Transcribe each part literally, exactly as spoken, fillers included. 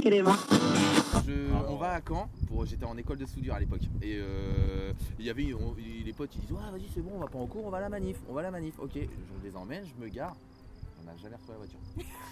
Je, on va à Caen, pour, j'étais en école de soudure à l'époque. Et euh, il y avait on, les potes, ils disent ouais vas-y c'est bon, on va pas en cours, on va à la manif, on va à la manif. Ok, je les emmène, je me gare, on n'a jamais retrouvé la voiture.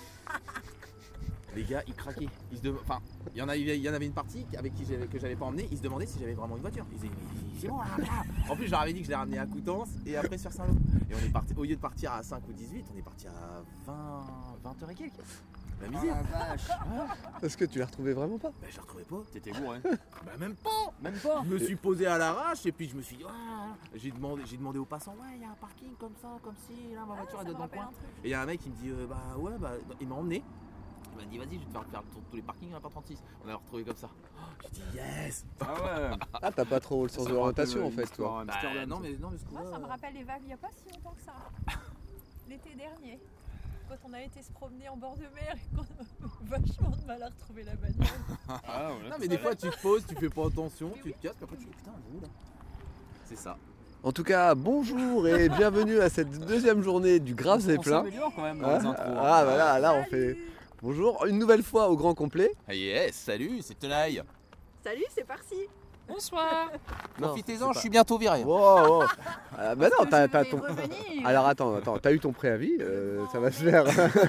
Les gars, ils craquaient. Ils se dem... Enfin, il y en avait, il y en avait une partie avec qui j'avais, que j'avais pas emmené. Ils se demandaient si j'avais vraiment une voiture. Ils disaient mais c'est bon là, là. En plus, je leur avais dit que je l'ai ramené à Coutances et après sur Saint-Lô. Et on est parti, au lieu de partir à cinq ou dix-huit, on est parti à vingt, vingt heures et quelques. La misère. Oh la vache. Parce que tu l'as retrouvé vraiment pas. Bah, je la retrouvais pas. T'étais bourré. Bah, même pas. Même pas. Je me suis posé à l'arrache et puis je me suis dit, ouais. J'ai demandé, j'ai demandé aux passants, ouais, il y a un parking comme ça, comme si, là, ma voiture Ah, elle ça est me dans le rappelle coin. un truc. Et il y a un mec qui me dit, euh, bah ouais, bah, il m'a emmené. Il m'a dit, vas-y, je vais te faire faire le tour de tous les parkings, à part trente-six. On l'a retrouvé comme ça. Oh, j'ai dit, yes. Ah ouais. Ah, t'as pas trop le sens de l'orientation en fait, toi. Bah, non, mais, non, mais ce Moi, coup-là, ça me euh, rappelle les vagues il n'y a pas si longtemps que ça. L'été dernier, quand on a été se promener en bord de mer et qu'on a vachement de mal à retrouver la bagnole. Ah ouais. Non, mais des fois, tu te poses, tu fais pas attention, tu te casses, puis après, tu dis, putain, elle est où là? C'est ça. En tout cas, bonjour et bienvenue à cette deuxième journée du Grave On Zeppelin. s'améliore quand même dans Ah, les intros. ah, voilà, là on Salut. fait bonjour une nouvelle fois au grand complet. Ah yes, salut, c'est Tenaille. Salut, c'est Parsi. Bonsoir. Non, Profitez-en, c'est je suis bientôt viré. pas- Wow, wow. Ah, bah non, t'as, t'as Je ton. vais revenir. Alors attends, attends, t'as eu ton préavis, euh, ça va se faire.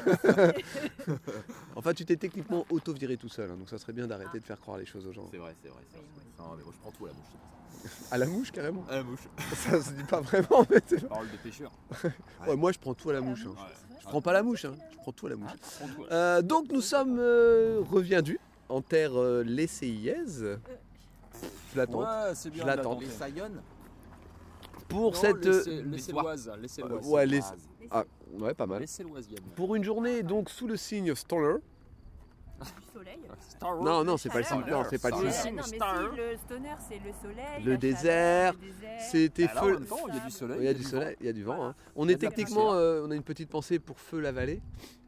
Enfin, tu t'es techniquement auto-viré tout seul, hein, donc ça serait bien d'arrêter de faire croire les choses aux gens. C'est vrai, c'est vrai. c'est vrai. Non, mais moi, je prends tout à la bouche. À la mouche carrément. À la bouche. Ça se dit pas vraiment, mais c'est- Parole de pêcheur. ouais, moi je prends tout à la mouche. hein. Ouais. Je prends pas la mouche, hein. Je prends tout à la mouche. Prends tout. Euh, donc nous sommes euh, reviendus en terre euh, lesséillaise. Je l'attends. Ouais, c'est bien. Je l'attends. de Les l'attenter. Sayonnes. Pour Non, cette. laissez- euh, Laissez-l'oise. Laissez-l'oise. ouais, les- Ah, Ah, ouais, pas mal. Laissez-l'oise, Yann. Pour une journée donc sous le signe Stoller. Du soleil. Star Wars. Non, non, c'est pas le signe. Chaleur. Non, c'est pas le Star signe. Wars. non, mais Star. si, le stoner, c'est le soleil. Le la désert, chaleur, le désert. C'était Alors, en feu. même temps, il y a du soleil. Il y a du soleil, il y a du vent. Voilà. hein. On Il y est a de la techniquement, poussière. euh, on a une petite pensée pour Feu la Vallée.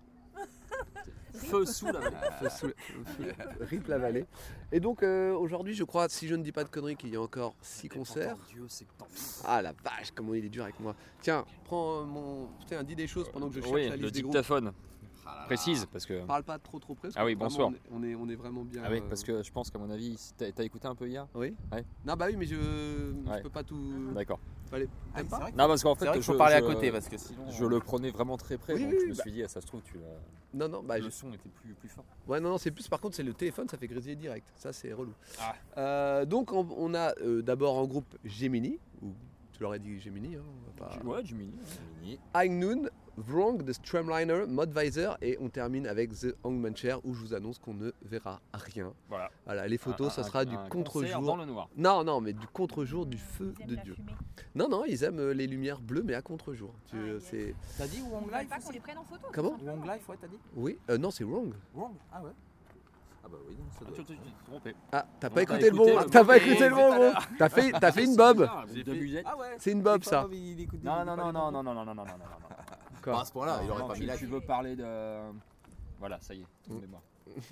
Feu sous la vallée. Feu sous- feu- Rip la Vallée. Et donc euh, aujourd'hui, je crois, si je ne dis pas de conneries, qu'il y a encore six concerts. Dieu, c'est que t'en- Ah la vache, comment il est dur avec moi. Tiens, prends euh, mon. Tiens, dis des choses pendant que je cherche Oui, la le liste des groupes. dictaphone. Ah là là. Précise, parce que. Parle pas trop trop près. parce Ah oui, que vraiment, bonsoir. On est, on est, on est vraiment bien. Ah oui, euh, parce que je pense qu'à mon avis, si t'as t'as écouté un peu hier. Oui. Ouais. Non bah oui, mais je, je Ouais. peux pas tout. D'accord. Fallait- Ah, T'aimes c'est pas vrai que- Non, parce qu'en c'est fait, vrai qu'il faut je- parler à je- côté parce que sinon. Je le prenais vraiment très près, Oui, donc oui, je me bah- suis dit, ah, ça se trouve, tu l'as- Non non, bah le je- son était plus, plus fort. ouais non non, c'est plus par contre c'est le téléphone, ça fait grésiller direct. Ça c'est relou. Ah. Euh, donc on, on a euh, d'abord en groupe Gemini, ou tu l'aurais dit Gemini, hein, on va pas. Ouais, du mini. Mini. High Noon, Wrong, The Streamliner, Modvisor et on termine avec The Hangman Chair où je vous annonce qu'on ne verra rien. Voilà. Voilà, les photos, Un- ça un- sera un du concert contre-jour. dans le noir. Non, non, mais du contre-jour du feu Ils aiment de la Dieu. fumée. Non, non, ils aiment euh, les lumières bleues mais à contre-jour. Tu- Ah, yes. c'est... T'as dit Wong Ils veulent Life pas qu'on aussi les prenne en photo. Comment tout simplement. Wong Life, ouais, t'as dit Oui, euh, non, c'est Wrong. Wong Ah ouais. Ah bah oui, donc ça Ah, doit tu être- tu- tu t'es trompé. Ah, t'as On pas t'a écouté le bon, écouté le t'as bon pas et écouté le tout bon, à gros. l'heure. T'as fait, t'as fait une C'est bob. bizarre, J'ai de fait- musette. Ah ouais. C'est une bob, C'est ça. pas Bob, il écoute des- Non, il non, dit pas non, les non, bons. non, non, non, non, non, non, non. Quoi Pas à ce point-là, il aurait Non, pas tu, mis la tu veux parler de. Voilà, ça y est, Mm. de mémoire.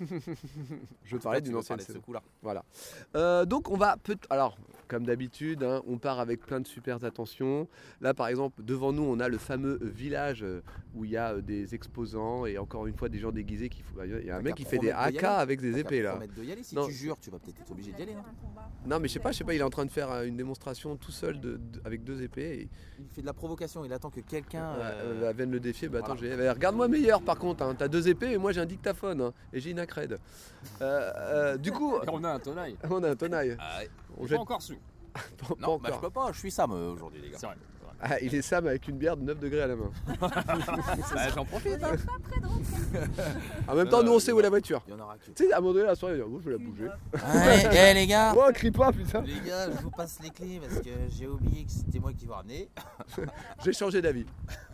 Je parlais Tu d'une veux ancienne parler de ce saison. coup-là. Voilà. Euh, donc on va peut alors comme d'habitude, hein, on part avec plein de super attentions. Là par exemple devant nous on a le fameux village euh, où il y a euh, des exposants et encore une fois des gens déguisés qui font. Il y a un T'as mec qu'à qui fait des promettre d'y A K aller. avec des T'as qu'à épées là. promettre de y aller. Si Non. tu jures, tu vas peut-être être obligé d'y aller. non Non mais je sais pas, je sais pas, il est en train de faire euh, une démonstration tout seul de, de- avec deux épées. Et, Il fait de la provocation, il attend que quelqu'un. euh, euh, elle vient de le défier. Bah attends, voilà. j'ai- eh, regarde-moi meilleur par contre. Hein. T'as deux épées et moi j'ai un dictaphone hein, et j'ai une accred. Euh, euh, du coup, Et on a un tonaille. on a un tenaille. Ah ouais. On J'ai jette pas encore su. pas, pas Non, bah, je encore. peux pas, je suis Sam euh, aujourd'hui, les gars. C'est vrai. c'est vrai. Ah, il est Sam avec une bière de neuf degrés à la main. Bah, j'en profite. hein. Pas près de rentrer. En même temps, nous on sait où est la voiture. Il y en aura que. Tu sais, à un moment donné, la soirée, il va dire, oh, je vais la bouger. Allez, eh, les gars. Oh, crie pas, putain. Les gars, je vous passe les clés parce que j'ai oublié que c'était moi qui vous ramenais. J'ai changé d'avis.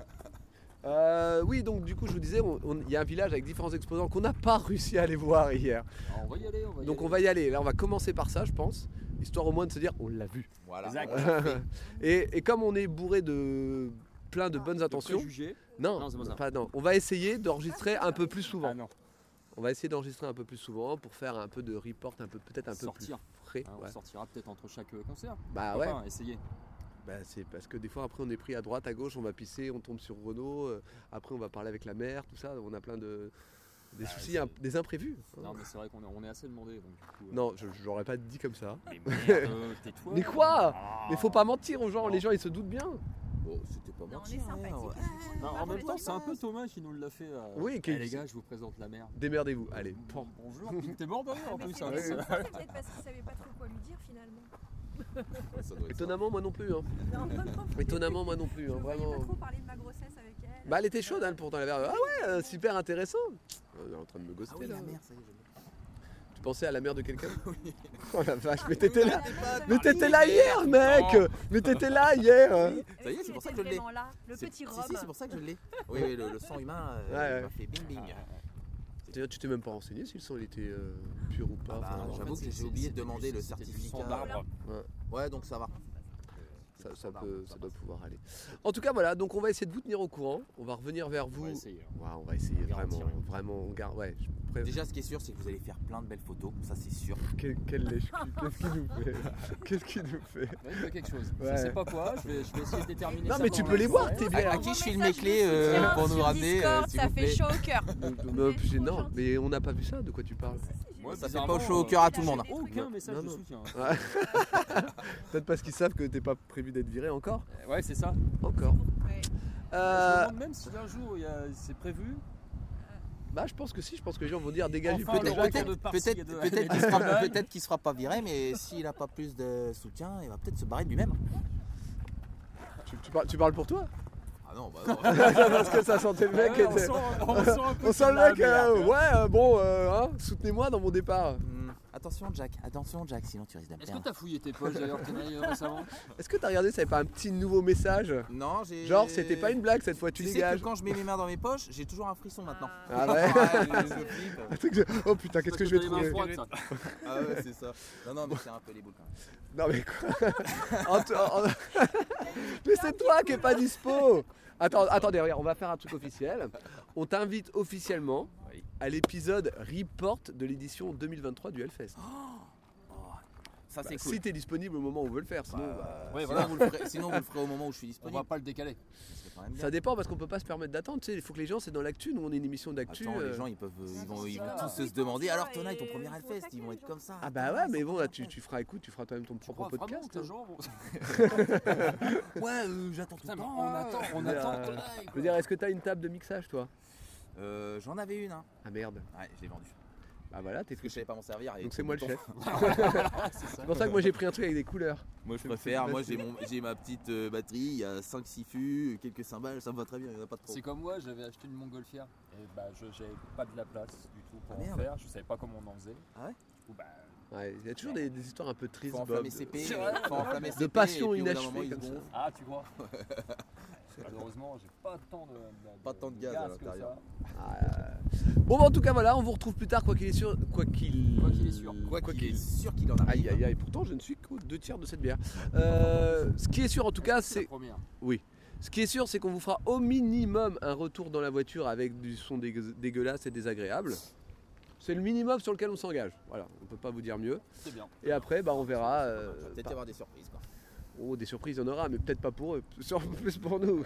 Euh, oui, donc du coup, je vous disais, on- on- il y a un village avec différents exposants qu'on n'a pas réussi à aller voir hier. Alors, on va y aller, on va y Donc aller. on va y aller. Là, on va commencer par ça, je pense, histoire au moins de se dire, on l'a vu. Voilà. Exact. on l'a fait. Et, et comme on est bourré de plein de bonnes De intentions, préjugés. non, Non, c'est pas ça. pas non. On va essayer d'enregistrer un peu plus souvent. Ah non. On va essayer d'enregistrer un peu plus souvent pour faire un peu de report, un peu peut-être un peu Sortir. plus frais. Hein, on ouais. sortira peut-être entre chaque euh, concert. Bah Pourquoi ouais. pas, essayez. Bah, c'est parce que des fois après on est pris à droite, à gauche, on va pisser, on tombe sur Renault, euh, après on va parler avec la mère, tout ça, on a plein de... Des Ah, soucis, c'est- imp- des imprévus. Non, mais c'est vrai qu'on est, on est assez demandé. Donc, du coup, euh, Non, je j'aurais pas dit comme ça. Mais merde, tais-toi. Mais quoi Ah. Mais faut pas mentir aux gens, Non. les gens ils se doutent bien. Oh, c'était pas Non, on est mentir. sympathique. hein, ouais. Non, en même temps, c'est un peu Thomas qui nous l'a fait. euh, Oui, eh, qui- les gars, je vous présente la merde. Démerdez-vous, allez. pan. Bonjour. T'es mort de rire en Mais plus. c'est hein. mais c'est C'est- peut-être parce qu'il savait pas trop quoi lui dire finalement. Ouais, ça doit être ça. Étonnamment, moi non plus. Hein. Non, non, non. Étonnamment, moi non plus. Je Hein, ne voyais vraiment. pas trop parler de ma grossesse avec elle. Bah, elle était chaude, hein, pourtant. Elle avait... Ah ouais, euh, super intéressant. Elle est en train de me Ah ghoster oui, là. la mère, ça y est, je l'ai. Tu pensais à la mère de quelqu'un Oui. Oh la vache, mais t'étais là. Arrêtez pas de Mais parler t'étais là hier, mec. Non. Mais t'étais là hier. Oui, Ça y est, il c'est pour ça était que je l'ai. vraiment là, le C'est- petit si, Rome. si, c'est pour ça que je l'ai. Oui, oui, le, le sang humain euh, Ouais, ouais. m'a fait bing bing. D'ailleurs, tu t'es même pas renseigné si le sang il était euh, pur ou pas. Ah bah, enfin, j'avoue en fait, que c'est- j'ai oublié de c'était demander du- le c'était du certificat. sang d'arbre. Ouais, donc ça va. ça, ça peut, ça doit pouvoir aller. En tout cas, voilà. Donc, on va essayer de vous tenir au courant. On va revenir vers On vous. va essayer. hein. Ouais, on va essayer On garantit vraiment, rien. vraiment. On garde. Ouais. je pré- Déjà, ce qui est sûr, c'est que vous allez faire plein de belles photos, ça c'est sûr. Quel, quel lèche Qu'est-ce qu'il nous fait Qu'est-ce qu'il nous fait Ouais, il fait quelque chose. Ouais. Je sais pas quoi, je vais, je vais essayer de déterminer Non, ça mais tu pendant peux la les boire, soirée. tes À, bières. à qui je file mes clés euh, pour nous ramener, euh, s'il ça vous fait plaît. chaud au cœur. Non, puis, non, mais on n'a pas vu ça. De quoi tu parles Ouais, Ça fait bizarrement, pas chaud au euh, cœur à tout le monde. j'ai- Aucun message Non, de non. soutien. Peut-être parce qu'ils savent que t'es pas prévu d'être viré encore. Ouais, c'est ça. Encore. Ouais. Je Euh, me demande même si un jour il y a- c'est prévu. bah, je pense que si. Je pense que les gens vont dire dégage Enfin, du le peu Peut-être retour peut-être- de Parsi peut-être- et de- peut-être et qu'il de sera, Stromae. peut-être qu'il sera pas viré, mais s'il a pas plus de soutien, il va peut-être se barrer de lui-même. tu, tu parles, tu parles pour toi Ah non, bah non. Parce que ça sentait le mec. Ouais, on était- sent, on sent un peu On sent le la mec. bière, euh, tu vois. ouais, euh, bon, euh, hein, soutenez-moi dans mon départ. Hmm, Attention Jack, attention Jack, sinon tu risques de me Est-ce que perdre. t'as fouillé tes poches d'ailleurs, Tenaille, euh, récemment? Est-ce que t'as regardé ça avait pas un petit nouveau message Non, j'ai. Genre, c'était pas une blague cette fois, tu Tu sais dégages. que quand je mets mes mains dans mes poches, j'ai toujours un frisson maintenant. Ah ouais. je- je flippe. Un truc de- Oh putain, qu'est-ce que je vais Parce que trouver t'as les mains froides, ça. Ah ouais, c'est ça. Non, non, mais c'est un peu les boules quand même. Non mais quoi En tout- en- Mais c'est toi qui est pas dispo. Attends, attendez, regarde, on va faire un truc officiel. On t'invite officiellement Oui. à l'épisode report de l'édition deux mille vingt-trois du Hellfest. Oh, ça Bah, c'est cool. Si t'es disponible au moment où on veut le faire, sinon. Bah, bah, Ouais, sinon, voilà. vous le ferez, sinon vous le ferez au moment où je suis On disponible. va pas le décaler. C'est quand même bien. ça dépend parce qu'on peut pas se permettre d'attendre. Tu sais, il faut que les gens, c'est dans l'actu. Nous, on est une émission d'actu. Attends, euh. les gens ils peuvent, ils vont, ils vont ça. tous se demander. Alors Tona, ton Et premier faut Hellfest, attaquer ils vont les être gens. comme ça. Ah bah ouais, mais bon, là, tu, tu feras, écoute, tu feras toi-même ton Tu propre crois vraiment podcast. que les hein. gens vont- Ouais, euh, j'attends tout Putain, le mais temps. on attend, on Mais, attend. euh, Tenaille, Je quoi. veux dire, est-ce que t'as une table de mixage, toi Euh, J'en avais une, hein. Ah merde. Ouais, je l'ai vendue. Ah voilà, t'es Parce que je savais pas m'en servir. et Donc trop c'est moi le de chef. temps. C'est ça. C'est pour ça que moi j'ai pris un truc avec des couleurs. Moi je C'est- préfère, c'est moi facile. j'ai mon- j'ai ma petite euh, batterie, il y a cinq six fûts, quelques cymbales, ça me va très bien, il n'y en a pas trop. C'est comme moi, j'avais acheté une montgolfière et bah je j'avais pas de la place du tout pour Ah, en merde. faire, je savais pas comment on en faisait. Ah ouais Du coup, bah, Ouais, il y a toujours des, des histoires un peu tristes, Faut Bob. enflammer ses P, C'est vrai. faut enflammer ses De P, passion et puis au bout d'un inachevée moment, il se comme ça. gonfle. ah tu crois Malheureusement, j'ai pas tant de, de- Pas tant de gaz à que l'intérieur. ça. Ah, euh, Bon, bah, en tout cas, voilà, on vous retrouve plus tard, quoi qu'il est sûr. Quoi qu'il Quoi qu'il est sûr. Quoi quoi qu'il est qu'il- sûr qu'il en arrive. Aïe, aïe, aïe, pourtant je ne suis qu'aux deux tiers de cette bière. Euh, ce qui est sûr, en tout cas, C'est la c'est. première. Ce qui est sûr, c'est qu'on vous fera au minimum un retour dans la voiture avec du son dégueu- dégueulasse et désagréable. C'est le minimum sur lequel on s'engage. Voilà, on peut pas vous dire mieux. C'est bien. Et après, bah, on verra. euh, Il va peut-être par- y avoir des surprises quoi. Oh, des surprises, il y en aura, mais peut-être pas pour eux, sur- plus pour nous.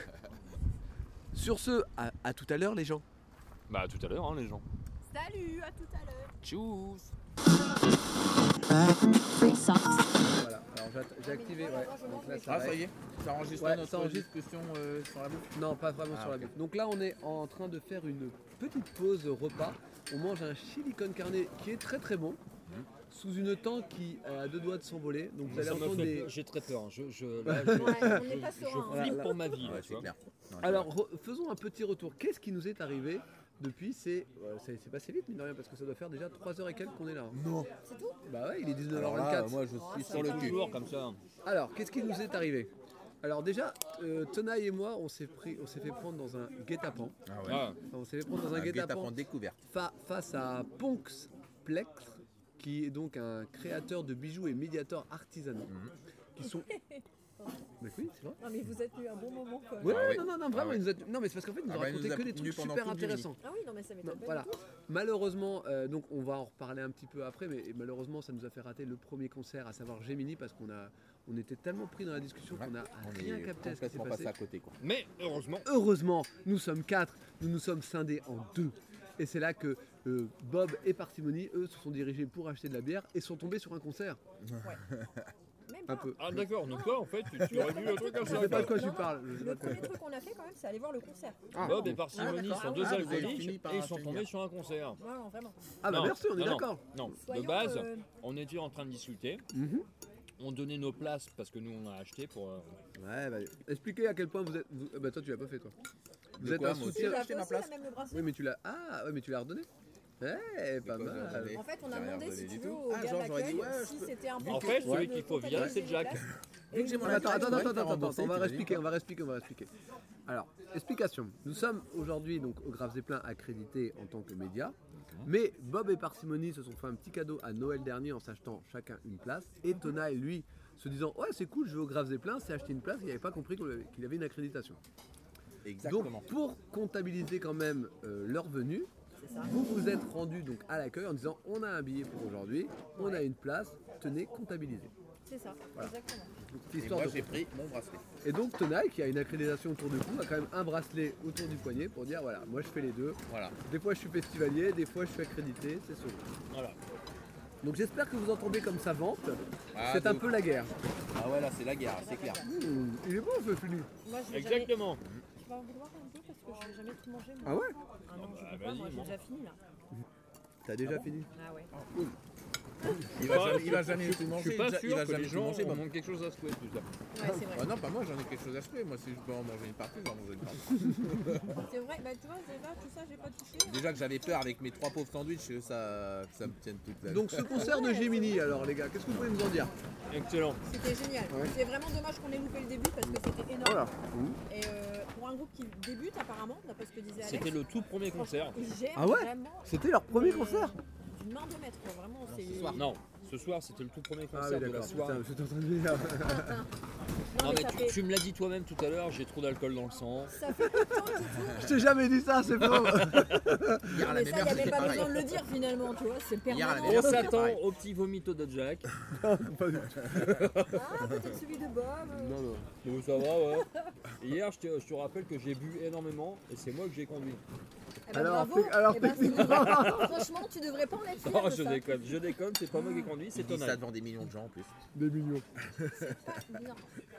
Sur ce, à, à tout à l'heure, les gens. Bah tout à l'heure hein, les gens. Salut, à tout à l'heure. Tchuss. Voilà, alors j'ai- j'ai activé, ouais. Donc là, Ah ça y est, ça enregistre Ouais, notre ça enregistre. discussion euh, sur la bouffe. Non, pas vraiment Ah, sur la ok. bouffe. Donc là, on est en train de faire une petite pause repas. On mange un chili con carne qui est très très bon, sous une tente qui a deux doigts de s'envoler. Donc vous allez Ça me entendre fait des... peur, j'ai très peur. hein. Je, je, Ouais, là, je, Ouais, on n'est pas je serein. hein. flippe Là, pour ma vie. là, Ouais, tu c'est vois. clair. Non, Alors, re- faisons un petit retour. Qu'est-ce qui nous est arrivé depuis C'est euh, c'est c'est passé vite, mine de rien, parce que ça doit faire déjà trois heures et quelques qu'on est là. Non. C'est tout. Bah ouais, il est dix-neuf heures Alors là, vingt-quatre. moi je suis sur le cul. Toujours comme ça. Alors, qu'est-ce qui nous est arrivé Alors déjà, euh, Tenaille et moi, on s'est pris, on s'est fait prendre dans un guet-apens. Ah Ah, Enfin, on s'est fait prendre dans un, Un guet-apens guet-apens découverte. fa- face à Ponx Plectre, qui est donc un créateur de bijoux et médiateurs artisanaux, Mhm. qui sont. Mais oui, c'est vrai. Non, mais vous êtes eu un bon moment quoi. Ouais, Ah ouais. non, non, non, vraiment, Ah ouais. il nous a- non, mais c'est parce qu'en fait, il nous Ah a bah, il raconté nous a que des tenu trucs pendant super toute une nuit. intéressants. Ah oui, non, mais ça Non, m'étonne pas voilà. du tout. Malheureusement, euh, donc on va en reparler un petit peu après, mais malheureusement, ça nous a fait rater le premier concert, à savoir Gemini, parce qu'on a, on était tellement pris dans la discussion Ouais. qu'on a On rien est capté à ce qui s'est complètement passé. passé à côté quoi. mais heureusement. Heureusement, nous sommes quatre, nous nous sommes scindés en deux. Et c'est là que euh, Bob et Parcimonie, eux, se sont dirigés pour acheter de la bière et sont tombés sur un concert. Même Un pas. peu. Ah d'accord, donc toi en fait tu, tu aurais vu un truc comme Je ça. sais pas de quoi. quoi tu Non, parles. je sais Le pas de quoi. premier truc qu'on a fait quand même, c'est aller voir le concert. Ah, Bob et Ah, Parcimonie d'accord. sont deux Ah, vous avez alcooliques fini par et ils sont acheter une tombés bière. sur un concert. Non, non, vraiment. Ah bah Non, merci, on est non, non. d'accord. Non, de Soyons, base, euh, on était en train de discuter, Mhm. on donnait nos places parce que nous on a acheté pour... euh, Ouais, bah, expliquez à quel point vous êtes. vous- euh, Bah toi, tu l'as pas fait, toi. Vous De êtes quoi, un moi aussi Tu soutien. j'ai l'as acheté ma posé, là, place. même le bracelet. Oui, mais tu l'as. Ah, ouais, mais tu l'as redonné. Eh, pas quoi, je l'ai mal. redonné. En fait, on J'ai a rien demandé, redonné si du tu veux, tout. au Ah, gars genre, j'aurais dit, d'accueil ouais, si je peux- c'était important. En fait, de celui qu'il faut comptabiliser virer, c'est les Jack. places. Vu que j'ai mon Attends, attends, Ouais, attends, attends, t'as attends, remboursé, on va tu m'as dit expliquer, quoi. on va expliquer, on va expliquer. Alors, explication. Nous sommes aujourd'hui donc au Grave Zeppelin accrédité en tant que média, mais Bob et Parcimonie se sont fait un petit cadeau à Noël dernier en s'achetant chacun une place, et Tonaï, lui, se disant ouais c'est cool, je vais au Grave Zeppelin, s'est acheté une place, il n'avait pas compris qu'on avait- qu'il avait une accréditation. Exactement. Donc pour comptabiliser quand même euh, leur venue, C'est ça. vous vous êtes rendu donc à l'accueil en disant on a un billet pour aujourd'hui, on a une place, tenez, comptabilisez. C'est ça, Voilà. exactement. Donc, Et histoire moi de- j'ai pris mon bracelet. Et donc Tonaï, qui a une accréditation autour du cou, a quand même un bracelet autour du poignet pour dire voilà, moi je fais les deux. Voilà. Des fois je suis festivalier, des fois je suis accrédité, c'est selon. Voilà. Donc j'espère que vous entendez comme ça vente. Ah, C'est un de- peu la guerre. Ah ouais, là c'est la guerre, c'est clair. Mmh, il est bon ce fini. Moi, je vais jamais... Exactement. Tu vas en vouloir un peu parce que je vais jamais tout manger. moi. Ah ouais Ah non, je bah, peux pas, vas-y, moi j'ai moi. déjà fini là. T'as déjà fini. Ah ouais. Il va jamais, il va jamais tout Je manger. suis pas il va- il sûr va que jamais les tout gens manger. ont Bon. manqué quelque chose à souhaiter tout ça. Ouais, c'est vrai. Ah non, pas moi, j'en ai quelque chose à souhaiter. Moi, si je peux en manger une partie, j'en mangerai une partie. C'est vrai, bah tu vois, déjà tout ça j'ai pas touché. hein. Déjà que j'avais peur avec mes trois pauvres sandwichs, que ça, que ça me tienne toute la Donc ce concert de Gemini alors les gars, qu'est-ce que vous pouvez nous en dire? Excellent. C'était génial. Ouais. C'est vraiment dommage qu'on ait loupé le début parce que c'était énorme. Voilà. Et euh, pour un groupe qui débute apparemment, d'après ce que disait Alex, C'était le tout premier concert. ils gèrent Ah ouais vraiment C'était leur premier mais concert. d'une main de maître, quoi. Vraiment, c'est. ce soir. Non, ce soir c'était le tout premier Ah concert oui de la d'accord, soirée. putain, j'étais en train de dire. Non, Non mais mais ça tu, fait, tu me l'as dit toi-même tout à l'heure, j'ai trop d'alcool dans le sang. ça fait peu de temps qu'il tourne. Je t'ai jamais dit ça, c'est faux. Hier, à la Mais même ça, il n'y heure, avait c'était pas pareil. besoin de le dire finalement, tu vois, c'est Hier, à la permanent. même heure, On c'était s'attend pareil. au petit vomito de Jack. Pas du tout. Ah, peut-être celui de Bob. euh. Non, non. Donc ça va, ouais. Hier, je te, je te rappelle que j'ai bu énormément et c'est moi que j'ai conduit. Eh ben, Alors, bravo. t'es- alors, Eh ben, t'es- tu devrais- Franchement, tu devrais pas en être fier Non, de je ça. déconne, je déconne, c'est pas moi qui ai conduit, c'est Il dit ton ça devant des millions de gens en plus. Des millions. C'est pas bien.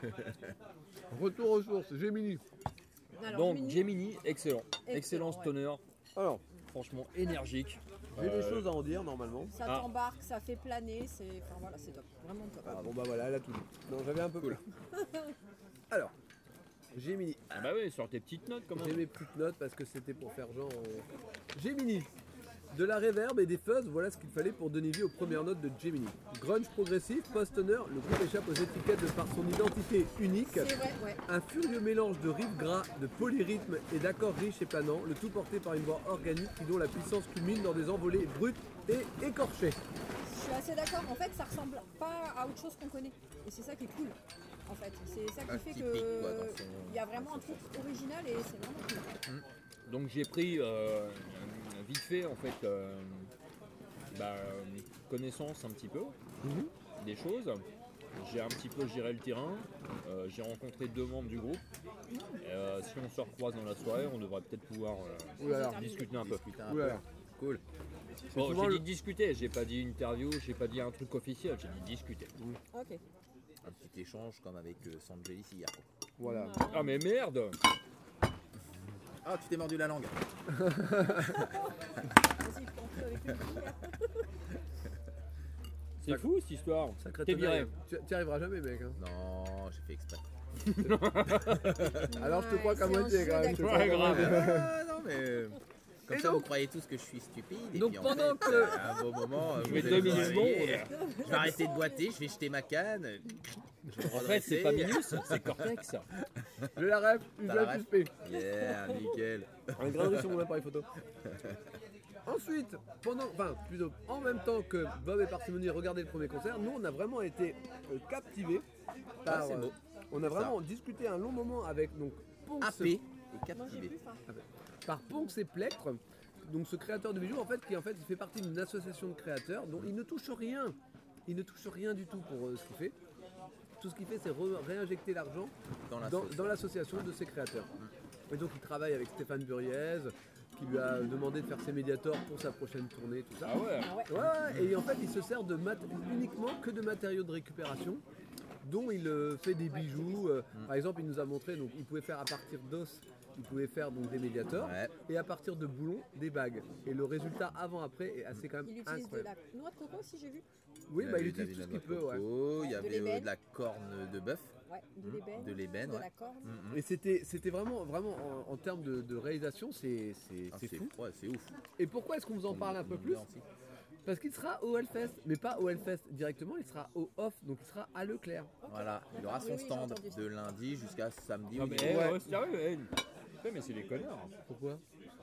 Retour aux sources, Gemini. Alors, Donc Gemini, Gemini, excellent. Excellent, Excellent ouais. stoner, Alors, franchement énergique. j'ai des Euh, choses à en dire normalement. ça Ah. t'embarque, ça fait planer, c'est. Enfin voilà, c'est top. Vraiment top. Ah bon bah voilà, elle a tout dit. Non, j'avais un peu Cool. peur. Alors, Gemini. Ah bah oui, sur tes petites notes quand J'ai même. mes petites notes parce que c'était pour faire genre. euh, Gemini. De la reverb et des fuzz, voilà ce qu'il fallait pour donner vie aux premières notes de Gemini. Grunge progressif, post-stoner, le groupe échappe aux étiquettes de par son identité unique. C'est vrai, ouais. Un furieux mélange de riffs gras, de polyrythmes et d'accords riches et planants, le tout porté par une voix organique qui dont la puissance culmine dans des envolées brutes et écorchées. Je suis assez d'accord. En fait, ça ressemble pas à autre chose qu'on connaît. Et c'est ça qui est cool. En fait, c'est ça qui Ah, fait typique, que quoi, dans son- il y a vraiment un truc original et c'est vraiment cool. Donc j'ai pris euh, vite fait en fait euh, bah, connaissance un petit peu Mhm. des choses. J'ai un petit peu géré le terrain. Euh, j'ai rencontré deux membres du groupe. Euh, si on se recroise dans la soirée, on devrait peut-être pouvoir euh, Ouh là là. discuter un peu. Discuter un Ouh là peu. là. Cool. Bon, souvent j'ai le- dit discuter, j'ai pas dit interview, j'ai pas dit un truc officiel, j'ai dit discuter. Ok. Un petit échange comme avec euh, Sangelis hier. Voilà. Ah mais merde! Ah, tu t'es mordu la langue. Vas-y, prends tout avec le cuillère. C'est fou cette histoire. Sacré T'es tonnerre. viré. Tu t'y arriveras jamais, mec. hein. Non, j'ai fait exprès. Alors, je te crois qu'à c'est un moitié, jeu quand même, je te d'acteur. Ouais, grave. Ah, non, mais. euh, Comme Et ça, donc- vous croyez tous que je suis stupide. Et Donc, puis, en pendant fait, que- euh, à un beau moment, euh, Je vous vais allez deux vous millions de réveiller, monde. Je vais arrêter de boiter, je vais jeter ma canne. Je vais me En fait, c'est pas redresser. Minus, c'est Cortex. J'ai la ref, une T'as la belle ref P. Yeah, nickel. Un grain sur mon appareil photo. Ensuite, pendant, enfin, plutôt, en même temps que Bob et Parcimonie regardaient le premier concert, nous on a vraiment été euh, captivés par. Ah, c'est beau. euh, on a vraiment discuté un long moment avec donc Ponx, A P et Moi, j'ai captivé. plus faim. par Ponx et Plectre, donc ce créateur de bijoux en fait qui en fait il fait partie d'une association de créateurs dont il ne touche rien, il ne touche rien du tout pour euh, ce qu'il fait. Tout ce qu'il fait c'est re- réinjecter l'argent Dans la dans, sauce. dans l'association de ses créateurs. Et donc il travaille avec Stéphane Buriez, qui lui a demandé de faire ses médiators pour sa prochaine tournée, tout ça. Ah ouais. Ah ouais. Ouais, ouais, et en fait, il se sert de mat- uniquement que de matériaux de récupération, dont il euh, fait des bijoux. euh, Par exemple, il nous a montré, donc il pouvait faire à partir d'os, il pouvait faire donc des médiators, Ouais. et à partir de boulons, des bagues. Et le résultat avant-après est assez quand même Il utilise de incroyable. la noix de coco aussi, j'ai vu. Oui, bah, il avait- utilise avait tout ce de qu'il la peut, noix ouais. de coco, il y De avait euh, l'ébène. de la corne de bœuf, Ouais, de l'ébène. de l'ébène, De ouais. la corne. Mhm. Et c'était, c'était vraiment, vraiment en, en termes de, de réalisation, c'est, c'est, Ah, c'est fou. Ouais, c'est ouf. Et pourquoi est-ce qu'on vous en parle un peu plus? Parce qu'il sera au Hellfest, mais pas au Hellfest directement, il sera au Off, donc il sera à Leclerc. Voilà, il aura Oui, son oui, j'ai stand entendu ça. de lundi jusqu'à samedi. Non où mais il- eh, Ouais. ouais, sérieux, eh. Putain, mais c'est des connards. Pourquoi?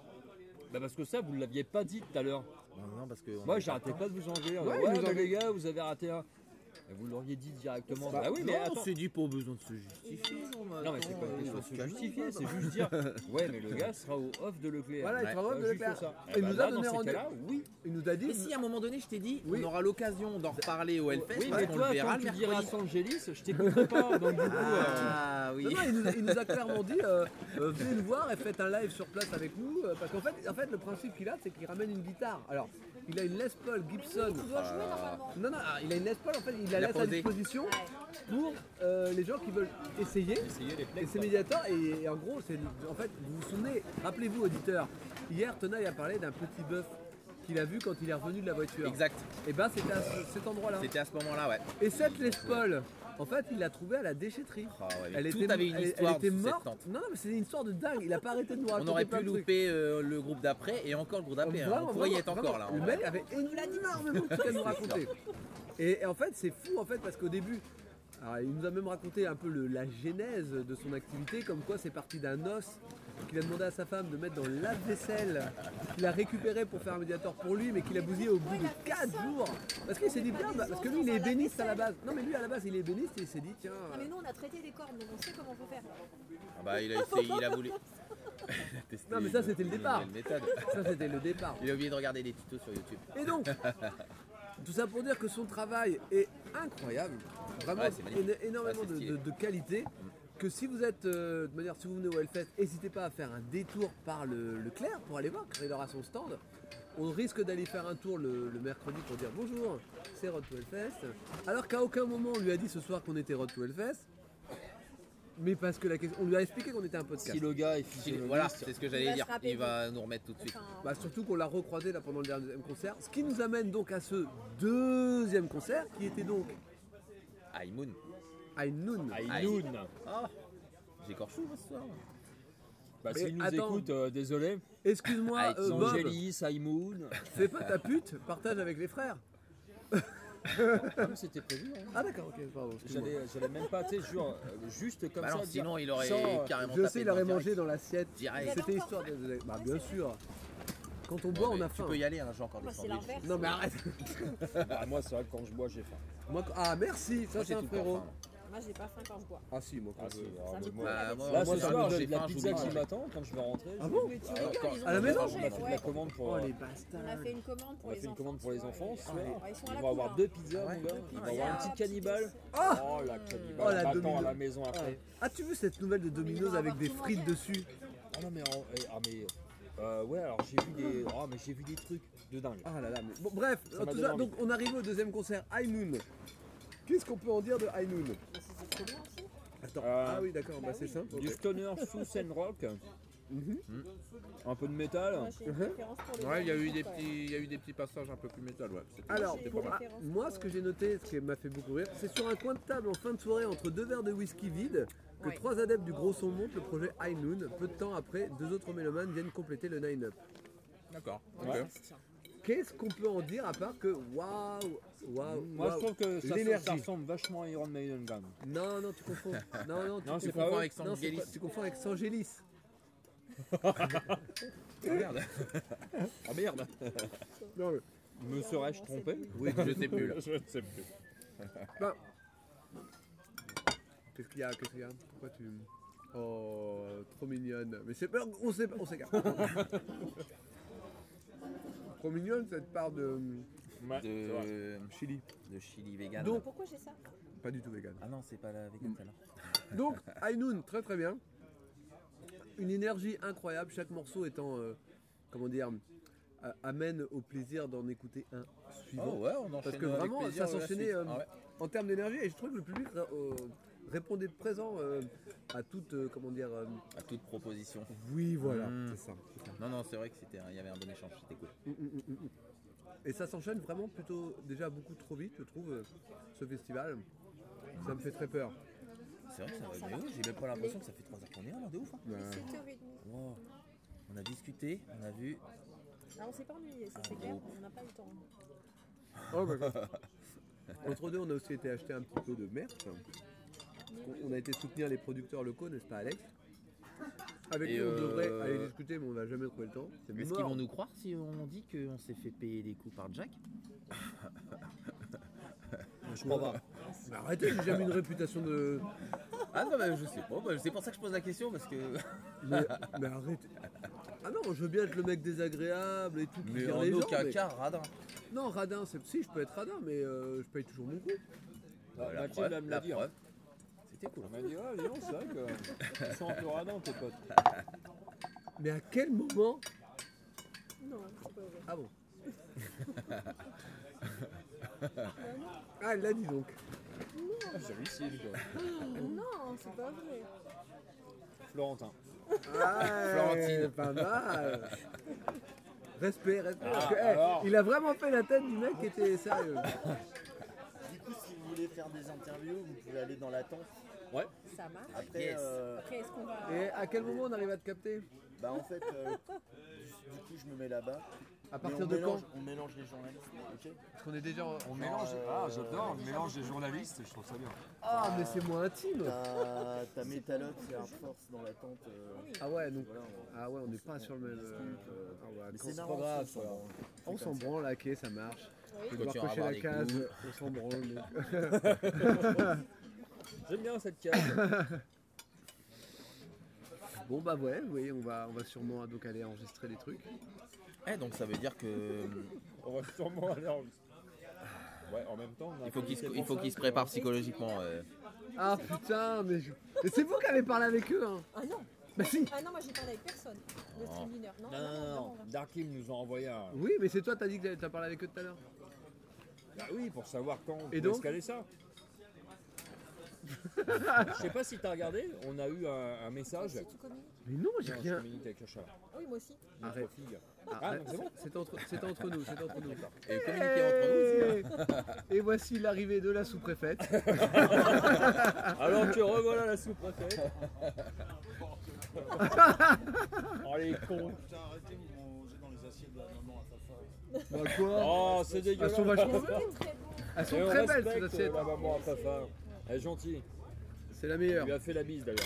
Bah parce que ça, vous ne l'aviez pas dit tout à l'heure. Non, non, parce que. on Moi, avait j'arrêtais le pas de vous en dire. Ouais, Ouais, ils nous mais en- les gars, vous avez raté un. Et vous l'auriez dit directement. Bah, Bah oui, mais non, attends. on s'est dit pas besoin de se justifier. Non, mais c'est pas une question de se justifier, c'est juste dire. Ouais, mais le gars sera au off de Leclerc. Voilà, il Ouais, sera au Off Euh, de juste Leclerc. ça. Et Eh il bah nous a là, donné dans ces rendez-vous. cas-là, oui. Il nous a dit. Mais si à un moment donné, je t'ai dit, Oui. on aura l'occasion d'en reparler au Hellfest, Oui, parce mais qu'on toi, le verra quand le tu diras mercredi. Sangelis, je t'écouterai pas. Donc du coup, euh, Ah oui. Non, non, il nous, a, il nous a clairement dit euh, euh, venez nous voir et faites un live sur place avec nous. euh, parce qu'en fait, en fait, le principe qu'il a, c'est qu'il ramène une guitare. Alors, il a une Les Paul Gibson. Tu dois jouer normalement. Non, non, ah, il a une Les Paul, en fait, il la Il a laisse à posé. disposition Ouais. pour euh, les gens qui veulent essayer. essayez les Et flex. c'est médiateur et, et en gros, c'est en fait, vous vous souvenez, rappelez-vous auditeur, hier Tenaille a parlé d'un petit bœuf qu'il a vu quand il est revenu de la voiture. Exact. Et ben c'était à ce- cet endroit-là. C'était à ce moment-là, ouais. Et cette Les Paul, en fait, il l'a trouvée à la déchetterie. Ah ouais, mais Elle tout était, avait une elle- histoire elle était sous cette morte. tente. Non, non, mais c'est une histoire de dingue. Il a pas arrêté de nous On raconter aurait plein pu de trucs. louper euh, le groupe d'après et encore le groupe d'après. hein. Vraiment, On pourrait y vraiment, être encore là. vraiment. hein. Le mec avait énormément de trucs à nous raconter. Et, et en fait, c'est fou en fait parce qu'au début, alors, il nous a même raconté un peu le- la genèse de son activité, comme quoi c'est parti d'un os qu'il a demandé à sa femme de mettre dans le lave-vaisselle, qu'il a récupéré pour faire un médiateur pour lui, mais qu'il a bousillé au bout de quatre jours. Parce qu'il s'est dit bien, bah, parce que lui il est ébéniste à la base. Non mais lui à la base il est ébéniste et il s'est dit tiens. Ah, mais nous, on a traité des cordes, donc on sait comment faut faire. Ah bah, il a essayé, il a voulu. Il a testé Non, mais ça, une- c'était le une départ. nouvelle méthode. Ça c'était le départ. Il a oublié de regarder des tutos sur YouTube. Et donc, tout ça pour dire que son travail est incroyable, vraiment Ouais, c'est magnifique. éno- énormément Ouais, c'est de, stylé. de- de qualité. Que si vous êtes, euh, de manière, si vous venez au Hellfest, n'hésitez pas à faire un détour par le Leclerc pour aller voir, car il aura son stand. On risque d'aller faire un tour le, le mercredi pour dire bonjour, c'est Road to Hellfest. Alors qu'à aucun moment on lui a dit ce soir qu'on était Road to Hellfest. Mais parce que la question, on lui a expliqué qu'on était un podcast. Si le gars est Si- physiologiste, Voilà, c'est ce que Il j'allais va dire. se rappeler Il va nous remettre tout de suite. Enfin, Bah, surtout qu'on l'a recroisé là pendant le deuxième concert. Ce qui nous amène donc à ce deuxième concert qui était donc Aïmoun. Aïnoun. Aïnoun. Ah, j'ai corchou moi, ce soir. Bah, Mais s'il nous attends. écoute, euh, désolé. Excuse-moi, Ah, euh, Bob, Sangelis, Aïmoun. fais pas ta pute, partage avec les frères. Ah, mais c'était prévu. Hein. Ah d'accord, ok, pardon. excuse-moi. J'allais, j'allais même pas, tu sais, genre, euh, juste comme Bah ça. non, dire, sinon il aurait sans, euh, carrément Je tapé sais, il dedans aurait direct. mangé dans l'assiette. Direct. C'était histoire de... Bah bien sûr. Quand on boit, Non, on mais a tu faim. peux y aller, hein, j'ai encore des moi, c'est sandwichs. l'inverse. Non mais arrête. Ah, moi, c'est vrai que quand je bois, j'ai faim. Moi, ah merci, ça Moi, c'est j'ai un tout le temps frérot. faim. Moi, j'ai pas faim quand je bois. Ah si, moi quand Ah, je si, veux. alors, Ça me mais coûte moi- la Bah, tête. moi, Là, moi, ce ça soir, me- j'ai j'ai de la faim, je pizza vous qui dis. m'attend quand je vais rentrer. Ah je- bon Mais tu Ah, rigoles, encore- ils ont À la déjà maison mangé, On a fait de ouais. la commande pour. Oh euh, les On a bastards. fait une commande pour On a les fait une enfants. commande pour les enfants ce soir. Ouais, ils sont à Ils la vont avoir cour, deux hein. pizzas, Ouais. mon gars. Deux Ils vont avoir pizzas, un petit petites cannibale. pizzas. Ah Oh la Oh, cannibale. la M'attend à Domino. la maison Ah. après. As-tu vu cette nouvelle de Domino's vont avec avoir des tout frites mangé. dessus? Ah non mais en- eh, ah mais euh, ouais alors j'ai vu des oh mais j'ai vu des trucs de dingue. Ah là là, mais... Bon bref, Ça en m'a tout donné ça, envie. donc on arrive au deuxième concert, Aïnoun. Qu'est-ce qu'on peut en dire de Aïnoun? Mais c'était trop bien aussi. Attends, Euh, ah oui d'accord, bah, bah c'est oui. simple. Du ok. stoner sous scène rock, Mhm. un peu de métal. Moi, j'ai une Uh-huh. préférence pour les Ouais, il y a eu enfants, des quand même. petits, il y a eu des petits passages un peu plus métal, ouais. C'était- Alors, j'ai pour- des ah, références moi, pour, ce que euh, j'ai noté, ce qui m'a fait beaucoup rire, c'est sur un coin de table en fin de soirée entre deux verres de whisky vides que Ouais. trois adeptes du gros son montent le projet High Noon. Peu de temps après, deux autres mélomanes viennent compléter le line-up. D'accord. Ouais. ok. Qu'est-ce qu'on peut en dire à part que waouh, waouh, Moi je waouh. trouve que ça, L'énergie. ça ressemble vachement à Iron Maiden quand même. Non, non, tu confonds. Non, non, tu Non, c'est confonds pas eux. avec Non, c'est Sangelis. pas- tu confonds avec Sangelis. Ah, merde. Ah merde. Non, mais- Me serais-je trompé? Oui, je sais plus là. Je ne sais plus. ben, Qu'est-ce qu'il y a, qu'est-ce qu'il y a Pourquoi tu... Oh, trop mignonne. Mais c'est pas... On sait pas, on s'égare. Trop mignonne cette part de Ouais, c'est vrai. De chili. de chili vegan. Donc- Pourquoi j'ai ça? Pas du tout vegan. Ah non, c'est pas la vegan celle-là. Donc, Aïnoun, très très bien. Une énergie incroyable, chaque morceau étant euh, comment dire, a- amène au plaisir d'en écouter un suivant. Oh ouais, on enchaîne Parce que avec vraiment, plaisir ça la s'enchaînait suite. euh, Ah ouais. en termes d'énergie et je trouve que le public euh, répondait présent euh, à toute, euh, comment dire, euh, À toute proposition. oui voilà, Mm. c'est ça. c'est ça. Non, non, c'est vrai que c'était, il y avait un bon échange, c'était cool. Mm, mm, mm, mm. Et ça s'enchaîne vraiment plutôt déjà beaucoup trop vite, je trouve, euh, ce festival. Ça me fait très peur. C'est vrai que ça Non, va, ça mais va. oui, j'ai même pas l'impression que ça fait trois heures qu'on est là, de ouf. Hein. Bah, sept heures trente. Wow. On a discuté, on a vu. Ah, on s'est pas ennuyé, ça c'est clair, on n'a pas eu le temps. oh, bah, entre deux, on a aussi été acheter un petit peu de merch. On- On a été soutenir les producteurs locaux, n'est-ce pas Alex? Avec Et qui on euh, devrait aller discuter, mais on va jamais trouver le temps. C'est Est-ce mort. qu'ils vont nous croire si on dit qu'on s'est fait payer des coups par Jack? Je crois pas. Mais arrêtez, j'ai jamais une réputation de. Ah non, mais je sais pas, bah, c'est pour ça que je pose la question parce que. Mais, mais arrêtez. Ah non, je veux bien être le mec désagréable et tout. qui Mais vire en les gens, aucun mais- cas, radin. Non, radin, c'est... si, je peux être radin, mais euh, je paye toujours mon coup. Bah, La Mathilde preuve, va me la le dire. preuve. C'était cool. Elle m'a dit, ah, dis donc, c'est vrai que ils sont un peu radins, tes potes. Mais à quel moment. Non, c'est pas vrai. Ah bon. Ah, elle l'a dit donc. Ah, j'hallucine, quoi. Non, c'est pas vrai. Florentin. Ah, Florentine. pas mal. Respect, respect. Ah, Parce que, eh, alors. il a vraiment fait la tête du mec qui était sérieux. Du coup, si vous voulez faire des interviews, vous pouvez aller dans la tente. Ouais. Ça marche. Après, Yes. euh, Après, est-ce qu'on va. Et à quel moment on arrive à te capter? bah en fait, euh, du, du coup, je me mets là-bas. À Mais partir on de mélange, quand? on mélange les journalistes, ok? Parce qu'on est déjà. en- On mélange, euh, ah j'adore, on mélange des journalistes, je trouve ça bien. Ah, mais c'est moins intime. T'as t'as Metalox et Air Force dans la tente. euh, Ah ouais, donc. voilà, on- Ah ouais, on n'est pas sur le même. euh, ah ouais, Mais quand- c'est pas marrant, grave, ça, voilà. On s'en branle, ok, ça marche. Oui. Je vais devoir tu vas cocher avoir la les case, coups. on s'en branle. donc. J'aime bien cette case. Bon bah ouais, oui, on va, on va sûrement donc aller enregistrer des trucs. Eh, donc ça veut dire que. On va sûrement aller en. Ouais, en même temps, on a Il faut qu'il se, fait il faut pour qu'il ça, se prépare psychologiquement. euh. Ah putain, mais, je- mais c'est vous qui avez parlé avec eux, hein. Ah non. Bah si. Ah non, moi j'ai parlé avec personne. Le Oh. stream dinner. Non, Non, non, non, non. Darkim nous a envoyé un. Oui, mais c'est toi, t'as dit que t'as parlé avec eux tout à l'heure. Bah oui, pour savoir quand on Et pouvait donc se caler ça. Je sais pas si t'as regardé, on a eu un, un message. Si tu communiques. Mais non, j'ai Non, je rien. communique avec Chacha. Ah oui, moi aussi. Notre Arrête. fille. Ah, Ah, donc c'est bon. c'est entre, c'est entre nous, c'est entre nous. Et communiquer entre nous aussi. Et, et voici l'arrivée de la sous-préfète. Alors que revoilà la sous-préfète. Oh les cons. Putain, arrêtez, vous mangez dans les assiettes de la maman à Fafa. Bah quoi? Oh, c'est Elles dégueulasse. sont vachement C'était belles. très bon. Elles sont Et on très belles ces respecte assiettes. la maman à Fafa. Elle est gentille. C'est la Elle meilleure. lui a fait la bise d'ailleurs.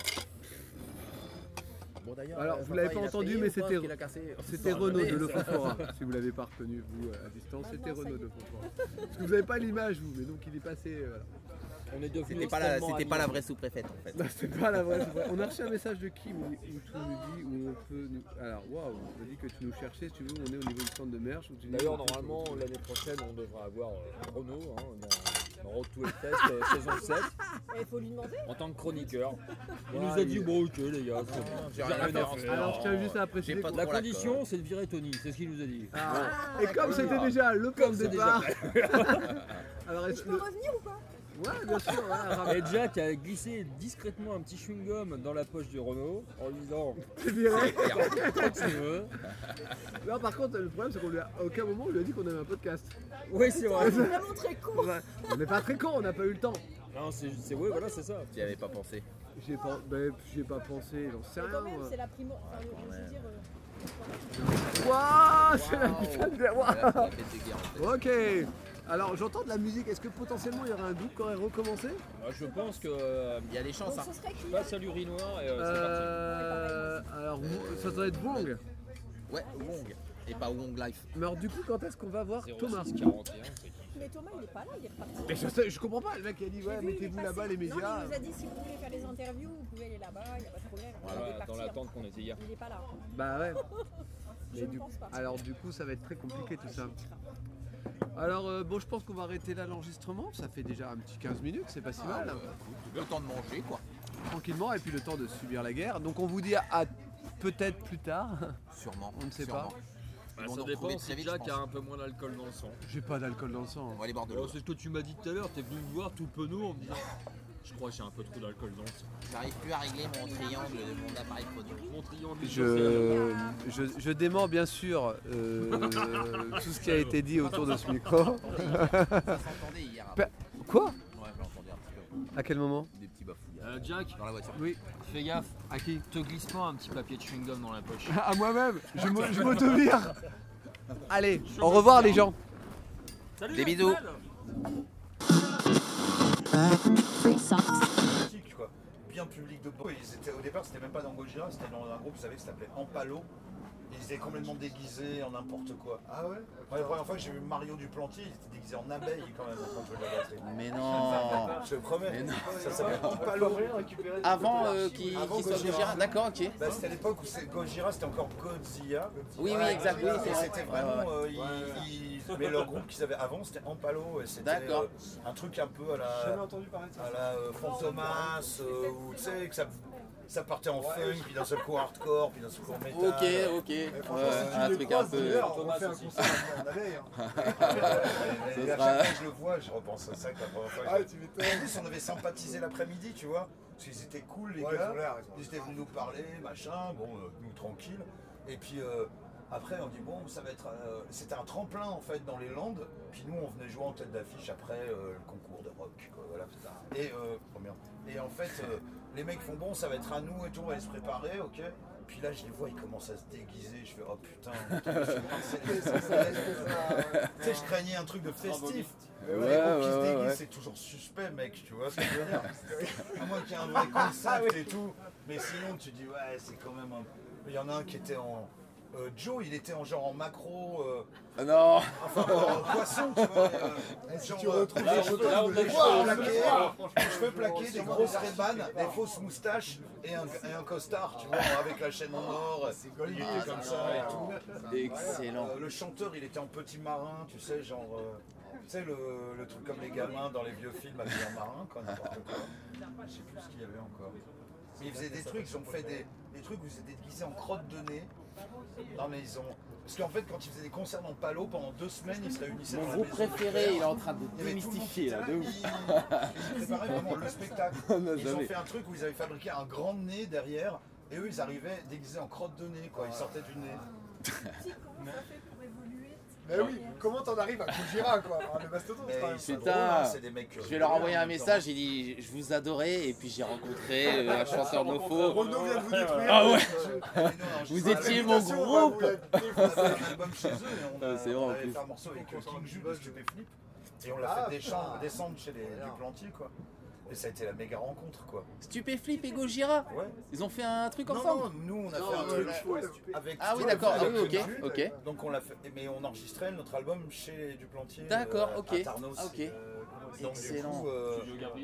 Bon d'ailleurs. Alors, euh, vous papa, l'avez pas il a entendu, payé mais ou pas c'était- qu'il a cassé C'était Non, Renaud jamais, de ça. l'Eufofora, si vous l'avez pas reconnu vous à distance, Bah, c'était non, ça y Renaud est. de l'Eufofora. Parce que vous n'avez pas l'image vous, mais donc il est passé. euh, Voilà. On est devenu C'était pas la, c'était pas la vraie sous-préfète en fait. Non, c'est pas la vraie. c'est vrai. On a reçu un message de qui où, où tu nous dis où on peut nous. Alors waouh, on nous dit que tu nous cherchais, si tu veux, on est au niveau du centre de merch. où tu dis- D'ailleurs, normalement, l'année prochaine, on devra avoir euh, Renaud hein, dans, dans Road to Hellfest euh, saison sept Il faut lui demander. en tant que chroniqueur. Il Ouais, nous a dit il- bon, ok, les gars, c'est bon. J'ai rien à faire. faire. Alors je tiens juste à préciser. J'ai pas qu'on- La Pour la condition, com. c'est de virer Tony, c'est ce qu'il nous a dit. Ah, et comme c'était déjà le plan de c'est départ. Alors Je est-ce peux que. revenir ou pas? Ouais, bien sûr. Ouais, Et Jack a glissé discrètement un petit chewing-gum dans la poche de Renaud en lui disant c'est viré. quand tu veux. Non, par contre, le problème c'est qu'on lui a. À aucun moment on lui a dit qu'on avait un podcast. Oui, c'est vrai. C'est vraiment très con. Ouais. On n'est pas très con, on n'a pas eu le temps. Non, c'est c'est- ouais, voilà, c'est ça. J'y avais pas pensé. J'ai pas, ben, j'y ai pas pensé, j'en sais Mais rien. quand même, moi. c'est la primo. Enfin, je veux dire. euh, Waouh, c'est la putain de. Waouh. Voilà, c'est la fête de guerre en fait. Ok. Alors j'entends de la musique. Est-ce que potentiellement il y aurait un groupe qui aurait recommencé? Euh, Je pense que euh, Il y a des chances. Donc Hein. ce serait qui? passe à l'urinoir et euh, Euh, alors ça doit être Wong. Ouais, Wong. Et pas Wong Life. Mais alors du coup quand est-ce qu'on va voir c'est parti. Thomas? zéro six quarante et un, c'est qui Mais Thomas, il est pas là, il est reparti. Mais je, sais, je comprends pas. Le mec il a dit J'ai ouais vu, il est mettez-vous passé. là-bas les Non, mais médias. il nous a dit si vous voulez faire les interviews, vous pouvez aller là-bas, il n'y a pas de problème. il est Voilà, parti, dans hein. l'attente qu'on était hier. Il est pas là. Bah ouais. Je Mais ne du- pense pas. Alors du coup ça va être très compliqué tout ça. Alors euh, bon je pense qu'on va arrêter là l'enregistrement. Ça fait déjà un petit quinze minutes, c'est pas si mal. Le temps de manger quoi. Tranquillement et puis le temps de subir la guerre. Donc on vous dit à peut-être plus tard. Sûrement. On ne sait sûrement. pas. Bah, Ils vont ça nous dépend retrouver si très vite, Jack je a pense. un peu moins d'alcool dans le sang. J'ai pas d'alcool dans le sang. On va aller boire de l'eau. Alors, c'est ce que tu m'as dit tout à l'heure, t'es venu me voir tout penaud en me disant je crois que j'ai un peu trop d'alcool dans le sang. J'arrive plus à régler mon triangle de mon appareil photo. Mon triangle Je, je, je dément bien sûr euh, tout ce qui a été dit autour de ce micro. Ça s'entendait hier. Pa- Quoi? Ouais, je l'entendais un petit peu. À quel moment? Des petits bafouillages. Euh, Jack, Dans la voiture. Oui. fais gaffe, À qui? te glisse pas un petit papier de chewing-gum dans la poche. À moi-même. Je m'au- je m'auto-vire. Allez, au revoir les gens. Salut, Des bisous. Politique, quoi. Bien public de beau. Ils étaient, au départ, c'était même pas dans Gojira, c'était dans un groupe, vous savez, qui s'appelait Ampalo. Et ils étaient complètement déguisés en n'importe quoi. Ah ouais? Ouais, la première fois que j'ai vu Mario Duplantier, il était déguisé en abeille quand même quand je jouais de la batterie. Mais non. Je te promets. Mais non. Ça s'appelle Ampalo. Avant euh, qu'il Avant qu'il soit Gojira. Gojira. D'accord, ok. Bah, c'était à l'époque où c'est- Gojira, c'était encore Godzilla. Oui, oui, exact. Oui, c'est Et vrai. c'était Ouais, vraiment. ouais, ouais. euh, ils- ils- Mais leur groupe qu'ils avaient avant, c'était Ampalo. Et c'était D'accord. euh, un truc un peu à J'ai jamais la. entendu parler de ça. à la euh, Fantomas, euh, où tu sais, que ça, ça partait en funk, puis d'un seul coup hardcore, puis d'un seul coup en métal. Ok, ok. Ouais, un truc un peu. On fait un concert en abeille. hein. Et, et Ça à sera- chaque fois que je le vois, je repense à ça que la première fois. Ah, que- tu En m'étonnes. plus, on avait sympathisé l'après-midi, tu vois, parce qu'ils étaient cool, les Ouais, ils gars. ont l'air, ils ont Ils étaient venus nous parler, machin, bon, euh, nous tranquilles. Et puis euh, après, on dit, bon, ça va être. euh, C'était un tremplin en fait dans les Landes. Puis nous, on venait jouer en tête d'affiche après euh, le concours de rock. Quoi, voilà. Et, euh, oh merde. Et en fait, euh, les mecs font, bon, ça va être à nous et tout, on va aller se préparer, ok. Puis là, je les vois, ils commencent à se déguiser. Je fais, oh putain, c'est- c'est- c'est- tu sais, je craignais un truc de festif. Ouais, Les ouais, groupes qui se ouais, déguisent, ouais. c'est toujours suspect, mec, tu vois ce que je veux dire. À moins qu'il y ait un vrai concept et tout. Mais sinon, tu dis, ouais, c'est quand même un. Il y en a un qui était en. euh, Joe, il était en genre en macro. euh, Ah non. Enfin, en poisson, tu vois. euh, Si genre, tu euh, retrouves là, les je photos, peux- je voulais des voir, cheveux je voulais plaqués, voir. des cheveux plaqués, des grosses rébanes, des fausses moustaches et un, et un costard, tu vois, avec la chaîne en or. Il était comme ça et tout. Excellent. Euh, le chanteur, il était en petit marin, tu sais, genre. euh, tu sais, le, le truc comme les gamins dans les vieux films habillés en marin, quoi, n'importe quoi. Je sais plus ce qu'il y avait encore. Mais ils faisaient des trucs, ils ont fait des, des trucs où ils étaient déguisés en crotte de nez. Non, mais ils ont. Parce qu'en fait, quand ils faisaient des concerts dans le Palo, pendant deux semaines, ils se réunissaient Mon dans la groupe maison. préféré, il est en train de Il y avait tout le monde démystifier qui là, était de là, ouf. Ils, ils préparaient vraiment le spectacle. On n'a Ils ont jamais. fait un truc où ils avaient fabriqué un grand nez derrière. Et eux, ils arrivaient déguisés en crotte de nez, quoi. Ils sortaient du nez. Comment ça fait pour évoluer? Mais oui, comment t'en arrives à Gojira, quoi? Ah, le mastodonte, Mais quand même. ils sont Putain. drôles, hein, c'est des mecs. Je vais leur envoyer un message, il dit je vous adorais et puis j'ai rencontré euh, un chanteur no faux. Renaud vient de vous détruire. Ah ouais. Vous étiez mon groupe. On a fait un album chez eux et on, Ah, a, c'est vrai, on en avait plus. fait un morceau avec euh, King Jude de Stupéflip et on l'a Ah, fait putain. descendre, descendre chez les du plantier, quoi. Et ça a été la méga rencontre, quoi. Stupéflip et Gojira, Ouais. ils ont fait un truc Non, ensemble. non, nous on a Non, fait un euh, truc avec. Ah oui, tu vois, d'accord, ah avec oui, ok, King Jude. ok. Donc on l'a fait, mais on enregistrait notre album chez Duplantier. D'accord, euh, ok. À Tarnos. Ah, ok. Euh, donc, Excellent. Du coup, euh,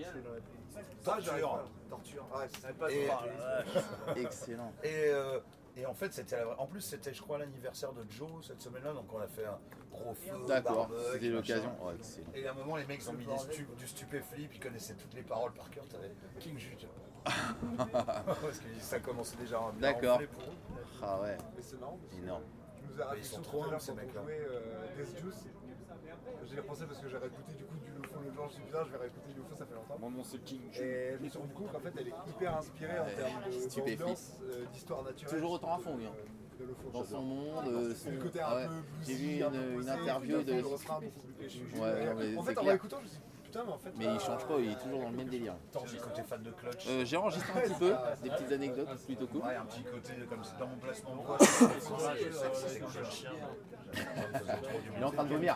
torture. Torture. Ouais, c'est Et, Excellent. et, euh, et en fait, c'était la vraie- en plus c'était, je crois, l'anniversaire de Joe cette semaine-là, donc on a fait un gros feu. D'accord, barbecue, c'était l'occasion. machin. Oh, excellent. Et à un moment, les mecs ils ont mis des stu- du stupéflip, ils connaissaient toutes les paroles par cœur. T'avais King Jude. Parce que ça commençait déjà à bien D'accord. enfler pour eux. Ah ouais, Mais c'est marrant. parce que énorme. Tu nous as rappelé Ils sont tout trop à l'heure humbles, ces quand on mecs-là. jouait euh, Death Juice. J'y ai repensé parce que j'ai réécouté du coup du Lofo l'autre jour. Je me suis dit, putain, je vais réécouter du Lofo, ça fait longtemps. Mon nom c'est King Jude. Et je me suis rendu compte qu'en fait, elle est hyper inspirée en Ouais, termes de- stupéflip. d'ambiance, euh, d'histoire naturelle. Toujours autant à fond, lui, hein. euh, de Lofo, Dans j'adore. son monde, euh, C'est le son- côté ah un ouais. peu J'ai bluesy, vu un peu une, une posé, interview puis de. le refrain beaucoup plus péchu. Ouais, non, mais En c'est fait, en clair. réécoutant, je me suis dit, putain, mais en fait. Mais il change pas, il est toujours dans le même délire. Tant j'ai côté fan de Clutch. Euh, J'ai enregistré un petit peu, des petites anecdotes plutôt cool. Ouais, un petit côté comme ça dans mon placement de voix. Je sais que c'est que le chien. Il est en train de vomir.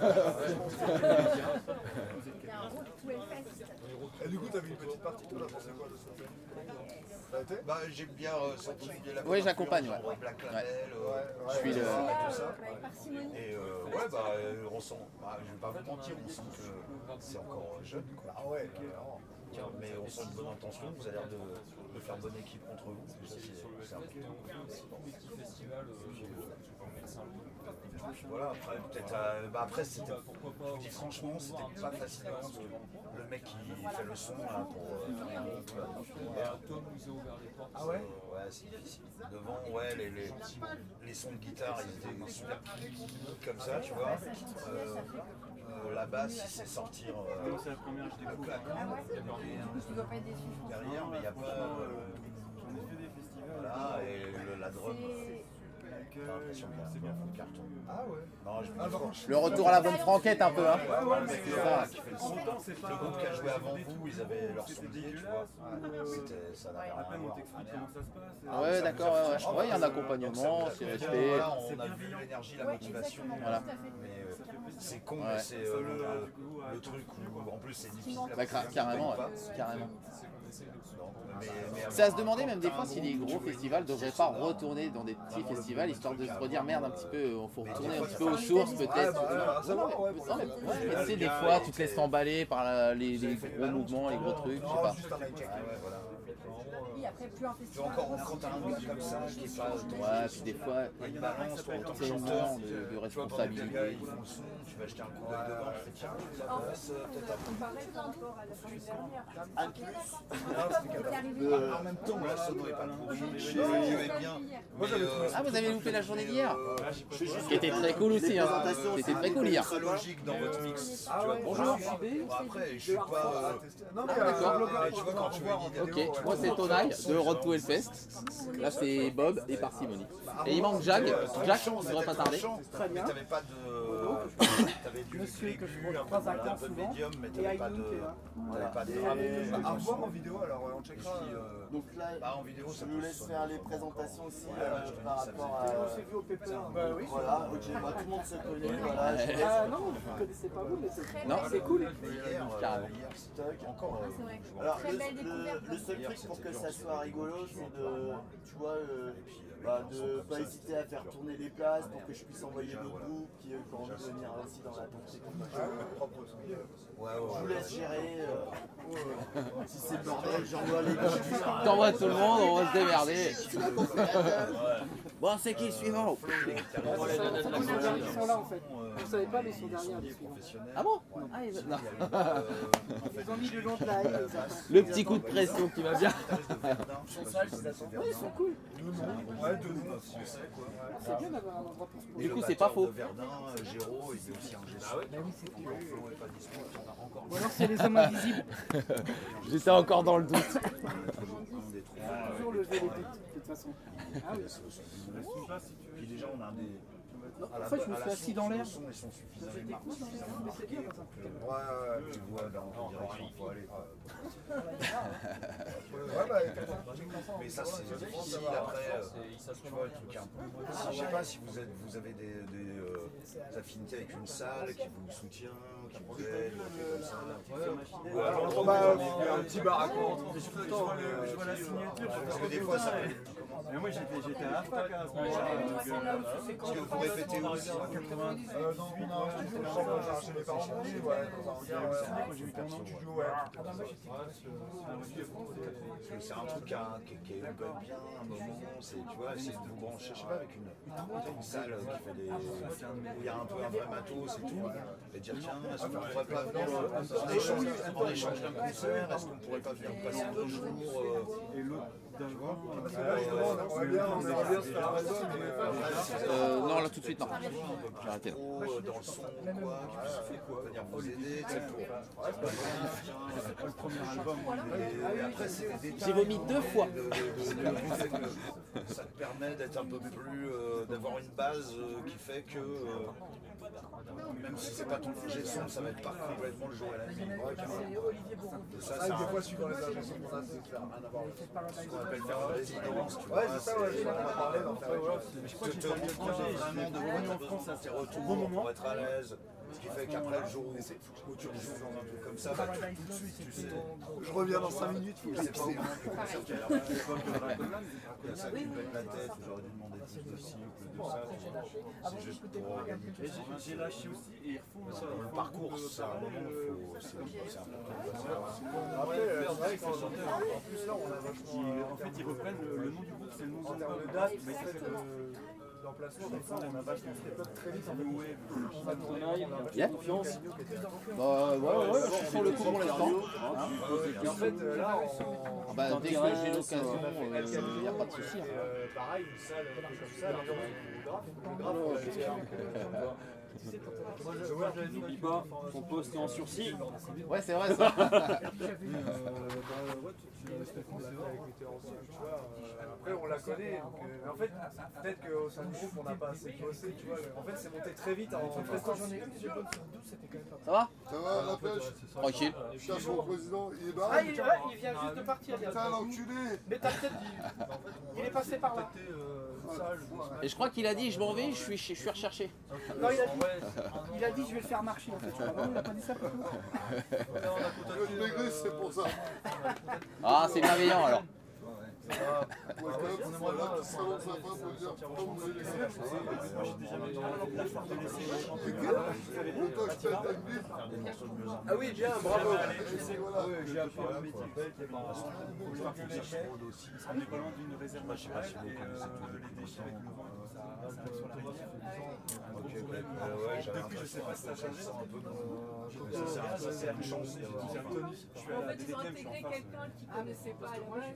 Et du coup, t'avais une petite partie, toi, là, pensé quoi de ce fait? Ça a été? Bah, j'ai bien euh, senti la Ouais, j'accompagne, ouais. genre Black Label, Ouais. euh, Ouais, Je suis le- tout ça. Avec parcimonie. Et euh, ouais, bah, euh, on sent, bah, je vais pas vous mentir, on sent que c'est encore jeune, quoi. Ah ouais, carrément. mais on sent une bonne intention, vous avez l'air de, de faire bonne équipe entre vous. Ça, c'est- c'est important. Voilà, après, peut-être, euh, bah après, c'était, je vous dis franchement, c'était pas facile parce que le mec qui fait le son là, pour euh, faire un groupe, ah ouais, ouais, c'est difficile. Devant, ouais, les, les, les sons de guitare, ils étaient super comme ça, tu vois. Euh, euh, la basse, il sait sortir euh, le claquement derrière, mais il n'y a pas. Euh, voilà, et le, la drum. J'ai l'impression qu'il y a un carton. Ah ouais. Non, je me dis, Le retour à la bonne franquette un peu, hein. ouais, ouais, mais c'est ça qui fait le son. Le groupe qui a joué avant vous, ils avaient leur sondier, tu vois. C'était, ça n'avait rien à voir. Ouais, d'accord, ouais, ouais. Ouais, il y a un accompagnement, c'est respect. Voilà, on a vu l'énergie, la motivation. Voilà. Mais euh, c'est con, Ouais. mais c'est euh, le, le truc où en plus c'est difficile. à Bah, faire, cra- carrément, pas. ouais. Carrément. Mais- mais C'est à se quand- demander quand même des t'as fois un si les groupe gros qui joue festivals avec devraient ce pas son-là, retourner dans des petits vraiment, le festivals premier histoire de truc se à redire avoir, merde un euh, petit peu, il faut mais retourner des un fois, petit ça peu aux arrive. sources Ouais, peut-être. bah, voilà, ça va, ouais, Non, mais- voilà. ouais, mais Là, tu sais, le des gars, fois il tu te laisses était- emballer par la- les, les gros mouvements, les gros trucs, je sais pas. Juste un mic check. Ouais, voilà. Oui, après, plus un Tu vois, festival. encore quand t'as un gars comme ça qui est pas Ouais, puis des fois, il y a une balance pour autant que c'est chanteur, énorme de, de tu vois, pendant que les responsabilité. gars ils font le son, tu vas jeter un coup d'œil devant, tu fais tiens, la basse, peut-être un peu. Comparé par rapport à la semaine dernière. Ah, plus. En même temps, la sono est pas trop chiche, le jeu est bien. Mais, euh, Ah, vous avez loupé la journée d'hier, euh, je suis juste- qui était très cool aussi, hein. C'était très cool hier. Très logique dans votre mix. Tu vois, Bonjour. Bon, après, je suis pas. euh, Non, Ah, d'accord. mais tu vois, quand tu veux une idée. Ok, moi c'est Tonai de Road to Hellfest. Là c'est Bob et Parsimony. Et il manque Jack. Jack, il devrait pas tarder. Très bien. T'avais pas de. T'avais du Monsieur que je aigu, un croise peu, à un quart peu souvent, médium, mais et t'avais pas Aïnoun de. qui est là. T'avais pas de. Et- À voir en vidéo, alors on checkera. Et puis, euh, Donc là, bah, en vidéo, ça je peut vous se laisse sonner faire les encore. présentations aussi Ouais, euh, ouais, je te par dis, ça rapport faisait- à. On s'est vu au Pepper. Bah oui. Voilà, ok, bah, tout le monde se connaît, voilà. je laisse- Ah non, vous ne connaissez pas vous, mais c'est Non. c'est cool. Mais hier, euh, Carrément. hier, c'était Toc. encore. euh, c'est vrai. je vois. Alors, Très le, belle le- découverte. le seul Hier, truc pour c'était que dur, ça c'était soit dur. rigolo, c'est de, tu vois, euh, Et puis, avec bah, un son de comme pas ça, hésiter à faire tourner les places pour que je puisse envoyer d'autres groupes qui euh, qui ont envie de venir aussi dans la tente. Ouais, ouais, Je vous ouais. laisse gérer. euh, si c'est le bordel, j'envoie les gars. T'envoies tout le monde, on va se démerder. C'est là qu'on fait la teuf. Bon, c'est qui le suivant? Ça fait combien d'heures qu'ils sont là en fait? Vous savez pas, mais ils sont derrière les suivants. Ah bon? Ah, il- non. Ils ont mis le long de la haie, ils attendent. Le petit coup de pression qui va bien. Ouais, ils sont cool. Ouais, de nous. C'est bien d'avoir un endroit pour se poser. Du coup, c'est pas faux. Verdun, Géraud, il est aussi un Géraud. Bah oui, c'est cool. Flo est pas dispo, il y en a encore. Ou alors c'est les hommes invisibles. J'étais encore dans le doute. Un des trois. Toujours lever les doutes, de toute façon. Ah oui. Puis déjà, on a des. Non, à la- en fait, je me à suis la assis source, dans le l'air. son, ils sont suffisamment J'étais marqués, cool dans l'air, suffisamment mais c'est bien dans un marqués. truc comme Ouais, ouais, ouais, tu vois dans quelle direction il faut aller. Ouais, bah, Mais ça, c'est difficile après. euh, Tu vois, le truc un peu. Si, je sais pas si vous, êtes, vous avez des, des, euh, des affinités avec une salle qui vous soutient, qui vous aide, ou un truc comme ça. Ou alors, bah, il y a un petit bar à côté. je vois la signature. Parce que des fois, ça peut. Mais moi j'étais j'étais à la fac à ce moment-là. Parce que vous répétez aussi. quatre-vingt-dix-huit, euh, non, non, je toujours le champ quand j'ai chez mes parents, on dit, ouais, dans un hangar, ouais, Quand j'ai eu ton nom, tu joues, ouais. Parce que c'est un truc hein, qui, qui est quand même bien un moment, c'est tu vois, essayer de vous brancher, je sais pas, avec une, une salle qui fait des. Où il y a un peu un vrai matos et tout, et dire tiens, est-ce qu'on pourrait pas venir en échange, en échange d'un concert, est-ce qu'on pourrait pas venir passer deux jours euh, Et l'autre d'avant. Parce que là, justement, on aimerait bien, on aimerait bien se faire un album, mais Euh, non, là tout de suite, non. J'ai arrêté là. trop euh, dans le son, quoi, qui puisse venir vous aider, tu sais, pour. Le premier album. Et après, c'est des détails. J'ai vomi deux fois. de- de- de- de- fait que ça te permet d'être un peu plus, euh, d'avoir une base euh, qui fait que euh, même si c'est pas ton ingé son, ça va être pas complètement le jour et la nuit. Et ça, ah, c'est des un- fois, suivant les ingénieurs qu'on a, c'est clair, rien à voir. ce qu'on appelle faire une résidence, tu vois. Ouais, c'est ça, ouais, on en a parlé d'en faire une. Te, te rendre compte vraiment de quoi tu as besoin dans tes retours pour être à l'aise. Ce qui fait qu'après le jour où où tu joues dans un truc comme ça, bah, tu- tout de suite tu sais. Je reviens dans cinq minutes, faut que C'est pas c'est au moment du concert qui a l'air de il y a ça qui me pète la tête, où j'aurais dû demander plus de ci ou plus de ça. C'est juste pour organiser tout ça. J'ai lâché aussi et ils refont ça. parcours, c'est un moment, faut, c'est c'est important. Après, euh, c'est vrai que c'est chanteur. En plus, là, on a vachement. En fait, ils reprennent le, le nom du groupe, c'est le nom En de termes de date, mais c'est le. L'emplacement, des fois, on a vachement step up très vite. En fait, on a tourné, Yeah. confiance. Bah ouais, ouais, ouais, je sens le coup pour l'instant. Et en fait, euh, là, on. Bah, dès que j'ai l'occasion, il n'y a pas de souci. Euh, pareil, une salle un peu comme ça, l'ambiance du graphe. Le graphe, on l'a fait, hein. Moi, je- moi, j'avais dit, N'oublie pas, ton poste est en sursis. Ouais, c'est vrai ça. Après, on la connaît, donc, euh, mais en fait, peut-être qu'au sein du groupe, on n'a pas assez bossé, tu vois. En fait, c'est monté très vite en prestation. Ça va? Ça va, la pêche? Tranquille. Je cherche mon président, il est Ah, barré. il, ouais, il vient juste de partir. Putain, l'enculé! Mais t'as peut-être. Il est passé par là. Et je crois qu'il a dit je m'en vais, je suis, je suis recherché. Non, il a dit, il a dit je vais le faire marcher en fait. Tu vois, non, il a pas dit ça plutôt. Je maigrisse, c'est pour ça. Ah, c'est bienveillant alors. Ouais, quand même, voilà, qui se relance sa femme pour lui dire pourquoi vous m'avez laissé. Autant que tu as été. Ah oui, bien, bravo. J'ai appris un métier pour le parc de déchets. On est pas loin d'une réserve naturelle et les déchets avec le vent, ça arrive sur la rivière. Depuis, je sais pas si ça a changé. Ça, c'est une chance. Je suis à En la fait, ils ont D D T M, je suis en intégré face. quelqu'un qui connaissait pas à la base.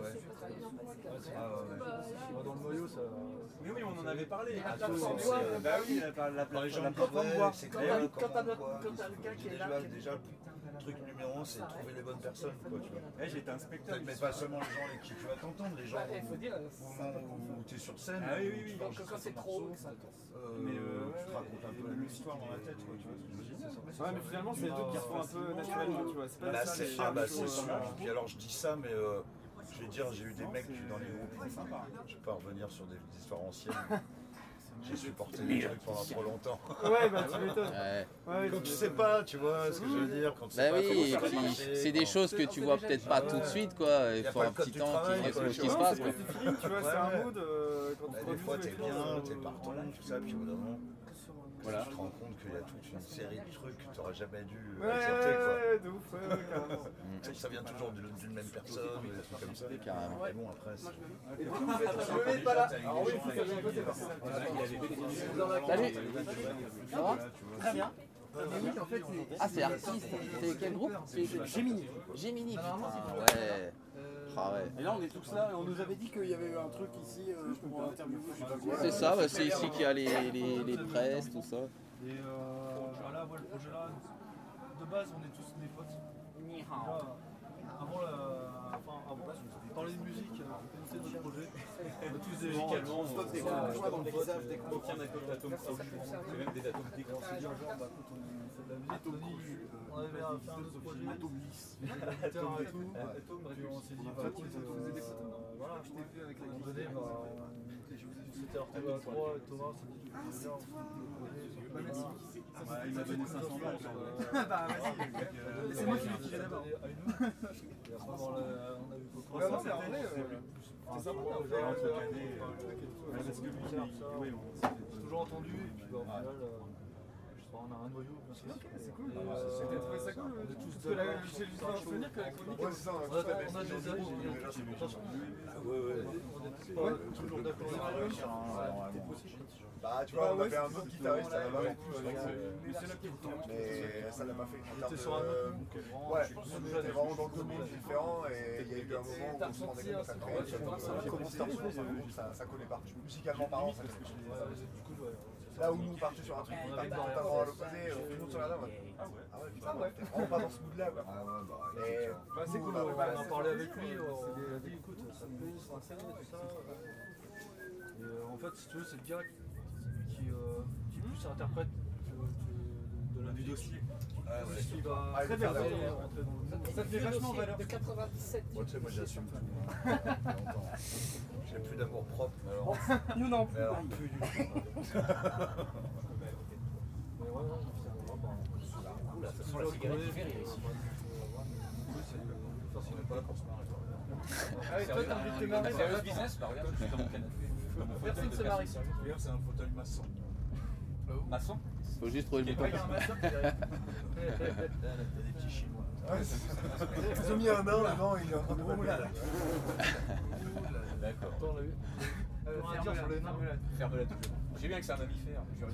Dans le noyau, ça. Mais oui, on en avait parlé. La plateforme bois. Bah oui, la, la, la, Les gens la me plateforme disent, bois. ouais, c'est Quand clair, t'as- quand t'as le- quoi. quand t'as le gars qui est là, Déjà, qui est- déjà, le truc numéro un, c'est de trouver les bonnes personnes, quoi, tu vois. Eh, j'ai été inspecteur. Mais pas seulement les gens avec qui tu vas t'entendre, les gens Bah, il faut dire, au moment où tu es sur scène, Ah oui, oui, où oui. tu donc enregistres quand c'est ton trop, morceau, ça euh, Mais, euh, tu te racontes un peu l'histoire dans la tête, quoi, tu vois ce que je veux dire. Ouais, mais finalement, c'est des trucs qui se font un peu naturellement, tu vois. C'est pas Bah, ça, c'est les ah, charmes, bah, il faut, c'est sûr. euh, Puis alors je dis ça, mais euh, je vais dire, j'ai eu des mecs dans les groupes. Je vais pas revenir sur des histoires anciennes. J'ai supporté des trucs pendant trop longtemps. Ouais, bah tu m'étonnes. Ouais. Ouais, Quand tu sais pas, tu vois ce que je veux dire. Quand tu Bah sais pas oui, comment et ça puis marcher, c'est des quand- choses que tu vois peut-être pas tout de suite quoi. Il Y a faut pas un le code petit du temps travail, qui, quoi, qui tu se vois. passe C'est quoi. plus du feeling, tu vois, c'est Ouais, un ouais. mood euh, quand Bah, tu des fois reviens t'es avec les bien, gens, t'es euh, partant, tout ça, puis au bout d'un moment, Voilà. tu te rends compte qu'il y a toute une série de trucs que tu n'aurais jamais dû Ouais, accepter, quoi. ouais, de ouf, ouais, ouais, carrément. Tu sais que ça vient toujours d'une d'une même personne, ou des trucs comme ça. Carrément. Mais bon, après, c'est. Et vous, vous faites je vais pas là. Alors oui, vous savez un peu, c'est pas ça. Salut. Ça va? Très bien. En fait, Ah c'est artiste. C'est quel groupe? Gemini. Gemini. Putain, ouais. Ah ouais. Et là, on est tous là, et on nous avait dit qu'il y avait eu un truc ici euh, pour interviewer, je sais pas quoi. C'est ça, bah, c'est ici qu'il y a les, les, les presses, tout ça. Et euh, voilà, ouais, le projet là, de base, on est tous des potes. Déjà, avant la. Enfin, avant, on parlait de musique, on connaissait notre projet. On est tous des musicalement, on se donne des points dans le visage dès qu'on aucun atome proche. C'est même des atomes décrochés. On s'est dit un jour, bah écoute, on fait de la musique, on avait fait un autre projet, Atome lisse, et tout. Puis on s'est dit, bah écoute, voilà, je t'ai fait avec la donné, bah, on s'était retrouvé à trois, et Thomas s'est dit, tu veux venir, il m'a donné cinq cents balles. Bah vas-y, c'est moi qui l'ai tiré d'abord. Et après, on a vu Coco. Ouais, non, mais en vrai, euh, c'est sympa. ouais, Entre ouais, années, ouais, parce que lui, oui, on s'est toujours entendu. Et puis bah, au final, je sais pas, on a un noyau, bien sûr. c'est cool. Et, Ah, euh, c'était trouvé ça cool. on est tous Parce que là, d'accord. j'ai juste un souvenir que la chronique. Ouais, c'est ça, on a, on a des amis, attention. Ouais, ouais. On est pas toujours d'accord avec Bah, tu vois, on avait un autre guitariste à la base en plus, mais ça l'a pas fait. En termes de. Ouais, on était vraiment dans deux mondes différents et il y a eu un moment où on se rendait compte que ça créait. Ça ça collait pas. Musicalement parlant, ça collait. Là où nous on partait sur un truc totalement à l'opposé, tout le monde se regardait en mode ah ouais, putain, ouais, t'es vraiment pas dans ce mood là quoi. Et bah, c'est cool, on en parlait avec lui, on a dit écoute, ça me plaît, c'est un scène et tout ça. Et euh, en fait, si tu veux, c'est le gars qui, qui, euh, qui est plus interprète que, que de la musique aussi. Ah, ouais. Qui va Ah, il très veut bien faire rentrer la- dans le. Ça te fait vachement valeur. De quatre-vingt-dix-sept. Moi, tu sais, moi j'assume tout. hein. Longtemps. J'ai plus d'amour propre. Alors, Nous non plus. mais alors, plus du tout. Mais ouais, ouais, c'est vraiment pas. Oula, de toute façon la cigarette qui fait rire ici. Oui, c'est le. Enfin, on n'est pas là pour se marrer. Ah oui, toi t'as envie de te marrer. Sérieux business, bah regarde, je suis dans mon canapé. Personne ne se marie ici. D'ailleurs, c'est un fauteuil maçon. Maçon? Faut juste trouver le bouton. Ouais, c'est ça. Ils ont mis un nain là-dedans et il est en train de rouler. D'accord. Euh, ferme-la, ferme-la. Ferme-la tout. Je sais bien que c'est un mammifère. Et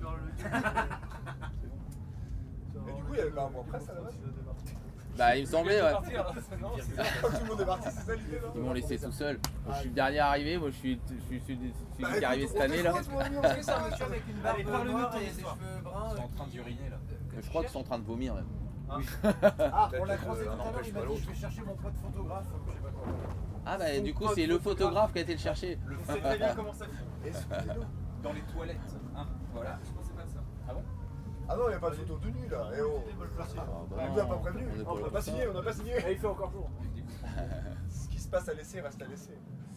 du coup, il y avait pas un point presse à la base. Bah il me semblait ouais. Quand tout le monde est parti, c'est ça l'idée là. Ils m'ont laissé tout seul. Moi, je suis le dernier arrivé, moi je suis, je suis, je suis, je suis celui qui est arrivé cette année là. Est-ce que c'est un monsieur avec une barbe noire et des cheveux bruns? Ils sont en train d'uriner là. Je crois qu'ils sont en train de vomir même. Oui. Ah, on l'a croisé tout à l'heure, il m'a dit je vais chercher mon pote photographe, je sais pas quoi. Ah bah du coup c'est le photographe qui a été le chercher. C'est très bien comment ça fait. Dans les toilettes. Hein, voilà. Je pensais pas de ça. Ah bon? Ah non, il n'y a pas de photo de nu là. Eh oh. On nous a pas prévenu. On n'a pas signé, on n'a pas signé. Et il fait encore jour. Ce qui se passe à laisser reste à laisser.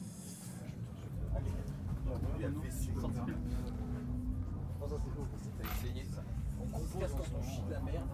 On compose quand on chie de la merde.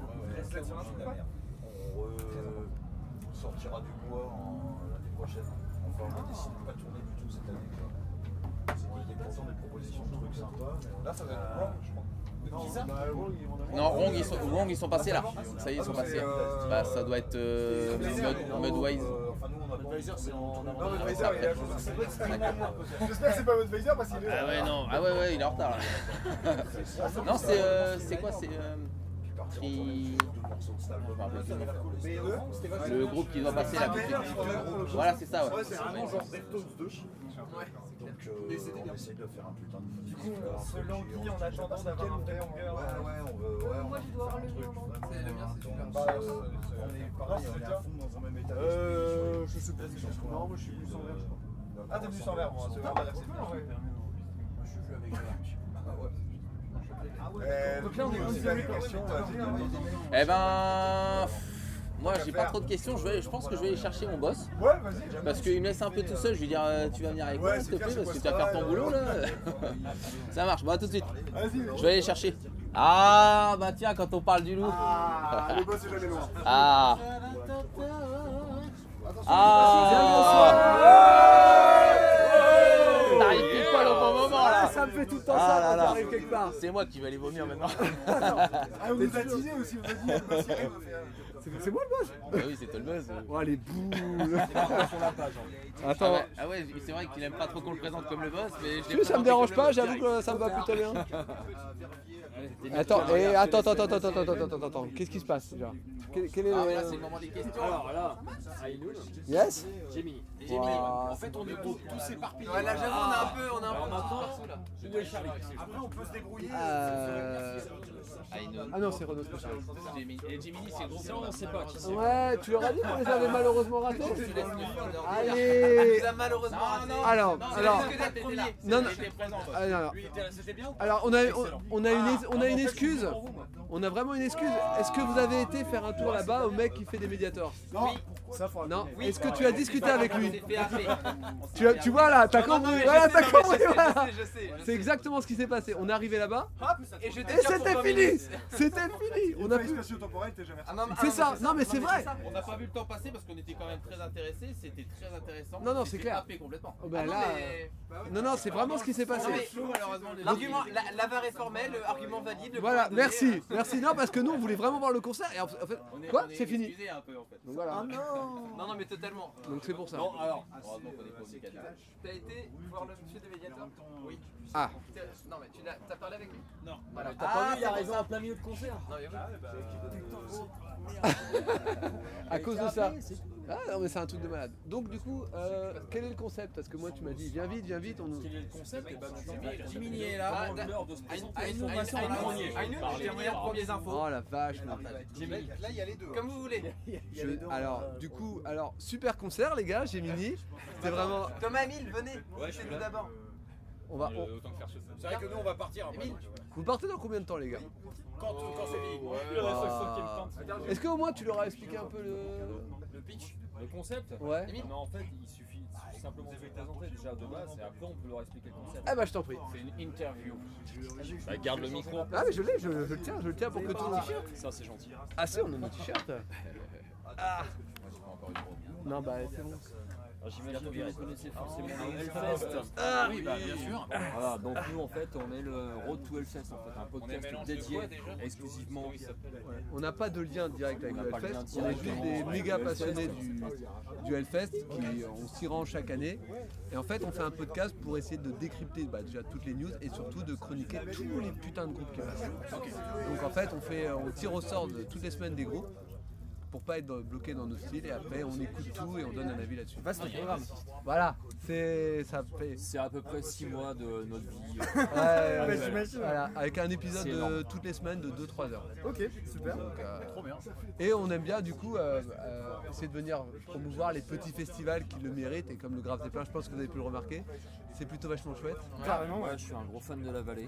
On sortira du bois l'année prochaine. Enfin, on a décidé de ne pas tourner du tout cette année. C'est qu'il y a pourtant des propositions de trucs sympas. Là, ça va être wrong, je crois. Non, Qui ça bah, Wrong, ils vont avoir- Non, Wrong ils sont, Wrong, ils sont passés là. Ça y est, ils sont Ah, passés. c'est, euh, Bah ça doit être euh, Mud- Mudwise. Enfin, nous, on a pas Advisor, c'est en Non, avant. Mudweiser, il est à cause de ça. J'espère que c'est pas Mudweiser parce qu'il est. Ah ouais non, ah ouais ouais il est en retard là. Non c'est euh, c'est quoi c'est euh, qui... Le groupe qui doit passer là. Voilà c'est ça ouais. Ouais, c'est vraiment genre Deftones deux. Donc, euh, on essaie de faire un putain de Du coup, on se languit en attendant d'avoir un vrai hangar. Ouais, ouais, on veut. Ouais, Moi, je dois avoir le mien en C'est le mien, c'est super. Bah, euh, on est pareil, on est à fond dans un même état d'esprit. Euh, je sais pas. Non, moi je suis plus en vert, je crois. Ah, t'es venu sans verre, moi. C'est vraiment Moi je suis venu avec vert. Euh, Donc là, on est si comme t'as des questions, vas-y. Eh ben moi j'ai pas trop de questions, je, vais, je pense que je vais aller chercher mon boss. Ouais, vas-y. Parce qu'il me laisse un peu tout seul, je lui dis euh, tu vas venir avec moi Ouais, s'il te c'est plaît clair, parce que c'est tu vas quoi faire ça, ton boulot là. Ça marche, bah à tout de suite. Vas-y. Je vais aller chercher. Ah bah tiens quand on parle du loup. Ah, le boss est jamais loin. Ah. Ah. T'arrives pile poil au bon moment là. Ça me fait tout le temps Ah ça là quand là. j'arrive quelque part. C'est moi qui vais aller vomir maintenant. Ah, on nous a teasé aussi, on nous a dit, le boss il arrive, on fait, euh, C'est c'est moi le boss. Bah oui c'est toi le buzz. Oh les boules. Ah Attends. ouais, ah ouais, c'est vrai qu'il aime pas trop qu'on le présente comme le boss, mais je l'ai Tu sais, ça me présenté dérange comme pas, le boss j'avoue direct. que ça me va plutôt bien. T'es Attends, bien. et attends, attends, attends, attends, attends, attends, attends, attends, qu'est-ce qui se passe déjà? Quel, quel est Ah mais là le... c'est le moment des questions. Alors là, Aïnoun, Yes? Gemini. Wow. En fait, on est tous tous éparpillés. Ouais, là, j'avoue, on a un peu, on a un Alors peu maintenant, partout là. où est Charlie? Après, on peut se débrouiller. Euh... Aïnoun. Ah non, c'est Renault Spécial. Gemini. Et Gemini c'est le gros. Ça, on sait pas qui c'est. Ouais, tu leur as dit qu'on les avait malheureusement ratés? Je te laisse nous faire leur dire. Allez. Il a malheureusement raté. Alors, Non, alors, c'est parce que t'étais là. non, non. T'étais présent, toi. ah, non, non. Lui, c'était bien ou pas? Alors on a, on, on a une, Ah, on a une excuse. On a vraiment une excuse. Est-ce que vous avez été faire un tour là-bas au mec qui fait des médiators? Non, ça faudra. Non. Est-ce que tu as discuté avec lui? On s'est fait happer. tu, as- tu vois là, t'as compris. Voilà, t'as compris. voilà. Je sais, je C'est exactement ce qui s'est passé. On est arrivé là-bas sais. Et je et détire c'était pour fini. vingt minutes. C'était fini. On a pu. spatio-temporel, t'es jamais. Ah non, C'est ah ça. non, Non mais c'est vrai. On n'a pas vu le temps passer parce qu'on était quand même très intéressés, c'était très intéressant. Non, non, On c'est s'est clair. happé complètement. Oh, bah Ah non, là. mais- Non non, c'est vraiment ce qui s'est Non, passé. mais Chaud, malheureusement, les l'argument, la, la var est formelle, argument valide. le Voilà, point donné. merci, merci. Non parce que nous on voulait vraiment voir le concert et en en fait, On est- quoi? on est C'est fini. excusé un peu en fait. Donc voilà. Non, non, mais totalement. Donc c'est pour ça. Bon, alors, Heureusement qu'on est pas au Mécanique. T'as été voir le monsieur des médiateurs? Oui. Ah. Non, mais tu l'as t'as parlé avec lui? Non. Voilà. T'as pas vu, il est arrivé en plein milieu de concert. Non, il y a À cause de ça. Ah non mais c'est un truc de malade. Donc du coup, euh, quel est le concept? Parce que moi tu m'as dit viens vite, viens vite. On... Quel est le concept? Eh ben, Jiminy est là. Avant l'heure de se présenter. Aïnoun, Information Aïnoun, en premier. Aïnoun, Parler. j'aimerais prendre les infos. Oh la vache. non. Gemini. Là, il y a les deux. Comme vous voulez. Je- Alors du coup, alors super concert les gars, Gemini. C'était vraiment. Thomas Emile, venez. Ouais, je suis C'est là. nous d'abord. On va. on- Autant que faire ce C'est vrai que nous, on va partir après. Émile. Vous partez dans combien de temps les gars? Quand, quand c'est fini. Ah. Est-ce qu'au moins tu leur as expliqué un peu le. Le pitch, le concept. Ouais. Non, en fait, il suffit simplement de se présenter déjà de base et après on peut leur expliquer le concept. Ah bah je t'en prie. C'est une interview. Bah, garde le micro. Ah mais je l'ai, je, je le tiens, je le tiens pour que tout le monde. Ça, c'est gentil. Ah si, on a nos t-shirts. Ah. Non bah c'est bon. Alors, j'imagine que vous connaissez forcément le Hellfest. Ah oui, bah bien sûr. Voilà, donc nous en fait on est le Road to Hellfest, en fait, un podcast dédié exclusivement. On n'a pas de lien direct avec On le n'a pas le lien Hellfest, on est direct juste en- des avec méga le Hellfest. passionnés du, du Hellfest, qui on s'y rend chaque année. Et en fait on fait un podcast pour essayer de décrypter bah, déjà toutes les news et surtout de chroniquer tous les putains de groupes qui passent. Donc en fait on, fait, on tire au sort de, toutes les semaines des groupes pour pas être dans- bloqué dans nos styles et après on écoute tout et on donne un avis là-dessus. Vaste programme. Voilà, c'est ça fait. C'est à peu près six mois de notre vie. euh, Ouais, ouais, actuelle. j'imagine. Voilà, avec un épisode C'est de énorme. toutes les semaines de deux trois heures. Ok, super. Donc, euh, Trop bien. Et on aime bien du coup euh, euh, essayer de venir promouvoir les petits festivals qui le méritent et comme le Grave des Plains, je pense que vous avez pu le remarquer, c'est plutôt vachement chouette. Carrément, Ouais, je suis un gros fan de la vallée.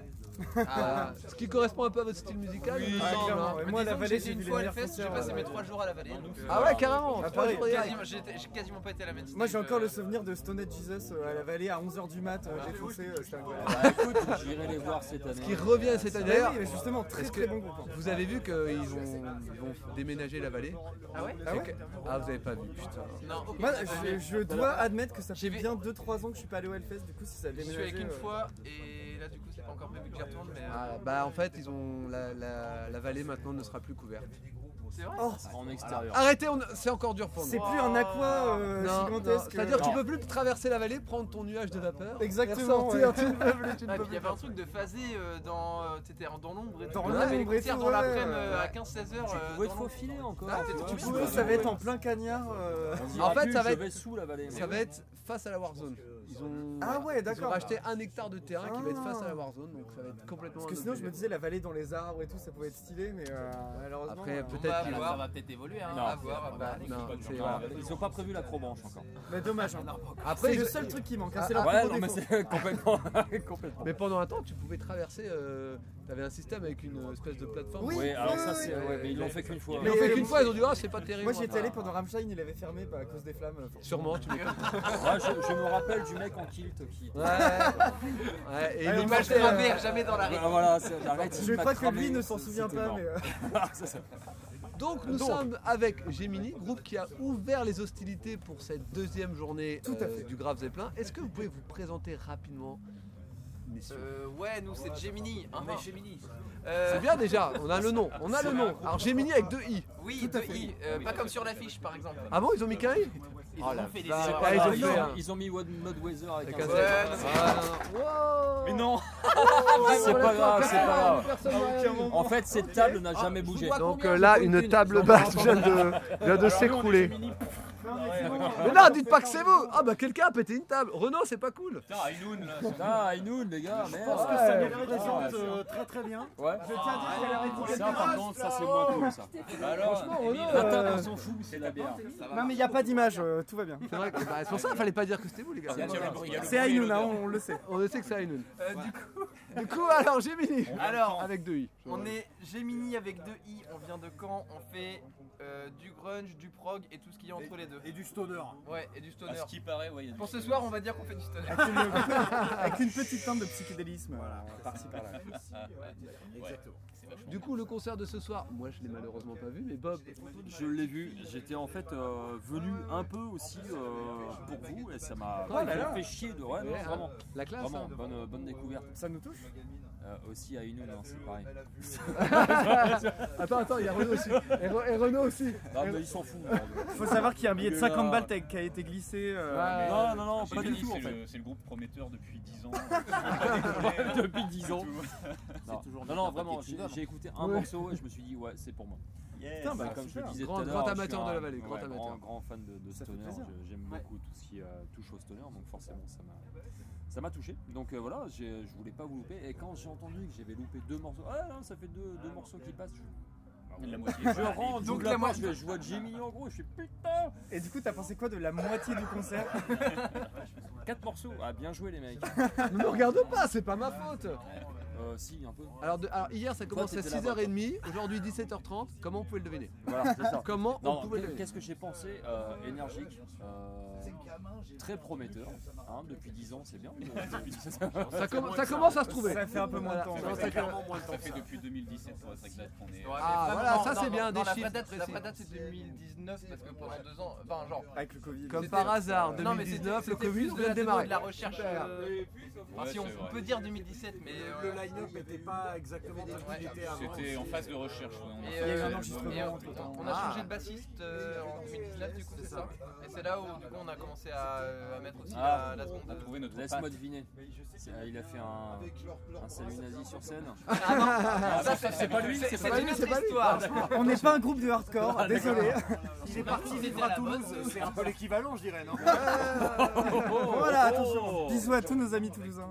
Ah, ce qui correspond un peu à votre style musical, il me Ah, semble, clairement, hein. ouais. Mais Moi, disons la que vallée, j'ai j'ai une vu les fois à meilleurs Hellfest, j'ai concerts. passé euh, mes trois jours à la vallée. donc, euh, Ah ouais, carrément, Ah, trois pareil. jours direct. quasiment- J'ai j'ai quasiment pas été à la même Moi, j'ai encore le stage, souvenir de Stone Age Jesus euh, à la vallée à onze heures du mat, euh, défoncé, euh, c'était incroyable. Bah écoute, j'irai les voir cette année. Qui revient cette année. D'ailleurs, oui, justement, très Est-ce très que bon groupe. vous avez vu qu'ils vont, ils vont déménager la vallée? Ah ouais Ah ouais Ah vous avez pas vu, putain. Non, ok. Moi, j'ai pas je, vu. je dois admettre que ça fait J'ai vu- bien deux trois ans que je suis pas allé au Hellfest, du coup, si ça a J'y suis déménagé. avec une euh, fois et là du coup c'est pas encore prévu que j'y retourne mais euh, Ah, bah en fait ils ont la, la, la vallée maintenant ne sera plus couverte. c'est vrai. Oh, En extérieur. Arrêtez, on- c'est encore dur pour nous. c'est plus un aqua euh, Non, non, gigantesque. c'est-à-dire que tu Non. peux plus traverser la vallée, prendre ton nuage de vapeur, Exactement, et ressortir, ouais. tu ne peux plus, tu ne Ah, peux puis il y plus. avait un truc de phasé euh, dans euh, t'étais en- dans l'ombre et tout. Dans On avait les l'ombre et concerts tout, dans ouais. l'après-midi euh, à quinze seize heures. Tu euh, pouvais te dans l'ombre. faufiler encore. Ah, tu tu vois. peux- Du coup, ça va être en plein cagnard. euh, On En dira fait, plus, ça va je être- vais sous la vallée. Ça va être face à la Warzone. Ils ont, Ah ouais, ils ont d'accord. racheté un hectare de terrain qui va être face à la Ah. Warzone, donc ça va être complètement. Parce que un sinon, autre je me délire. disais, la vallée dans les arbres et tout, ça pouvait être stylé, mais euh, malheureusement. Après, euh, On peut-être va qu'ils- voir. Ça va peut-être évoluer. Hein. Non. À voir, à voir. Non, c'est- Non, ils n'ont pas prévu l'acrobranche encore. Mais dommage. Hein. Après, C'est ils- le seul truc qui manque. hein, Ah, C'est leur Ouais, plus gros non, mais défaut. c'est complètement. complètement. Mais pendant un temps, tu pouvais traverser. Euh, T'avais un système avec une espèce de plateforme. Oui, Oui, alors oui, ça oui, c'est. oui. Ouais, mais ils l'ont fait qu'une fois. Ils l'ont Mais, fait euh, qu'une fois, ils ont dit ah c'est pas terrible. Moi, j'y étais Bah, allé pendant Rammstein, il avait fermé bah, à cause des flammes. euh, forcément. Sûrement, tu m'étonnes. Ouais, je, je me rappelle du mec en kilt qui. Ouais. Ouais, et Alors, il L'image portait, euh, gravée à jamais dans la Ah, rétine. voilà, c'est- la rétine Je m'a crois que cramé, lui ne s'en c'est- souvient c'était pas, mort. mais. euh, C'est ça. Donc nous Donc. sommes avec Gemini, groupe qui a ouvert les hostilités pour cette deuxième journée Tout à euh, fait. du Grave Zeppelin. Est-ce que vous pouvez vous présenter rapidement, messieurs? Euh, ouais, nous c'est Gemini. hein, On est hein. Gemini. Euh, C'est bien déjà, on a le nom, on a le nom. Alors Gemini avec deux i. Oui, deux i. euh, Pas comme sur l'affiche par exemple. Ah bon, ils ont mis qu'un i? Ils Oh la ont fait des vache. erreurs. Ah, ils ont Ah, fait non, un- ils ont mis Mode Weather avec avec un un Z. Z. Ouais, non, Ah, non, non. Wow. Mais non. C'est pas grave, c'est pas grave. Personne n'a rien vu. En fait, cette table n'a jamais bougé. Donc euh, là, une table basse vient de, vient de s'écrouler. Mais non, dites pas que c'est vous. Ah bah quelqu'un a pété une table. Renaud, c'est pas cool. Putain, Aïnoun là. Ah, Aïnoun, les gars, merde. Je pense que ça mérite présente euh, très très bien. Ouais. Je tiens à dire qu'elle a été Ça, par contre, ça c'est moins cool ça. Bah alors, Franchement, Renaud, La table, euh, on s'en fout, c'est la bière. Non, mais il n'y a pas d'image, euh, tout va bien. C'est vrai que bah, c'est pour ça qu'il fallait pas dire que c'était vous les gars. il y a le bruit, il y a le C'est bruit et Aïnoun, hein, l'odeur. on le sait. On le sait que c'est Aïnoun. Euh, du coup, Du coup, alors Gemini. alors, Avec deux i. on est Gemini avec deux i. On vient de Caen. On fait euh, du grunge, du prog et tout ce qu'il y a entre les deux. Et du stoner. Ouais, et du stoner. À ce qui paraît, ouais. il y a du Pour ce soir, on va dire qu'on fait du stoner. Avec une, avec une petite teinte de psychédélisme, voilà, par-ci par-là. Exactement. Du coup, le concert de ce soir, moi je l'ai malheureusement pas vu, mais Bob. Je l'ai vu, j'étais en fait euh, venu un peu aussi euh, pour vous et ça m'a Oh là fait, là. fait chier de ouais, non, Ouais, hein. vraiment. La classe. Vraiment, hein. bonne, bonne découverte. Ça nous touche Euh, aussi à Aïnoun, hein, c'est pareil. Attends, attends, il y a Renaud aussi. Et, Re- et Renaud aussi. Non, mais ils s'en foutent. Il faut savoir qu'il y a un billet de cinquante balles qui a été glissé. euh, Ouais. Non, non, non, J'ai pas du dit, tout en c'est fait. le- C'est le groupe prometteur depuis dix ans. Depuis dix ans. Non, toujours non, bien non, un vraiment, paquet de j'ai chewing-gum. j'ai écouté un Ouais. morceau et je me suis dit, ouais, c'est pour moi. Putain, bah, Comme je super. le disais Grand- tout à l'heure, grand je suis amateur un- de la vallée, grand ouais, amateur. Grand, grand fan de, de Ça fait stoner, plaisir. je- j'aime Ouais. beaucoup tout ce qui euh, touche au stoner, donc forcément ça m'a ça m'a touché. Donc euh, voilà, j'ai- je voulais pas vous louper. Et quand j'ai entendu que j'avais loupé deux morceaux, ah non, ça fait deux, deux morceaux qui passent. Je, La moitié. je rentre, Donc j'ouvre la la porte, moitié- je, je vois Gemini en gros, je fais putain, Et du coup, t'as pensé quoi de la moitié du concert? quatre morceaux. Ah bien joué les mecs. Ne me regarde pas, c'est pas ma faute. Euh, si, un peu. Alors, de- alors hier ça commence à t'étais six là-bas, heures trente, aujourd'hui dix-sept heures trente. Comment on pouvait le deviner? Voilà, c'est ça. Comment Non, on pouvait le deviner? Qu'est-ce que j'ai pensé euh, énergique, euh, très prometteur. Hein, depuis dix ans, c'est bien. Ça, comm- ça commence à se trouver. Ça fait un peu moins de temps. Voilà. Ça Ça fait fait- moins de temps. Ça fait depuis deux mille dix-sept pour être exact qu'on est. Ouais, mais Ah, vraiment, voilà, non, ça, non, c'est bien, non, des la vraie chiffres date, La précis. vraie date c'est deux mille dix-neuf parce que pendant deux ans, enfin genre. Avec le Covid. Comme C'était- par hasard, Non, mais deux mille dix-neuf, c'était- le c'était Covid plus de vient de la démo, démarrer. de la recherche. Super. euh, enfin, Ouais, si on, c'est on vrai. peut dire deux mille dix-sept, mais Le euh, line-up n'était pas exactement tel qu'il était avant. C'était en phase de recherche. ouais, on a Et, fait euh, l'album, enregistrement et, euh, entre-temps. on a Ah. changé de bassiste euh, en deux mille dix-neuf, du coup, c'est ça. Et c'est là où du coup on a commencé à, euh, à mettre aussi Ah, la, la seconde. On a trouvé notre Laisse-moi patte. deviner. C'est- Il a fait un, un salut nazi sur scène. Ah non, Ah, ça c'est- c'est c'est pas lui, c'est c'est c'est pas une lui, autre c'est pas lui. histoire. On n'est pas un groupe de hardcore, Ah, d'accord. désolé. Il est parti C'était vivre à à la Toulouse, bonne. c'est un peu l'équivalent, je dirais, non Voilà, attention. Bisous à tous nos amis toulousains.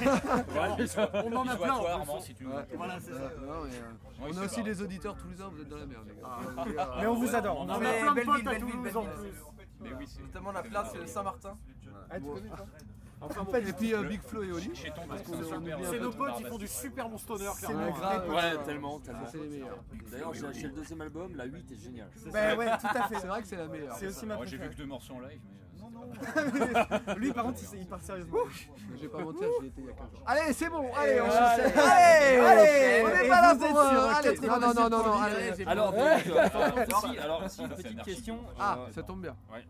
On en a plein en Armand, plus. si tu veux. Voilà, c'est ça. Non, mais, euh, Ouais, on c'est a aussi pas- des auditeurs toulousains, vous êtes dans la merde, les gars. Ah, Je veux dire, Mais on vous adore. On On a a- Mais plein de Belleville, potes à Belleville, Toulouse en Belleville. plus. Mais oui, c'est. Notamment la place euh, Saint-Martin. Ah, tu connais toi Enfin, bon, et puis euh, Big Flo et Oli. Chez ton Parce qu'on c'est on super. oublie un C'est peu nos tout. potes, ils font du super bon stoner, C'est clairement. nos vrais potes. Ouais, tellement, tellement. C'est les meilleurs. D'ailleurs, j'ai acheté le deuxième album, la huit est géniale. Bah ouais, tout à fait. C'est vrai que c'est la meilleure. C'est aussi ma Moi j'ai vu préférée. que deux morceaux en live, mais. euh, Non, non. Lui, par contre, il, il part sérieusement. Je vais pas mentir, j'y étais il y a quinze ans. Allez, c'est bon, allez, on Allez, se allez, allez, on et est pas là vous êtes pour. sur euh, Allez, non, non, non, non, non, J'ai allez. virer, Alors, j'ai donc, euh, alors, si, alors, si, une petite question. Ah, euh, ça tombe bien. Ouais.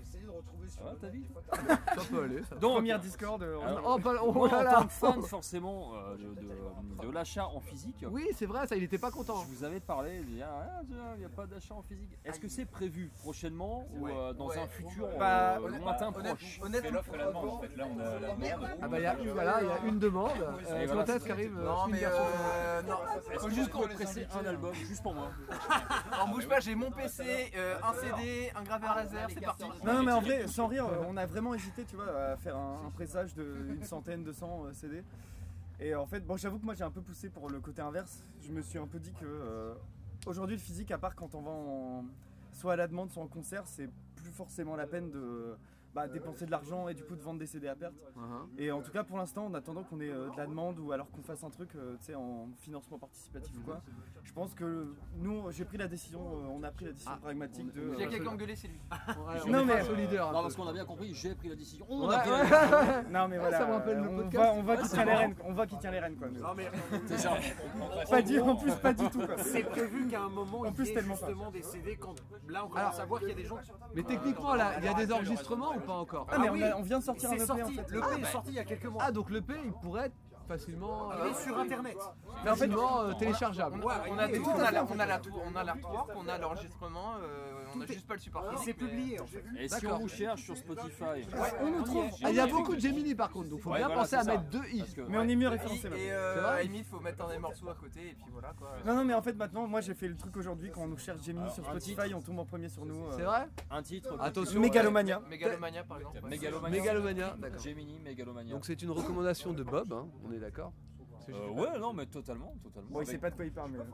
Ça va, ta vie Ça peut aller. ça. Donc, Première Discord. euh, on- alors, Oh, pas- oh moi, là en là. tant que fan forcément euh, de, de- de l'achat en physique, Oui, c'est vrai, ça, il était pas content. je vous avais parlé, il n'y a, a pas d'achat en physique. Est-ce que c'est prévu prochainement ou euh, dans Ouais. un futur Bah, euh, honnêt- lointain honnêt- proche C'est Honnêtement, l'offre et la demande en fait. Là on a la demande. Ah bah il y a une, voilà, il y a une demande. Euh, Et quand voilà, est-ce qu'arrive euh, non une mais version euh, non, Est-ce que juste qu'on presser un album juste pour moi en bouge pas, j'ai mon P C, euh, un C D, un graveur laser, c'est parti. Non, non, mais en vrai, sans rire, on a vraiment hésité, tu vois, à faire un, un pressage d'une centaine, deux cents euh, C D. Et en fait, bon, j'avoue que moi j'ai un peu poussé pour le côté inverse. Je me suis un peu dit que euh, aujourd'hui, le physique, à part quand on va en, soit à la demande, soit en concert, c'est plus forcément la peine de bah, dépenser de l'argent et du coup de vendre des C D à perte. Uh-huh. Et en tout cas, pour l'instant, en attendant qu'on ait euh, de la demande ou alors qu'on fasse un truc, euh, tu sais, en financement participatif ou quoi, je pense que nous, j'ai pris la décision, euh, on a pris la décision Ah, pragmatique de. Il y a euh, quelqu'un engueulé, c'est lui. Ouais, on Non, est mais- pas solidaire. un Non, peu. parce qu'on a bien compris, j'ai pris la décision. On Ouais, a pris la ouais. décision. Non mais voilà, ça me rappelle le on podcast. va, on va Ouais, qui c'est tient les marrant. rênes, on va qui tient les rênes quoi. mais- Non, mais C'est ça. Pas du, en plus pas du tout quoi. c'est prévu qu'à un moment, En il plus, y ait tellement pas. justement des C D quand là on commence Alors, à voir qu'il y a des gens qui. Mais techniquement, là, il y a des enregistrements ou pas encore? Ah mais Ah on, oui, a- on vient de sortir un C'est E P en sorti, fait. le P est sorti il y a quelques mois. Ah, donc le P, il pourrait être facilement Il est sur internet. Mais en fait, facilement euh, téléchargeable. On a, on a tout, on a la- on a la tour, on a l'artwork, on a l'enregistrement, euh, on a juste pas le support. Et c'est publié en fait. Et si D'accord. on vous cherche sur Spotify, on nous trouve. Ah, il y a beaucoup de Gemini par contre, donc faut Ouais, bien voilà, penser à c'est ça. mettre deux i. parce que- Mais on est mieux référencé Et, maintenant. et C'est euh, vrai à la limite, faut mettre un morceau à côté et puis voilà quoi. Non non mais en fait maintenant, moi j'ai fait le truc aujourd'hui quand on nous cherche Gemini Alors, sur un Spotify, on tombe en premier sur nous. euh, C'est vrai? un titre. Attention. Mégalomania. Mégalomania par exemple. ouais. Mégalomania. Mégalomania, d'accord. Gemini, Mégalomania. Donc c'est une recommandation de Bob, hein, on est d'accord? C'est Euh, juste- ouais, non, mais totalement, totalement. Bon il sait pas de quoi il parle mais.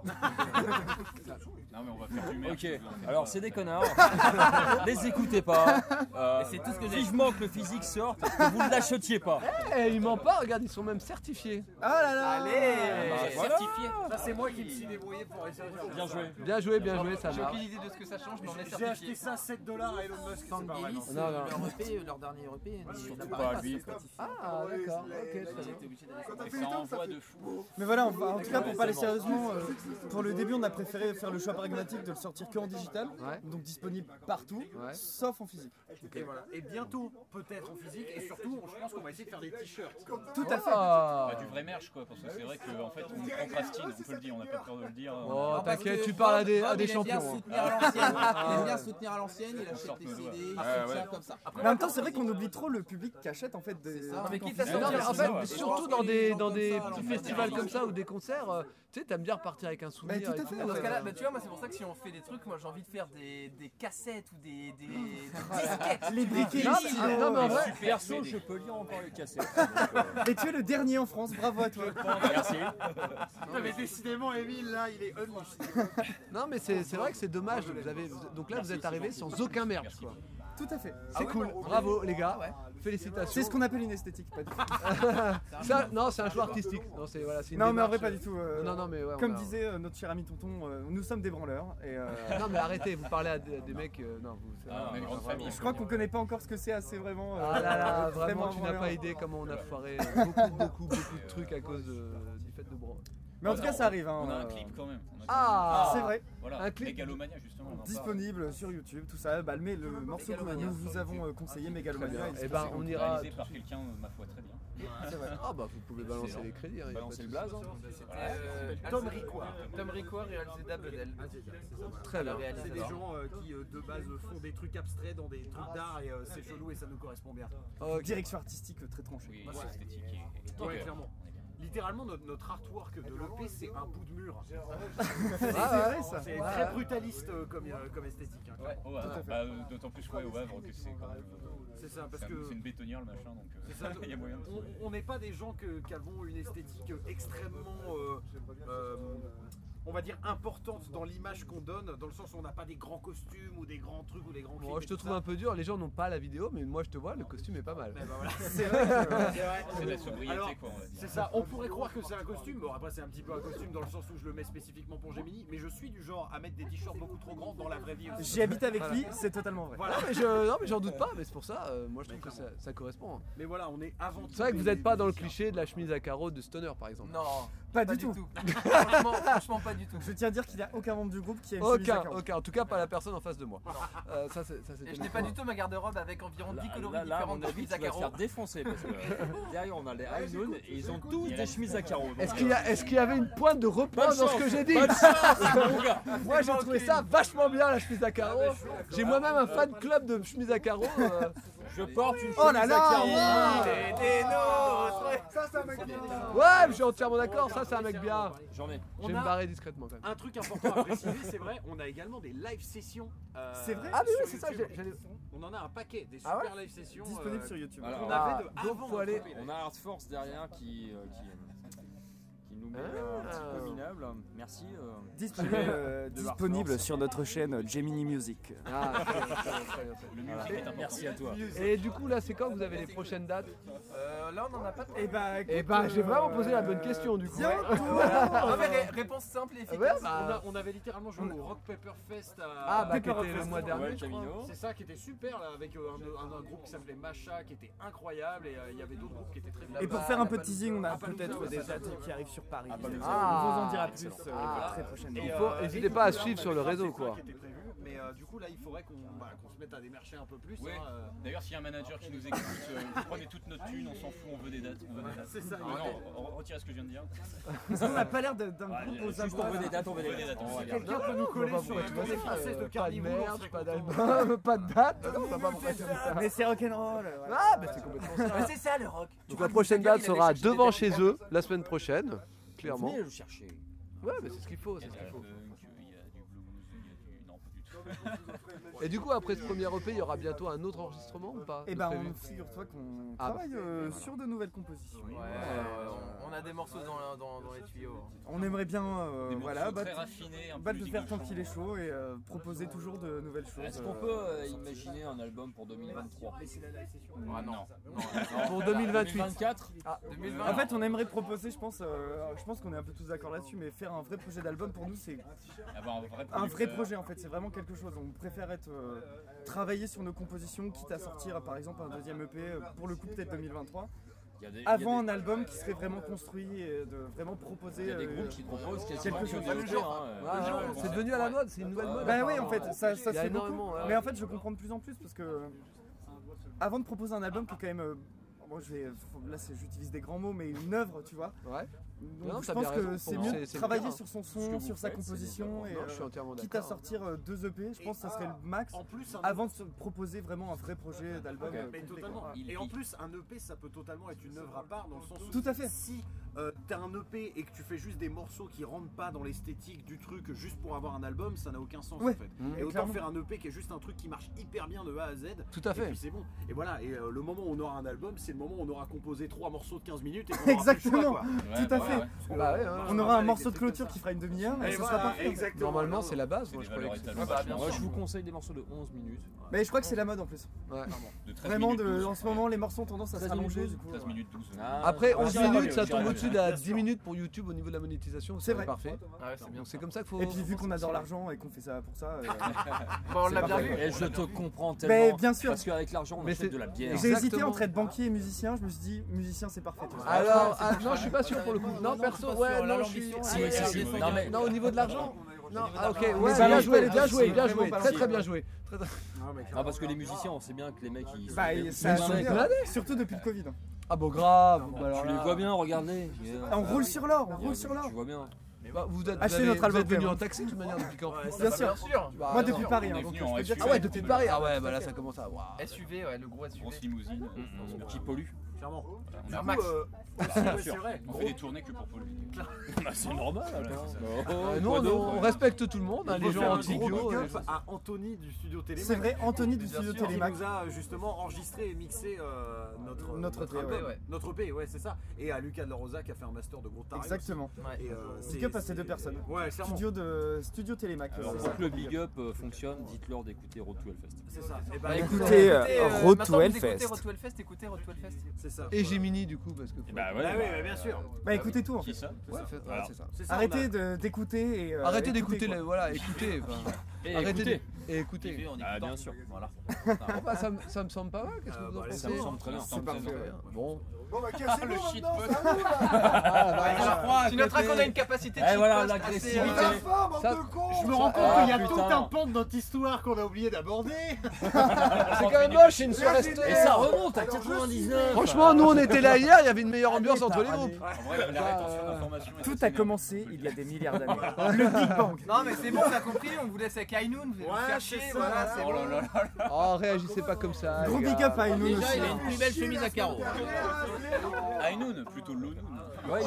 Non mais on va faire du merch. Ok, alors c'est des connards. Les écoutez pas. Euh, Et c'est tout ce que j'ai. vivement que le physique sorte, que vous ne l'achetiez pas. Eh, il ment pas, regarde, ils sont même certifiés. Ah là là. Allez, Bah, voilà. certifié. Ça c'est moi qui me suis débrouillé pour essayer de faire Bien ça. joué. Bien joué, bien joué, ça J'ai marche. aucune idée de ce que ça change, mais on est J'ai acheté certifié. ça sept dollars à Elon Musk. c'est pas vrai, non. Sanguilis, Non, non. leur E P, leur dernier E P, il Surtout n'apparaît pas pas lui. sur Spotify. Ah, d'accord, ok, très bien. Et ça envoie de fou. Mais voilà, on va- en tout cas pour parler sérieusement, euh, pour le début on a préféré faire le choix pragmatique de le sortir que en digital, Ouais. donc disponible partout, Ouais. sauf en physique. Et voilà. Et bientôt, peut-être en physique, et surtout, je pense qu'on va essayer de faire des t-shirts. Tout à fait. Ah. Bah, du vrai merch quoi, parce que c'est vrai qu'en fait on procrastine, on peut le dire, on n'a pas peur de le dire. Oh, Non, parce t'inquiète, que tu parles à Bob- des, à Bob, des il aime bien champions. hein. soutenir à l'ancienne. Il aime bien soutenir à l'ancienne, il achète sorte des nos C doigts. D, il Ouais, soutient ouais. comme ça. Mais en même temps c'est vrai qu'on oublie trop le public qui achète en fait des. C'est ça. des Non, mais trucs quitte en à physique. Non, mais en sortir, fait, c'est surtout ça. dans des, gens dans comme des ça, petits alors, festivals on comme fait ça ou des concerts, euh, tu sais, t'aimes bien repartir avec un souvenir. Bah, tout à et fait, tout, en Dans ce euh, cas-là, bah, tu vois, moi c'est pour ça que si on fait des trucs, moi j'ai envie de faire des, des cassettes ou des, des, des disquettes. Les briquets, Non, les mais- stylos, non, mais en euh, vrai- Perso, je peux lire encore les cassettes. donc, euh, Et tu es le dernier en France, bravo à toi. Merci. Non, mais décidément, Emile, là, il est unleashed. Non, mais c'est c'est vrai que c'est dommage. Vous avez, donc là, vous êtes arrivé sans aucun merch, quoi. Tout à fait. C'est cool, bravo les gars, félicitations. C'est ce qu'on appelle une esthétique, pas du tout. Ça, non, c'est un choix artistique. Non, c'est voilà, c'est une Non, mais en vrai, démarche, pas du tout. euh, Non, non, mais ouais, on Comme a- disait euh, notre cher ami Tonton, euh, nous sommes des branleurs. Et, euh, Non, mais arrêtez, vous parlez à des, à des mecs. euh, non, vous. c'est- Ah, on est une grande vraiment- famille. Je crois qu'on connaît pas encore ce que c'est assez vraiment. euh, Ah là là, vraiment, tu n'as branleur. pas idée comment on a foiré euh, beaucoup, beaucoup, beaucoup de trucs à cause de- du fait de bro. Mais en tout cas, ça arrive. hein, On a un euh, clip quand même. On a Ah, c'est vrai. Voilà, un clip. Megalomania justement. on en parle. Disponible sur YouTube, tout ça. Bah, mais le morceau que nous vous avons euh, conseillé, Megalomania. Très bien. est Eh ben, disponible. on ira. Réalisé par quelqu'un, ma foi, très bien. C'est vrai. Ah bah vous pouvez balancer Excellent. les crédits. hein, y a Balancer pas le de blaze. souci. hein. Euh, Tom Ricoire. Tom Ricoire réalisé d'Abedel. Très bien. C'est des gens euh, qui euh, de base font des trucs abstraits dans des trucs d'art et euh, c'est chelou et ça nous correspond bien. Ok. Direction artistique euh, très tranchée. Oui, c'est esthétique et. Ouais, clairement. Littéralement, notre, notre artwork de l'E P, c'est un bout de mur. Ah ouais, ça. C'est Ouais, très ouais. brutaliste euh, comme, euh, comme esthétique. hein, Ouais, clairement. au Havre. Bah, euh, d'autant plus ouais, au Havre que c'est quand même. euh, C'est ça, parce c'est un- que- c'est une bétonnière le machin, donc euh, C'est ça, il y a moyen de trouver. on- On n'est pas des gens que- qui avons une esthétique extrêmement, euh, euh, on va dire, importante dans l'image qu'on donne, dans le sens où on n'a pas des grands costumes ou des grands trucs ou des grands clips. Bon, je et te tout trouve ça. un peu dur, les gens n'ont pas la vidéo, mais moi je te vois, le costume est pas mal. Eh ben voilà. C'est vrai, que- c'est vrai. C'est de la sobriété, Alors, quoi, on va dire. C'est ça, on pourrait croire que c'est un costume. Bon, après, c'est un petit peu un costume dans le sens où je le mets spécifiquement pour Gemini, mais je suis du genre à mettre des t-shirts beaucoup trop grands dans la vraie vie aussi. J'ai habité avec Voilà. lui, c'est totalement vrai. Voilà. Non mais, je, non, mais j'en doute pas, mais c'est pour ça, euh, moi je trouve que ça, ça correspond. hein. Mais voilà, on est avant tout. C'est vrai que vous des- n'êtes pas des dans le musiciens. cliché de la chemise à carreaux de Stoner par exemple. Non, Pas du tout. franchement, franchement, pas du tout. Je tiens à dire qu'il n'y a aucun membre du groupe qui a une chemise à Aucun, carreaux. aucun, en tout cas pas la personne en face de moi. Euh, ça c'est ça, c'est Et je une n'ai pas fois. du tout ma garde-robe avec environ dix Là, coloris là, là, à différents mon de avis, chemises tu à vas te carreaux. faire défoncer parce que euh, derrière on a les High Noon et ils ont tous des chemises à carreaux. Est-ce Donc, qu'il y, a- est-ce qu'il y avait une pointe de reproche Bonne dans ce chance, que j'ai dit? bonne chance, mon gars. Moi j'ai trouvé ça vachement bien la chemise à carreaux. J'ai moi-même un fan club de chemise à carreaux. euh. Je porte une chemise Oh là à là, carreaux. wow. T'es des nôtres. Ça, c'est un mec bien. Ouais, mais je suis entièrement d'accord, ça c'est un mec bien. J'en ai. Je vais On me a- barrer discrètement quand même. Un truc important à préciser, c'est vrai, on a également des live sessions. euh, C'est vrai Ah mais oui, sur c'est ça, YouTube. j'ai- j'allais. On en a un paquet, des Ah super live sessions. Disponible euh, sur YouTube. Alors, qu'on Ah, avait de donc avant faut aller- notre P P. On a Art Force derrière qui, euh, qui, qui nous met Ah. un petit peu minable. Merci. euh, Disponible, euh, de Hard disponible Force. sur notre chaîne Gemini Music. Ah, très bien, très bien, très bien, très bien. Le musique est important. Merci à toi. Et du coup là c'est quand que vous avez les prochaines dates? Euh, là, on n'en a pas de. Et bah, Eh bah j'ai vraiment posé la bonne question du coup. Non, mais ré- réponse simple et Ouais, efficace. bah, On, a- on avait littéralement joué au Rock Paper Fest à Ah bah Pepper qui était le Fest. mois dernier Ouais, je crois. Camino. C'est ça qui était super là, avec euh, un, un- un groupe qui s'appelait Macha qui était incroyable et euh, il y avait d'autres groupes qui étaient très bien. Et pour Bah, faire un la peu de teasing, on a Palooza, peut-être ouais, des ça, dates qui arrivent sur Paris. Ah, Palooza. Ah, on vous en dira plus excellent. euh, Ah. très prochainement. Et, Il faut- euh, n'hésitez et pas à là, suivre on sur le avait réseau, vingt-cinq quoi. qui étaient prévus, mais euh, du coup là il faudrait qu'on voilà, qu'on se mette à démarcher un peu plus. Ouais. hein, euh. D'ailleurs, s'il y a un manager qui nous écoute, euh, vous prenez toute notre thune, on s'en fout, on veut des dates. On veut des dates. C'est ça. Ah non, re- retirez ce que je viens de dire. Parce qu'on n'a pas l'air de- d'un Ouais, groupe aux Juste on veut abois. des dates, on veut des dates. on on va regarde. Quelqu'un peut nous coller Bah, sur bah, une bah, tournée bah, française de Pas de Carnival, on merde, serait pas content. d'album, pas de date. Non, on va pas pourquoi tu dis ça. Mais c'est rock'n'roll. voilà. Ah bah c'est complètement ça. Mais c'est ça le rock. Tu Donc crois la que prochaine Moussa date Gall, il allait sera chercher des devant dates chez pour eux la semaine prochaine, clairement. Venez le chercher. Ouais mais c'est ce qu'il faut, Il y c'est a ce de qu'il la faut. punk, il y a du blues, il y a du. Non, pas du tout. Et du coup après ce premier E P il y aura bientôt un autre enregistrement ou pas? Et de bah prévu on figure-toi qu'on Ah, bah, travaille euh, sur de nouvelles compositions. Ouais, euh, on, on a des morceaux dans, dans, dans les tuyaux. On aimerait bien euh, Des voilà, morceaux bah, très raffinés, un peu bah, de musique faire de tant chambre. qu'il est chaud et euh, proposer toujours de nouvelles choses. Est-ce qu'on euh, peut euh, imaginer un album pour deux mille vingt-trois? Ah non. Pour deux mille vingt-huit. deux mille vingt-quatre. Ah, deux mille vingt. En fait, on aimerait proposer, je pense, euh, je pense qu'on est un peu tous d'accord là-dessus, mais faire un vrai projet d'album pour nous, c'est Avoir un vrai un vrai producteur. projet en fait. C'est vraiment quelque chose. On préfère être euh, travailler sur nos compositions, quitte à sortir par exemple un deuxième E P euh, pour le coup peut-être deux mille vingt-trois. Il y a des- il y a Avant des- un album qui serait vraiment construit et de vraiment proposer. Il y a des euh, groupes qui proposent quasiment quelque que chose. des E P, hein, euh, Ouais, ouais, ouais, c'est ouais. devenu à la mode, c'est une nouvelle mode. Bah oui, en apparemment. fait, ça, ça Il y se a fait beaucoup. énormément, ouais. Mais en fait, je comprends de plus en plus parce que avant de proposer un album qui est quand même, euh, bon, je vais, là, c'est- j'utilise des grands mots, mais une œuvre, tu vois. Ouais. Donc, Non, je t'as pense bien que raison, c'est pour mieux moi. de C'est- c'est travailler bien. sur son Ce que son, vous sur sa faites, c'est composition et Non, je suis euh, entièrement quitte à d'accord. sortir euh, deux E P, je pense que ça serait le max En plus, un avant de se proposer vraiment un vrai projet d'album. Ok, euh, mais complet, totalement. quoi. Et en plus, un E P, ça peut totalement être une œuvre à part dans le sens où Tout à fait. si euh, t'as un E P et que tu fais juste des morceaux qui rentrent pas dans l'esthétique du truc juste pour avoir un album, ça n'a aucun sens Ouais. en fait. Mmh. Et autant Clairement. faire un E P qui est juste un truc qui marche hyper bien de A à Z. Tout à fait. Et puis c'est bon. Et voilà, et euh, le moment où on aura un album, c'est le moment où on aura composé trois morceaux de quinze minutes et qu'on aura Exactement, plus le choix, quoi. tout à Ouais, fait. ouais, parce que, Bah ouais, euh, ouais. On aura un morceau de clôture qui fera une demi-heure et, Et ça voilà, sera parfait. exactement. Normalement, c'est la base. Moi, des je croyais valeurs que étalons c'était- vachement Moi, Moi, je je vous vous conseille des morceaux de onze minutes. Mais je crois que c'est la mode en plus. Ouais. De treize Vraiment, minutes de, douze. en ce moment, les morceaux ont tendance à se treize minutes rallonger. douze, Du coup, treize euh, minutes douze. Après, Ah, onze j'irai minutes, aller, ça j'irai tombe aller. au-dessus de la Bien dix sûr. minutes pour YouTube au niveau de la monétisation. C'est vrai. Parfait. Ouais, c'est bien. Donc c'est comme ça qu'il faut. Et puis vu qu'on adore l'argent et qu'on fait ça pour ça. euh, Bon, on c'est l'a bien parfait. vu. Et je te comprends Mais tellement. bien sûr. Parce qu'avec l'argent, on Mais achète c'est- de la bière. J'ai hésité Exactement. entre être banquier et musicien, je me suis dit musicien c'est parfait. Alors, ah, non, je suis pas sûr pour le coup. Non, perso, ouais, non, je suis. l'ambition, Ah, si, ouais, si, ah, si, ouais, si, non, si. mais non, au niveau de l'argent. Non, ah, ok, ouais, Mais bien balance joué, pas, bien c'est joué, bien vraiment joué, balance très très pas. bien joué. Très, très- Ah, parce que les musiciens, on sait bien que les mecs ils. Bah, ils- ça a ils- changé, ils- hein. Surtout depuis le Covid. Ah bon, grave. bah, alors Tu les là- vois bien, regarde-les. On roule sur l'or, on roule sur l'or. Tu vois bien. Bah, vous êtes, Achetez vous avez- notre vous album êtes venu quand en même. taxi de toute manière depuis quand Bien sûr. Bah, Moi non. depuis Paris, on hein, est donc venu je en peux dire S U V. que Ah ouais, depuis Paris. Ah ouais, bah là ça commence à. Waouh. S U V, ouais, le gros S U V. Grosse limousine. Qui pollue. Clairement. On Du a coup, Max. euh, aussi, ouais, c'est vrai. On fait des tournées que pour polluer. Bah, c'est normal. attends. Euh, Oh, nous, quoi on, d'autre, on ouais. respecte tout le monde, hein, Il les faut gens faire un anti-bio. gros big euh, up à Anthony du studio Télémax. C'est vrai, Anthony du Bien studio sûr, Télémax. qui nous a justement enregistré et mixé euh, notre Notre notre E P, album. ouais. Notre E P, ouais, c'est ça. Et à Lucas de la Rosa qui a fait un master de gros taré. Exactement. aussi. Et, euh, c'est- Big up à ces c'est- deux personnes. Ouais, clairement. Studio de Studio Télémac. Alors, c'est pour ça. que le big up euh, fonctionne, dites-leur d'écouter Road to Hellfest. C'est ça. Et Bah, bah, écoutez, euh, euh, Road to maintenant, vous Hellfest. écoutez Road to Hellfest, écoutez Road to Hellfest. c'est ça. Et Gemini du coup, parce que. Bah Ah oui, ouais, bien sûr. Bah écoutez tout en Qui fait. ça Ouais, fait- ouais, Alors, c'est ça. C'est ça, on Arrêtez a- de- d'écouter et. euh, Arrêtez écoutez, d'écouter, quoi. le- voilà, écoutez. enfin, Et arrêtez écoutez. de- et écoutez. Ah, bien sûr. Voilà. Bon, bah, ça, me- ça me semble pas mal. Qu'est-ce que vous en bah, pensez Ça me semble très bien. C'est parfait. Bon. Bon bah cassez-vous Le maintenant, shitpost. ça roule là. Ah, bah, Tu noteras qu'on a une capacité de Eh, voilà, shitpost l'agressivité. assez, Ta euh, femme, Ça- un peu con. Je me rends compte Ah, qu'il y a putain. tout un pan de notre histoire qu'on a oublié d'aborder. C'est quand même moche, c'est une soirée. Et ça remonte à quatre-vingt-dix-neuf. Franchement, nous on était là hier, il y avait une meilleure ambiance entre les groupes. En vrai, la rétention d'informations est Tout assez a bien. commencé il y a des milliards d'années. Le Big Bang. Non, mais c'est bon, on a compris, on vous laisse avec Ainoun, vous allez vous faire chier, voilà, c'est Oh là bon. là là là. Oh, réagissez pas comme ça. Gros les big gars. up à Ainoun Déjà, aussi. il a une plus belle chemise à carreaux. Ainoun, plutôt Lounoun. Ouais, ils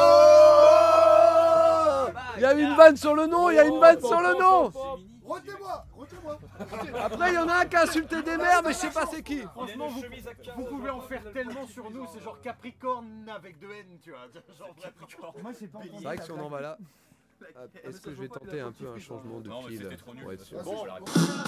ont- Il y a une vanne sur le nom, il y a une vanne sur le nom. Retenez-moi, retenez-moi. Après, il y en a un qui a insulté des mères, mais je sais pas c'est qui. Franchement, vous, vous pouvez en faire tellement sur nous, c'est genre Capricorne avec deux N, tu vois. Genre Capricorne. Moi j'ai pas C'est vrai que si on en va là. Hop, Est-ce que je vais tenter un peu un changement de Non, mais fil c'était trop nul. pour être sûr. Bon, On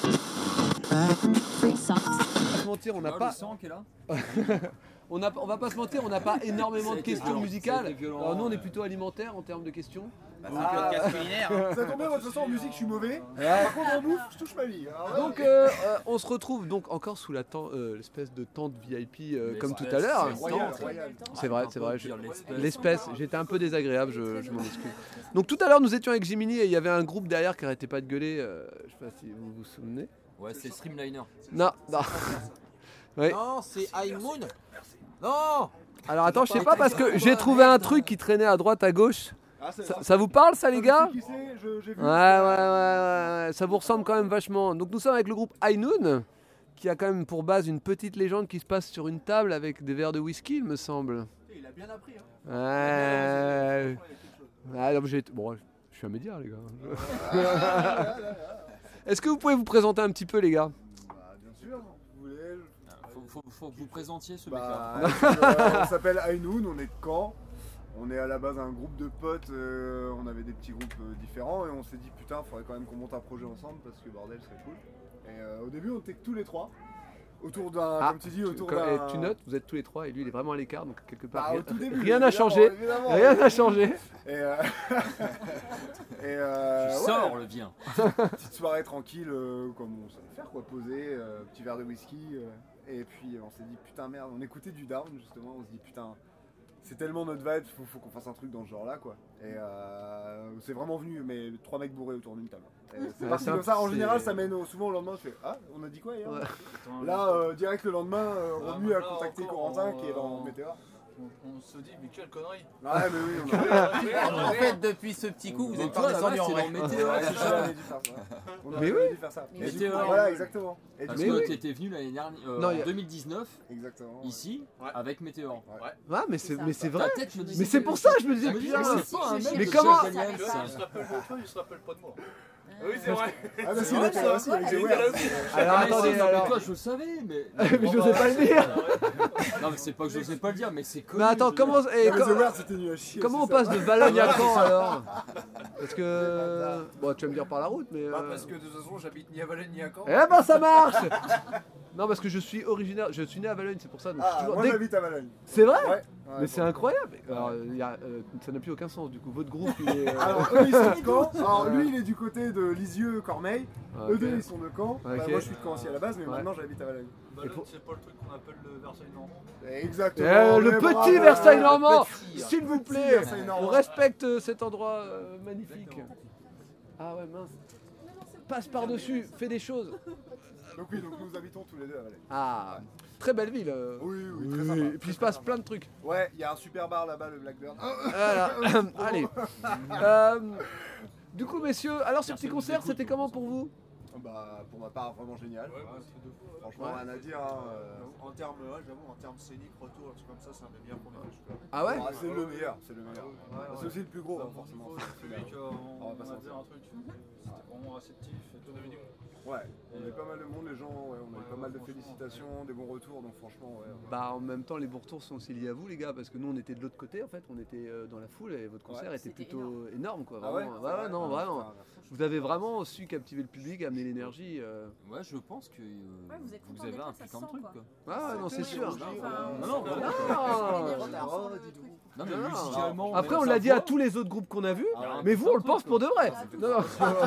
va pas se mentir, on n'a Ah, pas. le sang qui est là. On, a, on va pas se mentir, on n'a pas énormément Ça a de été questions violent, ça a musicales. été violent, Alors nous on est ouais. plutôt alimentaire en termes de questions. Bah, c'est un podcast culinaire. hein. Ça tombe bien, de toute façon en musique je suis mauvais. Ouais. Par contre en bouffe, je touche ma vie. Alors, Donc euh, euh, on se retrouve donc encore sous la ten- euh, l'espèce de tente V I P euh, comme tout à l'heure. C'est royal, c'est- royal. C'est vrai, c'est vrai. Je peux je- dire l'espèce. L'espèce, j'étais un peu désagréable, je, je m'en excuse. Donc tout à l'heure nous étions avec Jiminy et il y avait un groupe derrière qui arrêtait pas de gueuler. euh, je sais pas si vous vous souvenez. Ouais, c'est Streamliner. Non, non. Oui. Non, c'est High Moon. Non. Alors attends, je sais pas parce que j'ai trouvé un truc qui traînait à droite à gauche. Ah, c'est- Ça, ça vous parle ça les gars? Qui c'est Je- j'ai vu. Ouais, ouais, ouais, ouais, ça vous ressemble quand même vachement. Donc nous sommes avec le groupe High Noon, qui a quand même pour base une petite légende qui se passe sur une table avec des verres de whisky, il me semble. Il a bien appris. Hein. Ouais. Ah, non, j'ai- bon, je suis un média, les gars. Est-ce que vous pouvez vous présenter un petit peu, les gars? Bah, bien sûr, vous voulez. Faut, faut, faut que vous présentiez ce Bah, mec-là. euh, on s'appelle Ainoun, on est de Caen. On est à la base un groupe de potes, euh, on avait des petits groupes euh, différents et on s'est dit putain, faudrait quand même qu'on monte un projet ensemble parce que bordel, ce serait cool. Et euh, au début, on était que tous les trois. Autour d'un, Ah, comme tu dis, autour Comme- d'un. et tu notes, vous êtes tous les trois et lui il est vraiment à l'écart, donc quelque part Bah, au rien- tout début, rien n'a évidemment, changé. évidemment. Rien n'a changé. Et, euh... et euh, Tu ouais, sors le bien. petite soirée tranquille, euh, comme on savait faire, quoi, poser, euh, petit verre de whisky. euh, et puis on s'est dit putain merde, on écoutait du down justement, on se dit putain, c'est tellement notre vibe, faut, faut qu'on fasse un truc dans ce genre-là, quoi. Et euh, c'est vraiment venu, mais trois mecs bourrés autour d'une table. Et C'est Ouais, parti c'est un- comme ça. En c'est- général, ça mène au- souvent au lendemain. Je fais ah, on a dit quoi hier? Ouais. Là, euh, direct le lendemain, euh, Ah, Romu a voilà, contacté encore, Corentin on, qui est dans euh, Météor. on, on se dit, mais quelle connerie. Ouais, mais oui, on a... En fait, depuis ce petit coup, vous êtes pas descendu en vrai. Mais oui. Météor. Voilà, exactement. Et Parce du que coup, tu étais venu l'année dernière, euh, Non, en il y a- deux mille dix-neuf, exactement. ici, Ouais. avec Météor. Ouais, mais c'est mais c'est vrai. Ta tête me disait Mais c'est que- pour ça je me disais Je me disais, putain. c'est pas un mec Mais de comment- Jack Daniels. Tu vois, il se rappelle de toi, il se rappelle pas de moi. Oui, c'est vrai. Ah, bah si, il était là aussi avec Il The était Weird. là aussi. Alors Ah, mais attendez, si, non, mais alors. toi, je le savais, mais. Mais j'osais pas le dire. Non, mais c'est pas que j'osais pas le dire, mais c'est connu. Mais attends, je- comment eh, Non, mais com- The Weird, c'était nul à chier. comment on c'est ça. passe de Valogne à Caen alors? Parce que bon, tu vas me dire par la route, mais. Bah, euh, parce que de toute façon, j'habite ni à Valais ni à Caen. Eh ben ça marche. Non parce que je suis originaire, je suis né à Valogne, c'est pour ça. Donc je suis Ah, toujours- moi dès- j'habite à Valogne. C'est vrai? Ouais. Mais c'est incroyable. Alors, il y a, euh, ça n'a plus aucun sens du coup. Votre groupe il est. euh, Alors eux ils sont de Caen. Alors lui il est du côté de Lisieux, Cormeil. Ah, Eux ok. deux ils sont de Caen. Bah, Ok. moi je suis de Caen aussi à la base, mais Ouais. maintenant j'habite à Valogne. Balogne, pour- c'est pas le truc qu'on appelle le Versailles normand. Exactement. Eh, le mais petit bravo. Versailles normand, petit. s'il vous Petit plaît, Versailles normand. on respecte euh, cet endroit euh, magnifique. Ah ouais mince. Passe par-dessus, fais des choses. Donc oui, donc nous habitons tous les deux à Valogne. Ah, très belle ville. euh. Oui, oui, très sympa. Et puis il se passe plein de trucs. Ouais, il y a un super bar là-bas, le Blackbird. Voilà. Allez. Euh, du coup, messieurs, alors ce petit concert, c'était comment pour vous? Bah pour ma part vraiment génial. Franchement Ouais. rien à dire. Hein. euh. En termes, ouais, j'avoue, en termes scéniques, retour, un truc comme ça, c'est un des meilleurs qu'on ait fait jusque-là. Ah ouais? Ah, c'est le meilleur, c'est le meilleur. Ouais, C'est ouais. aussi le plus gros, hein, forcément. Au public, euh, On on, va pas on se a fait mentir. un truc, c'était vraiment réceptif. Et tout. Ouais, on a eu pas mal de monde, les gens, ouais, on a eu pas mal de félicitations, des bons retours, donc franchement, ouais. Bah en même temps les bons retours sont aussi liés à vous les gars parce que nous on était de l'autre côté en fait, on était euh, dans la foule et votre concert Ouais. était C'était plutôt énorme, quoi. Ah ouais, Vraiment. c'est ouais, vrai non Ah, vraiment. putain, merci. Vous avez vraiment su captiver le public, amener l'énergie. euh. Ouais, je pense que euh, Ouais, vous êtes vous content avez d'être un là, ça putain se de truc sent, quoi. Ah ouais, non c'est sûr. Non, non, vraiment. Non. Non, mais Non, musicalement. Après même on sa l'a dit à voix, tous les autres groupes qu'on a vus, il y a un mais vous putain on le de pense truc, pour de vrai. Non, non.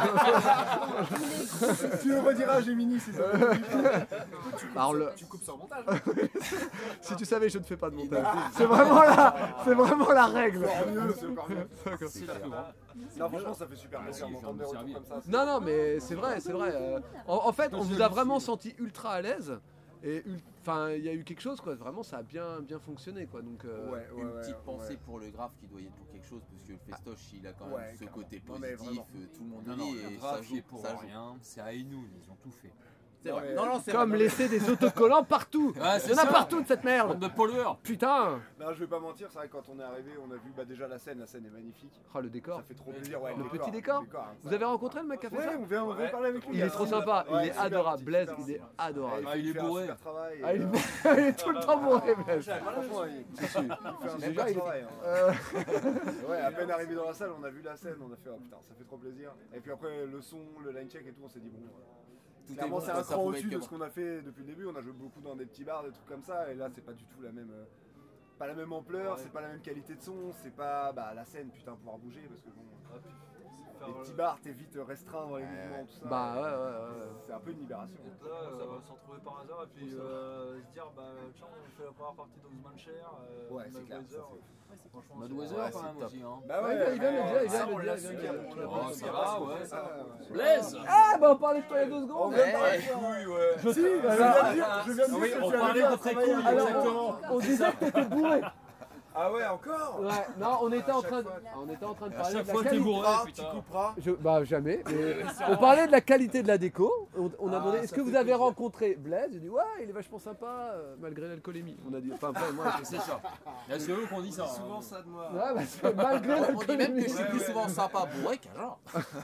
Tu le rediras à Gemini si ça Alors, le- Tu coupes ça en montage. Si tu savais je ne fais pas de montage. C'est vraiment la, c'est vraiment la règle. encore mieux, c'est encore mieux. c'est la plus grande. Non, franchement, ça fait super plaisir si, d'entendre je des vais en retours me comme ça. c'est- Non non mais c'est vrai, c'est vrai. euh, En, en fait on vous a vraiment senti ultra à l'aise. Et ul- enfin, il y a eu quelque chose quoi. Vraiment, ça a bien, bien fonctionné quoi. Donc, euh, Ouais, ouais, Une ouais, petite pensée ouais. pour le graphe qui doit y être pour quelque chose parce que le festoche il a quand même Ouais, ce carrément. côté Non, mais positif, vraiment. euh, tout le monde Non, y non, est le et ça graphe joue est pour ça joue. rien, c'est à Hainoul, ils ont tout fait. C'est vrai. Ouais. Non, non, c'est comme vrai. laisser des autocollants partout. Ouais, Il y en a partout de cette merde. Bande de pollueurs. Putain. Non, je vais pas mentir, c'est vrai que quand on est arrivé, on a vu bah, déjà la scène, la scène est magnifique. Oh le décor. Ça fait trop plaisir, ouais. Le petit décor. Vous avez rencontré le mec qui a fait Ouais, ça? on vient, on vient parler avec lui. Il est trop sympa, il Ouais, est super adorable. petit, Blaise, super il est sympa. adorable. Ah, il est fait un bourré. super travail, Ah, il, et, est... euh, il est tout le temps bourré, Blaise. Franchement, il, Si, si. il fait un Déjà, super il est- travail. hein. Euh, Ouais, à peine arrivé dans la salle, on a vu la scène, on a fait oh putain, ça fait trop plaisir. Et puis après, le son, le line check et tout, on s'est dit bon. Tout est Clairement, bon, c'est ça, un ça cran pouvait au-dessus être de que ce qu'on a fait depuis le début. On a joué beaucoup dans des petits bars, des trucs comme ça. Et là, c'est pas du tout la même. euh, Pas la même ampleur, c'est pas la même qualité de son, c'est pas. Bah, la scène, putain, pouvoir bouger parce que bon. Les petits bars, t'es vite restreint dans les mouvements, tout ça. Bah ouais, ouais, ouais. C'est un peu une libération. Là, euh, s'en trouver par hasard et puis euh, se dire, bah tiens, on fait la première partie d'Ousmane Cher. Euh, Ouais, c'est clair, Budweiser. ça, c'est- Franchement, Mad c'est- Weather Ouais, quand c'est même top. aussi. Hein. Bah Ouais, ouais, il vient de le dire, il vient Ça, de on le l'a dire. su il vient de qu'à le mon dire. Oh, ça va, ouais. ça. Blaise. Ah bah on parlait de toi il y a deux On secondes. vient de Ouais. parler de toi. Je si, je viens de dire, je viens de dire Oui, que on tu parlait allais de tes travailler couilles, avec- Alors, exactement. on, on disait que t'étais bourré. Ah ouais, encore Ouais, non, on était en chaque train de, fois. on était en train de À parler de chaque la fois, t'es qualité. bourré, Ah, tu putain. couperas. Je- bah jamais. Mais on parlait de la qualité de la déco. On, on a Ah, demandé est-ce ça que fait vous avez plaisir. rencontré Blaise? J'ai dit ouais, il est vachement sympa euh, malgré l'alcoolémie. On a dit enfin après moi. C'est ça. Il y a ceux qu'on dit ça. souvent hein. ça de moi. Ouais, bah, c'est malgré On dit même l'alcoolémie. que je suis plus souvent sympa bourré qu'un genre.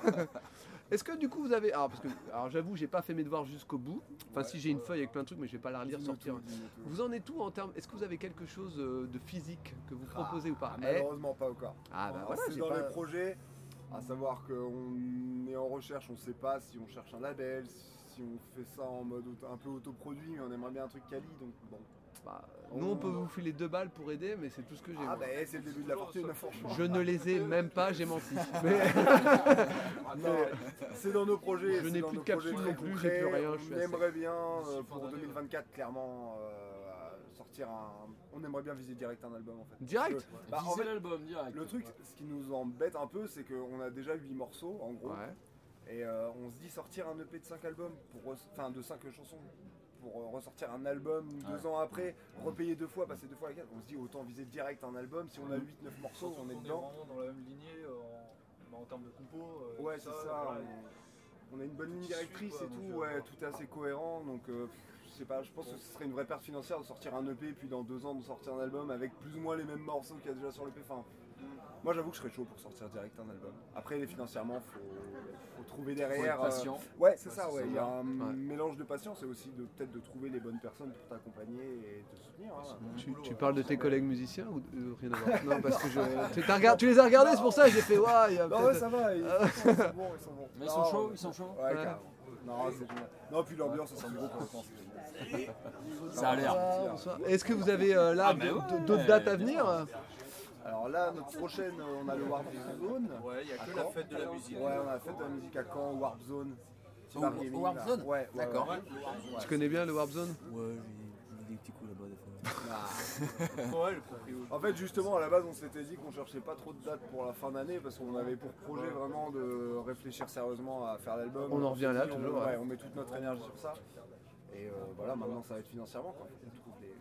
Est-ce que du coup vous avez alors parce que alors j'avoue j'ai pas fait mes devoirs jusqu'au bout. Enfin si j'ai une feuille avec plein de trucs mais je vais pas la relire sortir. Vous en êtes où en termes est-ce que vous avez quelque chose euh, de physique que vous proposez ou pas? Ah, Eh malheureusement pas encore. Ah bah Alors, voilà, c'est j'ai dans pas- les projets, à savoir qu'on est en recherche, on sait pas si on cherche un label, si on fait ça en mode auto- un peu autoproduit, mais on aimerait bien un truc quali, donc bon. Bah, nous on peut vous filer deux balles pour aider mais c'est tout ce que j'ai. Ah moi. bah c'est le début de la fortune, franchement. Je ne les ai même pas, j'ai menti. Mais Non, c'est dans nos projets. Je c'est n'ai dans plus nos de capsule projets non très plus, j'ai plus concrets. rien, je suis On à aimerait bien euh, pour deux mille vingt-quatre clairement euh, sortir un. On aimerait bien viser direct un album en fait. Direct Parce que, bah, en Viser fait, l'album direct. le truc, ce qui nous embête un peu, c'est qu'on a déjà huit morceaux en gros. Ouais. Et euh, on se dit sortir un E P de cinq albums, pour, enfin de cinq chansons, pour euh, ressortir un album deux ans après, repayer deux fois, passer deux fois la case. On se dit autant viser direct un album, si on a huit neuf morceaux, on est dedans. vraiment dans la même lignée euh, en, en termes de compo. euh, Ouais, tout c'est ça. voilà. On, on a une bonne ligne Qui directrice suit, et quoi, tout, donc, ouais, euh, tout est assez cohérent. Donc, euh, je sais pas, je pense que ce serait une vraie perte financière de sortir un E P, puis dans deux ans de sortir un album avec plus ou moins les mêmes morceaux qu'il y a déjà sur l'E P. Enfin, moi, j'avoue que je serais chaud pour sortir direct un album. Après, financièrement, faut, faut trouver derrière. Faut être patient. euh, Ouais, c'est Ouais, ça, c'est ouais. ça. Il y a un Ouais. mélange de patience et aussi de peut-être de trouver les bonnes personnes pour t'accompagner et te soutenir. hein. Tu, tu parles de tes collègues musiciens ou euh, rien à voir? Non, parce que je, tu, t'as regard- tu les as regardés, c'est pour ça que j'ai fait ouais. Il y a Non, peut-être- ouais, ça va, ils, Euh, ils sont bons, ils sont bons. Mais ils sont Non, chauds, ouais. ils sont chauds. Ouais, Ouais. carrément. Non, c'est génial. Non, puis l'ambiance, ça sent gros quand on pense. Ça a l'air. Bonsoir, bonsoir. Est-ce que vous avez euh, là Ah, mais d- ouais. d- d'autres dates à venir? Alors là, notre prochaine, euh, on a le Warp Zone. Ouais, il y a à que la Caen. fête de la musique. Ouais, on a la fête de la musique à Caen, Warp Zone. Au- Marc au Gaming, Warp là. Zone Ouais, ouais, D'accord. ouais. Tu connais bien le Warp Zone? Ouais, j'ai des petits coups là-bas des fois. Ah. Ouais, le proprio. En fait, justement, à la base, on s'était dit qu'on cherchait pas trop de dates pour la fin d'année parce qu'on avait pour projet vraiment de réfléchir sérieusement à faire l'album. On en revient là, s'est dit, on- toujours, ouais, ouais. on met toute notre énergie sur ça. Et euh, voilà, maintenant, ça va être financièrement. Quoi. On trouve des...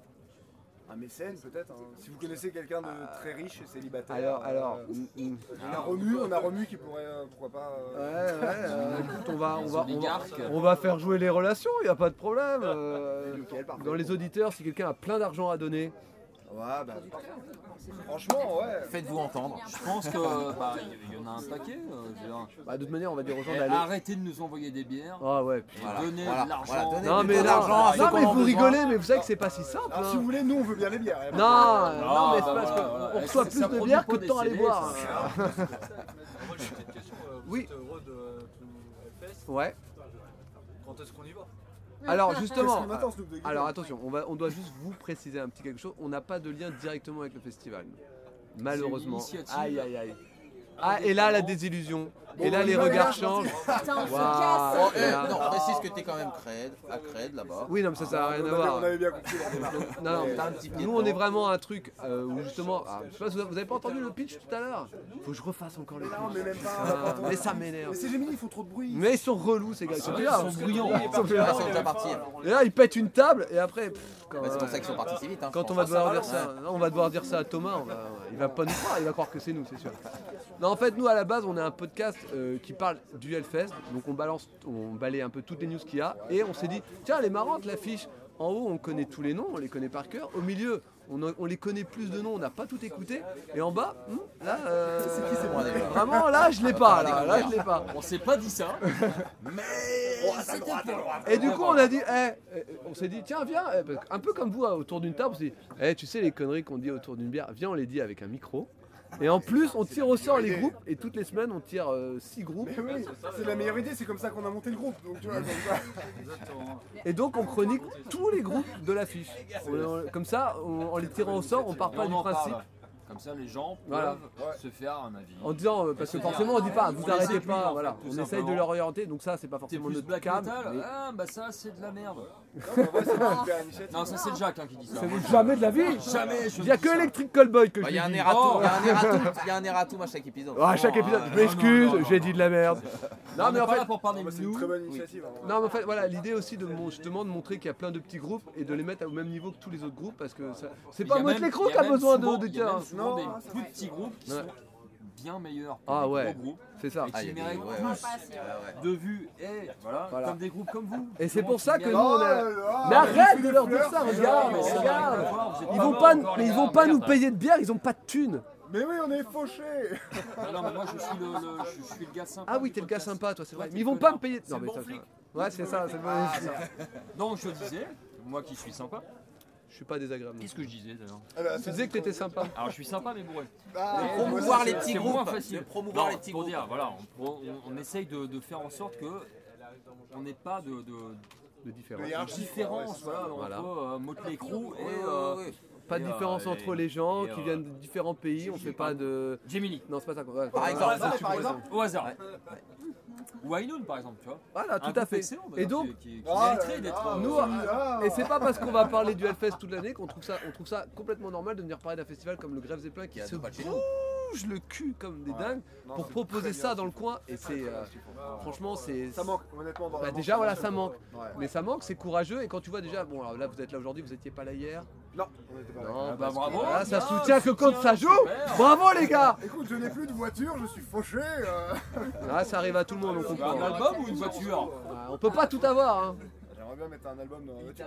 un mécène, peut-être. hein. Si vous connaissez quelqu'un de très riche et célibataire. Alors, euh, alors. mm, mm. on a Romu, on a Romu qui pourrait, euh, pourquoi pas. euh, Ouais, ouais, euh, écoute, on va, on, va, on, va, oligarques. on va faire jouer les relations, il n'y a pas de problème. euh, Nickel, parfait. dans les auditeurs, si quelqu'un a plein d'argent à donner, Ouais, bah, franchement, ouais. Faites-vous entendre. Je pense que bah, il y en a un paquet. euh, je veux dire. bah, de toute manière, on va dire aux gens Eh, d'aller. arrêtez de nous envoyer des bières. Ah ouais. Et Voilà, donnez voilà, de l'argent. voilà, donnez Non du mais, temps non, d'argent à ceux non, qui mais en ont vous besoin. rigolez, mais vous savez que c'est pas si simple. Alors, hein. si vous voulez, nous, on veut bien les bières. y a pas de Non, problème. non, mais bah, c'est parce voilà, qu'on voilà. reçoit Ça plus de produit bières pas que de temps à des les C D, boire. ça. hein. Moi, j'ai une petite question. euh, Vous Oui. êtes heureux de to Hellfest. Ouais. Quand est-ce qu'on y va? Alors justement, Qu'est-ce qui m'attend, Snoop Dogg alors attention, on, va, on doit juste vous préciser un petit quelque chose. On n'a pas de lien directement avec le festival. Malheureusement. C'est une initiative. Aïe aïe aïe. Ah et là la désillusion. Et là Bon, les bah, regards là, changent. Putain, on se Waouh. casse. Oh, eh, Voilà. non, précise que t'es quand même Cred, à Cred là-bas. Oui non mais ça ça n'a rien on, à avait, voir. on avait bien compris la démarche. Non, non, T'as un petit pied nous on est dedans. vraiment un truc euh, où justement, ah, je sais pas, vous avez- vous avez pas entendu le pitch tout à l'heure? Faut que je refasse encore le Non, pitch. mais même pas. Ah, on a mais pas ça entendu. m'énerve. Mais c'est Gemini, ils font trop de bruit. Mais ils sont relous ces gars, ils sont ouais, là. ils sont bruyants. Ils sont Ils violents. sont déjà partis. Et là ils pètent une table et après, pff, quand, Bah, c'est pour ça qu'ils sont partis si vite. hein. quand on Je va pense. devoir dire ça, non, on va devoir dire ça à Thomas, on va- il va pas nous croire, il va croire que c'est nous, c'est sûr. Non en fait nous à la base on est un podcast euh, qui parle du Hellfest, donc on balance, on balaye un peu toutes les news qu'il y a et on s'est dit tiens elle est marrante l'affiche. En haut on connaît tous les noms, on les connaît par cœur. Au milieu on, a- on les connaît plus de noms, on n'a pas tout écouté. Et en bas, hmm, là, euh, moi, déjà. vraiment là je l'ai pas, là, là je l'ai pas. On s'est pas dit ça. Et du coup, on a dit, eh, eh, on s'est dit, tiens, viens, eh, parce que un peu comme vous, hein, autour d'une table, on s'est dit, eh, tu sais les conneries qu'on dit autour d'une bière, viens, on les dit avec un micro. Et en plus, on tire au sort les groupes, et toutes les semaines, on tire euh, six groupes. Mais oui, c'est la meilleure idée, c'est comme ça qu'on a monté le groupe. Donc tu vois, comme ça. Et donc, on chronique tous les groupes de l'affiche. On- on- Comme ça, on- en les tirant au sort, on part Et pas on du en principe. parle. Comme ça, les gens peuvent Voilà. se faire un avis. En disant, euh, parce que Se dire, forcément, on dit pas, vous on les arrêtez aiguille, pas, en voilà. fait, tout On essaye de simplement. leur orienter, donc ça, c'est pas T'es forcément plus notre black cam. metal. mais- Ah bah ça c'est de la merde. Non, mais en vrai, c'est une super initiative. Non ça c'est le Jack hein, qui dit ça. C'est jamais de la vie. Jamais je Il y a dis que ça. Electric Callboy que Bah, je Il y a un lui dis. erratum, Oh. il y a un erratum, il y a un erratum à chaque épisode. Ah, à chaque épisode, ah, je non, non, m'excuse, non, j'ai non. dit de la merde. Non, On mais est en pas fait, là pour parler Bah, de c'est une nous. très bonne initiative. hein. non, mais en fait, voilà, l'idée aussi de mon- justement de montrer qu'il y a plein de petits groupes et de les mettre au même niveau que tous les autres groupes parce que ça- c'est Il y pas a Motley même- Crue il y qui a même besoin souvent- de Il y a cœur. même souvent Non, des ça plus petits groupes qui Ouais. sont bien meilleurs que Ah des ouais. gros groupes C'est ça. et Ah, qui il y a des- méritent ouais, plus ouais. Ouais, ouais. de vues et voilà, Voilà. comme des groupes comme vous. Et c'est pour ça que nous gagnent. on Oh a. là là, Mais on arrête fait de des leur dire fleurs. ça, Mais regarde, non, mais ça, regarde. on va voir, vous êtes Ils pas vont mal pas, encore, mais les ils gars, vont pas nous merde. payer de bière, ils ont pas de thunes. Mais oui, on est fauchés. Ah non, mais moi je suis le, le- je, je suis le gars sympa. Ah oui, du t'es le gars podcast. sympa, toi, c'est vrai. Toi, Mais t'es ils vont le pas me connard. payer. C'est Non, mais bon ça, flic. ça- Ouais, c'est ça, c'est le bon Ah, flic. Donc je disais, moi qui suis sympa, Je suis pas désagréable. qu'est-ce que je disais d'ailleurs Ah bah, Tu ça, disais que t'étais sympa. Alors je suis sympa mais bourré. Ah, De moi, promouvoir c'est- les c'est- petits C'est groupes. moins facile. De promouvoir Non, les petits pour groupes. dire, voilà, on, on- on essaye de, de faire en sorte que on n'ait pas de, de, De différence. De hiérarchie. différence voilà, Voilà. entre euh, Motley Crue et Oui, oui, euh, oui. Pas de et, euh, différence et- entre les gens et, qui euh, viennent de différents pays, on fait pas de. Gemini. Non, c'est pas ça. quoi. Ouais, Par ouais, exemple, ouais, ça, tu par vois, exemple. ça. Au hasard. Ouais. Ou Ainun par exemple, tu vois. Voilà, Un tout à groupe fait. excellent, Et d'ailleurs, donc, qui, qui, qui Ah, mériterait là, d'être. là, euh, nous, Ah. et c'est pas parce qu'on va parler du Hellfest toute l'année qu'on trouve ça, on trouve ça complètement normal de venir parler d'un festival comme le Grève Zeppelin qui Qui a se deux pas de chez nous. bouge bougent le cul comme des Ouais. dingues Non, pour c'est proposer très ça bien, dans le c'est coin. Et très, c'est très euh, bien ce qu'ils font. franchement, c'est Ça manque, honnêtement, dans la Bah, Manche, déjà ça voilà, manque ça un peu. manque. Ouais. Mais ça manque, c'est courageux. Et quand tu vois déjà, bon alors là vous êtes là aujourd'hui, vous étiez pas là hier. Non, on était pas là. Non, Ah, parce bah, que bravo. là, ça Bien, soutient que quand ça joue. super. Bravo les gars. Écoute, je n'ai plus de voiture, je suis fauché. euh. Ah, ça arrive à tout le monde, on comprend. Un album ou une voiture? Ah, on peut pas tout avoir. Hein. J'aimerais bien mettre un album dans la voiture.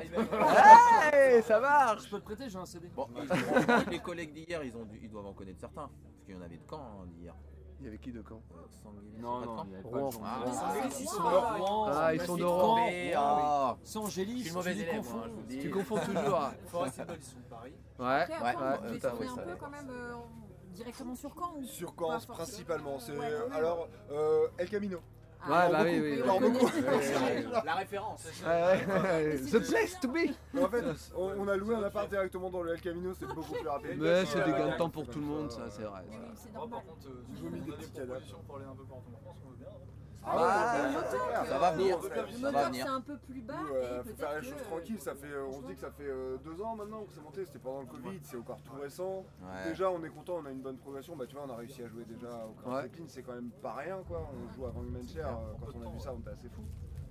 Hey, ça marche. Je peux te prêter, j'ai un C D. Bon, ils- les collègues d'hier, ils, ont dû- ils doivent en connaître certains. Parce qu'il y en avait de camp hein, d'hier. Il y avait qui de camp Non, non, il y avait pas de Rouen. gens. Ah, Ah, ah, ils ah, sont ah, de Rouen. Ah, ils sont de Rouen. Rouen. Ah. C'est Angélis, Je suis le mauvais tu les élève, confonds. moi, je vous le dis. Tu confonds toujours. Forest et Ball, ils sont de Paris. Ouais, Ok, ouais, après, on ouais, peut tout à tourner fait. un peu quand même euh, directement sur Caen ou Sur pas Caen, forcément principalement. C'est Ouais, quand même. alors euh, El Camino. Ah, Ouais, bah beaucoup, oui, oui. alors oui. beaucoup. Ouais, ouais, ouais. La référence. Ouais, ouais. The place to be. Mais en fait, on, on a loué un appart directement dans le El Camino, c'est beaucoup plus rapide. Mais c'est des gains de temps pour tout le monde, ça c'est vrai. Oui, c'est Moi, normal. par contre, euh, Ils si ont mis on des a des petits cadavres. propositions pour aller un peu partout en France, on veut bien. Ah ouais, Bah, ouais, le ouais, moteur, c'est clair. ça va venir. Le Ça va moteur venir. c'est un peu plus bas Nous, et euh, faut faire les peut-être choses que, tranquilles, ça fait, euh, on se dit que ça fait euh, deux ans maintenant que c'est monté, c'était pendant le Covid, c'est encore tout récent. Ouais. Déjà on est content, on a une bonne progression, bah tu vois on a réussi à jouer déjà au Grand Ouais. Zeppelin, c'est quand même pas rien quoi, on joue avant Human Chair, euh, quand on a vu ça on était assez fous.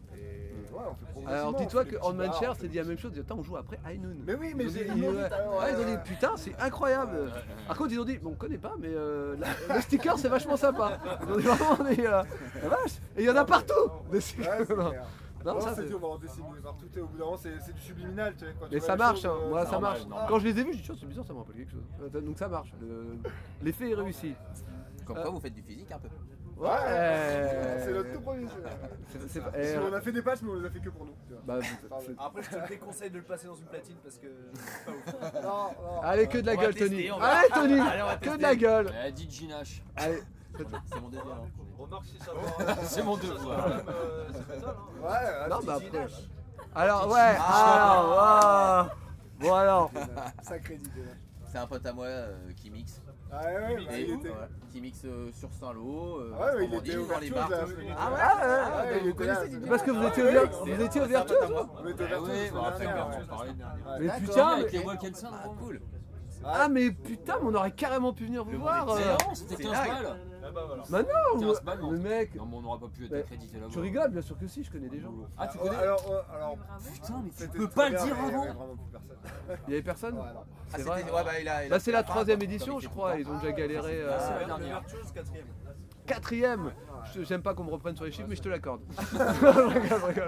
Et ouais, on fait progressivement. Alors on dis-toi fait que des petits Handman bars, Chair on fait c'est des dit la même chose, attends on joue après High Noon. Mais oui, mais Ils ont j'ai dit- ils m'ont dit ouais. tout à l'heure, Ouais, ils ont ouais, dit ouais. putain c'est incroyable. Par contre ils ont dit bon on connaît pas mais euh, la- le sticker c'est vachement sympa. Ils ont dit vraiment des, euh, la vache. Et il y en a partout des stickers. Ouais, c'est Non. clair. Non, Non, ça, c'est c'est- dur, on va en dessiner partout et au bout d'un moment c'est c'est du subliminal, tu sais. quand tu Mais vois ça les marche, choses, hein. euh, moi ça normal, marche. normal. Quand je les ai vus, j'ai dit tiens, c'est bizarre, ça me rappelle quelque chose. Donc ça marche, Le- l'effet est réussi. Comme Euh, quoi, vous faites du physique un peu. Ouais, C'est notre tout premier. c'est- C'est- c'est- Si eh, on a fait des patchs, mais on les a fait que pour nous. tu vois. bah, Enfin, c'est- Après, je te déconseille de le placer dans une platine parce que c'est pas ouf. Non, non. Allez, que de la On va gueule, tester, Tony. on va- Allez, Tony, Allez, on va que tester. de la gueule. Eh, dit Ginache. Allez, C'est mon deuxième. hein. Remarque si ça va. C'est mon ça se devoir. fait même, euh, c'est métal, hein. Ouais, non, petit mais après. Ginache. Alors, ouais, alors, ah. Bon, alors. Sacré idée. C'est un pote à moi euh, qui mixe. Ah ouais, ouais, bah, Et, il était. ouais, qui mixe euh, sur Saint-Lô, euh, Ah ouais, en il Normandie, était dans les bars. ouverture de la Ah ouais, Ah ouais, ouais, ouais, il vous était là, connaissez c'est Didier Parce que vous Ah étiez ouais, ouvert, ouais, vous étiez c'est un ouverture, pote à moi. On était Ah ouverture oui, la on va semaine faire dernière, on parlait de dernier. ouais. Mais D'accord. putain, Avec mais- les Wilkinson, Ah, cool. ah mais putain, mais on aurait carrément pu venir vous Le voir. monde est euh. non, c'était C'est quinze dingue. balles. Ah bah voilà. Bah non, quinze balles, non. le mec. Non, mais on n'aura pas pu être Mais accrédité là-bas. Tu rigoles, bien sûr que si, je connais des gens. Ah, tu Ouais, connais alors, ouais, alors, Putain, mais tu c'était peux très pas le bien, dire mais il y avait avant. vraiment plus personne. Il y avait personne. Ouais, non. Ah, C'est c'était- vrai. ouais, bah, il a- il a Là c'est fait la la part, troisième comme il édition, fait je tout crois. le Ils ont temps. déjà galéré. euh, c'est la La dernière. vertueuse, quatrième. Quatrième. Je- J'aime pas qu'on me reprenne sur les chiffres, mais je te l'accorde. je rigole, je rigole.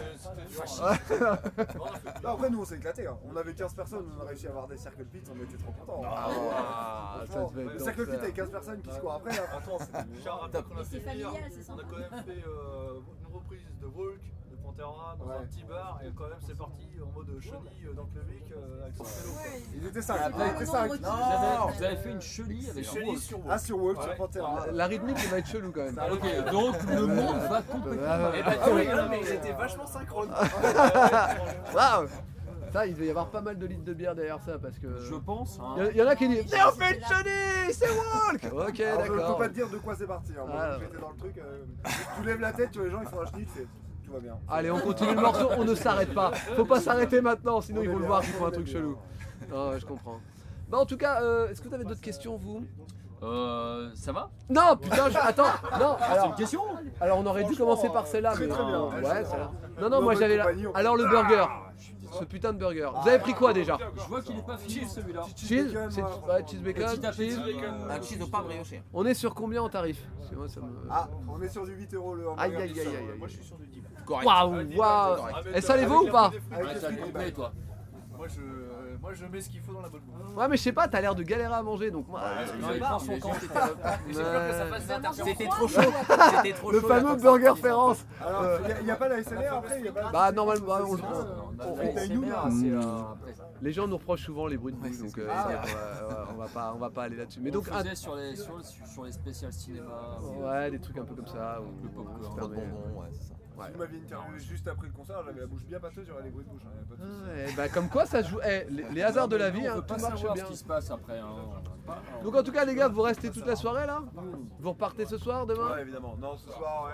Non, après, nous on s'est éclaté. Hein. On avait quinze personnes, on a réussi à avoir des circle pits, on était trop contents. hein. Ah, Franchement, ça devait être le circle pit d'enfer. avec quinze personnes qui se courent après. Là. Attends, c'est Charles, après qu'on a Et c'est fait hier, familial, c'est on a sympa. quand même fait euh, une reprise de Walk, de Pantera, dans Ouais. un petit bar, et quand même c'est parti en mode chenille euh, dans le public euh, avec son vélo. quoi. Ouais, Ils étaient cinq. C'est Ils pas étaient le cinq. nombre qui- Vous avez, vous avez fait une chenille avec Chenille Walk. sur Ah, Walk. sur Walk, Ouais. sur Pantera. La, la rythmique il va être chelou quand même. Ok, donc le monde va complètement. Ah, Eh ouais. bah, tu rigoles, mais ils étaient vachement synchrones. Waouh. Ça, il devait y avoir pas mal de litres de bière derrière ça parce que. Je pense. hein. Il y, a- il y en a qui disent Viens, on fait une chenille, c'est Walk. Ok, Alors, je peux d'accord. pas te dire de quoi c'est parti. Hein. Moi, Ah, j'étais dans le truc. euh, tu lèves la tête, tu vois les gens, ils font un chenille, tu fais tout va bien. Allez, on continue le morceau, on ne s'arrête pas. Faut pas s'arrêter maintenant, sinon On ils est vont le bien, voir qu'ils on font un est truc bien. chelou. Non, ouais, je comprends. Bah en tout cas, euh, est-ce que vous avez d'autres questions vous? Euh. Ça va? Non, putain, je... attends, non. C'est Alors, une question? alors on aurait dû Franchement, commencer par celle-là, très, mais très bien. ouais, celle-là. Non, non, Dans moi bonne j'avais la... compagnie, on- Alors le burger, ce putain de burger. Vous avez pris quoi déjà? Je vois qu'il est pas fini celui-là. Cheese, bacon, c'est- moi. ouais, cheese bacon, Petit à petit. cheese. Un cheese au pain brioché. On est sur combien en tarif? Parce que moi ça me. Ah, on est sur du huit euros le Aïe hamburger. aïe aïe aïe aïe. Moi je suis sur du dix. Correct. Waouh, waouh. Et ça les vaut ou pas? Avec Ouais, les t'as frites, le bah, complet, toi. Moi je, euh, moi je mets ce qu'il faut dans la bonne bouffe. Ouais, mais je sais pas, t'as l'air de galérer à manger donc moi. Non, il prend son temps. J'ai peur que ça fasse des interventions. C'était trop chaud. C'était trop Le chaud. fameux burger Ferrance. Alors, il n'y a, pas la S M R après, il y a pas. Bah normalement, bah, on- on- on- on- paye nous, là. les gens nous reprochent souvent les bruits de bouche, donc euh, Ah, ouais, ouais, ouais, on va pas, on va pas aller là-dessus. Mais On donc, le un- faisait sur les, sur, sur les spéciales cinéma. ouais, des trucs un peu comme ça. Ou, Le popcorn. ou- Trop de bonbons, ouais, c'est ça. Ouais. Vous m'aviez interviewé juste après le concert, j'avais la bouche bien pâteuse, j'aurais les bruits de bouche. Hein, y a pas de souci. Ouais, bah comme quoi ça se joue. Eh, les, les hasards de la vie, On hein, veut tout pas marche savoir bien. ce qui se passe après. Hein. Donc en tout cas les gars, vous restez toute la soirée là? Vous repartez ce soir, demain? Ouais, évidemment. Non, ce soir, ouais.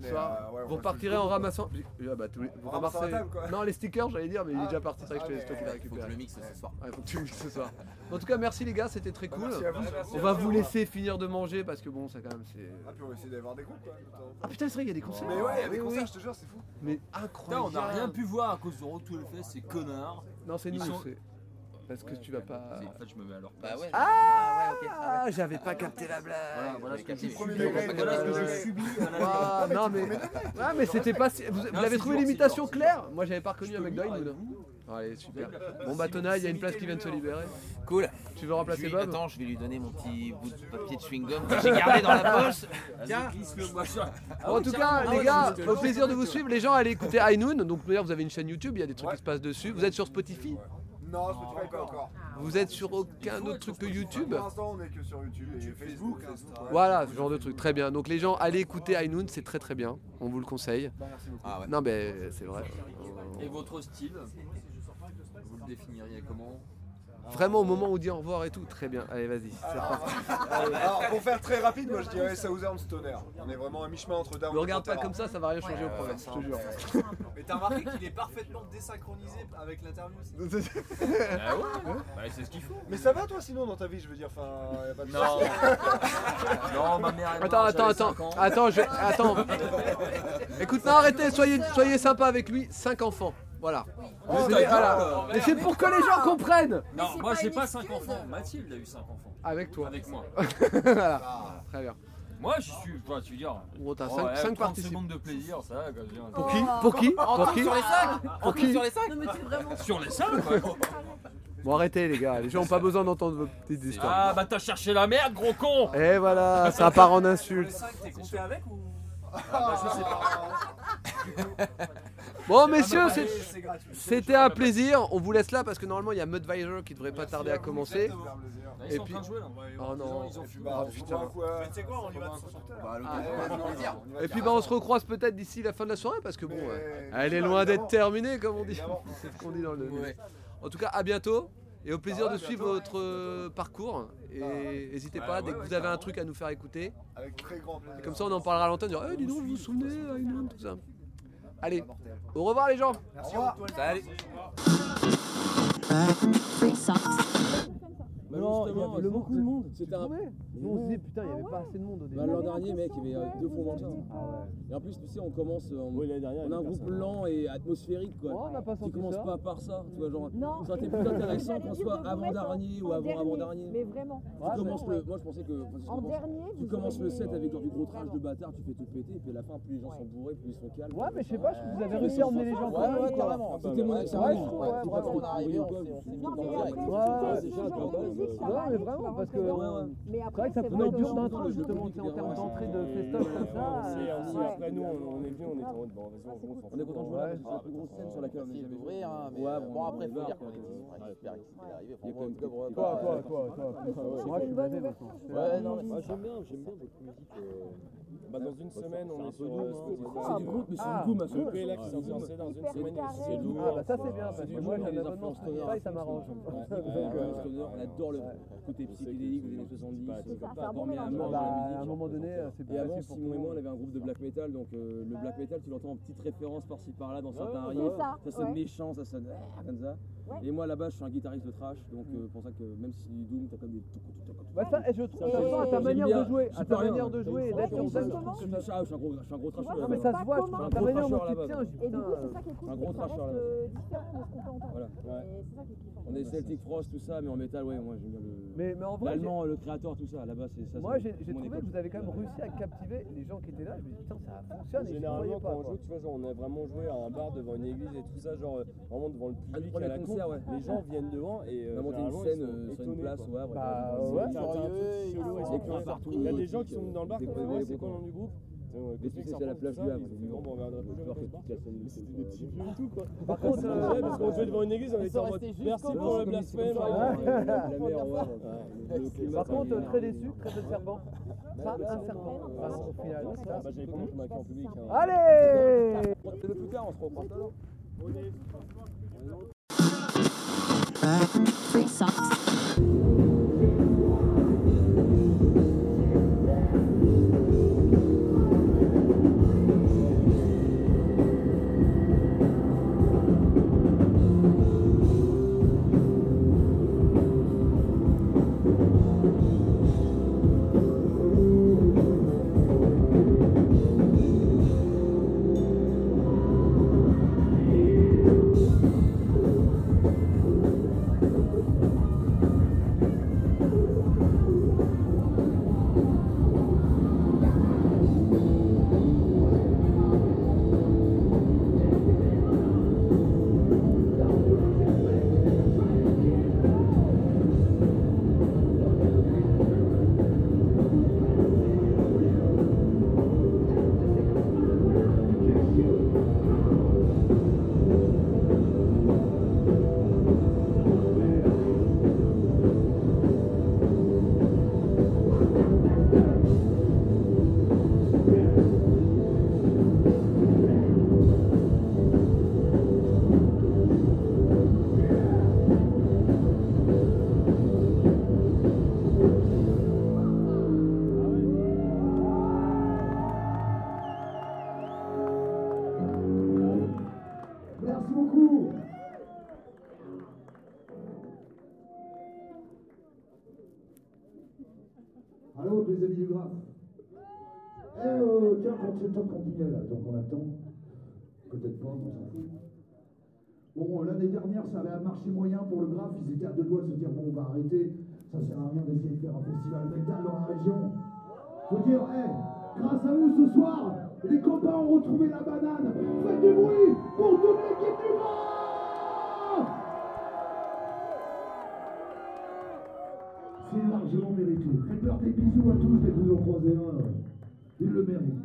Mais, soir, euh, ouais, on vous va repartirez le en faire. ramassant. Ah bah, tous les- vous En ramassant ramassez. la table, quoi. Non, les stickers, j'allais dire, mais il est Ah. déjà parti. C'est vrai que je te laisse toi qui l'as Faut que récupéré. je le mixe ce soir. Ouais, faut que tu le mixes ce soir. En tout cas, merci les gars, c'était très cool. Merci à vous. On va vous laisser finir de manger parce que bon, ça quand même c'est. Ah, puis on va essayer d'avoir des groupes, quoi. Ah putain, c'est vrai, il y a des concerts. Mais ouais, il y a des Oui, concerts, oui. je te jure, c'est fou. Mais Putain, incroyable. on n'a rien pu voir à cause de Retour le fait, ces connards. Non, c'est Ils nous, sont- c'est. Parce que tu vas pas. En fait, je me mets à leur Bah place. ouais. Ah, Ah ouais, ok. Ah ouais. j'avais pas capté la blague. Voilà, voilà ce que j'ai Premier subi. degré, Voilà ce que euh, je subis. Ah, non mais, ah, mais c'était pas si... Vous, vous Non, avez c'est trouvé dur, l'imitation c'est dur, claire? Moi j'avais pas reconnu Je un mec peux d'Aïn. vivre Allez, super. Bon bah Tona, il y a une place qui vient de se libérer. Cool. Tu veux remplacer Je lui- Bob? Attends, je vais lui donner mon petit bout de papier de chewing-gum que j'ai gardé dans la poche. Tiens. Bon, en tout cas, les gars, au plaisir de vous suivre. Les gens, allez écouter High Noon. Donc d'ailleurs, vous avez une chaîne YouTube, il y a des trucs qui se passent dessus. Vous êtes sur Spotify? Non, Spotify pas encore. Vous êtes sur aucun autre truc que YouTube? Pour l'instant, on est que sur YouTube et Facebook. Facebook, ouais. Voilà, ce genre de truc, très bien. Donc les gens, allez écouter High Noon, c'est très très bien. On vous le conseille. Bah, merci beaucoup. Ah ouais. Non, mais c'est vrai. Et votre style, vous le définiriez comment? Vraiment au moment où on dit au revoir et tout, très bien. Allez, vas-y, c'est reparti. Alors, pour faire très rapide, moi je dirais Southern Stoner. On est vraiment à mi-chemin entre Down Me regarde pas Pantera. comme ça, ça va rien changer au problème, je te jure. Mais t'as remarqué qu'il est parfaitement désynchronisé avec l'interview aussi. Ah ouais. Bah, c'est ce qu'il faut. Mais ça va toi sinon dans ta vie, je veux dire, enfin, y a pas de Non. Non, ma mère est Attends, morte, attends, j'avais attends, cinq ans. attends, je... attends. Écoute, non, arrêtez, soyez, soyez sympa avec lui. cinq enfants, voilà. Oh, Mais c'est- d'accord. voilà. Mais c'est pour que les gens comprennent. Non, moi j'ai pas cinq enfants. Mathilde a eu cinq enfants. Avec toi. Avec moi. Voilà, très bien. Moi je suis. Enfin, tu veux dire. Gros, t'as oh, cinq- ouais, cinq trente participants. secondes de plaisir, ça va. Quand je viens. Pour qui? Pour qui? En Pour tout qui? sur les cinq. Pour En tout qui? sur les cinq. Non mais t'es vraiment... Sur les cinq, quoi. Bon, arrêtez les gars, les gens ont pas besoin d'entendre vos petites histoires. Ah bah t'as cherché la merde, gros con. Et voilà, ça part en Les insultes. cinq, t'es compté avec ou Bah, je sais pas. Bon messieurs, c'est- c'est gratuit. c'était un plaisir. On vous laisse là parce que normalement il y a Mudvisor qui devrait pas tarder à commencer. Ils Et sont en puis- train de jouer là. Oh non. Ils ont fumé. Bah, putain, quoi. Mais tu sais quoi, on y va tout Bah, le Ah, plaisir. Et puis bah on se recroise peut-être d'ici la fin de la soirée parce que bon, Mais- euh, elle est loin d'être terminée comme on dit. Évidemment. C'est ce qu'on dit dans le. Ouais. En tout cas, à bientôt et au plaisir Ah ouais, de suivre bientôt. votre euh, parcours. Et n'hésitez Ouais, pas ouais, dès que ouais, vous avez un carrément. truc à nous faire écouter. Avec très grand plaisir. Et comme ça, on en parlera à l'antenne. Dire, eh, dis donc, vous vous souvenez, Aynoun, tout ça. Allez, au revoir les gens. Merci, au revoir. Salut. Mais non, il y avait beaucoup de monde. C'était un. Nous on se disait putain, il n'y avait pas assez de monde au Bah, l'an dernier, mec, il y avait euh, deux fois moins que ça. Et en plus, tu sais, on commence. euh, On, on a un groupe lent et atmosphérique, quoi. Oh, on n'a pas Qui senti commence ça. pas par ça, tu vois, genre. Non. Ça aurait été plus intéressant qu'on soit avant-dernier ou avant-avant-dernier. Mais vraiment. Tu commences le. Moi, je pensais que. enfin, c'est ce que En je pense. dernier, Tu vous commences le auriez- set avec genre du gros trash de bâtard, tu fais tout péter, et puis à la fin, plus les gens sont bourrés, plus ils sont calmes. Ouais, mais je sais pas, je trouve que vous avez réussi à emmener les gens Ouais, quand même. ouais, carrément. C'était mon Ouais, accent. ouais, je trouve, ouais, Dis pas vraiment, trop on est arrivé, de on quoi, s'est- je suis Non, mis mais dans le après, direct. Ouais, c'est déjà, ce je genre vois de pas, musique, euh, ça Non, va mais aller, vraiment, tu vas parce que. rentrer euh, dedans. Mais C'est après, vrai que ça c'est peut vrai l'ambiance que- d'intro, justement, tu sais, en termes d'entrée de festoche comme ça. euh, aussi, après nous, on est venu, on était en mode, bon, vas-y, on fonce. On est content de jouer là, parce que c'est la plus grosse scène sur laquelle on est jamais d'ouvrir, hein, mais Ouais, bon, après, il faut on dire va, qu'on est quoi. super excités d'arriver. Il y a quand même Franchement, quoi, Quoi, quoi, quoi, quoi. Moi, je suis basé maintenant. Ouais, non, mais Moi, j'aime bien, j'aime bien votre musique. euh, Bah, dans une semaine, on est sur Doom, euh, hein. Spotify. C'est du groupe, mais c'est Ah. du Doom, Le hein. P là qui Ouais. s'est lancé dans une Hyper semaine, carré. c'est lourd. Ah bah ça c'est bien, C'est parce du que moi lourd, j'ai il y un a des abonnement influences Spotify, ça m'arrange. Donc, euh, Stoner, on adore le côté psychédélique des années soixante-dix. Ça, Dormir à ça, mort Bah, dans la à un musique. moment donné, c'est plus Et avant, facile pour Simon tout et le moi, on monde. avait un groupe de black metal, donc euh, le black metal, tu l'entends en petites références par-ci par-là dans certains C'est riffs. ça, Ça sonne ouais. méchant, ça sonne ah, comme ça. Ouais. Et moi là-bas, je suis un guitariste de trash, donc euh, pour ça que même si c'est du Doom, t'as comme des. Bah ça, et je trouve, Ça, de toute façon, à ta j'aime manière bien. de jouer, à Super ta bien. manière de jouer et Ouais, d'être sur scène, je justement. trouve Je que suis, ça. ah, je suis un gros, je suis un gros Tu vois, trasheur. Non on mais sait ça pas se voit, je comment- trouve, Un ta gros manière dont trasheur tu là-bas. tiens, je dis Et du coup, putain. c'est ça qui est cool, un c'est gros que ça trasheur reste là-bas. euh, différent de ce qu'on peut entendre. Voilà. Et c'est ça qui est kiffant. On est Celtic Frost, tout ça, mais en métal, ouais, moi j'aime bien le. Mais, mais en vrai, j'ai- L'allemand, le créateur, tout ça, là-bas, c'est ça. moi c'est j'ai j'ai mon trouvé époque. que vous avez quand même réussi à captiver les gens qui étaient là. Je me dis putain, ça fonctionne et je Généralement, croyais quand pas. on quoi. joue, tu vois, genre, on a vraiment joué à un bar devant une église et tout ça, genre euh, vraiment devant le public premier à la con. concert, ouais. Les gens viennent devant et euh, On a monté une généralement, scène ils sont euh, sur une étonnés, place, quoi. ouais. Bah, Ils ouais. sont t'as un truc Curieux, chelou et ah, c'est ouais. plein partout. Il y a des gens qui sont venus dans le bar qui Des font fois, ouais, des c'est quoi le fois. nom du groupe? Et puis c'est à la plage du Havre. Bon, on reviendra plus jamais dans ce bar. C'était des petits vieux et tout quoi. Par contre, C'était euh, génial parce qu'on jouait devant une église, on Ils était sont en mode restés merci jusqu'au pour le bout. blasphème. Ouais. Ouais. La mer, ouais. Le climat, Par ça contre, vient. très déçu, très peu de serpent. Pas un serpent, vraiment, au final. Ah, bah, j'avais pas mon maquis en public. hein. Allez! C'est plus tard, on se reprend tout à l'heure. Free socks. crois que c'est le temps de continuer là, donc on attend. Peut-être pas, on s'en fout. Bon, l'année dernière, ça avait marché moyen pour le Graphe, ils étaient à deux doigts de se dire, bon, on va arrêter, ça sert à rien d'essayer de faire un festival métal dans la région. Faut dire, hé, hey, grâce à vous ce soir, les copains ont retrouvé la banane. Faites du bruit pour toute l'équipe du Graphe. C'est largement mérité. Faites-leur des bisous à tous dès que vous en croisez un. Ils le méritent.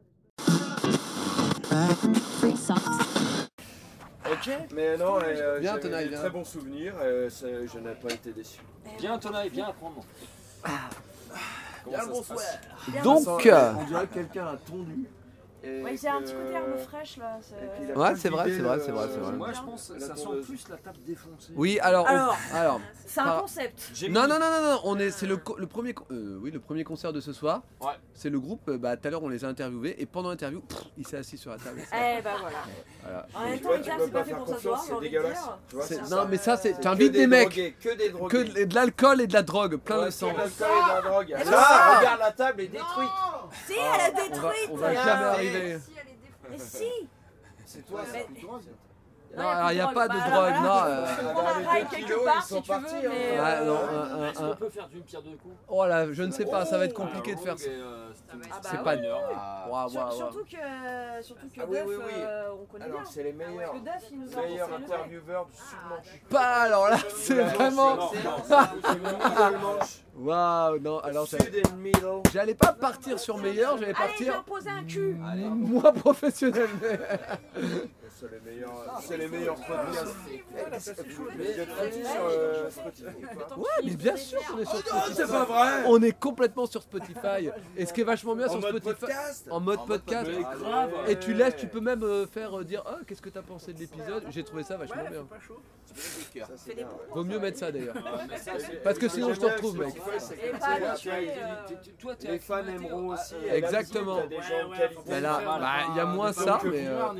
Ok, mais non, euh, Viens, j'ai Tonaï, des viens. très bons souvenirs, euh, ça- je n'ai pas été déçu. Viens, Tonaï, viens apprendre. Comment ça se bonsoir. passe Donc, Ça sent- euh, on dirait que quelqu'un a tondu. et Ouais, c'est un que- petit côté herbe fraîche là. c'est- et qu'il a Ouais, pas c'est vrai, vidé c'est vrai, le- c'est vrai, c'est vrai. Moi, je pense que ça sent plus la table défoncée. Oui, alors, on- Alors, alors, c'est un par- concept. Non, non, non, non, non, on est, c'est le, co- le premier, co- euh, oui, le premier concert de ce soir. Ouais. C'est le groupe. euh, Bah, tout à l'heure, on les a interviewés et pendant l'interview, pff, il s'est assis sur la table. Eh bah voilà. Voilà. En même Tu temps, vois, le tu club, peux c'est pas pas fait faire pour confiance, s'asseoir, c'est j'ai envie de dégueulasse. dire. Tu vois, C'est- c'est non, ça. mais ça, c'est. C'est Tu que invites des des mecs. drogués, que des drogués. Que de, de l'alcool et de la drogue, plein Ouais, de sang. que de l'alcool et de la drogue. Et Là, ça regarde, la table est détruite. Si, elle a On va, détruite. on va jamais arriver. Mais si. C'est toi, Mais- c'est plus drogue. Non, alors, il n'y a pas de Bah, drogue, voilà, non. faut euh, prendre un rail quelque part si tu veux, mais. Ouais, euh, non, un- un- Est-ce un- qu'on peut faire d'une pierre deux coups? Oh là, je ne sais pas, ça va être Oh, compliqué de alors, faire ça. Rogue et, euh, Steve- Ah bah C'est ouais, pas. ouais, ouais. Waouh, waouh, Sur- waouh. Surtout que, surtout que Ah oui, Duff, oui, oui. euh, on connaît Alors, bien. c'est les meilleurs. Parce que Duff, il nous a Meilleur renforcé le intervieweur du Sud-Manche. Pas alors là, c'est Ouais, vraiment. c'est excellent, ça. C'est le Middle-Manche. Waouh, non, alors Sud j'allais- and Middle. j'allais pas partir sur meilleur, j'allais Allez, je vais partir en poser un cul. moins professionnel. mais- C'est les meilleurs, c'est les meilleurs podcasts. Vous êtes foutus sur euh, Spotify ou pas Ouais, mais bien sûr qu'on est sur Oh non, Spotify. c'est pas vrai. On est complètement sur Spotify. Et ce qui est vachement bien En sur mode Spotify, podcast en mode En mode podcast. podcast. Mais grave. Et tu laisses, tu peux même euh, faire euh, dire oh, qu'est-ce que t'as pensé de l'épisode. J'ai trouvé ça vachement bien. Ça, c'est bien, ouais. Vaut mieux mettre ça d'ailleurs. Ah, mais ça, c'est- Parce que sinon je te J'aime bien retrouve, mec. Spotify, c'est Et comme pas ça, habitué, tu vois, euh, Tu- tu- Toi, t'es les fans acclimaté aimeront au- aussi. à- Et là, Exactement. t'as des gens de Ouais, qualité. Mais là, on est bah, il y a pas- moins on est pas ça, que mais, viveur, euh, on est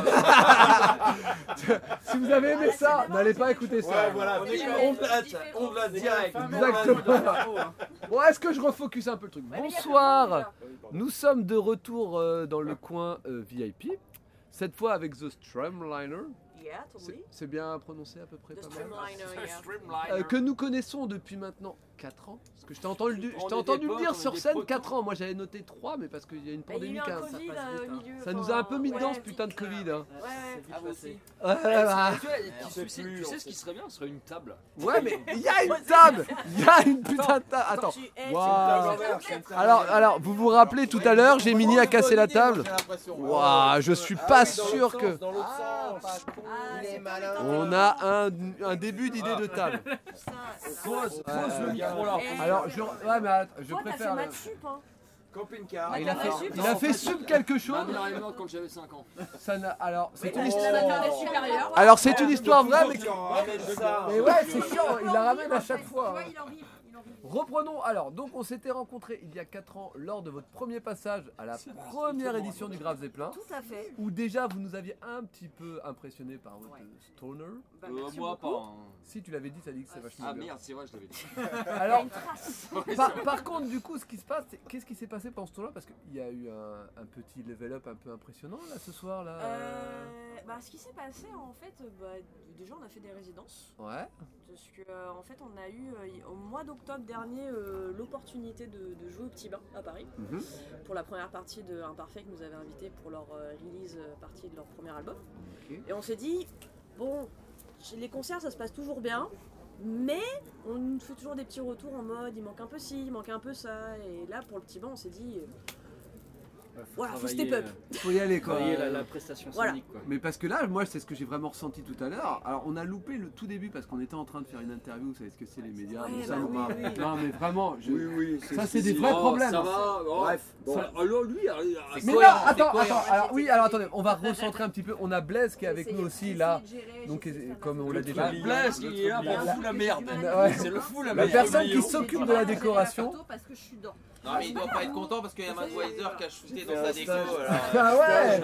pas- Si vous avez aimé ça, n'allez pas écouter ça. Ouais, voilà, on est- on blate, on blate direct. Exactement. Bon, est-ce que je refocus un peu le truc? Bonsoir. Nous sommes de retour euh, dans le coin euh, V I P. Cette fois avec The Streamliner. Yeah, C'est- totally. C'est bien prononcé à peu près The pas mal. Streamliner, yeah. Streamliner. Euh, que nous connaissons depuis maintenant quatre ans. Parce que je t'ai entendu, je On t'ai est entendu des le potes, dire on est sur des scène potos. quatre ans. Moi j'avais noté trois, mais parce qu'il y a une Bah, il y a eu pandémie. un hein. Covid euh, au milieu. Ça nous enfin, a un peu mis ouais. dedans ce putain de Covid. Hein. Ouais, ouais. Ah, vous aussi. Ouais, bah. Tu vois, tu sais, tu sais ce qui serait bien, ce serait une table. Ouais, mais il y a une table. Il y a une putain de table. Attends. Waouh. Alors, alors, vous vous rappelez tout à l'heure, j'ai Mini à casser la table. Waouh, je suis pas sûr que. Dans l'autre sens. Il est malin. On a un, un début d'idée de table. Pose, Ouais, pose le euh, micro là. Alors, je, ouais, mais attends, je Toi, t'as fait préfère. maths sup, hein. Camping-car. Ah, il a fait, Maths sup, il a fait sub quelque chose. Ma mère est morte quand j'avais cinq ans. Ça n'a- alors, c'est une Mais histoire. la maternelle supérieure. Alors, c'est une histoire vraie, mais. ça. Mais ouais, c'est chiant, il la ramène à chaque fois. Tu vois, il en rit. Il en rit. Reprenons alors, donc on s'était rencontrés il y a quatre ans lors de votre premier passage à la première édition du Grave Zeppelin, Tout à fait. où déjà vous nous aviez un petit peu impressionné par votre Ouais. stoner. Bah, Euh, merci moi pas. beaucoup. hein. Si tu l'avais dit, ça dit que c'est vachement Ah bien. merde, c'est vrai, je l'avais dit. Alors, Une trace. par, par contre, du coup, ce qui se passe, c'est- qu'est-ce qui s'est passé pendant ce tour-là? Parce qu'il y a eu un, un petit level up un peu impressionnant là ce soir là. Euh, bah, ce qui s'est passé en fait, euh, bah, déjà on a fait des résidences. Ouais. Parce que euh, en fait on a eu euh, au mois d'octobre dernier euh, l'opportunité de, de jouer au Petit Bain à Paris Mhm. pour la première partie de Imparfait que nous avait invité pour leur euh, release euh, partie de leur premier album. Ok. Et on s'est dit bon, chez les concerts ça se passe toujours bien, mais on nous fait toujours des petits retours en mode il manque un peu ci, il manque un peu ça. Et là pour le Petit Bain on s'est dit euh, voilà, faut step up. Faut y aller quoi. Travailler la, la prestation Voilà. scénique, quoi. Mais parce que là, moi, c'est ce que j'ai vraiment ressenti tout à l'heure. Alors, on a loupé le tout début parce qu'on était en train de faire une interview. Vous savez ce que c'est les médias, Ouais, tout ça. bah on oui, m'a- oui. Non, mais vraiment, je- Oui, oui. ça, c'est des si. vrais Oh, problèmes. Ça va. oh. Bref, bon. Ça- alors lui, alors, Mais c'est non, cohérent, attends, c'est cohérent. attends. Alors, oui, alors attendez, on va recentrer un petit peu. On a Blaise qui est avec nous aussi là. Donc, comme on l'a déjà Bah, dit. Blaise, il est là pour La- fou la merde. Ouais. C'est le fou la La merde. personne qui s'occupe de la décoration. Parce que je suis dedans. Non, mais il doit pas être content parce qu'il y a Budweiser qui a shooté dans sa déco. alors. Ah ouais.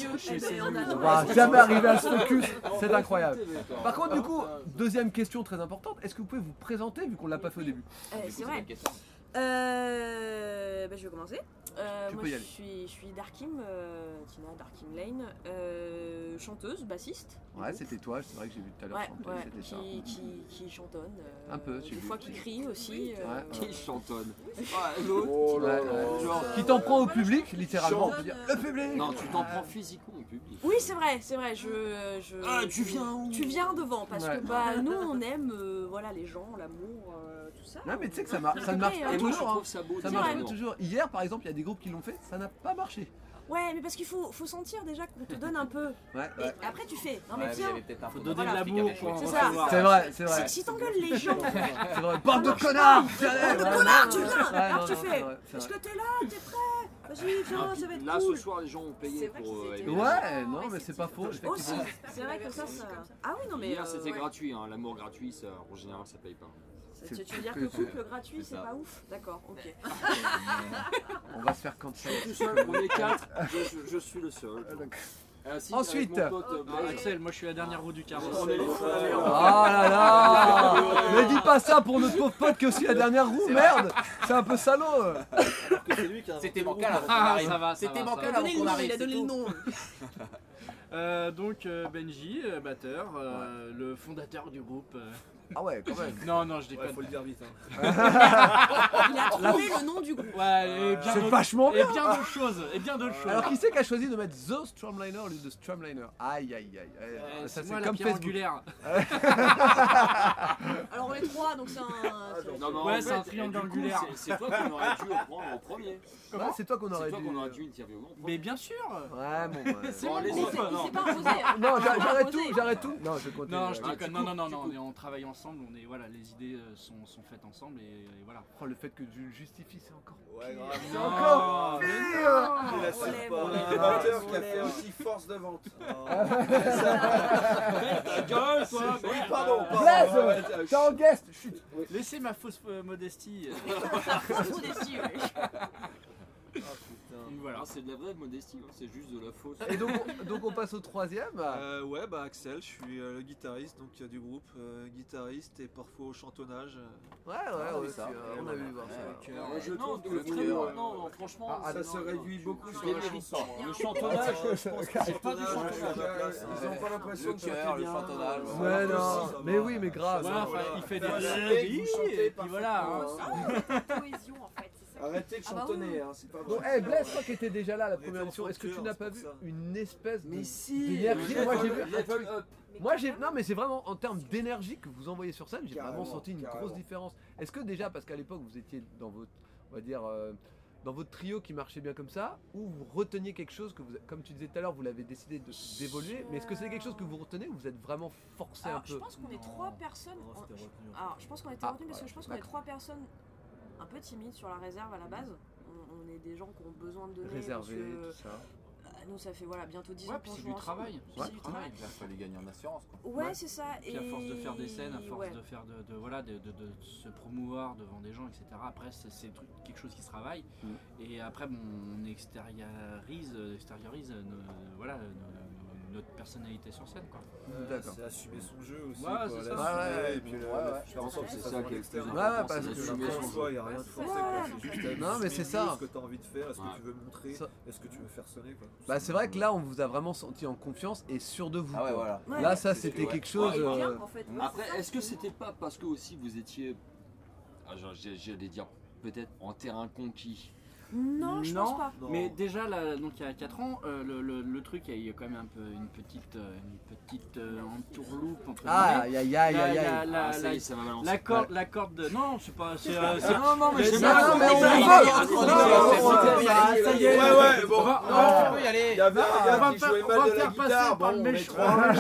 On On va jamais arriver à ce focus, c'est incroyable. Par contre, du coup, deuxième question très importante, est-ce que vous pouvez vous présenter vu qu'on l'a pas fait au début? Eh, c'est vrai. Euh, bah, je vais commencer. Euh, Tu moi peux y je aller. suis, je suis Darkim, euh, Tina Darkim Lane, euh, chanteuse, bassiste. du Ouais, coup. c'était toi, c'est vrai que j'ai vu tout à l'heure Ouais, chanter, ouais, c'était ça. qui, qui, qui chantonne. euh, Un peu, j'ai Des vu. fois qui crie aussi. euh, Ouais. Qui chantonne Ah, l'autre Oh là là. Genre, qui t'en prend au public, littéralement. Chante. Le public. Non, tu t'en prends physiquement au public. Oui, c'est vrai, c'est vrai. Je, je, Ah, tu viens où Tu viens devant parce Ouais. que bah nous on aime euh, voilà les gens, l'amour, euh, tout ça. Non mais tu sais que ça, mar- ça ne C'est marche vrai, pas hein. toujours. hein. ça beau, Ça c'est marche vrai. pas toujours. Hier par exemple, il y a des groupes qui l'ont fait, ça n'a pas marché. Ouais, mais parce qu'il faut, faut sentir déjà qu'on te donne un peu. Ouais. Et après tu fais. Non mais Ouais, mais il y tiens. avait peut-être un peu Faut donner de Voilà. l'amour pour en C'est ça. recevoir. C'est vrai, c'est vrai. Si, si t'engueules les gens. C'est vrai. Bande de connards. Bande de connards, tu viens. Ouais, Alors non, tu non, fais. c'est vrai, c'est Est-ce vrai. que t'es là, t'es prêt? Vas-y, viens, ça va être Là, cool. ce soir, les gens ont payé C'est vrai pour. qu'ils euh, étaient aimer. Ouais, non mais c'est pas faux. Aussi, effectivement. c'est vrai que ça, ça. Ah oui, non mais. Hier, euh, c'était ouais. gratuit, hein. L'amour gratuit, ça, en général, ça paye pas. Tu, tu veux dire que que le c'est- couple gratuit, c'est c'est ça. pas ouf? D'accord, ok. On va se faire cancel. Tout seul, on est quatre, je, je- je suis le seul. Euh, si, Ensuite. avec mon pote, euh, Ah, Blaise. Axel, moi je suis la dernière roue du carrosse. On est les Oh là là. Mais dis pas ça pour notre pauvre pote qui est aussi la dernière roue, merde. C'est un peu salaud. C'était bancal avant qu'on Ah, arrive. ça va, ça C'était va, bancal Il a avant donné le qu'on nom, arrive. il a c'est donné le tout. nom. Euh, donc euh, Benji, euh, batteur, euh, le fondateur du groupe. euh. Ah ouais, quand même. Non, non, je déconne. Faut le dire vite. hein. Il a trouvé le nom du groupe. Ouais, et bien C'est d'autres- vachement Et bien. bien d'autres choses. Et bien d'autres choses. Alors qui c'est qui a choisi de mettre The Stromliner au lieu de Stromliner? Aïe aïe aïe. Euh, Euh, Ça c'est moi c'est la comme pierre Facebook. angulaire. Alors on est trois, donc c'est un. c'est- Non, non, Ouais, en c'est fait, un triangle du coup, angulaire. c'est- C'est toi qu'on aurait dû prendre en premier. Ouais, c'est toi qu'on C'est aurait toi dû. qu'on aurait dû interviewer en premier. Mais bien sûr. Ouais bon. ouais. C'est Bon, mon les groupe. autres, Il non. s'est pas imposé. hein. Non, Il s'est j'a- pas j'arrête imposé. tout, j'arrête tout. Non, je continue. Non, je ouais. déconne. tu Non, non, coupes, non, tu non. coupes. On, est- on travaille ensemble. On est voilà, les idées euh, sont, sont faites ensemble et, et voilà. Oh, le fait que tu le justifies, c'est encore. Ouais, grave. C'est Non, encore mais pire. Il On assume l'aime, pas. on On a l'aime. un batteur qui a On fait l'aime. aussi force de vente. Ta gueule, toi. Oui, pardon, pardon. Blaise, Ouais, ouais, t'es en guest. Chut. Laissez ma fausse euh, modestie. Modestie, ouais. Donc voilà. Ah, c'est de la vraie modestie, hein, c'est juste de la fausse. Et donc, on- donc on passe au troisième. Euh, ouais, bah Axel, je suis euh, le guitariste donc euh, du groupe, euh, guitariste et parfois au chantonnage. Ouais, ouais, ouais, ça. c'est, euh, on a vu voir ça. Moi, je Non, trouve que le le trio, cœur, non, non, franchement, Ah, c'est- ça se non, réduit non, beaucoup tu- sur tu la démérites chanson. pas. Le chantonnage, je pense que c'est pas du Ouais, chantonnage. Ils ont pas l'impression Le de chanter cœur, le bien. chantonnage. Ouais, Alors que non, si, ça mais va. oui, mais grave. Ouais, Ça, enfin, voilà. il fait des Enfin, séries, vous chantez et puis voilà. hein. parfaitement. Cohésion en fait, c'est ça. Arrêtez de Ah bah chantonner, oui. hein, c'est pas Bon, vrai. hey, Blaise, toi qui étais déjà là la On première était en émission, est-ce que tu cœur, n'as c'est pas pour vu ça. une espèce de Mais si, d'énergie? Moi j'ai vu. level up. Moi j'ai non mais c'est vraiment en termes d'énergie que vous envoyez sur scène, j'ai vraiment Carrément, senti une carrément. grosse différence. Est-ce que déjà parce qu'à l'époque vous étiez dans votre, on va dire euh, dans votre trio qui marchait bien comme ça, ou vous reteniez quelque chose que vous, comme tu disais tout à l'heure, vous l'avez décidé de- d'évoluer, mais est-ce que c'est quelque chose que vous retenez ou vous êtes vraiment forcé un Alors je peu? pense qu'on est trois personnes. Non, on- c'était retenu, en fait. Alors je pense qu'on était Ah, retenus parce que ouais, je pense qu'on est d'accord. trois personnes un peu timides sur la réserve à la base. On, on est des gens qui ont besoin de donner. Réservé, parce que, tout ça. bah, nous ça fait voilà bientôt dix Ouais, ans puis qu'on c'est joue du ensemble. travail. Puis Ouais, c'est du travail. travail. Il a fallu gagner en assurance. Quoi. Ouais, Ouais. c'est ça. Puis à force de faire des scènes, à force ouais. de faire de, de- voilà de, de- de se promouvoir devant des gens, et cetera. Après c'est c'est truc- quelque chose qui se travaille. Mm. Et après bon, on extériorise, euh, extériorise euh, nos- voilà nos- notre personnalité sur scène quoi. Euh, D'accord. C'est assumer son jeu aussi. Ouais, quoi, c'est l'assumer, ça. Ouais, ouais, et puis le- ouais, ouais. le- Je pense que c'est ça ça soit qui est le l'extérieur. plus Ouais, important, parce c'est que d'assumer Après, son en jeu. soi, il n'y a rien de forcé, Ouais. quoi. C'est juste à Non, mais c'est ça. ce que tu as envie de faire, est-ce Ouais. que tu veux montrer, Ça- est-ce que tu veux faire sonner, quoi. Bah c'est vrai que là on vous a vraiment senti en confiance et sûr de vous. Ah ouais, quoi. voilà. Ouais. Là ça C'est- c'était ouais. quelque chose. Ouais, euh, bien, en fait. Ouais, Après, c'est ça. est-ce que c'était pas parce que aussi vous étiez, ah, genre, j'ai- j'allais dire peut-être en terrain conquis? Non, je pense pas. Non. Mais déjà là, donc il y a quatre ans, euh, le, le- le truc il y a quand même un peu une petite euh, une petite euh, entourloupe entre Ah, guillemets. aïe aïe aïe La- aïe la- aïe. la- Ah, ça y la- est, ça va balancer. La corde, la corde de... Non, c'est pas... c'est, euh, c'est- Non, non, mais Mais c'est c'est- pas- Non, mais on ça y est, veut. ça y est, Non, ça y est, non, ça y est, non, ça y est. Ouais, ouais, bon. On va- on non. va- On peut y aller. Il y avait un on gars va qui faire- jouait on mal va de la faire passer guitare, par bon, le on est méchant.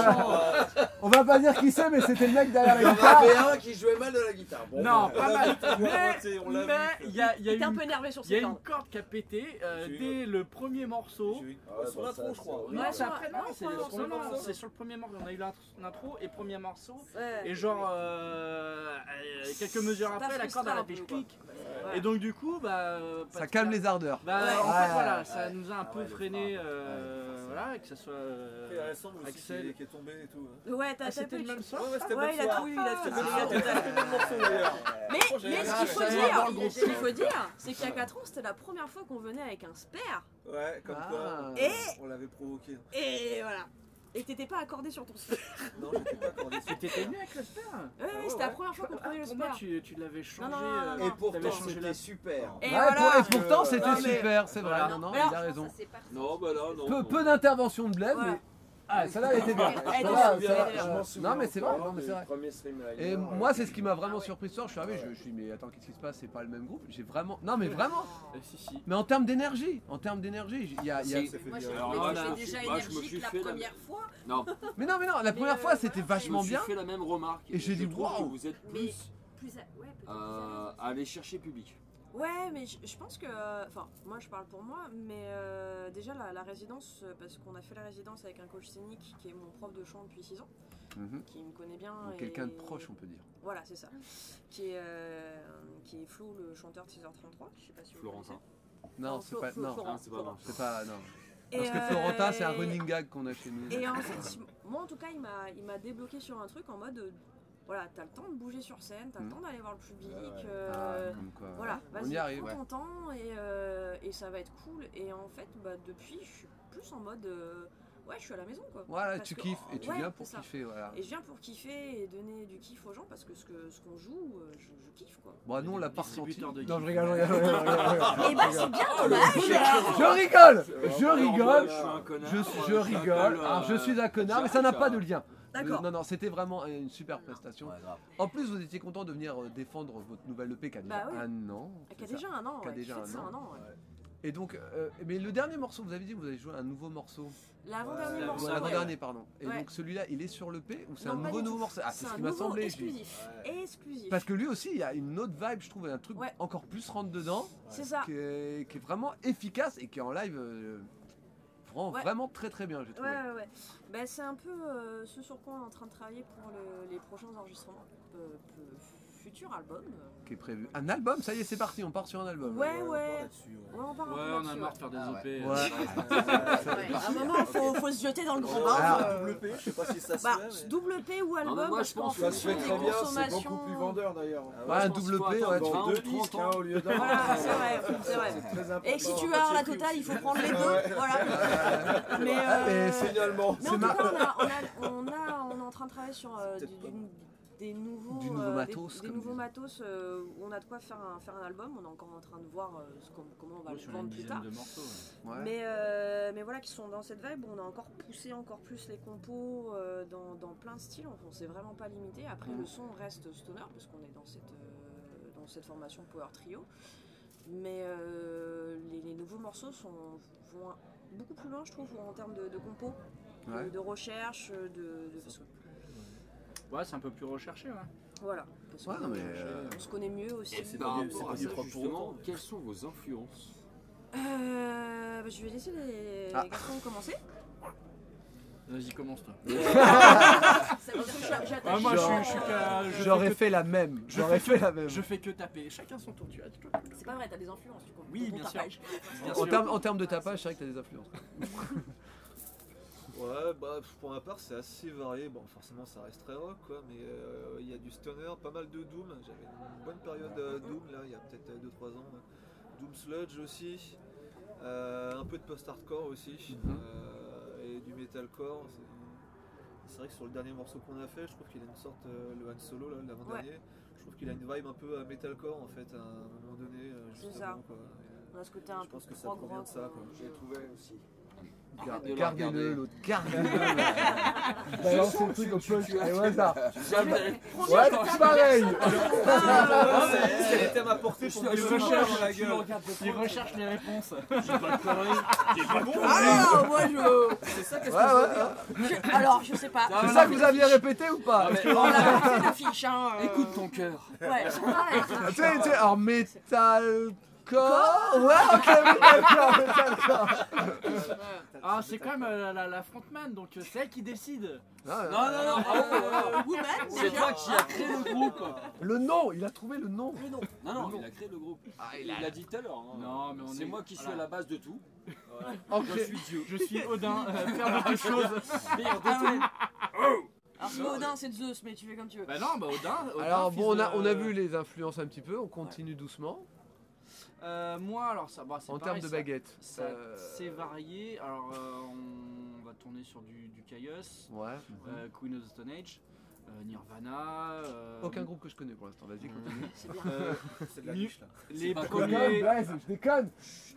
trois. On va pas dire qui c'est mais c'était le mec derrière Il y la en guitare. avait un qui jouait mal de la guitare. Bon, Non, bon. pas mal. On l'a Mais pointé, on l'a mais vu. il y a, il y a Il était un une, peu énervé sur il y a ses une cordes. corde qui a pété euh, J'ai eu- dès le premier morceau. J'ai eu- Ah, Sur bah, l'intro, ça, je crois. c'est Non, Ouais, c'est sur- après, non, non, c'est sur le- l'intro, non, non, ça. c'est sur le premier morceau. On a eu l'int- l'intro et premier morceau. Ouais. Et genre, euh, euh, quelques mesures Ça après, la frustre corde elle un a fait peu, quoi. clic. Ouais. Et donc, du coup, bah. euh, Ça parce calme que- les ardeurs. Bah, Ouais. en fait, Ouais. voilà, ça nous a un peu freiné. euh, voilà, que ce soit euh, Et Alessandre aussi Axel qui est, qui est tombé et tout. hein. Ouais, t'as Ah, t'as c'était pu- le même soir Ouais, ouais, c'était le Ouais, même il a soir. tout eu, il a tout eu, Ah, il a tout eu. c'était le même morceau d'ailleurs. Mais, Franchement, mais j'ai- ce qu'il faut j'allais dire, voir le groupe. ce qu'il faut dire, c'est qu'il y a quatre ans, c'était la première fois qu'on venait avec un spare. Ouais, comme Ah. quoi, Et- on l'avait provoqué. Et voilà. Et t'étais pas accordé sur ton spare. Non, j'étais pas accordé. Et t'étais venu avec le spare Ouais, ouais, c'était la première fois qu'on Ah, prenait le pour moi, spare. tu, tu l'avais changé. non, non, non, euh, non. Et pourtant, t'avais changé c'était la- super. Et Ouais, voilà. pour- et pourtant, c'était Non, mais- super, c'est vrai. Voilà. Non, non, Mais il alors, a raison. Non, bah là, non. Peu, non. peu d'interventions de Blaise, Voilà. mais. Ah, celle-là, elle était bien. Elle était Celle-là, bien, celle-là, elle était euh, Je m'en souviens Non, mais c'est vrai, encore non, mais c'est du vrai. premier streamliner, Et euh, moi, c'est ce qui m'a vraiment surpris ce soir. Je suis arrivé, je, je suis mais attends, qu'est-ce qui se passe? C'est pas le même groupe. J'ai vraiment. Non, mais vraiment. Euh, si, si. Mais en termes d'énergie, en termes d'énergie, il y a. il y a- Si. ça fait Moi, bien. j'ai Alors, trouvé là, que là, j'étais déjà moi, je me énergique suis la fait la- première fois. Non, Mais non, mais non, la première euh, fois, c'était je me vachement suis bien. fait la même remarque. Et j'ai je dit, trouve que waouh. vous êtes Mais plus plus à- ouais, peut-être euh, à aller chercher public. Ouais, mais je, je pense que. Enfin, moi je parle pour moi, mais euh, déjà la, la résidence, euh, parce qu'on a fait la résidence avec un coach scénique qui est mon prof de chant depuis six ans, Mhm. qui me connaît bien. Donc, et- quelqu'un de proche, on peut dire. Voilà, c'est ça. Qui est, euh, qui est Flo, le chanteur de six heures trente-trois. Je sais pas si vous Florentin. connaissez. Non, Non, c'est Flo- pas. Flo- Non, Florent. Ah, c'est pas non. c'est pas. Non. Et Parce que euh, Florentin, c'est un running gag qu'on a chez nous. Et en fait, moi en tout cas, il m'a, il m'a débloqué sur un truc en mode. euh, Voilà, t'as le temps de bouger sur scène, t'as le Mhm. temps d'aller voir le public. Ouais, ouais. euh, Ah, comme quoi, voilà, on vas-y, y arrive, prends ouais. ton temps et, euh, et ça va être cool. Et en fait, bah, depuis, je suis plus en mode. euh, ouais, je suis à la maison quoi. Voilà, Parce tu que- kiffes et tu ouais, viens pour c'est ça. kiffer, voilà. Et je viens pour kiffer et donner du kiff aux gens parce que ce, que, ce qu'on joue, euh, je, je kiffe quoi. Bon, nous, on l'a pas ressenti. Distributeur de Non, je kiff. rigole, je rigole, je rigole, je rigole, je rigole. Et bah, c'est bien dommage! Je rigole, je Alors, rigole, moi, je suis un connard, je, moi, je je rigole. s'appelle, Alors, je euh, suis un connard, mais ça n'a pas de lien. D'accord. Non, non, c'était vraiment une super prestation. En plus, vous étiez content de venir euh, défendre votre nouvelle E P qui a déjà Bah oui. un an. Qui a c'est déjà ça un an, Qui a ouais, déjà qui un fête ses an. un an, ouais. Et donc, euh, mais le dernier morceau, vous avez dit que vous avez joué un nouveau morceau. L'avant-dernier Ouais, morceau. l'avant-dernier, pardon. Et Ouais. donc celui-là, il est sur l'E P ou c'est Non, un pas nouveau du nouveau tout. morceau? Ah, c'est C'est ce un qui m'a nouveau semblé. j'ai- exclusif. Exclusif. Parce que lui aussi, il y a une autre vibe, je trouve, un truc Ouais. encore plus rentre dedans. C'est ça. Qui est, qui est vraiment efficace et qui en live euh, rend Ouais. vraiment très très bien, j'ai trouvé. Ouais, ouais, ouais. Bah, c'est un peu euh, ce sur quoi on est en train de travailler pour le- les prochains enregistrements. Euh, peu- futur album. euh. Qui est prévu. Un album, ça y est, c'est parti, on part sur un album. Ouais, ouais. Ouais, on part un peu Ouais, on a là-dessus, marre ouais. de faire des Ah O ouais. P. Ouais. Ouais, à un moment, faut, faut se jeter dans le grand bain. Alors, euh, double P, je sais pas si ça se bah, fait, mais- double P ou album, Non, mais moi, parce je qu'en pense que Ça se fonction fait des très bien, c'est consommations. beaucoup plus vendeur d'ailleurs. Ouais, je un pense double qu'il faut P, ouais, attendre tu vingt Deux ou trente disques ans. hein, au lieu d'un. Voilà, c'est vrai, c'est vrai. C'est très important. Et si tu veux avoir la totale, il faut prendre les deux. Voilà. Mais, euh, Mais c'est- Finalement, mais en tout cas, on, a, on, a, on, a, on est en train de travailler sur euh, du- du- des nouveaux, Du nouveau euh, matos, des, des comme nouveaux disent. matos euh, où on a de quoi faire un, faire un album. On est encore en train de voir euh, ce qu'on- comment on va Ouais, le sur vendre une plus dizaine tard. de morceaux. Ouais. Ouais. Mais, euh, mais voilà, qui sont dans cette vibe, on a encore poussé encore plus les compos euh, dans, dans plein de styles. On, on s'est vraiment pas limité. Après, Mhm. le son reste stoner parce qu'on est dans cette, euh, dans cette formation Power Trio. Mais euh, les, les nouveaux morceaux sont, vont un- beaucoup plus loin, je trouve, en termes de, de compos, de- Ouais. de, recherche, de, de- parce que- Ouais, c'est un peu plus recherché, ouais. voilà. Parce Ouais, qu'on- non, mais, euh, on se connaît mieux aussi. Et par pas du- rapport c'est à pas du ça, rock pour justement, autant. quelles sont vos influences? Euh, bah, je vais laisser les Ah. garçons commencer. Vas-y, commence toi. Ça veut dire que j'a- j'attache Ah, moi, je les suis- gens, je suis euh, qu'à- je fais J'aurais que- fait la même. je J'aurais fais fait la même. Je fais que taper. Chacun son tour, tu vois. C'est pas vrai, t'as des influences, tu comprends. Oui, Ton bien sûr. tapage. Bien En sûr. termes, en termes de tapage, c'est vrai que t'as des influences. Ouais, bah pour ma part c'est assez varié. Bon, forcément ça reste très rock quoi, mais euh, il y a du stoner, pas mal de doom. J'avais une bonne période de doom là, il y a peut-être deux trois ans. Doom sludge aussi, euh, un peu de post-hardcore aussi, Mhm. euh, et du metalcore. C'est- C'est vrai que sur le dernier morceau qu'on a fait, je trouve qu'il a une sorte, euh, le Han Solo là, l'avant-dernier, je trouve qu'il a une vibe un peu euh, metalcore en fait à un moment donné. euh, C'est juste ça. avant, quoi. Et, On a ce côté un je peu pense que ça prog provient de rock, ça euh, quoi. J'ai trouvé aussi. Arrête de le Gardez-le, regarder. l'autre. Gardez-le. Balance le truc au punch. Allez, au hasard. Jamais. Ouais, c'est pareil. C'est les thèmes apportés pour Il me recherche, recherche la tu gueule. le regardes de il recherche les réponses. J'ai pas de conneries. J'ai pas de Ah, moi je. C'est ça qu'est-ce Ouais, que je veux ouais, dire. Je- Alors, je sais pas. C'est ça que vous aviez répété ou pas? Ah, mais- On a fait de fiches, hein. euh, Écoute ton cœur. Ouais, c'est pareil. Tu sais, tu sais, alors métal, D'accord. Ouais, ok, oui, d'accord, d'accord. Ah, c'est quand même euh, la, la frontman, donc euh, c'est elle qui décide. Ah, Non, non, non, ah, ouais, ouais, ouais. Woman, C'est toi qui as créé le groupe. Le nom, il a trouvé le nom. Le nom. Non, non, il a créé le groupe. Il l'a dit tout à l'heure. hein. Non, mais on C'est est- moi qui suis voilà. à la base de tout. Ok. Je suis Dieu. Je suis Odin, euh, père de toutes choses. Père de Ah ouais. tout. Alors c'est pas Odin, c'est Zeus, mais tu fais comme tu veux. Bah non, bah Odin. Odin, Alors fils bon, on a, de- on a vu les influences un petit peu, on continue doucement. Euh, moi, alors ça, bah, c'est En pareil, termes de ça- baguette, ça- euh, c'est varié. Alors, euh, on va tourner sur du, du Caius, Ouais. euh, Queen of the Stone Age, euh, Nirvana. euh, Aucun groupe que je connais pour l'instant, vas-y, continue. C'est bien. euh, C'est de la nu- niche là. les C'est pas premiers, Blaise, je déconne.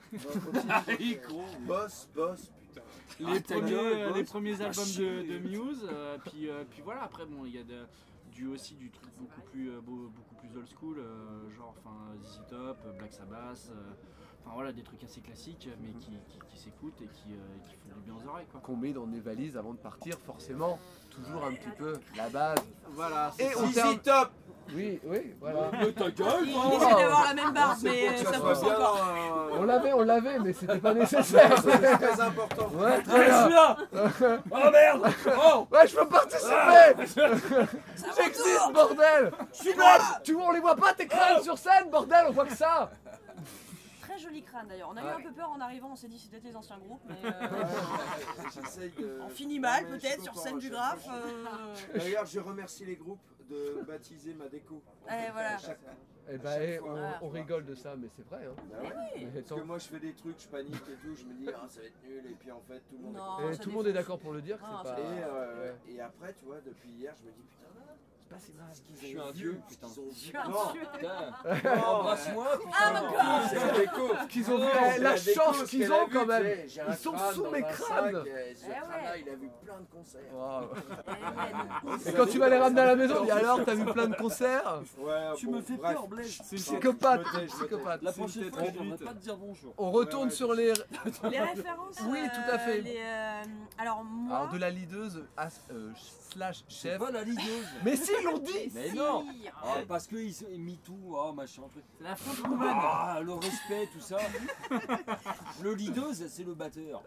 Il gros. Boss, boss, putain. les Ah, ta premiers, gueule, euh, les boss. premiers Ah, albums de, chier. de Muse. euh, puis, euh, puis voilà. Après, bon, il y a de- du aussi du truc beaucoup plus, euh, beau- beaucoup plus old school, euh, genre, enfin, Z Z Top, euh, Black Sabbath. euh, Enfin voilà, des trucs assez classiques, mais qui, qui, qui s'écoutent et qui, euh, qui font du bien aux oreilles, quoi. Qu'on met dans des valises avant de partir, forcément. Toujours un petit peu la base. Voilà. Et c'est on ça. termine. Top. Oui, oui, voilà. Mais ta gueule, Il toi. essaie d'avoir la même barbe, C'est mais pour euh, que ça ça pousse soit bien. encore. euh, On l'avait, on l'avait, mais c'était pas nécessaire. C'est très important. Ouais, très Ah, je suis bien. là. Oh merde. Oh. Ouais, je peux participer. J'existe, bordel. Je suis là. Tu vois, on les voit pas tes crânes sur scène, bordel, on voit que ça. Très joli crâne d'ailleurs. On a eu Ouais. un peu peur en arrivant, on s'est dit c'était les anciens groupes, mais euh, J'essaye de. on finit mal Non, mais je suis peut-être sur content, scène à du chaque graphe. fois, euh, je- D'ailleurs, je remercie les groupes de baptiser ma déco. Eh, voilà. À chaque- Eh ben, à chaque eh, fois. on, Voilà. on rigole de ça, mais c'est vrai. Hein. Bah ouais. oui. Mais Parce tant- que moi je fais des trucs, je panique et tout, je me dis ah ça va être nul et puis en fait tout le monde Non, est Et content. ça tout le monde est défonce. d'accord pour le dire que Ah, c'est ça pas. Et, euh, Ouais. et après tu vois depuis hier je me dis putain c'est pas si mal ce qu'ils Je suis ont un vu, dieu, ce putain. qu'ils ont Je vu. suis un Non, dieu. Putain. Embrasse-moi, putain. Ah, my God. c'est la déco. Qu'ils ont vu, Non, eh, c'est la déco, chance ce qu'ils qu'elle a ont vu, quand tu même. sais, j'ai un Ils sont crâne sous dans mes un crânes. sac, et ce Eh ouais. crâne-là, il a vu plein de concerts. Waouh. Eh ouais, de- Et quand tu vas les ramener à la maison, dis alors, t'as vu plein de concerts. Ouais, Tu bon, me fais bref. peur, Blaise. C'est une Psychopathe, Je me tais, je me tais. psychopathe. La C'est une prochaine tête fois, je réduite. viendrai pas te dire bonjour. On retourne Ouais, ouais, sur les. Les références. Oui, euh, tout à fait. les, euh, alors moi. Alors de la leaduse à, euh, slash C'est chef. pas la lideuse. Mais si, ils l'ont dit. Mais Si. non. Ah, parce qu'ils sont MeToo, oh machin, truc. C'est la front woman. Ah, le respect, tout ça. Le leaduse, c'est le batteur.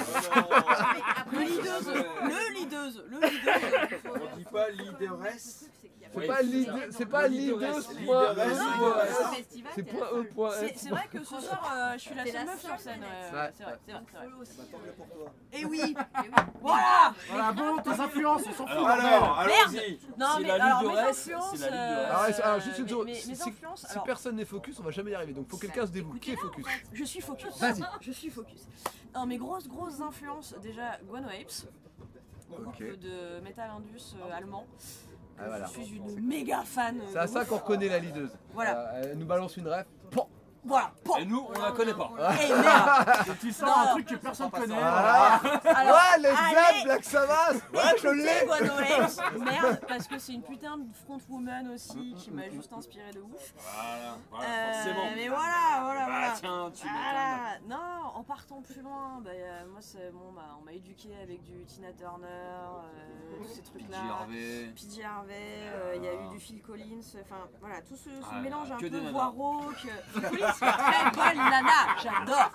Le leaduse, le leaduse, le leaduse. On dit pas leaderess. C'est Oui, pas c'est lead- ça. c'est pas Leaderess. leaduse point Leaderess, E, leaderess. point S. festival, C'est t'es point la E seule. point C'est S. c'est vrai que ce soir, euh, je suis la T'es seule la meuf sur seule, scène. Annette. ouais, Ouais. C'est vrai, c'est vrai, c'est vrai. Tant mieux pour toi. Et oui, Eh oui. voilà. Voilà, bon, tes influences, on s'en fout. Alors, Merde. allons-y. Non C'est mais la alors mes leaderess, influences. c'est la leaderess. euh, Alors, alors, juste une mes- seconde. mes- Si- mes si- influences. Si alors, personne n'est focus, on va jamais y arriver. Donc faut que quelqu'un se dévoue. Qui est focus? Je suis focus. Vas-y. Je suis focus. Non, mes grosses, grosses influences, déjà Guano Apes, Ok. groupe de metal indus euh, allemand. Ah, voilà. Je suis une méga fan. euh, C'est à de ça ouf. qu'on reconnaît la leaduse. Voilà. Euh, Elle nous balance une ref. Pom. Voilà. Pom. Et nous, on la connaît pas. Eh merde. Et tu sors Non. un truc que personne connaît. Ah. Alors, Ouais, les allez. Zepp, Black Sabbath. Ouais, je Écoutez l'ai. Guano Apes, merde, parce que c'est une putain de frontwoman aussi qui m'a juste inspiré de ouf. Voilà, voilà, Euh, forcément. Mais voilà, voilà, Bah, voilà. tiens, tu m'étonnes. Voilà. Non, en partant plus loin, bah, euh, moi, c'est, bon, bah, on m'a éduqué avec du Tina Turner, euh, tous ces trucs-là. P J Harvey. P J Harvey, euh, il y a eu du Phil Collins, enfin voilà, tout ce, ce Ah, mélange un que peu des nanas. voix rauque. Phil Collins, c'est une très bonne nana, j'adore.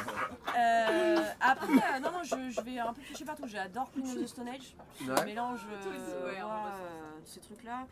Euh, après, euh, non, non, je, je vais un peu toucher partout. J'adore Queen of the Stone Age. Ouais. Le mélange, euh, Tous, ouais, on voix, voit ça. euh, de ces trucs-là.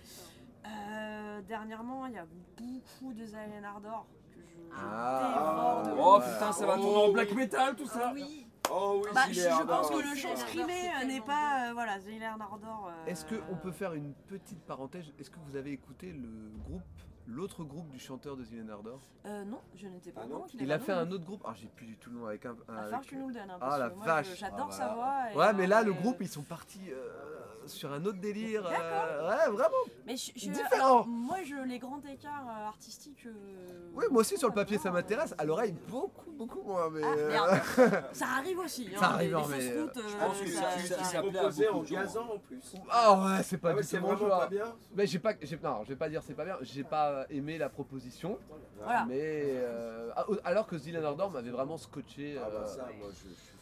Euh, dernièrement, il y a beaucoup de Zion Ardor que je, je Ah. dévore de Oh ouf. putain, ça va tourner en black metal tout ça. Oui. Oh oui, Bah, il je, est je ardent. pense que le Zion chant Ardor, scrimé c'est euh, n'est tellement pas. euh, voilà, Zion Ardor. euh, Est-ce qu'on peut faire une petite parenthèse? Est-ce que vous avez écouté le groupe, l'autre groupe du chanteur de Zion Ardor? euh, Non, je n'étais pas Ah au non. courant qu'il Il avait a fait nom. un autre groupe. Ah, j'ai plus du tout le nom avec un. un- Il va falloir avec- que tu nous le donnes. hein, Ah parce la que moi, vache. je- J'adore Ah, sa voilà. voix. et, Ouais, mais là, euh, le groupe, ils sont partis euh, sur un autre délire. euh, ouais, vraiment. Mais je, je- différent. alors, moi, je, les grands écarts euh, artistiques. euh, Oui, moi aussi sur le papier, ça m'intéresse. À l'oreille, beaucoup, beaucoup moins. Mais Ah, euh, merde. Ça arrive aussi. Ça hein, arrive, les, non, les mais, fausses euh, routes, Je euh, pense que ça- ça, ça- ça, ça plaît à proposé beaucoup en de gens. gazant en plus. Ah ouais, c'est pas Ah ouais, du c'est tout mon vraiment choix. pas bien. Mais j'ai pas, j'ai, non, je vais pas dire c'est pas bien. J'ai pas aimé la proposition. Voilà. Mais euh, alors que Zion Ardor m'avait vraiment scotché. Ah bah euh, ça, moi je, je suis fan.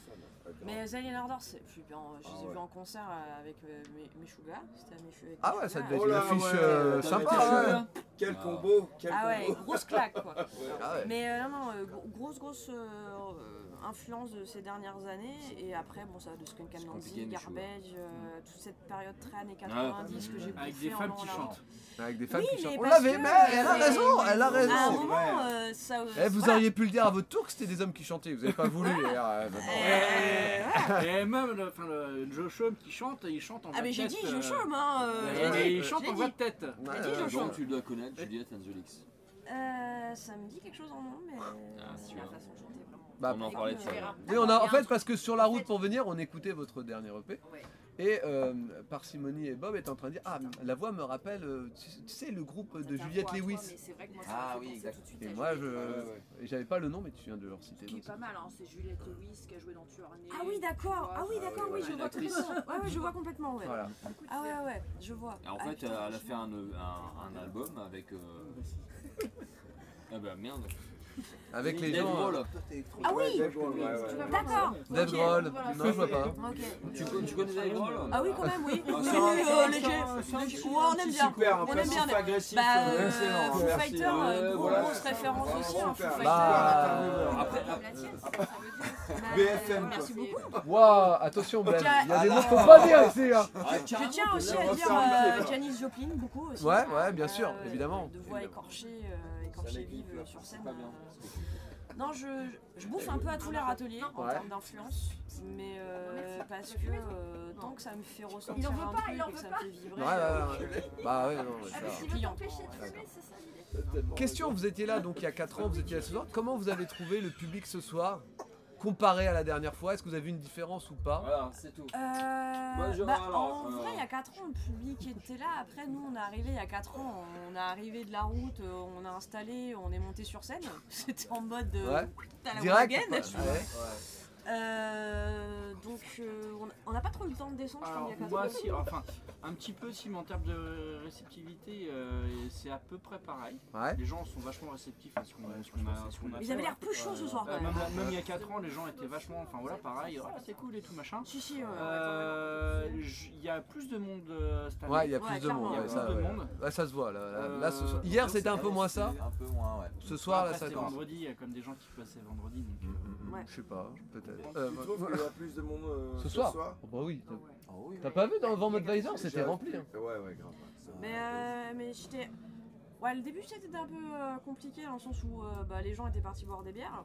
Mais Zaylen Ardor, c'est- je, suis en- je les ai vus en concert euh, avec euh, mes, mes Sugar. C'était à mes Sugar. Ah ouais, ça devait être Oh une là, affiche ouais, euh, t'as sympa. mis tes ouais. cheveux. Quel combo, quel Ah ouais, combo. grosse claque quoi. Ah ouais. Mais euh, non, non, euh, gro- grosse, grosse euh, influence de ces dernières années. Et après, bon, ça, de Skunk and compliqué, Nancy, mes Garbage, euh, toute cette période très années quatre-vingt-dix que j'ai Avec bouffé des en femmes long, qui en large. chantent. Avec des femmes Oui, qui chantent. mais On parce l'avait, que, mais elle a euh, raison, elle a À un raison. moment, euh, ça. Eh, vous voilà. auriez pu le dire à votre tour que c'était des hommes qui chantaient, vous avez pas voulu. et, euh, bah, bon. Et, et même le, enfin, le Joe Chaume qui chante, il chante en voix Ah, mais de j'ai tête. dit euh, Joe Chaume, hein. euh, ouais, j'ai mais dit, il chante j'ai en voix dit. de tête. J'ai dit Joe Donc Chaume. tu dois connaître Juliette Angelix. Euh, ça me dit quelque chose en nom, mais. Ah, si, la ouais. façon de chanter, vraiment. Bah, On en parlait de ça. ouais. Oui, on a, en fait, parce que sur la route pour venir, on écoutait votre dernier E P. Et euh, Parcimonie et Bob étaient en train de dire ah, la voix me rappelle, euh, tu, tu sais, le groupe de Juliette Lewis. Ah oui, exact. Et moi, je. et j'avais pas le nom, mais tu viens de leur citer. Qui donc est pas mal, hein, c'est Juliette Lewis qui a joué dans Tueur Né. Ah oui, d'accord. Ah oui, d'accord, oui, je vois complètement. Ouais, ouais, je vois complètement, ouais. Voilà. Ah ouais, ouais, je vois. Et en Ah, fait, putain, elle a fait franchement. un, un, un album avec. Euh... ah bah merde. Avec les Dave gens. Grohl. Ah oui, Dave Grohl, ouais, ouais. d'accord. Dave Ok. Grohl. Non, je vois pas. Ok. Tu, con- tu connais Dave Grohl? Ah oui, quand même, oui. Ah, Oui, c'est oui, un- oui, c'est euh, un- léger. c'est un- c'est un Léger. petit- Ouais, on un aime petit bien. super, un On aime passif bien. agressif, Bah, euh, euh, excellent, Foo merci. Fighter, Ouais, euh, gros- voilà. grosse référence aussi, hein, Foo Fighter. Bah, Après, B F M, Merci beaucoup. Waouh, attention, Ben. Tiens, Il y a des ah mots là. qu'on peut pas dire ici. Hein. Je tiens aussi à dire euh, Janis Joplin, beaucoup aussi. Ouais, ouais, bien Euh, sûr, évidemment. De voix écorchée, euh, écorchée vive euh, sur scène. euh. Non, je, je bouffe un peu à tous les râteliers en Ouais. termes d'influence, mais euh, parce que euh, tant que ça me fait ressentir Il en veut un pas, truc il en et que veut ça pas. me fait vibrer. Ouais, ouais, ouais. Bah ouais, non. mais Ah, mais ça- s'il veut t'empêcher de fumer, c'est ça l'idée. Question, vous étiez là donc il y a quatre ans, vous étiez là ce soir. Comment vous avez trouvé le public ce soir comparé à la dernière fois? Est-ce que vous avez vu une différence ou pas? Voilà, c'est tout. Euh, Moi, je- bah, alors, en euh, vrai, il y a quatre ans, le public était là. Après, nous, on est arrivé il y a quatre ans. On est arrivé de la route, euh, on a installé, on est monté sur scène. C'était en mode euh, Ouais. t'as la Direct, wagon, ouais. tu vois. Euh, donc, euh, on- on n'a pas trop eu le temps de descendre, je crois, Alors, il y a quatre moi, ans. si, enfin, un petit peu, si, mais en termes de réceptivité, euh, c'est à peu près pareil. Ouais. Les gens sont vachement réceptifs à ce qu'on ce qu'on a, ce qu'on a Ils fait, avaient l'air ouais. plus chauds ce soir, Euh, quand même, même. même il y a quatre ans, les gens étaient vachement, enfin voilà, pareil, ah, c'est cool et tout machin. Si, si, ouais, ouais, Euh, j- Il y a plus de monde euh, cette année. Ouais, il y a plus de monde. Il y a ouais, plus ça, de ouais. monde. Ouais, ça se voit. Là, là, Euh, là, ce soir- Hier, c'était un peu moins ça. Un peu moins, ouais. Ce soir, là, Après, ça c'était commence. vendredi, il y a comme des gens qui passaient vendredi. Donc, euh, Ouais. Je sais pas, peut-être. Tu Euh, trouves qu'il y a plus de monde euh, Ce soir Oh, bah oui. t'as- Ah oui, T'as pas vu dans Vent Advisor, c'était rempli. Hein. Ouais, ouais, grave. Mais, euh, mais j'étais. Ouais, le début c'était un peu euh, compliqué dans le sens où euh, bah, les gens étaient partis boire des bières.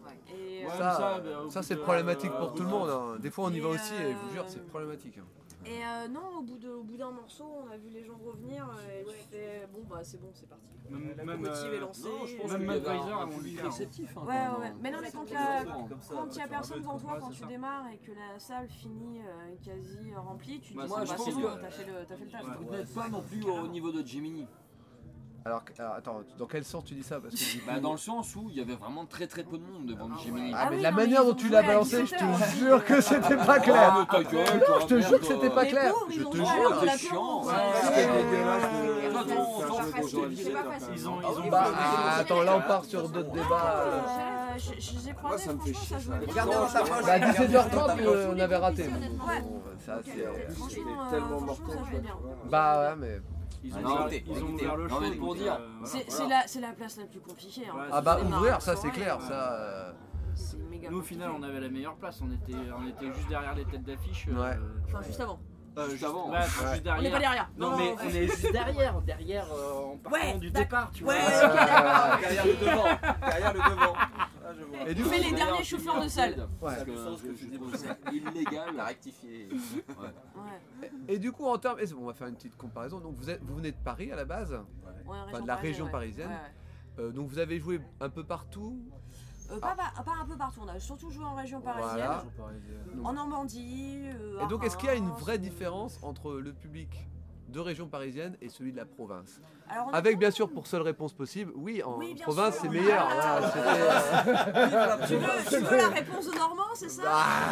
Et, Ouais, euh, mais ça, Ça, bah, au ça bout c'est de- problématique pour euh, tout le monde. hein. Des fois, on y Et, va aussi et je vous euh, jure, c'est problématique. hein. Et euh, non, au bout de- au bout d'un morceau, on a vu les gens revenir euh, et tu fais bon bah c'est bon, c'est parti. Même, La même, locomotive euh, est lancée. non, je pense Même qu'il y avait Advisor un avant de public le faire. réceptif. hein, Ouais, quand même, ouais, hein. mais non, mais quand il y C'est a, différent. quand il y a personne devant toi, quand tu démarres et que la salle finit euh, quasi remplie, tu te Bah, dis moi, bon, je bah, pense c'est que- bon, t'as fait le, t'as fait le taf. Vous quoi. n'êtes pas non plus au niveau de Gemini. Alors, que- alors, attends, dans quel sens tu dis ça? Parce que du coup- Bah, dans le sens où il y avait vraiment très très peu de monde devant Gemini. Ah, mais oui, la non, mais manière ils dont ont tu joué l'as à balancé, je dix-sept te heures. jure que c'était pas clair. Ah, mais ta gueule, Non, toi, je te jure que merde, c'était pas Les clair. pauvres, Je ils ont te joué jure. à la c'est chiant. planche. Ouais, Ouais. c'est dégueulasse de- Toi, ton- de- ton- de- ton- de- ton- de- Ils ont, ils ont, ils ont Bah, fait des- ah, attends, là on part sur d'autres débats. euh. Euh, j'ai- j'ai croisé, ça me fait franchement, ça chier, jouait ça. bien. Regardez dans ta poche. Bah, à dix-sept heures trente, Regardez dans ta euh, on avait raté. mais bon, Ouais. bon, ça, c'est- Franchement, C'était euh, tellement franchement, mortel. ça jouait bien. Bah ouais, mais. Ils ont, Ah, ouvert, écoutez, ils ont écoutez. ouvert le Non, show. mais pour donc, dire, euh, C'est voilà. c'est la, c'est la place la plus compliquée. Hein. Ouais, Ah c'est bah ça. ouvrir, ça c'est soirée, clair. euh, Ça. euh, C'est méga Nous, au compliqué. final, on avait la meilleure place. On était, on était juste derrière les têtes d'affiche. euh, Ouais. Enfin, juste avant. euh, Juste avant. ouais, Ouais. juste derrière. On n'est pas derrière. Non, Non, mais ouais. on est juste derrière. Derrière, euh, en partant Ouais, du d'accord. départ, tu Ouais, vois. ok, d'accord. Derrière le devant. Derrière le devant. Ah, je vois. Et du On coup, fait les derniers chauffeurs de salle. Ouais. Parce que je- je dis, bon, c'est illégal. On a rectifié. Ouais. Ouais. et du coup, en termes, et c'est bon, on va faire une petite comparaison. Donc vous êtes, vous venez de Paris à la base, Ouais, enfin de la région parisienne. ouais, ouais. Euh, donc vous avez joué un peu partout. Euh, pas, pas, pas un peu partout, on a surtout joué en région parisienne, Voilà. en Normandie. euh, Et à donc, est-ce qu'il y a une Reims, vraie euh, différence entre le public de région parisienne et celui de la province. Alors, on Avec bien sûr pour seule réponse possible, oui, en Oui, bien province sûr. c'est meilleur. Ah, Voilà, c'était, euh, tu, veux, tu veux la réponse de Normand, c'est ça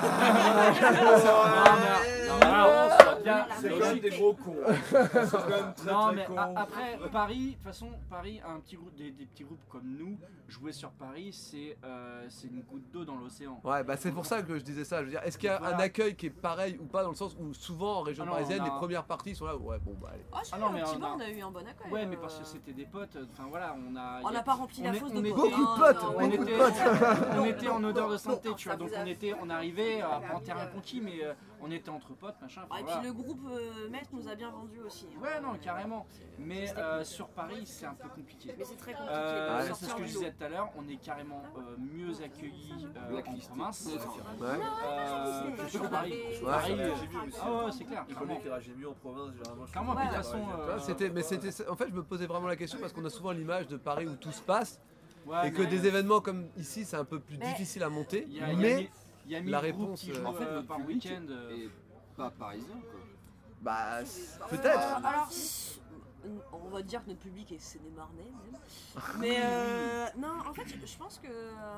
C'est quand même des gros cons. C'est quand même très, Non très mais cons. a- après Paris, de toute façon Paris a un petit groupe, des, des petits groupes comme nous. Jouer sur Paris, c'est euh, c'est une goutte d'eau dans l'océan. Ouais, bah c'est pour ça que je disais ça. Je veux dire, est-ce qu'il y a Voilà. un accueil qui est pareil ou pas dans le sens où souvent en région Ah non, parisienne on a- les premières parties sont là. Ouais, bon bah allez. Ah, si, Ah non, mais au petit on bar, a- on a eu un bon accueil. Ouais, mais euh, parce que c'était des potes. Enfin voilà, on a. On y a- n'a pas rempli la on est- fosse on de était- potes. Beaucoup de potes, On beaucoup de était, potes. on était en odeur de santé, tu vois. Donc on était, on arrivait à pas en terrain conquis, mais euh, on était entre potes, machin. enfin, Ah, et voilà. puis le groupe euh, maître nous a bien vendu aussi. hein. Ouais, non, carrément. Mais euh, sur Paris, c'est un peu compliqué. Mais c'est très compliqué Euh, de c'est sortir ce que du je lot. disais tout à l'heure. On est carrément euh, mieux accueillis euh, en province Ouais. euh, que sur Paris. Ouais. Paris, Ouais, euh, j'ai vu aussi. ah ouais, c'est clair. Les clairement. premiers qui réagissent mieux en province, généralement. je Clairement, trouve. puis de toute façon, Tu euh, vois, c'était, mais c'était, en fait, je me posais vraiment la question parce qu'on a souvent l'image de Paris où tout se passe Ouais, et que mais- des événements comme ici, c'est un peu plus Mais- difficile à monter. Il y a- il y a mais mi- il y a mille la groupes réponse, qui euh, jouent En fait, euh, notre par public week-end. euh, est pas parisien, quoi. bah Euh, peut-être. alors, s- on va dire que notre public est sénémarnais même. Mais euh, non, en fait, je pense que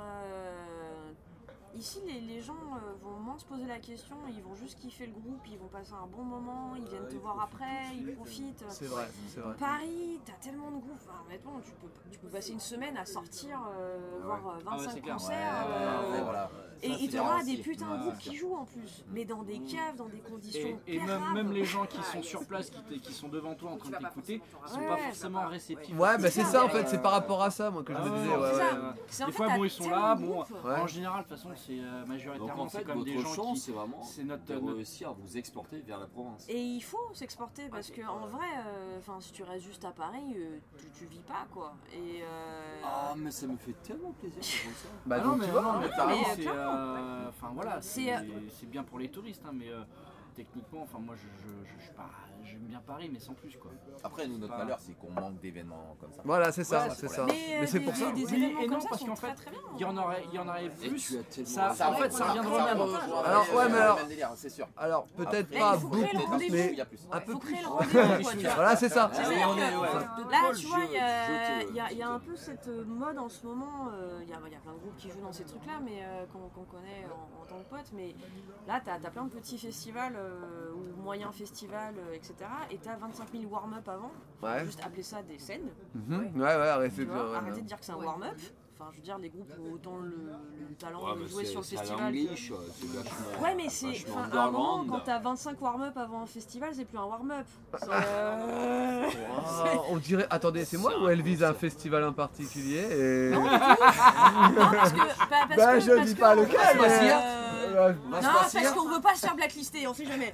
euh, ici, les, les gens euh, vont moins se poser la question, ils vont juste kiffer le groupe, ils vont passer un bon moment, ils viennent te voir après, ils profitent. C'est vrai, c'est vrai. Paris, t'as tellement de groupes, enfin, honnêtement, tu peux, tu peux passer une semaine à sortir, euh, voir euh, Ah ouais, vingt-cinq c'est clair. concerts. Ouais, euh, ouais, voilà. Et Ça, il c'est y aura bien des aussi. putains de Ouais, groupes c'est qui jouent en plus, mais dans des caves, dans des conditions Et, et même, pérables. même les gens qui Ah, sont sur place, qui, t- qui sont devant toi en train de t'écouter, sont Ouais, pas ça forcément va. réceptifs. Ouais, bah c'est ça, ça en mais- fait, c'est par rapport à ça moi que je Ah me ouais, disais. ouais, Ouais, c'est ouais. ça. C'est en Des fait, fois, t'as bon, ils sont tellement là, de bon, groupes. Ouais. en général, de toute façon, c'est euh, Donc majoritairement, en c'est fait, comme des votre gens chance, qui. c'est vraiment C'est notre. de notre- réussir à vous exporter vers la province. Et il faut s'exporter parce que en vrai, euh, enfin, si tu restes juste à Paris, euh, tu, tu vis pas quoi. Et euh, Ah, mais ça me fait tellement plaisir d'entendre ça. Bah Ah non, donc mais, tu vois. non, mais mais, Paris, euh, c'est. clairement. euh, Enfin voilà, C'est, c'est euh, c'est bien pour les touristes, hein, mais euh, techniquement, enfin moi, je, je, je, je suis pas. J'aime bien Paris, mais sans plus quoi. Après, nous, notre Pas- malheur, c'est qu'on manque d'événements comme ça. Voilà, c'est ça, Ouais, c'est c'est ça. Mais, Mais euh, c'est des- pour ça. des- des Oui événements et comme non, ça parce sont qu'en très, fait, très bien. il y en aurait, il y en aurait Et plus. tu as tellement Ça, raison. en fait, ça reviendra Ça même. rejoint Alors, le- ouais, mais le alors- même délire, c'est sûr. Alors peut-être Après, pas il faut créer le beaucoup plus, rendez-vous. mais Il y a plus. un peu Faut plus. créer le rendez-vous quoi, tu vois. Voilà, c'est ça. C'est Ah, ça, oui, on est- que- ouais. Là, Paul, tu vois, il y, je- a- je te- il y a- il y a je un te- peu cette mode en ce moment. euh, Il y, a, il y a plein de groupes qui jouent dans ces trucs-là, mais euh, qu'on qu'on connaît en, en tant que potes. Mais là, t'as as plein de petits festivals euh, ou moyens festivals, euh, et cetera. Et t'as vingt-cinq mille warm-up avant. Faut Ouais. juste appeler ça des scènes. Mhm. Ouais, ouais, arrêtez Tu de. vois, ouais, arrêtez ouais. de dire que c'est un warm-up. Enfin, je veux dire, les groupes ont autant le, le talent Ouais, de mais jouer c'est- sur le c'est à festival. que- l'English, euh, c'est vachement- Ouais, mais c'est. vachement enfin, à un moment, underground. quand t'as vingt-cinq warm-up avant un festival, c'est plus un warm-up. C'est, euh, Ah, on dirait. Attendez, c'est moi ou elle vise un festival en particulier et... Non, du tout. Non, parce que. Bah, parce Bah, que- je parce dis que pas on lequel, veut, mais- euh, Euh, Non, parce qu'on veut pas se faire blacklister, on sait jamais.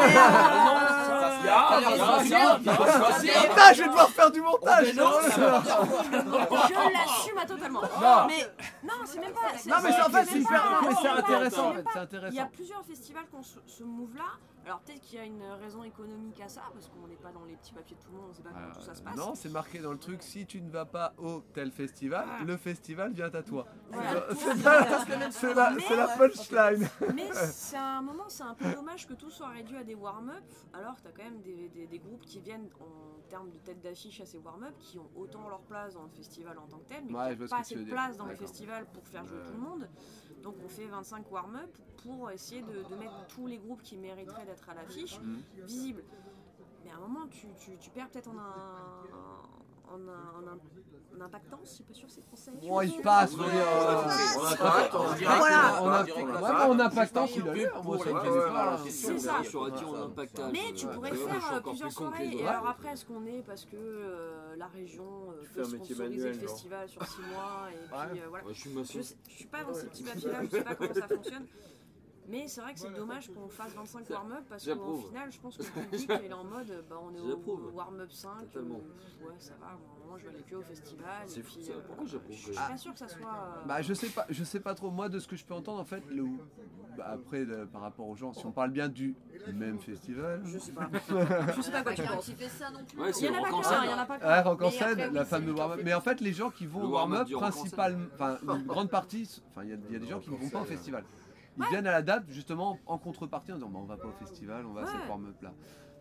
Putain, je vais devoir faire du montage. Je l'assume à totalement. Non. Mais non, c'est même pas. Non, mais c'est- en fait, c'est même hyper- pas- non, mais c'est même pas- intéressant, en même fait, pas. c'est intéressant. Il y a plusieurs festivals qui ont ce, ce move-là. Alors peut-être qu'il y a une raison économique à ça, parce qu'on n'est pas dans les petits papiers de tout le monde, on sait pas comment tout ça se passe. Non, c'est marqué dans le truc, si tu ne vas pas au tel festival, le festival vient à toi. Voilà. C'est la- c'est la, c'est la punchline. Mais c'est un moment, c'est un peu dommage que tout soit réduit à des warm-up, alors que tu as quand même des, des- des groupes qui viennent en termes de tête d'affiche à ces warm-up, qui ont autant leur place dans le festival en tant que tel, mais Ouais, je qui vois n'ont ce pas que assez tu de veux dire. place dans le D'accord. festival pour faire jouer Ouais. tout le monde. Donc on fait vingt-cinq warm-up pour essayer de, de mettre tous les groupes qui mériteraient d'être à l'affiche Mhm. visibles. Mais à un moment, tu, tu, tu perds peut-être en un... En, un, en, un, en impactance, je suis pas sûre que c'est français. Bon, il passe, on est, euh, passe. on a pas- on dirait Voilà. que- on a- ouais, mais on a pas tant qu'il a eu, moi, ça me gênait pas. C'est ça. J'aurais dit en impactage. Mais tu Ouais. pourrais Ouais, je suis faire euh, encore plusieurs plus con que soirées. les Et autres. alors après, est-ce qu'on est parce que euh, la région euh, fais peut un métier sponsoriser manuel, le genre. festival sur six mois et puis euh, voilà. Ouais, je suis maçon. Je, sais- je suis pas dans ces petits papiers-là, je sais pas comment ça fonctionne. Mais c'est vrai que c'est dommage qu'on fasse vingt-cinq Ça, warm-up parce qu'au j'approuve. final, je pense que le public il est en mode bah, on est J'approuve. au warm-up cinq. Totalement. euh, ouais, ça va, moi je vais aller que au festival. C'est et fou, puis, ça. euh, Pourquoi j'approuve Je suis pas sûr que ça soit. euh, Bah je sais pas, je sais pas trop. Moi de ce que je peux entendre en fait, le, bah, après le- par rapport aux gens, si on parle bien du même festival. Je sais pas. Je sais pas quoi tu penses. Qui fait ça non plus. Ouais, Il y en a pas Rock en qu'un, scène. il y en a pas Ouais, qu'un. Rock en Mais scène, après, oui, la c'est femme de lui qui en warm-up. fait Mais en fait, les gens qui vont Le au warm-up warm-up, du Rock en scène. principalement, enfin une grande partie, enfin il y, a- il y a des gens qui ne vont pas au festival. Ils viennent à la date justement en contrepartie en disant bah, on va pas au festival, on va à cette Ouais. warm-up là.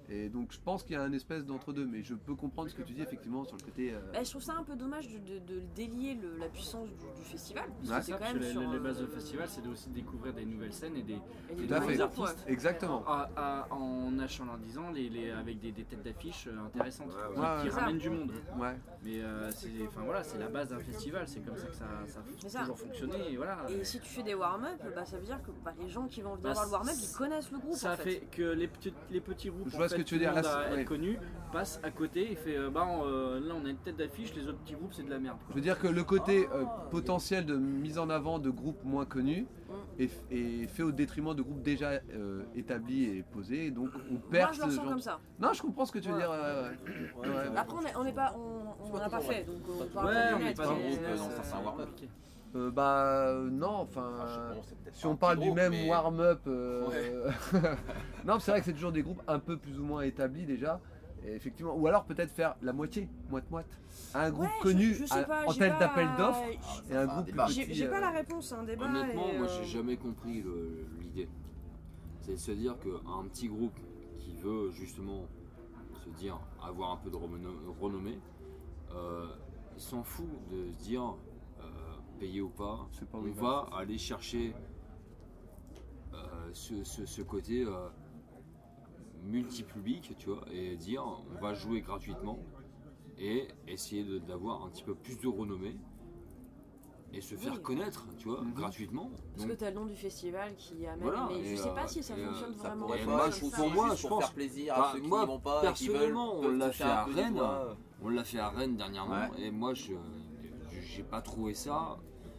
Et donc je pense qu'il y a un espèce d'entre-deux, mais je peux comprendre ce que tu dis effectivement sur le côté. Euh... Bah, je trouve ça un peu dommage de, de, de délier le, la puissance du, du festival. Parce Ouais. que c'est quand Parce même que sur, les, les euh, bases de festival, c'est de aussi découvrir des nouvelles scènes et des, Et des des à nouveaux fait. artistes. Ouais. Exactement. À- à- en achetant leur disant, les, les, avec des, des têtes d'affiche euh, intéressantes Ouais, qui, ouais. qui C'est ramènent ça. du monde. Ouais. Mais euh, c'est, enfin voilà, c'est la base d'un festival, c'est comme ça que ça, ça C'est a ça. toujours fonctionné. Et voilà. Et si tu fais des warm-up, bah, ça veut dire que bah, les gens qui vont venir Bah, voir le warm-up, c- ils connaissent le groupe. Ça en fait. fait que les petits, les petits groupes Je vois en ce fait, que tu veux tout le dire, monde là, à c'est- être connu, passent à côté et fait euh, bah euh, là on a une tête d'affiche, les autres petits groupes c'est de la merde. Je veux dire que le côté euh, potentiel de mise en avant de groupes moins connus Mm. est, est fait au détriment de groupes déjà euh, établis et posés, donc on perd Moi, je le ce ressens genre. comme ça. Non, je comprends ce que tu veux Voilà. dire. ouais, ouais. Ouais, ouais. Après, on est- on n'est pas, on, on en a pas fait, donc on parle Ouais, pas on du n'est net, pas dans mais- le groupe, euh, non, ça c'est un warm-up. Euh, bah euh, non, enfin, si on un parle petit du groupe, même mais- warm-up, euh, non, c'est vrai que c'est toujours des groupes un peu plus ou moins établis déjà, et effectivement, ou alors peut-être faire la moitié, moite-moite, un groupe Ouais, je- connu je sais à- pas, en j'ai tête pas- d'appel d'offres j'ai- et un groupe plus J'ai petit. j'ai pas euh, la réponse, c'est un débat. Honnêtement, et, moi euh, j'ai jamais compris le- l'idée. C'est de se dire qu'un petit groupe qui veut justement se dire avoir un peu de renommée, renommée, euh, il s'en fout de se dire euh, payer ou pas. pas On oui, va bah, aller chercher euh, ce, ce- ce côté euh, multi-public, tu vois, et dire on va jouer gratuitement et essayer de- d'avoir un petit peu plus de renommée et se faire Oui. connaître, tu vois, gratuitement. Parce Donc, que t'as le nom du festival qui amène, voilà, mais et, je sais pas euh, si ça et, euh, fonctionne ça vraiment. pourrait comme pas, ça. je- pour moi, juste je pour pense. faire plaisir à bah, ceux qui moi, n'y vont pas et qui veulent- personnellement, on peuvent l'a toucher fait un à peu du Rennes. doigt. On l'a fait à Rennes dernièrement, Ouais. et moi, je j'ai pas trouvé ça.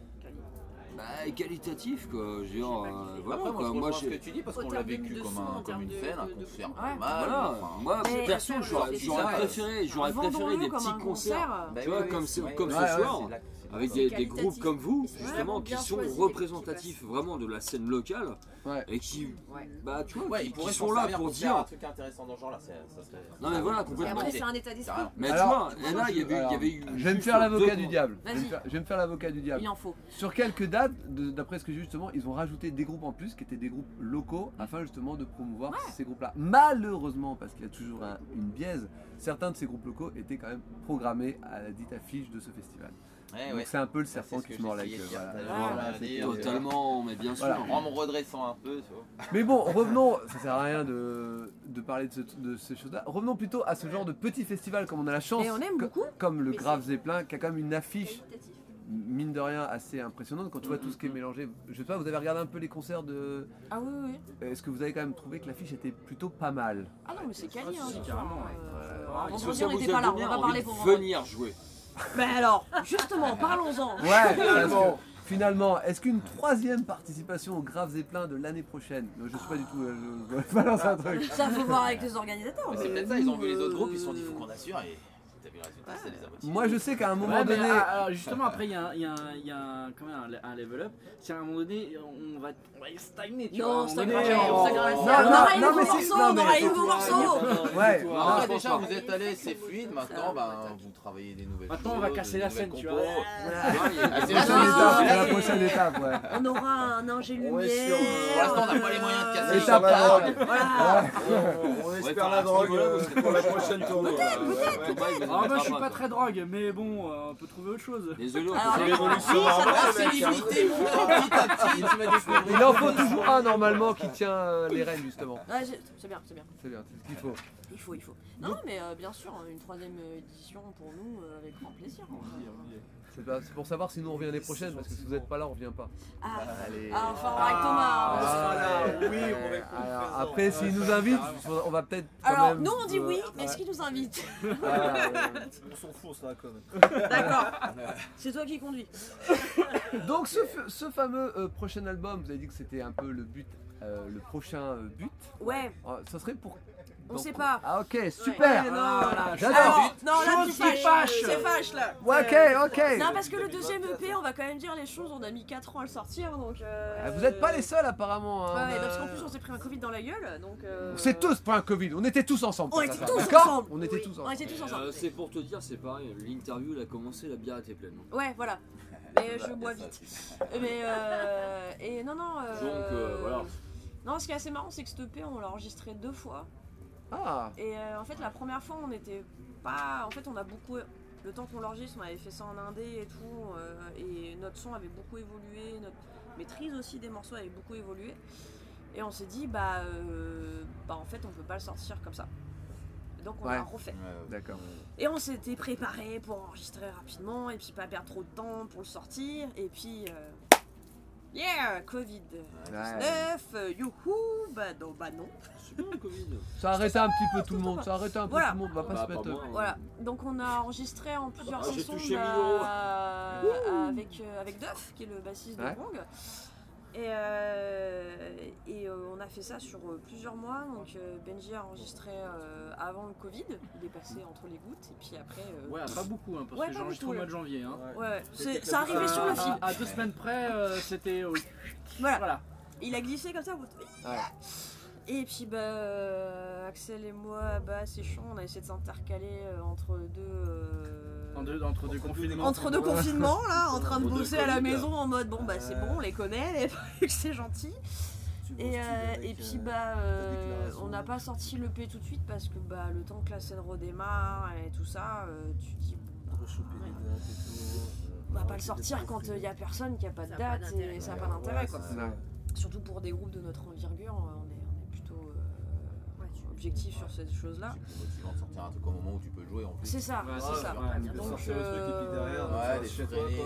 Bah, qualitatif quoi, je veux dire, euh, voilà Après, moi, quoi, je moi rejoins ce j'ai- que tu dis parce Au qu'on l'a terme de- vécu de comme, son, un, en comme terme une de- scène, un de- de- concert Ouais. normal. Voilà, enfin, moi Mais perso attends, j'aurais le j'aurais festival, préféré, j'aurais vendons-le préféré des comme petits un concerts, concert. Bah tu oui, vois, oui, comme, oui, ce- ouais, comme ouais, ce ouais, soir, c'est là- c'est avec là- des, c'est des groupes qualitatif. comme vous, C'est justement, vraiment qui bien sont choisi, représentatifs vraiment de la scène locale, et qui, bah tu vois, Ouais, qui, ils qui pourraient sont s'en là servir pour pour faire dire... un truc intéressant dans ce genre-là. c'est- ça serait- Non mais voilà, ça serait complètement. une Après, idée. c'est un état d'esprit. Carrément. Mais tu Alors, vois, et là il y avait, il y alors, avait eu... je vais me juste faire l'avocat deux du points. diable. Je vais me Vas-y. faire- je vais me faire l'avocat du diable. Il en faut. Sur quelques dates, de- d'après ce que j'ai vu justement, ils ont rajouté des groupes en plus qui étaient des groupes locaux afin justement de promouvoir ces groupes-là. Malheureusement, parce qu'il y a toujours un- une biaise, certains de ces groupes locaux étaient quand même programmés à la dite affiche de ce festival. Ouais, Donc ouais. c'est un peu le Ça, serpent c'est ce qui que se mord la j'essayais queue. de dire Voilà. tout à l'heure, Voilà, on va c'est dire, tout. Totalement, mais bien sûr. Voilà. En me redressant un peu, tu vois. Mais bon, revenons, ça sert à rien de, de parler de, ce- de ces choses-là. Revenons plutôt à ce genre de petit festival comme on a la chance, Et on aime co- beaucoup, comme le mais Grave c'est Zeppelin, qui a quand même une affiche, mine de rien, assez impressionnante quand tu vois tout ce qui est mélangé. Je sais pas, vous avez regardé un peu les concerts de... Ah oui, oui, oui. Est-ce que vous avez quand même trouvé que l'affiche était plutôt pas mal? Ah non, mais c'est quali, hein. Si, carrément, ouais. Euh, Ah, vendredi, ça on vous n'était a pas là, on donné va pas envie parler de pour vendredi. venir jouer. Mais alors, justement, parlons-en. Ouais, parce que finalement, est-ce qu'une troisième participation au Grave Zeppelin de l'année prochaine? Non, je sais pas du tout, euh, je, je balance un truc. Ça faut voir avec les organisateurs. Mais c'est mais peut-être ça, ils ont vu les nous, autres groupes, ils se sont dit euh, faut qu'on assure et t'as vu le résultat, ça les a motivés. Moi je sais qu'à un moment Ouais, mais, donné... ah, alors justement, après, il y a, un- il y a, un- il y a un, quand même un, un level up. Si à un moment donné, on va, on va stagner, tu vois. à un Non, moment ça donné, grave, on- ça grave. on- On aura une non, mais nouveau si- morceau, non, on mais aura c'est- une nouveau morceau. Ouais, Bon, non, après, je déjà, pense vous êtes allés, c'est fluide. Maintenant, ben, vous travaillez des nouvelles Maintenant, choses. on va casser la des nouvelles scène, tu compos. vois. Ah, C'est c'est la la prochaine chose. étape, c'est la prochaine étape, ouais. On aura un ingé lumière. Pour l'instant, on n'a pas les moyens de casser. Étape les par choses. étape. Voilà. On espère la drogue euh, pour la prochaine tournée. Ah, moi, je suis pas très drogue, mais bon, euh, on peut trouver autre chose. Désolé, on Alors, peut les faire gars, l'évolution. oui, ça La va. célébrité monte petit à petit, tu vas découvrir. Il en faut toujours un normalement qui tient euh, les rênes justement. Ouais, j'ai- c'est bien, c'est bien. C'est bien, c'est ce qu'il faut. Il faut, il faut. Non, mais euh, bien sûr, une troisième édition pour nous, euh, avec grand plaisir. C'est pas- c'est pour savoir si nous on revient l'année prochaine, parce que si vous n'êtes pas là, on revient pas. Ah, Allez. ah, enfin, on va avec Thomas. Ah, on sera ouais. là. Oui, on va Alors, après, s'il nous invite, on va peut-être. quand Alors, même, nous on dit euh, oui, mais ouais. est-ce qu'il nous invite Ah, ouais. On s'en fout, on sera quand même. D'accord. C'est toi qui conduis. Donc ce, f- ce fameux euh, prochain album, vous avez dit que c'était un peu le but, euh, le prochain euh, but. Ouais. Euh, ça serait pour. On donc- sait pas. Ah ok, super. Ouais, non, Ah, là, j'adore. alors, non, là Chose tu qui fâches, fâche. c'est fâche là. Ouais, ok, Euh, ok. Non, parce que le deuxième E P, on va quand même dire les choses, on a mis quatre ans à le sortir donc. euh, Ah, vous n'êtes pas les seuls apparemment. hein, Ouais, on a- parce qu'en plus on s'est pris un Covid dans la gueule donc. euh, On s'est tous pris un Covid, on était tous ensemble. On pour était faire ça, tous d'accord ensemble. On était Oui, tous on ensemble. était tous ensemble. Euh, C'est pour te dire, c'est pareil, l'interview elle a commencé, la bière était pleine. Ouais, voilà. Mais je bois vite. Mais euh, et non non. euh, Donc, euh, voilà. Non, ce qui est assez marrant, c'est que ce E P, on l'a enregistré deux fois. Ah. Et euh, en fait, la première fois, on n'était pas. En fait, on a beaucoup. Le temps qu'on l'enregistre, on avait fait ça en indé et tout. Euh, et notre son avait beaucoup évolué. Notre maîtrise aussi des morceaux avait beaucoup évolué. Et on s'est dit, bah, euh, bah en fait, on peut pas le sortir comme ça. Donc on Ouais. l'a refait. D'accord. Et on s'était préparé pour enregistrer rapidement et puis pas perdre trop de temps pour le sortir. Et puis, euh, yeah, covid dix-neuf, euh, youhou, bah non, bah non. C'est bien le Covid. Ça a arrêté un petit peu tout le monde, ça a arrêté un peu Voilà. tout le monde, on va pas Bah, se mettre. pas moi, Voilà, donc on a enregistré en plusieurs Ah, j'ai sessions touché bah, mille euros. euh, avec, euh, avec Duff, qui est le bassiste Ouais. de Pong. Et, euh, et euh, on a fait ça sur euh, plusieurs mois. Donc euh, Benji a enregistré euh, avant le Covid, il est passé entre les gouttes. Et puis après. euh, Ouais, pas beaucoup, hein, parce Ouais, que pas j'ai enregistré beaucoup, au mois ouais. de janvier. Hein. Ouais, ouais. C'est- C'était- ça arrivait sur le fil. À, à deux semaines près, euh, c'était. euh, Voilà. voilà. Il a glissé comme ça. Ouais. Et puis bah, euh, Axel et moi, bah, c'est chiant, on a essayé de s'intercaler euh, entre deux. euh, En deux- entre deux confinements. Entre deux confinements, là, en train de Entre deux bosser à la Covid. maison en mode bon bah c'est bon, on les connaît, les trucs, c'est gentil. Et, euh, et puis bah euh, on n'a pas sorti l'E P tout de suite parce que bah le temps que la scène redémarre et tout ça, euh, tu te dis bon, on va pas le sortir quand il y a personne, qu'il n'y a pas de Ça a pas date d'intérêt. et ça n'a pas d'intérêt Ouais, quoi. c'est ça. Surtout pour des groupes de notre envergure, on est, on est plutôt euh, objectif sur ces choses-là. C'est plus motivant de sortir un truc au moment où tu peux jouer en plus. C'est ça, Ouais, c'est ça. ouais, Donc, sortir le truc et puis euh, derrière, ouais, des des trucs trucs traînés.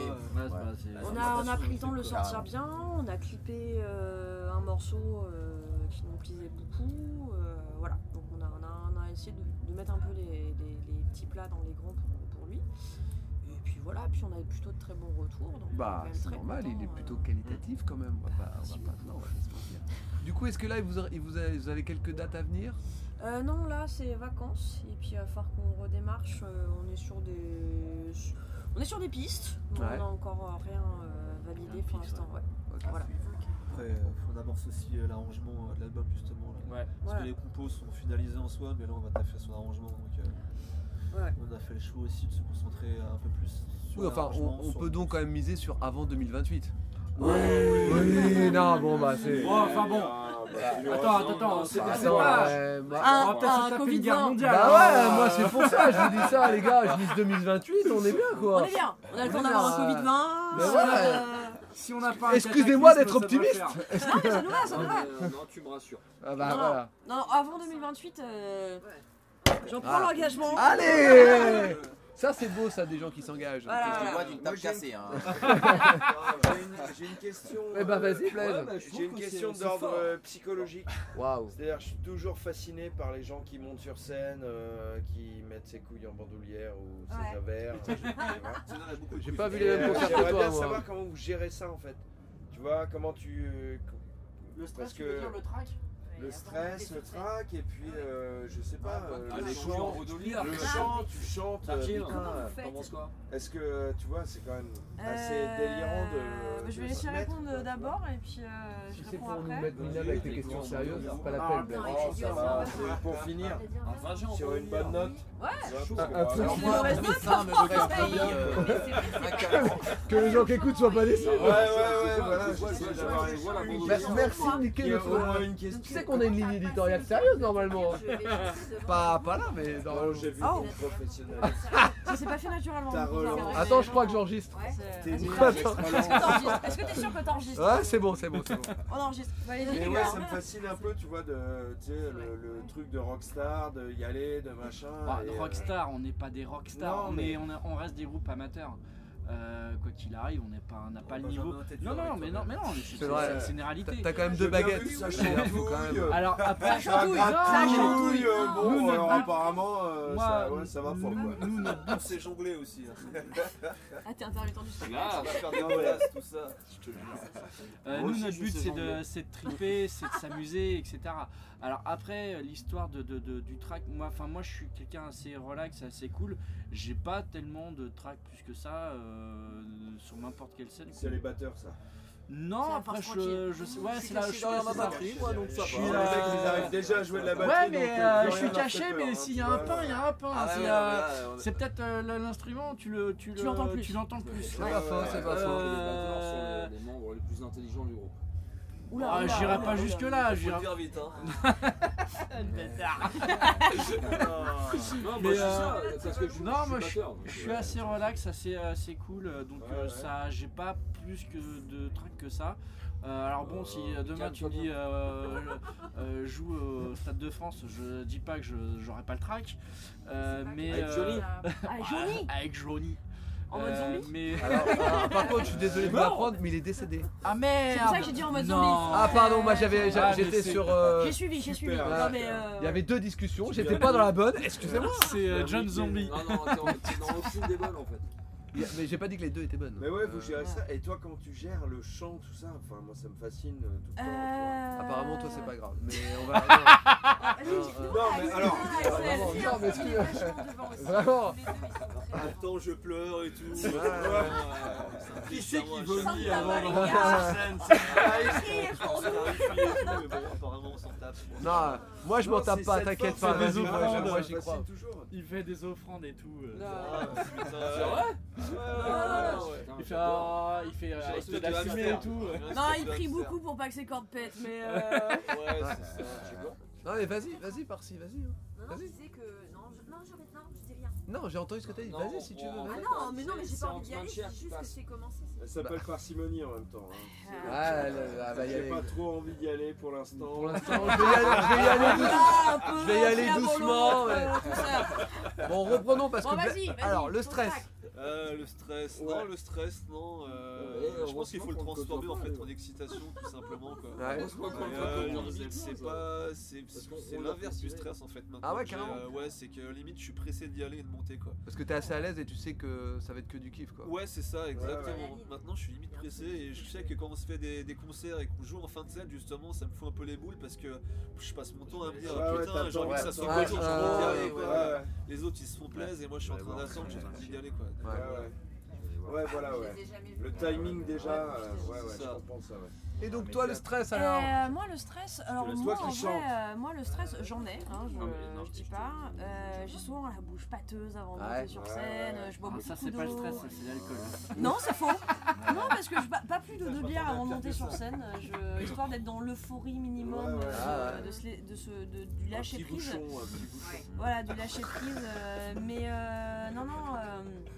On a, on a pris le temps de le sortir bien, on a clippé euh, un morceau euh, qui nous plaisait beaucoup. euh, voilà, donc on a, on a, on a essayé de, de mettre un peu les, les- les petits plats dans les grands pour, pour lui. Et puis voilà, puis on a plutôt de très bons retours. Donc on est Bah quand même c'est très normal, il est contents, plutôt qualitatif quand même. On va pas, on va pas, non, on va pas se mentir. Du coup, est-ce que là, il vous, a- il vous, a- vous avez quelques dates à venir? Euh, non, là c'est vacances et puis il va falloir qu'on redémarche. euh, on est sur des, on est sur des pistes. mais Ouais. On n'a encore rien euh, validé pour l'instant. Ouais. Voilà. Après, euh, faut on amorce aussi euh, l'arrangement euh, de l'album justement. Là. Ouais. Parce Voilà. que les compos sont finalisés en soi, mais là on va taffer son arrangement. Donc, euh, Ouais. on a fait le choix aussi de se concentrer un peu plus sur Oui, enfin, l'arrangement, on, on sur peut le- donc quand même miser sur avant deux mille vingt-huit. Oui, oui, non, bon bah c'est. Bon, enfin bon. Attends, attends, attends, c'est Bah, c'est attends, pas. ouais, bah- On va peut-être un se taper Covid une guerre vingt. mondiale. Bah hein. ouais, moi c'est pour ça, je vous dis ça les gars, je mise deux mille vingt-huit, on est bien quoi. On est bien, on a le temps est d'avoir un bien. Covid vingt. Mais euh, ouais. Si on n'a pas un Excusez-moi d'être cataclysme, ça optimiste. doit le faire. Non, mais ça nous va, ça nous va. Euh, non, tu me rassures. Ah bah non, voilà. non, non, avant deux mille vingt-huit, euh, j'en prends Ah. l'engagement. Allez. Ça c'est beau ça, des gens qui s'engagent. Voilà. Je te vois Moi, d'une table j'ai une- cassée. Hein. J'ai une- J'ai une question. Eh ben, euh, vas-y, Blaise. ouais, bah, J'ai une question d'ordre euh, psychologique. Waouh. C'est-à-dire, je suis toujours fasciné par les gens qui montent sur scène, euh, qui mettent ses couilles en bandoulière ou ses Ouais. ovaires. tu vois. J'ai pas vu Et, les mêmes euh, concerts que J'aimerais toi bien moi. savoir comment vous gérez ça en fait. Tu vois, comment tu. euh, Le stress, Parce tu veux que- dire le track? Le stress, le trac, et puis euh, je sais pas, euh, ah, le les chant, couilles en bandoulière. le chant, tu chantes. euh, Tartine, putain, hein, euh, t'en penses quoi? Est-ce que tu vois, c'est quand même assez Euh, délirant de. bah, je vais de laisser se mettre, répondre quoi, d'abord et puis euh, Si je c'est réponds pour nous après. mettre minable avec des questions sérieuses, c'est pas la Ah, peine. Blaise. Oh, ça va, c'est pour finir sur une bonne note. Ouais. Tu vois, Un- parce que, un bah, truc- alors, Moi, mauvaise mes note, femmes me remercient. Que les gens qui écoutent soient pas déçus. Ouais, ouais, ouais, voilà, j'essaie d'avoir les Voilà, bon, Bah, déjà, merci de niquer Il y a notre. au moins une question. Tu sais qu'on a une ligne éditoriale sérieuse normalement. Je vais essayer de- Pas, pas là, mais dans. Non, j'ai vu Oh. ton professionnel. Ça s'est pas fait naturellement. T'as donc, relancé. c'est- Attends, je crois que j'enregistre. Ouais. T'es Est-ce nul, que Alex t'enregistres Malin. Est-ce que t'enregistres Est-ce que t'es sûr que t'enregistres Ouais, c'est bon, c'est bon, c'est bon. On enregistre. Bah, allez-y, Mais les ouais, gars. ça me fascine un peu, tu vois, de, tu sais, le, le truc de rockstar, de y aller, de machin. Bah, et, euh, rockstar, on n'est pas des rockstars, Non, on, mais- est, on, a- on reste des groupes amateurs. Euh, quoi qu'il arrive, on n'est pas, on n'a pas le Benjamin, niveau. t'es dur Non, non, avec mais toi-même. non, mais non, mais c'est C'est vrai. c'est- c'est une réalité. T'as- T'as quand même J'ai deux bien baguettes. vu que ça Il faut quand chantouille. même. Alors après, Ça chantouille, gratouille, non, euh, bon, Nous, alors notre but- apparemment, euh, Moi, ça, ouais, ça va fort, nous, quoi. nous, notre but, C'est jonglé aussi. hein. Ah, t'es intermittent du spectacle. Là, Ça va faire des glaces, tout ça. Je te jure. Euh, Moi nous, aussi, notre je but, sais c'est jongler. de, c'est de triper, c'est de s'amuser, et cetera. Alors après, euh, l'histoire de, de- de- du track, moi, enfin moi, je suis quelqu'un assez relax, assez cool. J'ai pas tellement de track plus que ça euh, sur n'importe quelle scène. C'est les batteurs, ça. Non, C'est la après, force je, tranquille. je sais, ouais, Je c'est suis là, caché je derrière ma c'est ça. batterie, moi, donc ça Je va. suis Les là- mecs, ils arrivent déjà à jouer de la batterie. Ouais, mais donc, euh, plus je suis rien leur caché, fait peur, mais hein, s'il tu y a un vois. pain, il y a un pain. Ah ouais, c'est ouais, euh, ouais, ouais. c'est peut-être euh, l'instrument, tu le, tu le, Tu l'entends plus. Tu l'entends plus. C'est pas faux, c'est pas Les faux. batteurs sont les, les membres les plus intelligents du groupe. Oula, Ah, oula, j'irai oula, pas oula. jusque là, Faut j'irai le dire vite, hein. Bâtard. Non, moi, Mais, je suis euh, ça, parce que je suis- non, je moi suis je, batteur, donc, je suis euh, assez relax, assez, assez cool, euh, donc Ouais, euh, ouais. ça, j'ai pas plus que de trucs que ça. Euh, alors bon, si euh, demain tu me calme-toi dis euh, euh, joue au Stade de France, je dis pas que je j'aurai pas le track, euh, mais Avec Johnny. Avec Johnny avec Johnny. En mode Euh, zombie mais Alors, alors, par contre, je suis désolé de vous l'apprendre, mais il est décédé. Ah merde. C'est pour ça que j'ai dit en mode Non. zombie. Ah pardon, moi j'avais, j'a- Ah, mais j'étais c'est- sur. euh, J'ai suivi, j'ai suivi. euh, Non, mais, euh, Il y avait deux discussions, j'étais pas dans la bonne. Excusez-moi. C'est euh, John Zombie. Non, non, t'es en- t'es dans aucune des bonnes en fait. Il y a- Mais j'ai pas dit que les deux étaient bonnes. Mais ouais, vous Euh, gérez ça. Et toi, comment tu gères le chant, tout ça? Enfin, moi, ça me fascine euh, tout le temps. Euh... Apparemment, toi, c'est pas grave. Mais on va. Vas-y, Non, explique-moi, non, mais alors- explique-moi, Vraiment, Axel. non, mais Il est excuse- vachement devant aussi. Vraiment. Les deux, ils sont très- Attends, je pleure et tout. Ouais, ouais. Qui c'est qui vomit Santa avant Maria. d'entrer sur scène? C'est Criez pour nous. mais bon, apparemment, on s'en tape. Non, moi je m'en Non, tape c'est pas, cette t'inquiète force, pas. c'est Vas-y, des moi, offrandes, moi ça j'y me crois. fascine toujours. Il fait des offrandes et tout. euh. Ah, putain. C'est vrai Non, ouais. Il fait, ah, il fait euh, J'ai avec reçu de du la fumée et hamster. tout. J'ai reçu Non, du il prie hamster. beaucoup pour pas que ses cordes pètent, mais euh... Ouais, c'est ça. Je sais quoi Non, mais vas-y, vas-y, par-ci, vas-y. hein. Non, non, Vas-y. je disais que. Non, je... non, j'arrête, non, je dis rien. Non, j'ai entendu ce que t'as dit. Non, Vas-y si tu veux. on- Ah vas-y. non, mais non, mais j'ai c'est pas en envie d'y train de aller, cher c'est qui juste que passe. c'est commencé. Ça s'appelle parcimonie en même temps. hein. Ah, là, là, bah, y J'ai aller. pas trop envie d'y aller pour l'instant. Pour l'instant, je vais y aller, je vais y aller doucement. Ah, un peu, Je vais y aller c'est à doucement, volo, ouais. euh, tout ça. Bon, reprenons parce Bon, que. vas-y, vas-y, Alors, le ton stress. track. Euh, le stress, Ouais. non, le stress, non. euh, Ouais, je pense qu'il faut le heureusement qu'on transformer le en côtoie fait pas, en excitation, tout simplement. Quoi. Ouais. Heureusement qu'on le Et, voit euh, pas, limite, on c'est évite, pas, c'est Parce qu'on- c'est on l'inverse du l'a stress en fait. Maintenant. Ah ouais, J'ai, carrément. euh, ouais, c'est que limite, je suis pressé d'y aller et de monter quoi. Parce que t'es assez à l'aise et tu sais que ça va être que du kiff quoi. Ouais, c'est ça, exactement. ouais. Maintenant, je suis limite pressé et je sais que quand on se fait des, des concerts et qu'on joue en fin de scène, justement, ça me fout un peu les boules parce que je passe mon temps à me dire Ouais, ouais, putain, t'as j'ai envie le que temps, ça soit ouais. cool, j'ai Ouais, envie d'y ouais, aller, ouais, quoi. ouais, ouais. Les autres ils se font plaisir et moi je suis en train d'attendre, j'ai envie d'y aller quoi. Ouais. Ouais, ouais. Ouais, voilà, ouais. Je les ai jamais vus. Le timing déjà, euh, ouais, ouais, C'est je ça. comprends ça, ouais. Et donc, toi, le stress alors Euh, moi le stress, alors laisse moi toi en qui vrai, chante. euh, moi le stress j'en ai, hein, je, Non, mais non, je dis je- pas. Euh, j'ai souvent la bouche pâteuse avant de Ouais. monter sur Ouais, scène, ouais. je bois Ah, beaucoup ça c'est d'eau. pas le stress, ça c'est l'alcool. Non, c'est faux. Non, parce que je ba- pas plus de deux bières avant de monter sur scène, je, histoire d'être dans l'euphorie minimum Ouais, ouais. euh, Ah, ouais. de, ce, de ce, de- du Un lâcher petit prise. bouchon, un petit bouchon. Voilà, du lâcher prise. euh, mais euh, non, non, euh,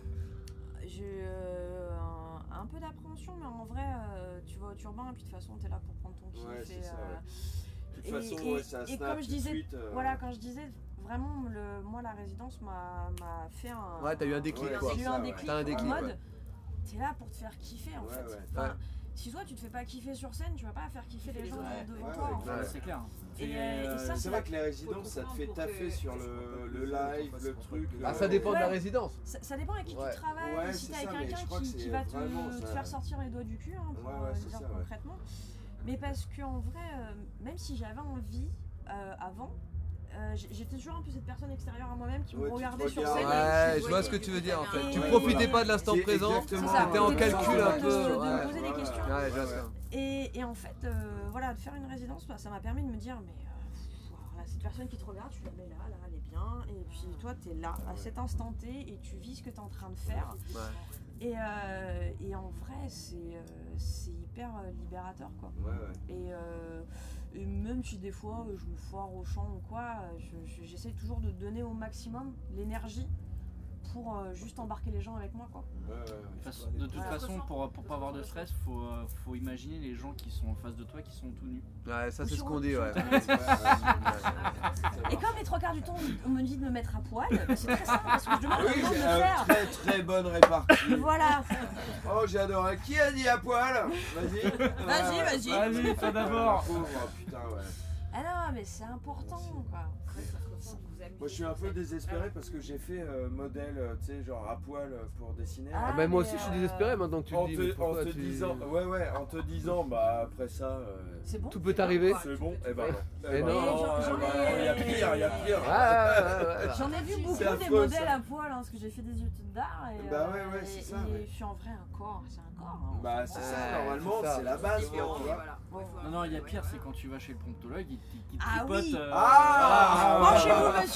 j'ai euh, un, un peu d'appréhension, mais en vrai, euh, tu vas au turbin et puis de toute façon, t'es là pour prendre ton kiff. Ouais, c'est et, ça, euh, ouais. De toute et- façon, et- ouais, ça et snap comme je tout de disais, suite, euh, voilà, quand je disais vraiment, le, moi, la résidence m'a m'a fait un. Ouais, t'as eu un déclic, Ouais, quoi. J'ai eu ça, un ouais. déclic. T'as un déclic, en mode, ouais. t'es là pour te faire kiffer en Ouais, fait. ouais. Enfin, Ouais. Si toi tu te fais pas kiffer sur scène, tu vas pas faire kiffer les gens Ouais. devant Ouais, toi. ouais, en fait. ouais. C'est clair. Et, Et, euh, et ça, C'est c'est vrai la- que les résidences, ça te fait taffer sur le, le live, le truc. Ah, le- ça dépend de la Ouais. résidence. Ça, ça dépend avec qui Ouais. tu travailles, Ouais, si c'est t'es avec ça, mais quelqu'un je crois qui, que qui c'est va te, vraiment te ça. faire sortir les doigts du cul, hein, pour Ouais, ouais, euh, c'est dire ça, ouais. concrètement. Mais parce qu'en vrai, euh, même si j'avais envie euh, avant, euh, j'- j'étais toujours un peu cette personne extérieure à moi-même qui Ouais, me tu te regardait sur regardes. scène. Ouais, et je qui vois ce que voyait tu veux dire en fait. Et- Tu Ouais, profitais voilà. pas de l'instant C'est présent, exactement. C'est ça. t'étais en T'étais calcul en un train de peu. se- de me Ouais, poser des questions. Ouais, je vois ça. Et, et en fait, euh, voilà, de faire une résidence, bah, ça m'a permis de me dire, mais euh, pff, voilà, cette personne qui te regarde, tu la mets là, là, elle est bien, et puis toi, t'es là, à cet instant T, et tu vis ce que t'es en train de faire. Ouais. Et, euh, et en vrai, c'est euh, c'est hyper euh, libérateur, quoi. Ouais, ouais. Et, euh, et même si des fois euh, je me foire au chant ou quoi, euh, je- je- j'essaie toujours de donner au maximum l'énergie pour euh, juste embarquer les gens avec moi, quoi. Ouais, ouais, ouais. De toute façon- de toute Voilà. façon, pour, pour pas avoir de stress, faut, euh, faut imaginer les gens qui sont en face de toi qui sont tout nus. Ouais, ça c'est ce Sur- qu'on dit, sur ouais. Internet. Ouais. Et comme les trois quarts du temps on me dit de me mettre à poil, bah, c'est très simple parce que je demande aux Oui, gens de j'ai le un faire. très très bonne répartie. Voilà. Oh, j'ai adoré. Qui a dit à poil? Vas-y. Vas-y, vas-y. Vas-y, toi d'abord. Ah, pauvre, putain, ouais. Ah non, mais c'est important, quoi. Moi, je suis un peu désespéré parce que j'ai fait euh, modèle, euh, tu sais, genre à poil euh, pour dessiner. Ah, bah moi aussi je suis désespéré maintenant que tu En le dis. te, mais en pourquoi te tu- disant, ouais, ouais, en te disant, bah après ça. euh, C'est bon. Tout peut t'arriver. C'est bon, et ben non. Eh Eh ben non. non, J'en- eh j'en ben ai- non, il y a pire, il y a pire. Ah, ouais, ouais, ouais. J'en ai vu beaucoup C'est des affreux, modèles ça. à poil, hein, parce que j'ai fait des études d'art. Et, Bah euh, ouais, ouais, c'est et- ça, Et ouais. je suis en vrai un corps, c'est un corps. hein. Bah c'est Ouais, ça, normalement, c'est ça. c'est la base, quoi, tu vois. Bon. Non, non, il y a pire, c'est quand tu vas chez le promptologue, il te, il te Ah tripote, oui. euh, Ah, Branchez-vous, ah, monsieur.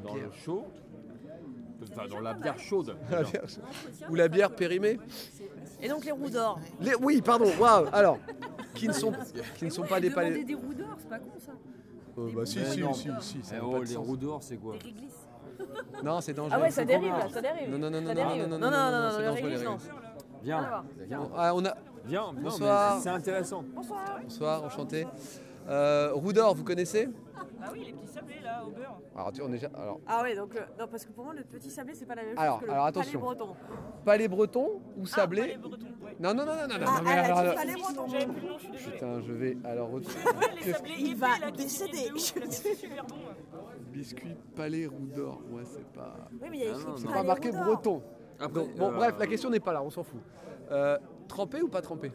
dans bière. le show, Enfin, dans la bière chaude. La bière chaude. Ou la bière périmée. Et donc les roux d'or. Les... Oui, pardon, waouh. Alors, qui ne sont, qui ne sont pas des Demander palais. des roux d'or, c'est pas con ça. Euh, bah si, Mais si, non. si, si, ça Eh n'a oh, pas de les sens. roues d'or, c'est quoi? Des réglisses. Non, c'est dangereux. Ah ouais, ça C'est dérive combien là, ça dérive. Non, non, non, non, Ça non, dérive. non, non, non, non, non, c'est le dangereux, réglisse, les non. réglisses. Viens, viens. Ah, on a... Viens, non, mais Bonsoir. c'est intéressant. Bonsoir. Bonsoir, enchanté. Euh, roux d'or, vous connaissez? Ah oui, les petits sablés là, au beurre. Alors, tu- on est déjà... Alors, Ah ouais, donc euh, non, parce que pour moi le petit sablé c'est pas la même Alors, chose que alors, le attention. palais breton. palais breton ou Ah, sablé? palais breton, ouais. Non, non, non, non, non, non, Ah, mais elle a alors, dit alors- palais breton. J'avais plus le nom, je suis désolée. Putain, je vais alors retrouver. Les sablés il va décéder. C'est super bon. Biscuit palais roux d'or. Ouais, c'est pas. Oui, mais il y a Ah écrit non, c'est palais pas marqué roux d'or. breton. Après, Donc, bon, euh, bref, la question n'est pas là, on s'en fout. Euh, trempé ou pas trempé?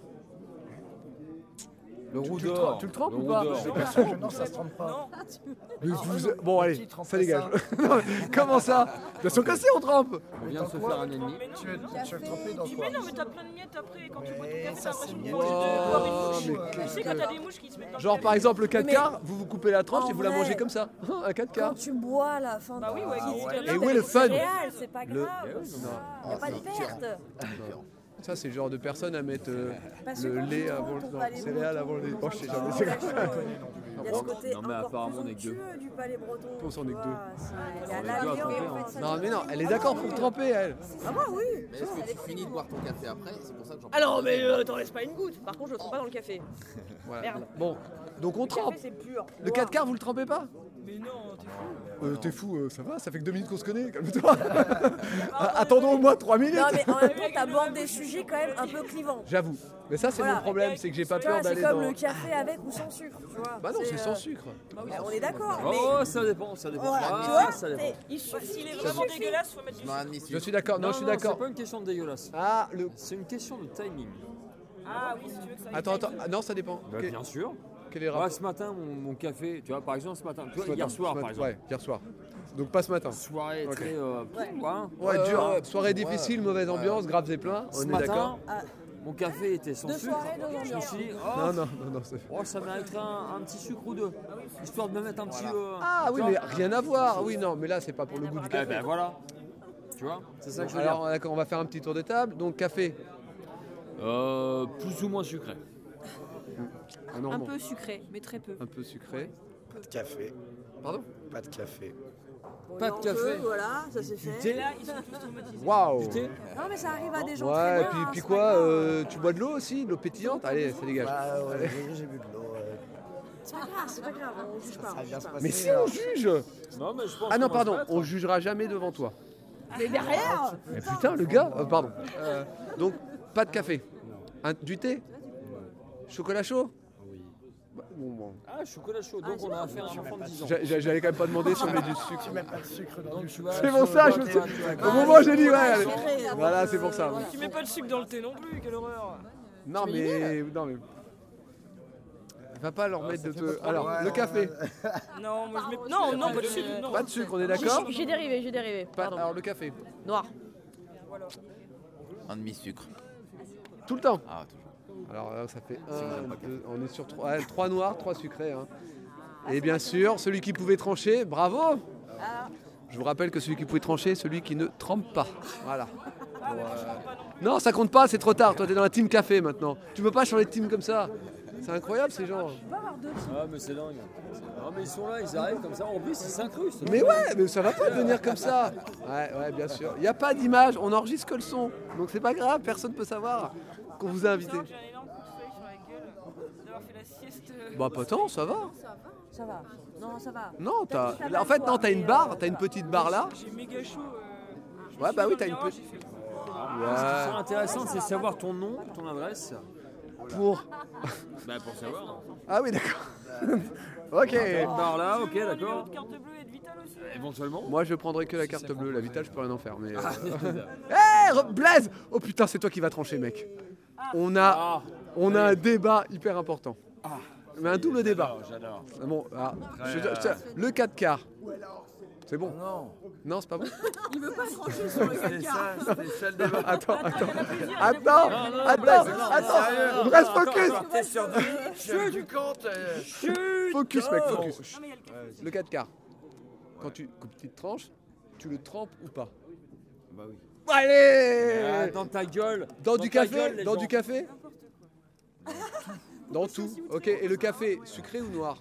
Le roux tu le d'or. trempes, Tu le trempes le ou roux pas? d'or. Non, ça se trempe pas. Mais Ah, vous- non, Bon, allez, qui tremperait ça dégage. ça Non, mais comment ça De toute façon, cassé, on trempe. On vient de se faire un ennemi. Tu veux, tu veux le tremper dans quoi? Mais non, mais t'as plein de miettes après quand tu bois ton café, ça, t'as l'impression c'est de mielleux. boire une Oh, mouche. mais Tu sais quand t'as des mouches qui se mettent dans le Genre, café. par exemple, le Oui, quatre mais quarts, vous vous coupez la tranche en et vous la vrai, mangez comme ça. Un quatre Quand quarts. tu bois à la fin, Bah oui, ouais, ah, qui dit ouais. que- Et où est le fun? Céréales, c'est pas Le- grave. Non. Y a pas de perte. Non. Ça, c'est le genre de personne à mettre euh, Parce que le quand lait tu avant trempes le ton non, palais céréales avant le lait. Oh, je sais jamais. c'est quoi. Il y a ce côté Non, mais encore apparemment, on plus est que deux. onctueux du palais breton. On s'en est que tu deux. vois, c'est- Il y a On est la deux à viande, tremper, en hein. fait. Non, mais non, elle est d'accord pour tremper, elle. Ah bah oui. Mais est-ce que tu finis de boire ton café après? C'est pour ça que j'en Ah non, prends mais deuxième. euh, t'en laisses pas une goutte. Par contre, je le trempe pas dans le café. Voilà. Merde. Bon, donc on Le trempe. café, c'est pur. Le quatre quarts, vous le trempez pas? Mais non, t'es fou. Euh, T'es fou, euh, ça va, ça fait que deux minutes qu'on se connaît, calme-toi. Attendons au moins trois minutes. Non, mais en même temps, t'abordes des sujets quand même un peu clivants. J'avoue. Mais ça, c'est Voilà. mon problème, c'est que j'ai pas Tu vois, peur d'aller c'est comme dans. le café avec ou sans sucre, tu vois. Bah non, c'est euh, sans sucre. bah, on est d'accord. Oh, ça dépend, ça dépend. Voilà, Ah, tu vois, ça dépend. c'est- il suffit. S'il est il vraiment suffit. dégueulasse, faut mettre du Non, sucre. admis, Je suis d'accord, non, je suis d'accord. C'est pas une question de dégueulasse. Ah, le. C'est une question de timing. Ah oui, si tu veux que ça aille Attends, vite. attends, ah, non, ça dépend. Bah, Quel- bien sûr. Quel est le Moi, rapport ce matin, mon, mon café, tu vois, par exemple, ce matin, tu vois, Ce matin, hier soir, ce par matin, exemple. Ouais, hier soir. Donc pas ce matin. Soirée Ok. très. Euh, Ouais. hein. Ouais, dur, Euh, soirée difficile, mauvaise ambiance, graves et plein. Ce On est matin, d'accord. Ah, mon café était sans Deux sucre. soirées, deux Je me ambiances. suis dit, oh, Non, non, non, non, c'est. oh, ça mériterait un, un petit sucre ou deux. Histoire de me mettre un petit. euh, Ah oui, tu vois. mais rien à voir. Oui, non, mais là, c'est pas pour le goût du Eh café. ben voilà. Tu vois, c'est ça que je veux Alors, d'accord, on va faire un petit tour de table. Donc, café. dire. Euh, plus ou moins sucré. Un Un normand. peu sucré, mais très peu. Un peu sucré. Pas de café. Pardon? Pas de café. bon, Pas il de en café. veut, Voilà, ça c'est Du fait. thé. Là, ils sont tous traumatisés. Waouh! Du thé. Non, mais ça arrive à des gens Ouais, très et bien. puis, hein, puis c'est quoi? pas grave. euh, tu bois de l'eau aussi? De l'eau pétillante? Allez, ça dégage. Bah ouais, Allez. j'ai- j'ai bu de l'eau. ouais. C'est pas grave, c'est pas grave, on juge pas. Ça on va juge bien se pas. passer. Mais si on juge! Non, mais je pense Ah non, qu'on va se pardon, battre. on jugera jamais devant toi. Mais derrière Mais putain, le gars, euh, pardon. Euh, donc, pas de café. Un- du thé? Chocolat chaud? Oui. Bah, bon, bon. Ah, chocolat chaud, donc on a affaire à un enfant de dix ans. J'a- j'a- J'allais quand même pas demander si on met du sucre. Tu mets pas de sucre dans Donc du tu vas. C'est pour ça, je me suis. Au moment où j'ai dit, ouais, allez. Voilà, c'est pour ça. Tu mets pas de sucre dans le thé non plus, quelle horreur. Non, mais. Non, mais. Va pas leur mettre de te. Alors, Ouais, le café. Non, moi je mets. Non, non, pas de sucre. Non. Pas de sucre, on est J'ai- d'accord? J'ai j'ai dérivé, j'ai dérivé. Pas- Pardon. Alors, le café. Noir. Un demi-sucre. Tout le temps. Ah, toujours. Alors là, ça fait Si on un, n'aime pas deux, on est sur trois, ouais, trois noirs, trois sucrés. hein. Et bien sûr, celui qui pouvait trancher, bravo. Je vous rappelle que celui qui pouvait trancher, celui qui ne trempe pas. Voilà. Ah, Bon, euh, Non, ça compte pas, c'est trop tard. Toi, t'es dans la team café maintenant. Tu peux pas changer de team comme ça. C'est incroyable ces gens. Ah, mais c'est dingue. Non, mais ils sont là, ils arrivent comme ça. En plus, ils s'incrustent. Mais ouais, mais ça va pas devenir comme ça. Ouais, ouais, bien sûr. Il n'y a pas d'image, on enregistre que le son. Donc c'est pas grave, personne peut savoir qu'on vous a invité. J'ai un énorme coup de feuille sur la gueule d'avoir fait la sieste. euh, Bah pas tant, ça va. Ça va. Non, ça va. Non, t'as. Peut-être que ça là, En va, fait, quoi, non, t'as une mais, barre, euh, t'as une petite barre là. J'ai méga chaud. euh, je me Ouais, suis bah mis oui, dans t'as le une miroir, petite. j'ai fait- Ce qui serait intéressant, c'est de savoir ton nom, ton adresse. Pour. Bah, pour savoir. Ah oui, d'accord. Ok. Une barre là, ok, Numéro d'accord. de carte bleue et de Vital aussi. Éventuellement. Moi, je prendrai que la carte bleue. La vitale, je peux rien en faire. Mais. Ah, Hé, re- Blaise. Oh putain, c'est toi qui vas trancher, mec. On a, on a un débat hyper important. Mais un double débat. J'adore. Bon, ah, je- Très, je- euh, le quatre quarts. C'est bon. Non. Non, c'est pas bon. Il veut pas trancher sur le C'était ça, c'était ça le débat. Attends, Attends, attends. il y en a plusieurs, il y en a Attends, plusieurs. Non, non, attends, Blaise, non, attends. sérieux. Reste Attends, focus. attends. T'es sur du, sur du compte. euh, Focus, mec, focus. Non, mais il y a le café. Le quatre quarts. Quand tu, quand tu te tranches, tu le trempes ou pas? Bah oui. Allez Ah, dans ta gueule. Dans du ta café gueule, les Dans gens. du café Dans tout. Ok, et le café, sucré ou noir?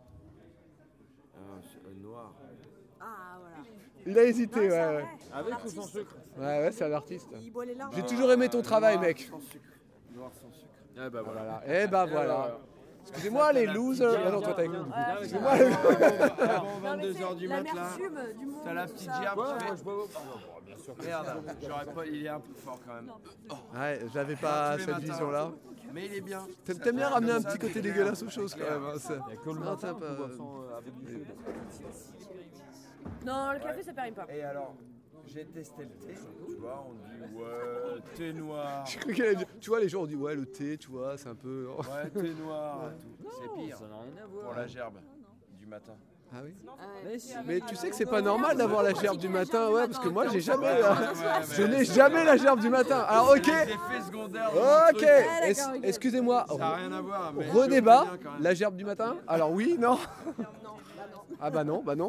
Ah, c'est, euh, noir. Ah, voilà. Il a hésité, Ouais, ouais. c'est ouais. vrai. Avec ou L'artiste. sans sucre? Ouais, ouais, c'est un artiste. Il boit les larmes. J'ai toujours aimé ton travail, Noir mec. sans sucre. Noir sans sucre. Ah bah voilà. Eh ben voilà. Excusez-moi les losers. Ah non, toi t'es avec nous. Ouais, Excusez-moi. Avant Non, mais vingt-deux c'est heures du mat là. l'amertume du monde. T'as la tout petite ça. gerbe, Ouais, tu moi, fais. je bois. Bien sûr. Merde, j'aurais pas. Il est un peu fort quand même. Ouais, j'avais pas Tous les cette matins. vision-là. Mais il est bien. T'aimes Ça t'aimes bien fait ramener un comme petit ça, côté c'est dégueulasse clair. aux choses C'est quand clair. même. hein, ça. Il y a que le Non, matin t'as qu'on pas- boit sans, euh, avec du sucre. Non, le café ça périme pas. Et alors, j'ai testé le thé, tu vois, on dit ouais, thé noir. J'ai cru qu'elle allait dire- Tu vois, les gens ont dit ouais, le thé, tu vois, c'est un peu. Ouais, thé noir et tout. C'est pire. Ça n'a rien à voir. Pour Ah. la gerbe du matin. Ah oui. Mais si. Mais tu sais que c'est pas normal d'avoir la gerbe du matin, ouais, parce que moi j'ai jamais. Ouais, la- ouais, ouais, Je mais- n'ai jamais la gerbe du matin. Alors ok. Les effets secondaires de mon Ok. truc. Es- Excusez-moi. Ça n'a rien à voir. mais je Redébat. te préviens quand même. La gerbe du matin. Alors oui, non. Ah bah non, bah non.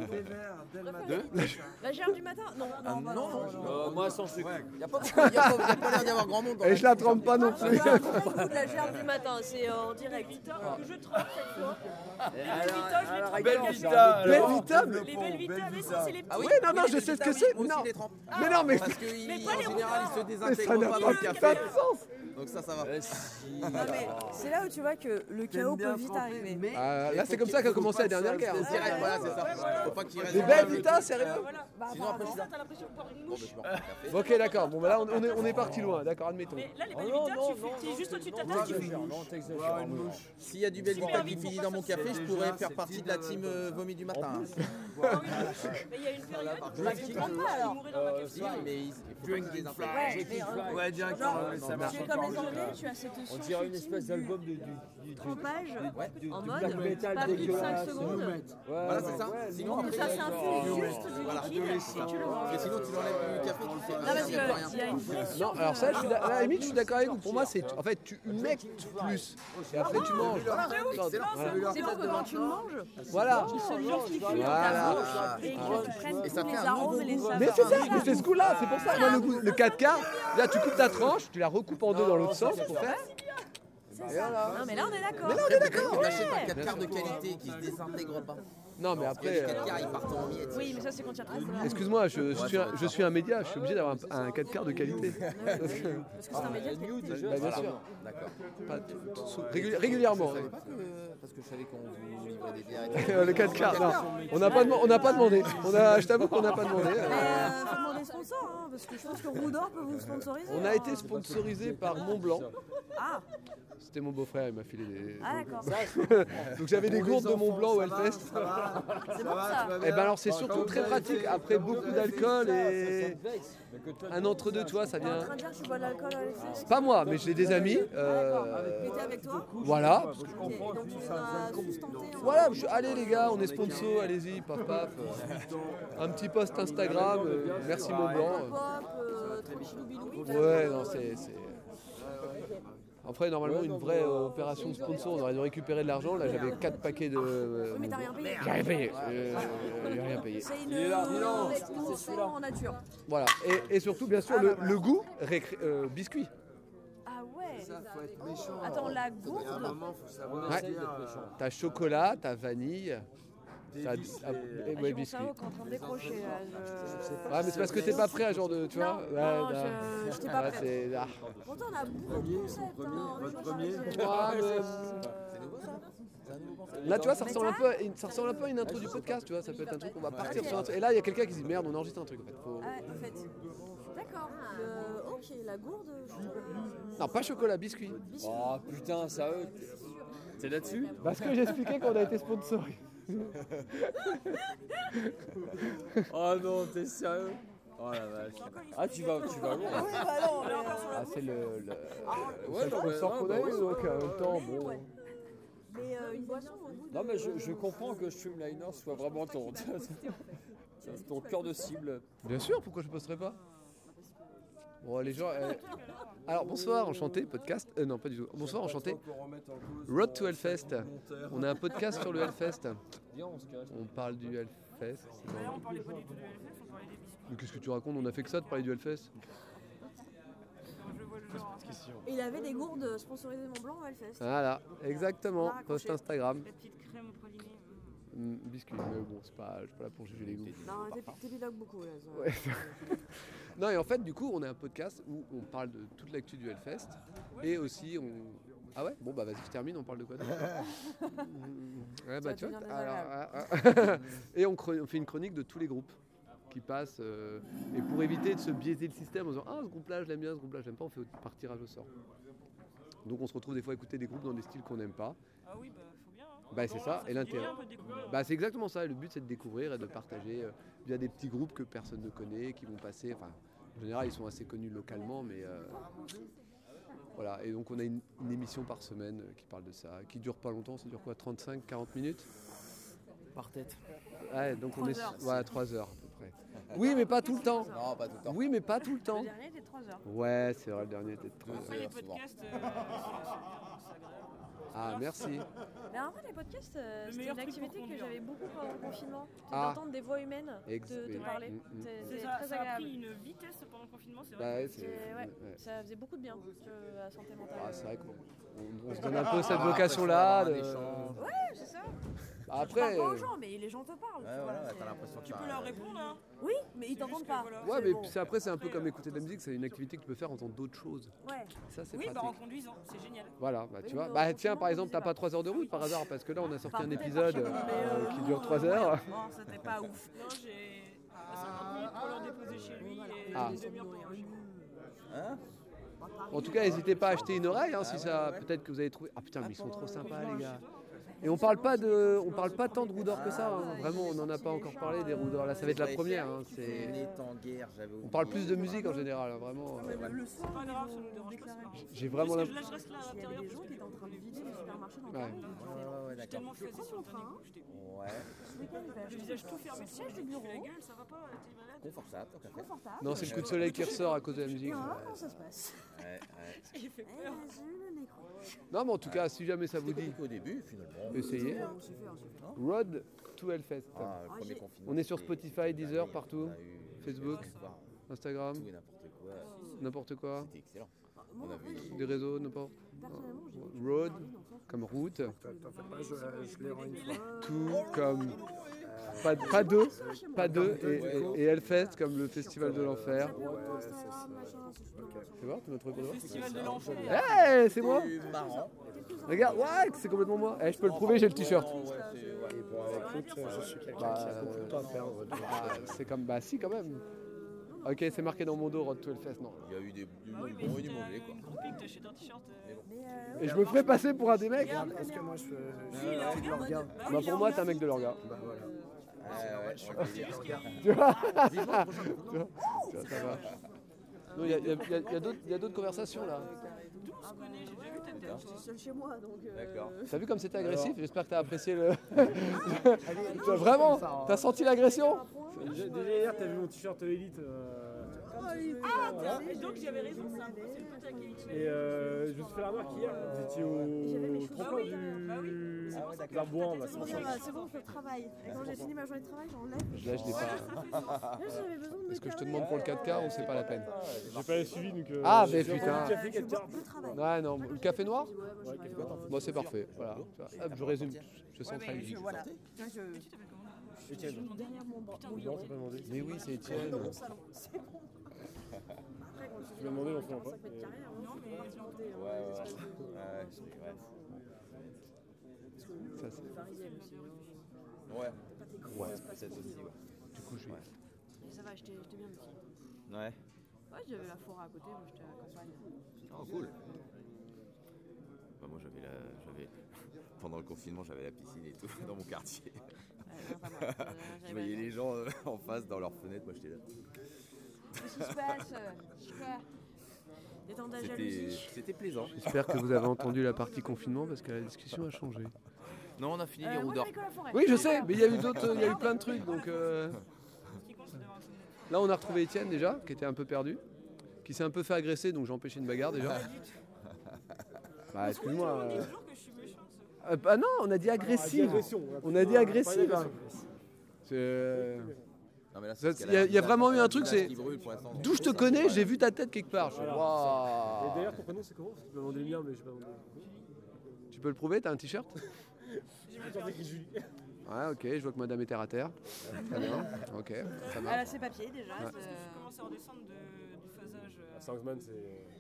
La gerbe du matin? Non, non, bah non. Euh, moi sans sucre. Il n'y a pas, y a pas, y a pas l'air d'y avoir grand monde. dans Et la je la vie. trempe pas non plus. Pourquoi vous de la gerbe du matin? C'est euh, en direct. Que je trempe cette fois. Les Belvita, je les trempe. Belvita. Belvita, mais- Les Belvita, mais ça c'est les petits. Ah oui, Oui, non, non, oui, je les sais ce que Belvita, c'est. oui, moi Non. aussi, les trempe. Mais non, mais. Parce qu'en pas les général, ils se Mais ça désintègrent n'a pas pas dans le de café. sens. Donc ça, ça va. Non, mais c'est là où tu vois que le chaos peut vite arriver. Ah, là, c'est comme ça qu'a commencé la dernière guerre. C'est direct, voilà, c'est ça. Faut pas qu'il reste. Les Belvita, sérieux? Bah, Sinon, après, je suis là. t'as l'impression de boire une Bon, mouche. bah, je me refais un café. Ok, d'accord. Bon, bah là, on on est, on est parti loin. D'accord, admettons. Mais là, les Oh Belvita, non, tu non, fais- non, t'es juste au-dessus de ta non, tasse, tu fais. t'exagères, non, t'exagères. Une mouche. S'il y a du Belvita qui finit dans mon café, je pourrais faire partie de la team euh, vomi du matin. Mais il y a une période où tu ne prends pas alors. Si, mais il faut pas qu'ils désinfectent. Ouais, mais, euh, Ouais, directement. genre, ouais, ça marche tu es comme encore les mieux. Anglais, tu as cette On science dirait une ultime espèce du d'album de, du, du, trempage du- en du mode black metal pas plus de cinq dégueulasse. secondes. Ouais, Voilà, c'est ça. ouais, Sinon, non, après, Ça il y a- s'infuse juste du Voilà. liquide et tu le manges. Et sinon, tu l'enlèves du café, tu fais. Non, parce il y a plus rien. qu'il y a une pression. Non, alors ça, je suis d'a- là, à la limite, je suis d'accord avec vous. Pour moi, c'est. En fait, tu humectes plus. Et après, tu manges. C'est bon que quand tu le manges, Voilà. il se liquifie dans Voilà. ta bouche et qu'ils prennent Et ça tous fait les un arômes et les saveurs. Mais c'est ça, mais c'est ce goût-là, c'est pour ça. Moi, le, goût- le quatre quarts, là, tu coupes ta tranche, tu la recoupes en deux dans l'autre sens pour faire. C'est ça. Non, mais là, on est d'accord. Mais là, on est d'accord. Tu n'achètes pas quatre quarts de qualité qui se désintègrent pas. Non, mais Parce que après. les euh, quatre quarts, ils partent en miettes. Oui, mais ça, c'est quand il y a trop de couleurs. Excuse-moi, je, je suis un, je suis un média, je suis obligé d'avoir un, un quatre quarts de qualité. Parce que c'est un média de qualité. Bah, bien sûr. D'accord. Pas tout- tout- régul- régulièrement. Je savais pas que. Parce que je savais qu'on vous livrait des bières. Le quatre quarts, non. On n'a pas, dem- on n'a pas demandé. On a, je t'avoue qu'on n'a pas demandé. Mais euh, faut demander sponsor, hein, parce que je pense que Roudor peut vous sponsoriser. On a hein. été sponsorisé par Montblanc. Ah, C'était mon beau-frère, il m'a filé des. Ah, d'accord. Donc j'avais des gourdes de Montblanc au Hellfest. c'est bon ça. Et ben alors c'est surtout très pratique après beaucoup d'alcool et un entre-deux, tu vois, ça T'es en vient. train de dire que tu bois de l'alcool à l'effet. Pas moi, mais j'ai des amis. euh, Il était avec toi. Voilà. Ok, donc tu nous as sustenté. en- Voilà, je- allez les gars, on est sponsor, allez-y, paf paf. euh, Un petit post Instagram, euh, merci Montblanc. Pop, euh, tranquillou bilou. Ouais, non, c'est. c'est- Après, normalement, une vraie euh, opération de sponsor, on aurait dû récupérer de l'argent. Là, j'avais quatre paquets de. euh, Oui, mais t'as rien payé. J'ai rien payé. Euh, J'ai rien payé. C'est une euh, exposition en nature. Voilà. Et, et surtout, bien sûr, le, le goût récré- euh, biscuit. Ah ouais. Ça, faut être méchant. Attends, la Il y a un gourde. moment, faut savoir Ouais. dire, euh, T'as chocolat, t'as vanille. Des T'as biscuits. ah, et- Ah, ouais, j'ai mon biscuit. cerveau qui est en train de décrocher là. je- Ouais, mais c'est parce que t'es pas prêt à genre de. Tu vois Non, ouais, non, là. je- j'étais pas Ouais, prête. c'est- ah. Pourtant, on a beaucoup de concepts. hein, on est votre toujours premier. sur les- Ouais, mais- C'est nouveau ça. C'est un nouveau concept. Là, tu vois, ça ressemble, un peu à une, ça ressemble un peu à une intro du podcast, tu vois. Ça peut être un truc, on va partir sur un truc. Et là, il y a quelqu'un qui dit merde, on enregistre un truc en fait. Faut- Ah, en fait. D'accord. Le- Ok, la gourde. je- Non, pas chocolat, biscuit. Oh putain, sérieux. T'es là-dessus? Parce que j'ai expliqué qu'on a été sponsorisé. Oh non, t'es sérieux? Oh la vache. Ah, tu vas, tu vas loin. Oui, bah non, mais encore sur la Ah, gourde. c'est le, le, le Ouais, seul non, sponsor mais- qu'on non, a bah eu, ouais, donc en même temps, bon. Mais euh, une boisson au goût de. Non, mais je, je comprends que Streamliner soit vraiment ton, ton cœur de cible. Bien sûr, pourquoi je posterai pas? Bon, les gens. euh, Alors, bonsoir, enchanté, podcast. Euh, non, pas du tout. Bonsoir, enchanté. Road to Hellfest. On a un podcast sur le Hellfest. On parle du Hellfest. on parlait pas du tout de Hellfest, on parlait des biscuits. Mais qu'est-ce que tu racontes? On a fait que ça de parler du Hellfest. Et il avait des gourdes sponsorisées Mont Blanc au Hellfest. Voilà, exactement. Là, Post raccroché. Instagram. La petite crème au praliné. Mm, biscuit, mais bon, c'est pas, je suis pas là pour juger les goûts. Non, t'es- t'épilogues beaucoup là. ça. Ouais. Non, et en fait, du coup, on a un podcast où on parle de toute l'actu du Hellfest. Et aussi, on. Ah ouais? Bon, bah vas-y, je termine, on parle de quoi d'autre? Ouais, bah tu vois. devenir alors, désagréable. ah, ah. Et on, chro- on fait une chronique de tous les groupes qui passent. euh, et pour éviter de se biaiser le système en disant ah, ce groupe-là, je l'aime bien, ce groupe-là, je l'aime pas, on fait par tirage au sort. Donc on se retrouve des fois à écouter des groupes dans des styles qu'on n'aime pas. Ah oui, bah faut bien. Hein. Bah c'est Bon, ça, fait et du l'intérêt. bien, un peu de découvrir. Bah c'est exactement ça, et le but c'est de découvrir et de partager euh, via des petits groupes que personne ne connaît, qui vont passer, enfin en général ils sont assez connus localement, mais euh, voilà, et donc on a une, une émission par semaine euh, qui parle de ça, qui dure pas longtemps, ça dure quoi, trente-cinq à quarante minutes? Par tête. Ouais, donc on Trois est heures. voilà, trois heures à peu près. Oui mais pas tout le temps. Non, pas tout le temps. Oui mais pas tout le temps. Le dernier était trois heures. Ouais c'est vrai, le dernier était de trois Après, les heures. podcasts, euh, c'est agréable. Ah merci. Mais en vrai, les podcasts, euh, Le c'était meilleur une truc pour activité que conduire. j'avais beaucoup pendant le confinement. C'est Ah. d'entendre des voix humaines, Ex- de, de oui. parler. Mm, mm. C'est- C'est C'est ça, très ça a agréable. pris une vitesse pendant le confinement, c'est Bah vrai. ouais, C'est- c'est- ouais, ouais. Ça faisait beaucoup de bien euh, à la santé mentale. Ah, c'est vrai qu'on on- on se donne un peu cette vocation-là. un de- échange. Ouais, c'est ça. Après, Je parle pas aux gens, mais les gens te parlent. Ouais, tu vois, voilà, c'est- t'as l'impression que Tu t'as- peux leur répondre, hein. Oui, mais ils t'entendent pas. ouais, C'est mais bon. puis c'est- après c'est un peu comme écouter de la musique, c'est une activité que tu peux faire en faisant d'autres choses. Ouais. Ça c'est Oui, bah pratique. en conduisant, c'est génial. Voilà, bah, tu Oui, vois. mais Bah en tiens, par confinement, exemple, on t'as disait pas pas. trois heures de route par hasard, parce que là on a sorti Pas un très épisode franchement, mais, euh, euh, qui non, dure trois ouais. heures. Bon, c'était pas ouf. Non, j'ai cinquante minutes pour leur déposer chez lui et Ah. une demi-heure pour rentrer chez moi. Hein? En tout cas, n'hésitez pas à acheter une oreille, hein, si ça. Peut-être que vous avez trouvé. Ah putain, mais ils sont trop sympas les gars. Et on parle pas de, on parle pas tant de roue d'or que ça. hein. Vraiment, on n'en a pas encore parlé des roues d'or. Là, ça va être la première. hein, c'est- On est en guerre, j'avais On parle plus de musique en général, hein, vraiment. euh, Le, le soir, C'est pas ils grave, ont ça nous dérange pas, déclaré. c'est marrant. J'ai vraiment Parce que l'impression. là, je reste là à Il y avait l'intérieur des parce gens que qui étaient en train de vider les supermarchés dans Ouais. Paris. Ouais, ouais, j'ai d'accord. tellement fait Je sur le prends panier un que j'étais Ouais. Ce week-end, il va le acheter visage son- tout fermé, son siège de bureau. la gueule, ça va pas, t'es malade. Confortable, tant qu'à faire. Confortable. Non, c'est le coup de soleil qui ressort à cause de la musique. Et voilà comment ça se passe. Ouais, ouais. Il fait Eh, peur. j'ai eu le nez creux. Non, mais en tout cas, si jamais ça vous C'était dit, compliqué au début, finalement. essayez. On s'est fait, on s'est fait. Road to Hellfest. Ah, le premier confinement. On est sur c'était- Spotify, Deezer, on a partout. eu- Facebook, on a pu voir Instagram, tout et n'importe quoi. n'importe quoi. C'était excellent. Moi, On a en vu. fait, Des réseaux, n'importe. personnellement, j'ai Road, comme route. T'en fais pas, je, je les rends une fois. Tout comme. Pas, pas deux, pas deux. Et, et, et Hellfest comme le festival de l'enfer. C'est bon, tu m'as trouvé quoi? Festival de l'enfer. Eh, c'est moi! C'est marrant. Regarde, ouais, c'est complètement moi. Eh, je peux le prouver, j'ai le t-shirt. Ouais, c'est- ouais. Bon, avec Ruth, je suis quelqu'un Bah, qui a beaucoup de temps à perdre. bah, c'est comme. Bah, si, quand même. Ok, c'est marqué dans mon dos, Road to Hellfest, non. Il y a eu des, du Bah oui, mais bon et si du t'as mauvais, quoi. une groupie que t'achètes un t-shirt. euh, Et je me ferais passer pour un des mecs. Regarde, parce que moi, je, je Lui, suis il est un en petit de garde. l'orga. Bah Bah, oui, il est pour en moi, garde. t'es un mec de l'orga. Bah voilà. Ouais, ouais, Je je suis crois un que petit de l'orga. Tu vois? Vivement le prochain confinement. Tu vois, tu vois, ça marche. Non, il y a, il y a- il y a- il y a d'autres- il y a d'autres conversations là. D'où on se connaît, j'ai déjà vu ta tête. J'étais seule chez moi, donc. euh, D'accord. T'as vu comme c'était agressif? J'espère que t'as apprécié le. Tu vois, vraiment? T'as senti l'agression? Déjà déjà hier, t'as vu mon t-shirt Elite. euh, Ah, tiens, et donc j'avais raison, c'est un c'est le pote avec qui tu Et euh, je me suis fait la remarque hier, vous étiez au tremplin du. L'Arbois, bah, c'est pour ça. Bon, c'est bon, je travaille. Et quand j'ai fini ma journée de travail, j'enlève. Là, je l'ai pas. Là, j'avais besoin de me Est-ce que je te calmer. demande pour le quatre K ou c'est pas la peine? J'ai pas suivi donc. euh, Ah, j'ai mais entendu putain. le café quatre quarts. Je travaille. Ouais, non, le café noir? Ouais, café noir. Bon, c'est parfait. Voilà. Tu vois, hop, je résume. Je centralise. Je- Voilà. Tiens, je. Je Etienne. suis derrière mon banc. mon Non, bureau. t'as pas demandé. Mais oui, c'est Dans Étienne. mon salon. C'est bon. Après, quand Tu m'as demandé, on fait un pas. quarante-cinq mètres carrés, hein, Non, je mais peux pas te monter, hein, Ouais, ouais, espèce de- ouais, c'est ouais. Ça, c'est- Parisienne aussi. hein. Ouais. Pas tes Ouais, grosses passes peut-être aussi, sportives. ouais. Du coup, je vais. Mais ça va, j'étais j'étais bien aussi. Ouais. Ouais, j'avais la forêt à côté, moi j'étais à la campagne. Oh, cool. Bah, moi, j'avais la. J'avais. Pendant le confinement, j'avais la piscine et tout dans mon quartier. non, pas moi. Euh, Je j'avais voyais pas- les gens euh, en face dans leurs fenêtres, moi j'étais là. Qu'est-ce qui se passe? Je sais pas. Détends ta C'était jalousie. c'était plaisant. J'espère que vous avez entendu la partie confinement parce que la discussion a changé. Non, on a fini Euh, les moi, roues d'or. j'avais que la forêt. Oui, je sais, mais il y a eu d'autres, il y a eu plein de trucs donc. euh, Ce qui compte, c'est d'avoir un souvenir. Là, on a retrouvé Étienne déjà, qui était un peu perdu, qui s'est un peu fait agresser, donc j'ai empêché une bagarre déjà. Bah, excuse-moi. On dit euh, toujours que je suis méchante. euh, bah non, on a dit agressive. agression, On a dit pas agressive. d'agression. C'est. Non, mais là, Ça, c'est Il y, a- il y a vraiment eu un truc, visage c'est qui brûle pour l'instant. d'où je te connais, j'ai vu ta tête quelque part. Je fais, Voilà, waouh. Et d'ailleurs, ton prénom, c'est comment? Parce que tu m'as demandé le mien, mais j'ai pas demandé. Tu peux le prouver, t'as un t-shirt? J'ai écrit Julie. Ouais, ok, je vois que madame est terre à terre. Très bien, ok, ça Elle a marche. ses papiers déjà. Ouais. c'est- Je commence à redescendre de- du phasage. euh. Sangsman, c'est.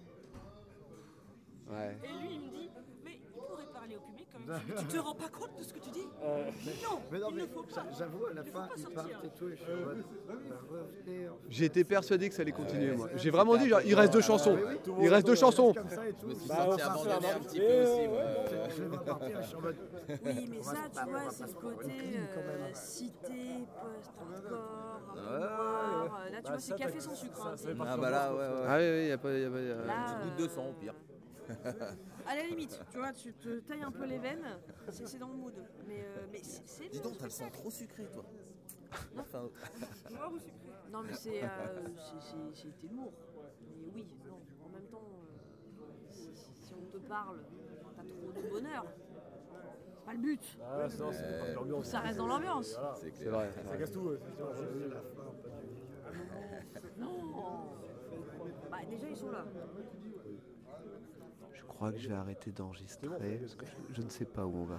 Ouais. Et lui, il me dit, mais il pourrait parler au public quand même. Tu te rends pas compte de ce que tu dis Euh, Non, Mais non, il mais ne faut pas. j'a- j'avoue, à la Il ne fin, faut pas ils sortir. partent et tout, et je suis en mode, bah, revenez, en fait. J'étais persuadé que ça allait continuer, Ouais, moi. c'est- J'ai vraiment dit, genre, il reste deux chansons. oui, oui, tout le Il monde reste deux reste chansons. comme ça et tout. Je me suis Bah, senti on va abandonné faire un un petit peu, peu aussi. ouais, moi. ouais. Je vais partir, je suis en mode. Oui, mais on va ça, se- tu bah, on vois, va c'est pas le se prendre côté une clim, quand même, euh, hein. cité, post-hardcore, un peu Ouais, noir. ouais. Là, tu Bah, vois, ça, c'est café t'as- sans sucre. ça- hein. ça fait partie Ah de bah là, l'ambiance, ouais, quoi. ouais. Ah oui, oui, y a pas. Y a pas y a- Là, Un petit bout de sang au pire. À la limite, tu vois, tu te tailles un peu les veines, c'est c'est dans le mood. Mais, euh, mais c'est c'est Dis le donc, t'as le sang spectacle. trop sucré, toi. Enfin, Noir ou sucré? Non, mais c'est, euh, c'est- c'est- c'était lourd. Mais oui, non, en même temps, euh, si, si- si on te parle, t'as trop de bonheur. C'est pas le but. Ah, sinon, c'est pas de l'ambiance. Ça reste dans l'ambiance. Voilà. c'est C'est clair. vrai. Ça casse tout, ouais, effectivement. Non. Bah, déjà, ils sont là. Je crois que je vais arrêter d'enregistrer parce que je, je ne sais pas où on va.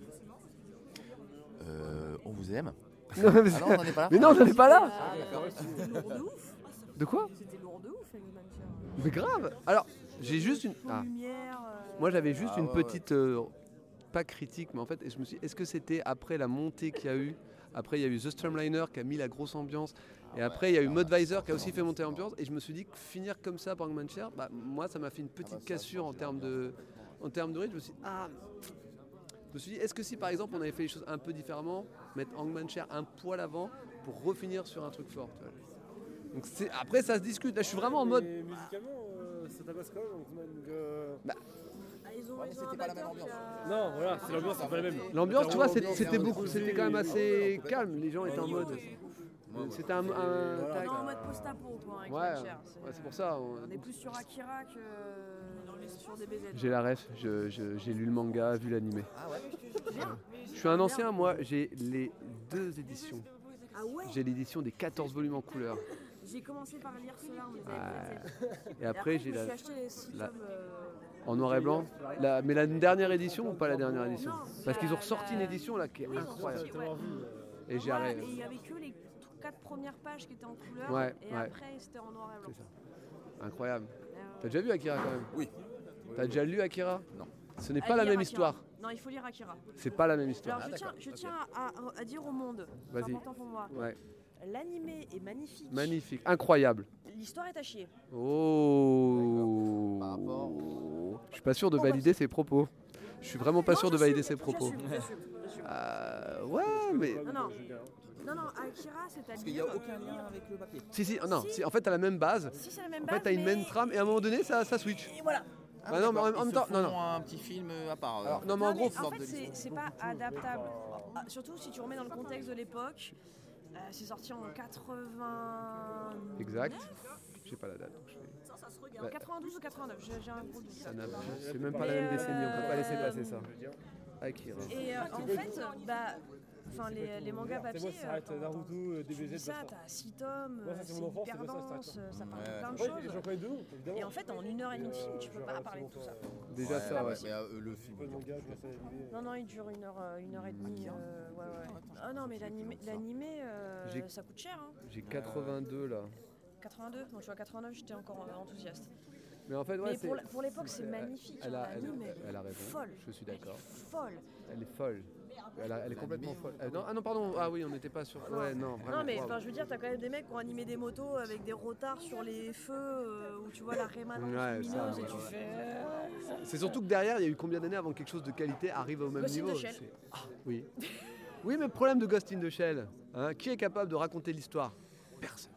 Euh, on vous aime. Non, mais, Ah non, on n'en est pas là. mais non, on n'en est pas là. Ah, d'accord. C'était lourd de ouf. De quoi? C'était lourd de ouf avec le Manchester. Mais grave. Alors, j'ai juste une. Ah. Lumière. euh, Moi, j'avais juste Ah, une ouais, ouais. petite, euh, pas critique, mais en fait, je me suis. Est-ce que c'était après la montée qu'il y a eu? Après, il y a eu The Stormliner qui a mis la grosse ambiance. Et après, il y a eu Mudvisor qui a aussi fait monter l'ambiance. Et je me suis dit que finir comme ça par Hangmanshare, bah, moi, ça m'a fait une petite cassure en termes de, en termes de rythme. Je me suis dit, ah. Je me suis dit, est-ce que si par exemple on avait fait les choses un peu différemment, mettre Hangmanshare un poil avant pour refinir sur un truc fort, tu vois. Donc c'est, après, ça se discute. Là, je suis vraiment en mode. Mais musicalement, euh, ça tabasse quand même. Donc, euh, Bah, Ah, ils ont, Ouais, mais ils ont un c'était pas la même batteur qui ambiance. a- Non, voilà, c'est l'ambiance, c'est pas la même. L'ambiance, tu vois, L'ambiance, c'était, c'était c'est beaucoup, posé, c'était quand même et- assez calme. Les gens étaient en mode. Ouais, ouais. C'était un, un Voilà. tac. Non, en mode post-apo, quoi, avec Ouais, Manchester. ouais, c'est pour ça. on- On est plus sur Akira que sur des B Z. J'ai la ref, je- je- j'ai lu le manga, vu l'animé. Ah ouais. Bien. Je suis un ancien, moi, j'ai les deux éditions. Ah ouais. J'ai l'édition des quatorze volumes en couleur. J'ai commencé par lire ceux-là, on les avait Ouais. prêtés. Et après, j'ai je me la, suis acheté les six la- tomes, euh, en noir et blanc. La- mais la dernière édition ou pas la dernière édition? Non, Parce qu'ils ont la- ressorti une édition là qui est Oui, ils ont incroyable. sorti, ouais. Et j'ai Ouais, arrêté. et il y avait que les quatre premières pages qui étaient en couleur. Ouais, et ouais. après, c'était en noir et blanc. Incroyable. Euh, T'as déjà vu Akira quand même? Oui. T'as déjà lu Akira? Non. Ce n'est à pas la lire même Akira. histoire. Non, il faut lire Akira. C'est pas la même histoire. Alors, je tiens, je tiens à, à- à dire au monde, c'est Vas-y. important pour moi. Ouais. L'animé est magnifique. Magnifique, incroyable. L'histoire est à chier. Oh. Je suis pas sûr de valider ses propos. Je suis vraiment pas sûr de valider ses propos. J'assume, j'assume, j'assume. Euh, ouais, mais. Non, non. Non, non, Akira, c'est-à-dire. Parce qu'il n'y a aucun lien avec le papier. Si, si, non, si, en fait, t'as la même base. Si, c'est la même En base. fait, t'as une mais- même trame et à un moment donné, ça, ça switch. Et voilà. Ah, Ah non, mais en d'accord. même Ils temps, se non, font non. un petit film à part. Alors, euh, non, mais en Non, gros, mais en sorte fait, de c'est l'histoire. c'est pas adaptable. Ah, surtout si tu remets dans le contexte de l'époque. Euh, c'est sorti en quatre-vingt. exact. J'ai pas la date. donc je vais- En Ouais. quatre-vingt-douze ou quatre-vingt-neuf, j'ai j'ai un gros doute. Ça n'a- C'est même pas la Mais, même décennie, on peut pas laisser euh, passer ça. Akira. Et euh, en fait, bah, enfin les, les mangas C'est papier, moi, ça s'arrête euh, Naruto, euh, D B Z, ça, basta. t'as six tomes, Moi, ça, euh, c'est c'est mon enfance, hyper c'est ça, ça dense, s'arrête. ça parle Ouais. de plein de Ouais, choses. j'en connais deux noms, évidemment. Et en fait, en une heure et demie de film, tu peux je pas regarde parler de tout ça. Déjà Ouais, ça, ouais. mais, euh, le film. Pas de manga, je vois ça animé. Non, non, il dure une heure, euh, une heure et demie. euh, ouais, ouais. Ah non, mais l'animé, l'animé, euh, J'ai- ça coûte cher. Hein. J'ai quatre-vingt-deux là. quatre-vingt-deux, bon, tu vois, quatre-vingt-neuf, j'étais encore euh, enthousiaste. Mais en fait, ouais, Mais c'est- pour la- pour l'époque, c'est elle- magnifique, Elle a, hein, elle, l'anime, elle- elle a raison. folle. Je suis d'accord. Folle. Elle est folle. Elle, a- elle est complètement folle. Euh, non, ah non, pardon. Ah oui, on n'était pas sur. Ouais, non. Vraiment, Non, mais waouh. enfin, je veux dire, t'as quand même des mecs qui ont animé des motos avec des rotards sur les feux euh, où tu vois la rémanence Ouais, lumineuse ça, et ouais, tu ouais. fais. euh, ça- C'est surtout que derrière, il y a eu combien d'années avant que quelque chose de qualité arrive au même Ghost in niveau the Shell. C'est- Ah, oui. Oui, mais problème de Ghost in the Shell. Hein, qui est capable de raconter l'histoire? Personne.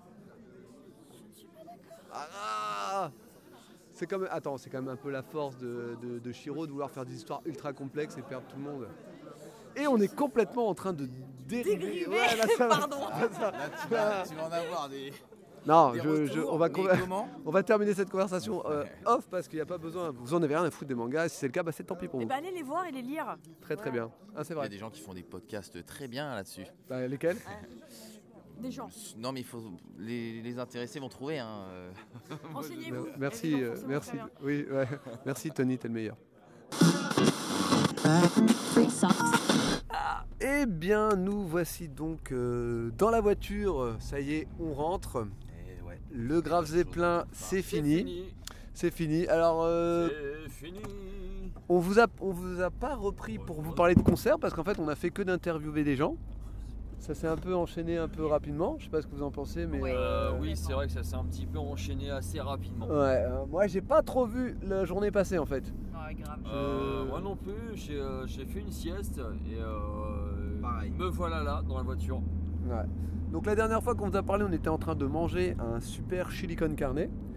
Ah, c'est comme, attends, c'est quand même un peu la force de, de, de Shiro de vouloir faire des histoires ultra complexes et perdre tout le monde. Et on est complètement en train de dériver. Dégriver, Ouais, là, ça va. pardon. Ça- Là, tu vas, tu vas en avoir des. Non, des je, je- retours, on, va, mais con- comment on va terminer cette conversation euh, off parce qu'il n'y a pas besoin. Vous en avez rien à foutre des mangas. Si c'est le cas, bah, c'est tant pis pour Eh vous. ben, allez les voir et les lire. Très très bien. Ah, c'est Il y vrai. a des gens qui font des podcasts très bien là-dessus. Bah, lesquels? Des gens. Non, mais il faut les, les intéressés vont trouver. Hein. Renseignez-vous. Merci, euh, merci. Oui, ouais. Merci Tony, t'es le meilleur. Ah, eh bien, nous voici donc euh, dans la voiture. Ça y est, on rentre. Et ouais. Le Grave Zeppelin, c'est fini. fini. C'est fini. Alors, euh, C'est fini. on vous a, on vous a pas repris pour vous parler de concert parce qu'en fait, on a fait que d'interviewer des gens. Ça s'est un peu enchaîné un peu rapidement. Je sais pas ce que vous en pensez, mais Euh, oui, c'est vrai que ça s'est un petit peu enchaîné assez rapidement. ouais. euh, moi, j'ai pas trop vu la journée passée en fait. Ouais, grave. Euh, moi non plus, j'ai euh, j'ai fait une sieste et euh, me voilà là dans la voiture. Ouais. Donc la dernière fois qu'on vous a parlé, on était en train de manger un super chili con carne.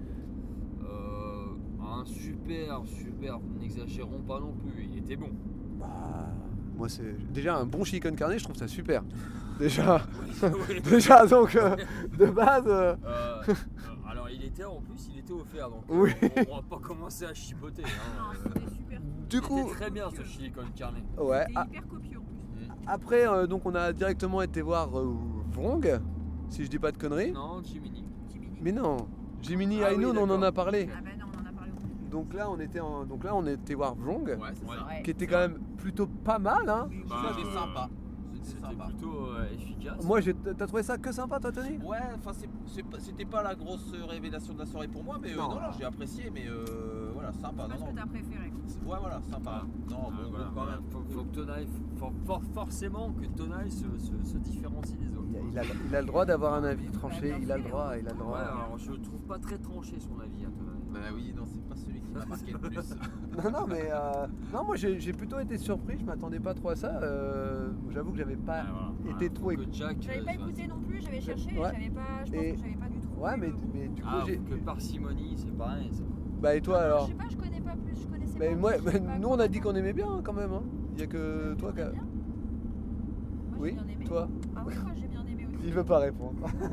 Euh, un super, super, n'exagérons pas non plus, il était bon. Bah, moi c'est déjà un bon chili con carne, je trouve ça super. Déjà, oui. déjà donc euh, de base. euh, Euh, euh, alors il était en plus, il était offert donc Oui. euh, on, on va pas commencer à chipoter. Hein. Du Il coup- était très bien ce chili con carne. Ouais. C'était ah, hyper copieux en plus. après, euh, donc on a directement été voir euh, Vrong, si je dis pas de conneries. Non, Jiminy. Mais non, Jiminy Ah oui, Ainoun, on en d'accord. a parlé. Ah bah non, on en a parlé au plus. Donc là, on était en, donc là, on était voir Vrong, Ouais, c'est ça. Ouais. qui était quand même plutôt pas mal, hein. Bah, C'était euh, sympa. C'était C'était sympa. plutôt euh, efficace. Moi, j'ai- t'as trouvé ça que sympa, toi, Tony? Ouais, enfin c'est- c'est pas- c'était pas la grosse révélation de la soirée pour moi, mais euh, Non. non, non, j'ai apprécié, mais euh, voilà, sympa. C'est pas Non, ce non. que t'as préféré. Ouais, voilà, sympa. Non, Ah, bon, voilà, bon, quand voilà. même. Faut, faut que Tonaï, faut, faut- forcément que Tonaï se, se, se différencie des autres. Il a, il a- il a le droit d'avoir un avis tranché, il a le droit, il a le Ouais, droit. alors je trouve pas très tranché son avis à Tonaï. Bah oui, non, c'est pas celui qui m'a marqué le plus. Non, non, mais euh, non, moi j'ai j'ai plutôt été surpris, je m'attendais pas trop à ça. euh, J'avoue que j'avais pas été trop. Que Jack, J'avais euh, pas soit- écouté non plus, j'avais cherché, Ouais. j'avais pas, je pense Et- que j'avais pas du tout. Ouais, mais, mais du coup, Ah, j'ai. que parcimonie, c'est pareil. ça. Bah, et toi Je alors? sais pas, je connais pas plus, je connaissais Mais pas. moi, je savais pas nous on a dit qu'on aimait bien hein, quand même. Hein. Il y a que toi qui a. Moi, j'ai Oui, bien aimé. toi. Ah oui, moi j'ai bien aimé aussi. Il veut pas répondre.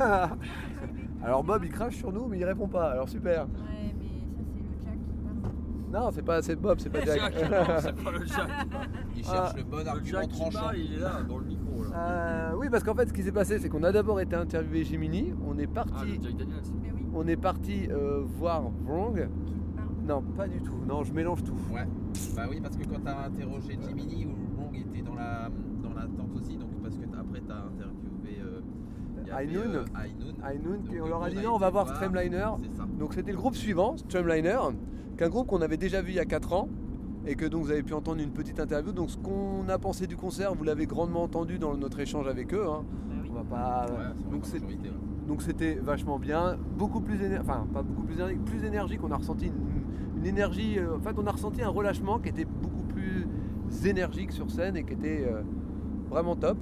Alors Bob il crache sur nous mais il répond pas, alors super. Ouais, mais ça c'est le Jack qui parle. Non, c'est pas c'est Bob, c'est pas Jack. Jack, non, c'est pas le Jack. Il cherche Ah. le bon Le argument Jack qui tranchant. parle, il est là, dans le micro. Là. Euh, oui, parce qu'en fait ce qui s'est passé c'est qu'on a d'abord été interviewé Jiminy, on est Ah, parti, le Jack Daniels. Mais oui, on est parti euh, voir Vrong. qui parle. Non, pas du tout. Non, je mélange tout. Ouais. Bah oui, parce que quand t'as interrogé Jiminy, Wrong était dans la dans la tente aussi, donc parce que t'as- après t'as interviewé euh, il y avait, Ainoun. euh, Ainoun. Ainoun, Donc, et on du leur coup, a dit a non, on été va voir voir, Streamliner. C'est ça. Donc c'était le groupe suivant, Streamliner, qu'un groupe qu'on avait déjà vu il y a quatre ans et que donc vous avez pu entendre une petite interview. Donc ce qu'on a pensé du concert, vous l'avez grandement entendu dans notre échange avec eux. Hein. Bah oui. On va pas. Ouais, c'est donc c'est- majorité, ouais. donc c'était vachement bien, beaucoup plus énergique, enfin pas beaucoup plus énergique, plus énergique. On a ressenti une, une énergie. euh, en fait, on a ressenti un relâchement qui était beaucoup plus énergique sur scène et qui était euh, vraiment top.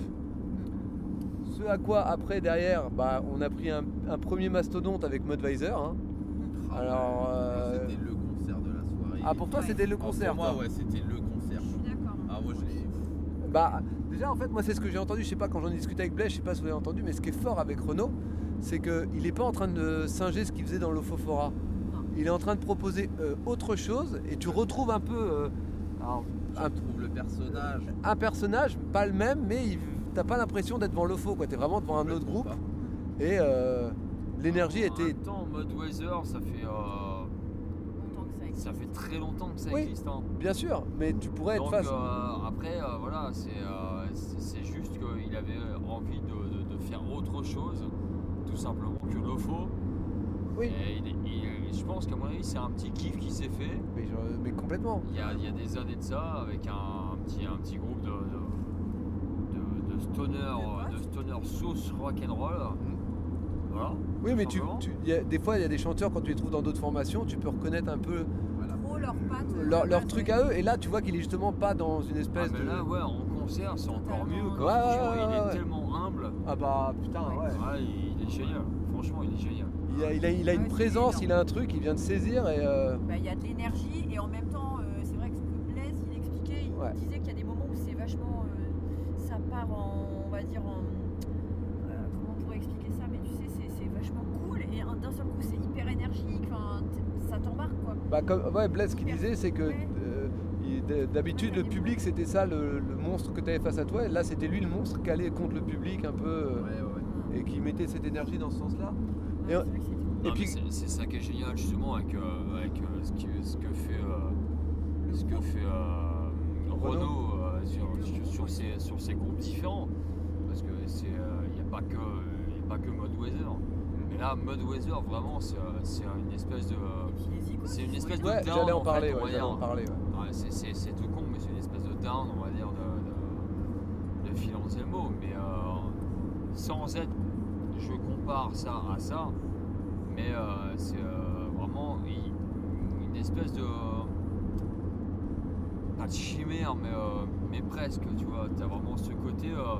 Ce à quoi après derrière, bah, on a pris un, un premier mastodonte avec Mudvisor. Hein. Alors, euh, C'était le concert de la soirée. ah pour toi Ouais. c'était le Ah, concert. Pour moi, toi. ouais, c'était le concert. Je suis d'accord. Ah, moi je l'ai. Bah déjà en fait moi c'est ce que j'ai entendu, je sais pas quand j'en ai discuté avec Blaise, je sais pas si vous avez entendu, mais ce qui est fort avec Renaud, c'est qu'il est pas en train de singer ce qu'il faisait dans l'Ophophora. Il est en train de proposer euh, autre chose et tu retrouves un peu euh, alors, Je un, trouve le personnage. un personnage, pas le même, mais il- t'as pas l'impression d'être devant l'Opho, quoi. T'es vraiment devant un autre groupe. Et euh, l'énergie En était. même temps, mode Weather, ça fait. euh, Longtemps que ça existe. Ça fait très longtemps que ça Oui. existe. Hein. Bien sûr, mais tu pourrais être Donc face. euh, après, euh, voilà, c'est euh, c'est- c'est juste qu'il avait envie de, de- de faire autre chose, tout simplement, que l'Ofo. Oui. Et il est- il- je pense qu'à mon avis, c'est un petit kiff qui s'est fait. Mais, je- mais complètement. Il y, a, il y a des années de ça, avec un, un petit, un petit groupe de, de, de, de stoner, de stoner sauce rock'n'roll. Voilà. Oui, tout mais tu, simplement. tu- y a- des fois, il y a des chanteurs, quand tu les trouves dans d'autres formations, tu peux reconnaître un peu Trop leurs pattes. leur, euh, leur pattes, truc ouais. à eux. Et là, tu vois qu'il est justement pas dans une Ah, espèce mais de. là, ouais, en concert, c'est encore mieux. Quoi. Ouais, ouais, Franchement, ouais, il est ouais. tellement humble. Ah bah putain, ouais. Ouais, il est génial. Franchement, il est génial. Il a, il a, il a une Ouais, c'est présence, énorme. il a un truc, il vient de saisir et. euh, Bah, il y a de l'énergie et en même temps, euh, c'est vrai que ce que Blaise il expliquait, il Ouais. disait qu'il y a des moments où c'est vachement. euh, ça part en. On va dire en. euh, comment on pourrait expliquer ça? Mais tu sais, c'est, c'est vachement cool et un- d'un seul coup c'est hyper énergique, enfin, t- ça t'embarque quoi. Bah comme ouais, Blaise, ce qu'il disait, c'est que Ouais. euh, il- d- d'habitude le public c'était ça le, le monstre que tu avais face à toi, et là c'était lui le monstre qui allait contre le public un peu. euh, Ouais, ouais, ouais. et qui mettaient cette énergie dans ce sens-là. Et, Non, et puis mais c'est, c'est ça qui est génial justement avec, euh, avec euh, ce, qui, ce que fait, euh, ce que fait euh, Renaud euh, sur, sur, sur, ces, sur ces groupes différents. Parce qu'il n'y a pas que, y a pas que Mud Weather. Mais là, Mud Weather, vraiment, c'est, c'est une espèce de. C'est une espèce de Ouais, down. j'allais en fait, parler, on ouais, va j'allais dire. en parler, ouais. Ouais, c'est, c'est, c'est tout con, mais c'est une espèce de down, on va dire, de, de, de Phil Anselmo. Mais euh, sans être. Je compare ça à ça, mais euh, c'est euh, vraiment une, une espèce de. Pas de chimère, mais, euh, mais presque, tu vois. T'as vraiment ce côté. Euh,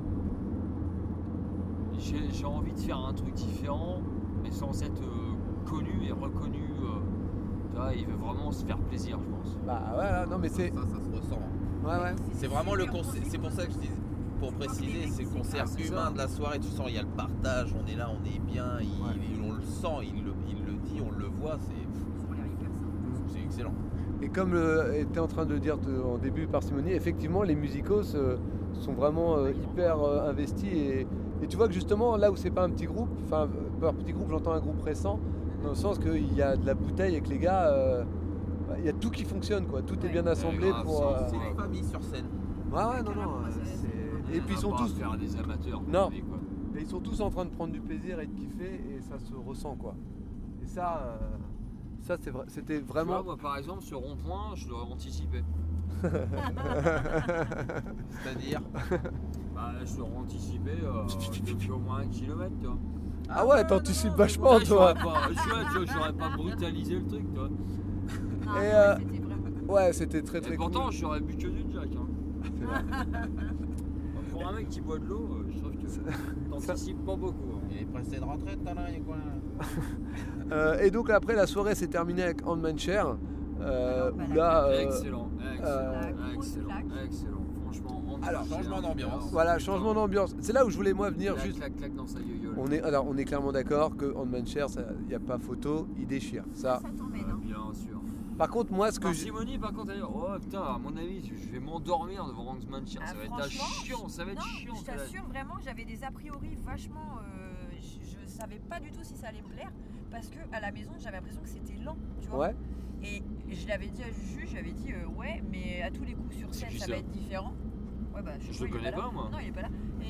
j'ai, j'ai envie de faire un truc différent, mais sans être euh, connu et reconnu. Euh, tu vois, il veut vraiment se faire plaisir, je pense. Bah ouais, non, mais c'est. Ça, ça se ressent. Ouais, ouais. C'est vraiment le concert. C'est pour ça que je dis, pour préciser, c'est le concert c'est humain ça. de la soirée. Tu sens, il y a le partage, on est là, on est bien, il- il- on le sent, il le, il le dit, on le voit. C'est, c'est excellent. Et comme euh, était en train de le dire te- en début parcimonie, effectivement, les musicos euh, sont vraiment euh, hyper euh, investis. Et, et tu vois que justement, là où c'est pas un petit groupe, enfin, euh, par petit groupe, j'entends un groupe récent, dans le sens qu'il y a de la bouteille et que les gars, euh, bah, il y a tout qui fonctionne, quoi. Tout est bien assemblé grave, pour. c'est- euh, C'est une famille sur scène. Ouais, ouais, non, non. euh, c'est- Et puis ils sont pas tous. faire des amateurs. Non. comme on dit, quoi. Et ils sont tous en train de prendre du plaisir et de kiffer, et ça se ressent, quoi. Et ça, euh, ça c'est vrai, c'était Tu vraiment. vois, moi par exemple, ce rond-point, je l'aurais anticipé. C'est-à-dire Bah, je l'aurais anticipé euh, depuis au moins un kilomètre, tu vois. Ah ouais, t'anticipes vachement, Ouais, toi. j'aurais pas, tu vois, tu vois, j'aurais pas brutalisé le truc, tu vois. Et euh, ouais, c'était très très Et pourtant, cool. j'aurais bu que du Jack. Hein. C'est vrai. Pour un mec qui boit de l'eau, euh, je trouve que t'anticipes pas beaucoup. Hein. Il est pressé de rentrer, t'as là, il y a quoi Euh, et donc après, la soirée s'est terminée avec Handman Chair. Euh, où là, euh, Excellent, excellent, euh, excellent, excellent. Franchement, on Alors, changement d'ambiance. Voilà, changement d'ambiance. C'est là où je voulais moi venir. Clac, Juste, clac, clac dans sa gueule. on est, alors on est clairement d'accord que Handman Chair, il n'y a pas photo, il déchire. Ça. Bien sûr. Par contre, moi, ce que je... Parcimonie, par contre, elle dit, oh putain, à mon avis, je vais m'endormir devant Hangsman Chair. Ça Ah, va être franchement, chiant, ça va être non, chiant. Je ça va être- t'assure vraiment que j'avais des a priori vachement. euh, je, je savais pas du tout si ça allait me plaire parce que à la maison j'avais l'impression que c'était lent, tu vois. Ouais. Et je l'avais dit à Juju, j'avais dit euh, ouais, mais à tous les coups sur scène qui ça ça va être différent. Ouais, bah, Je sais le il est connais là. pas, moi. Non, il est pas là.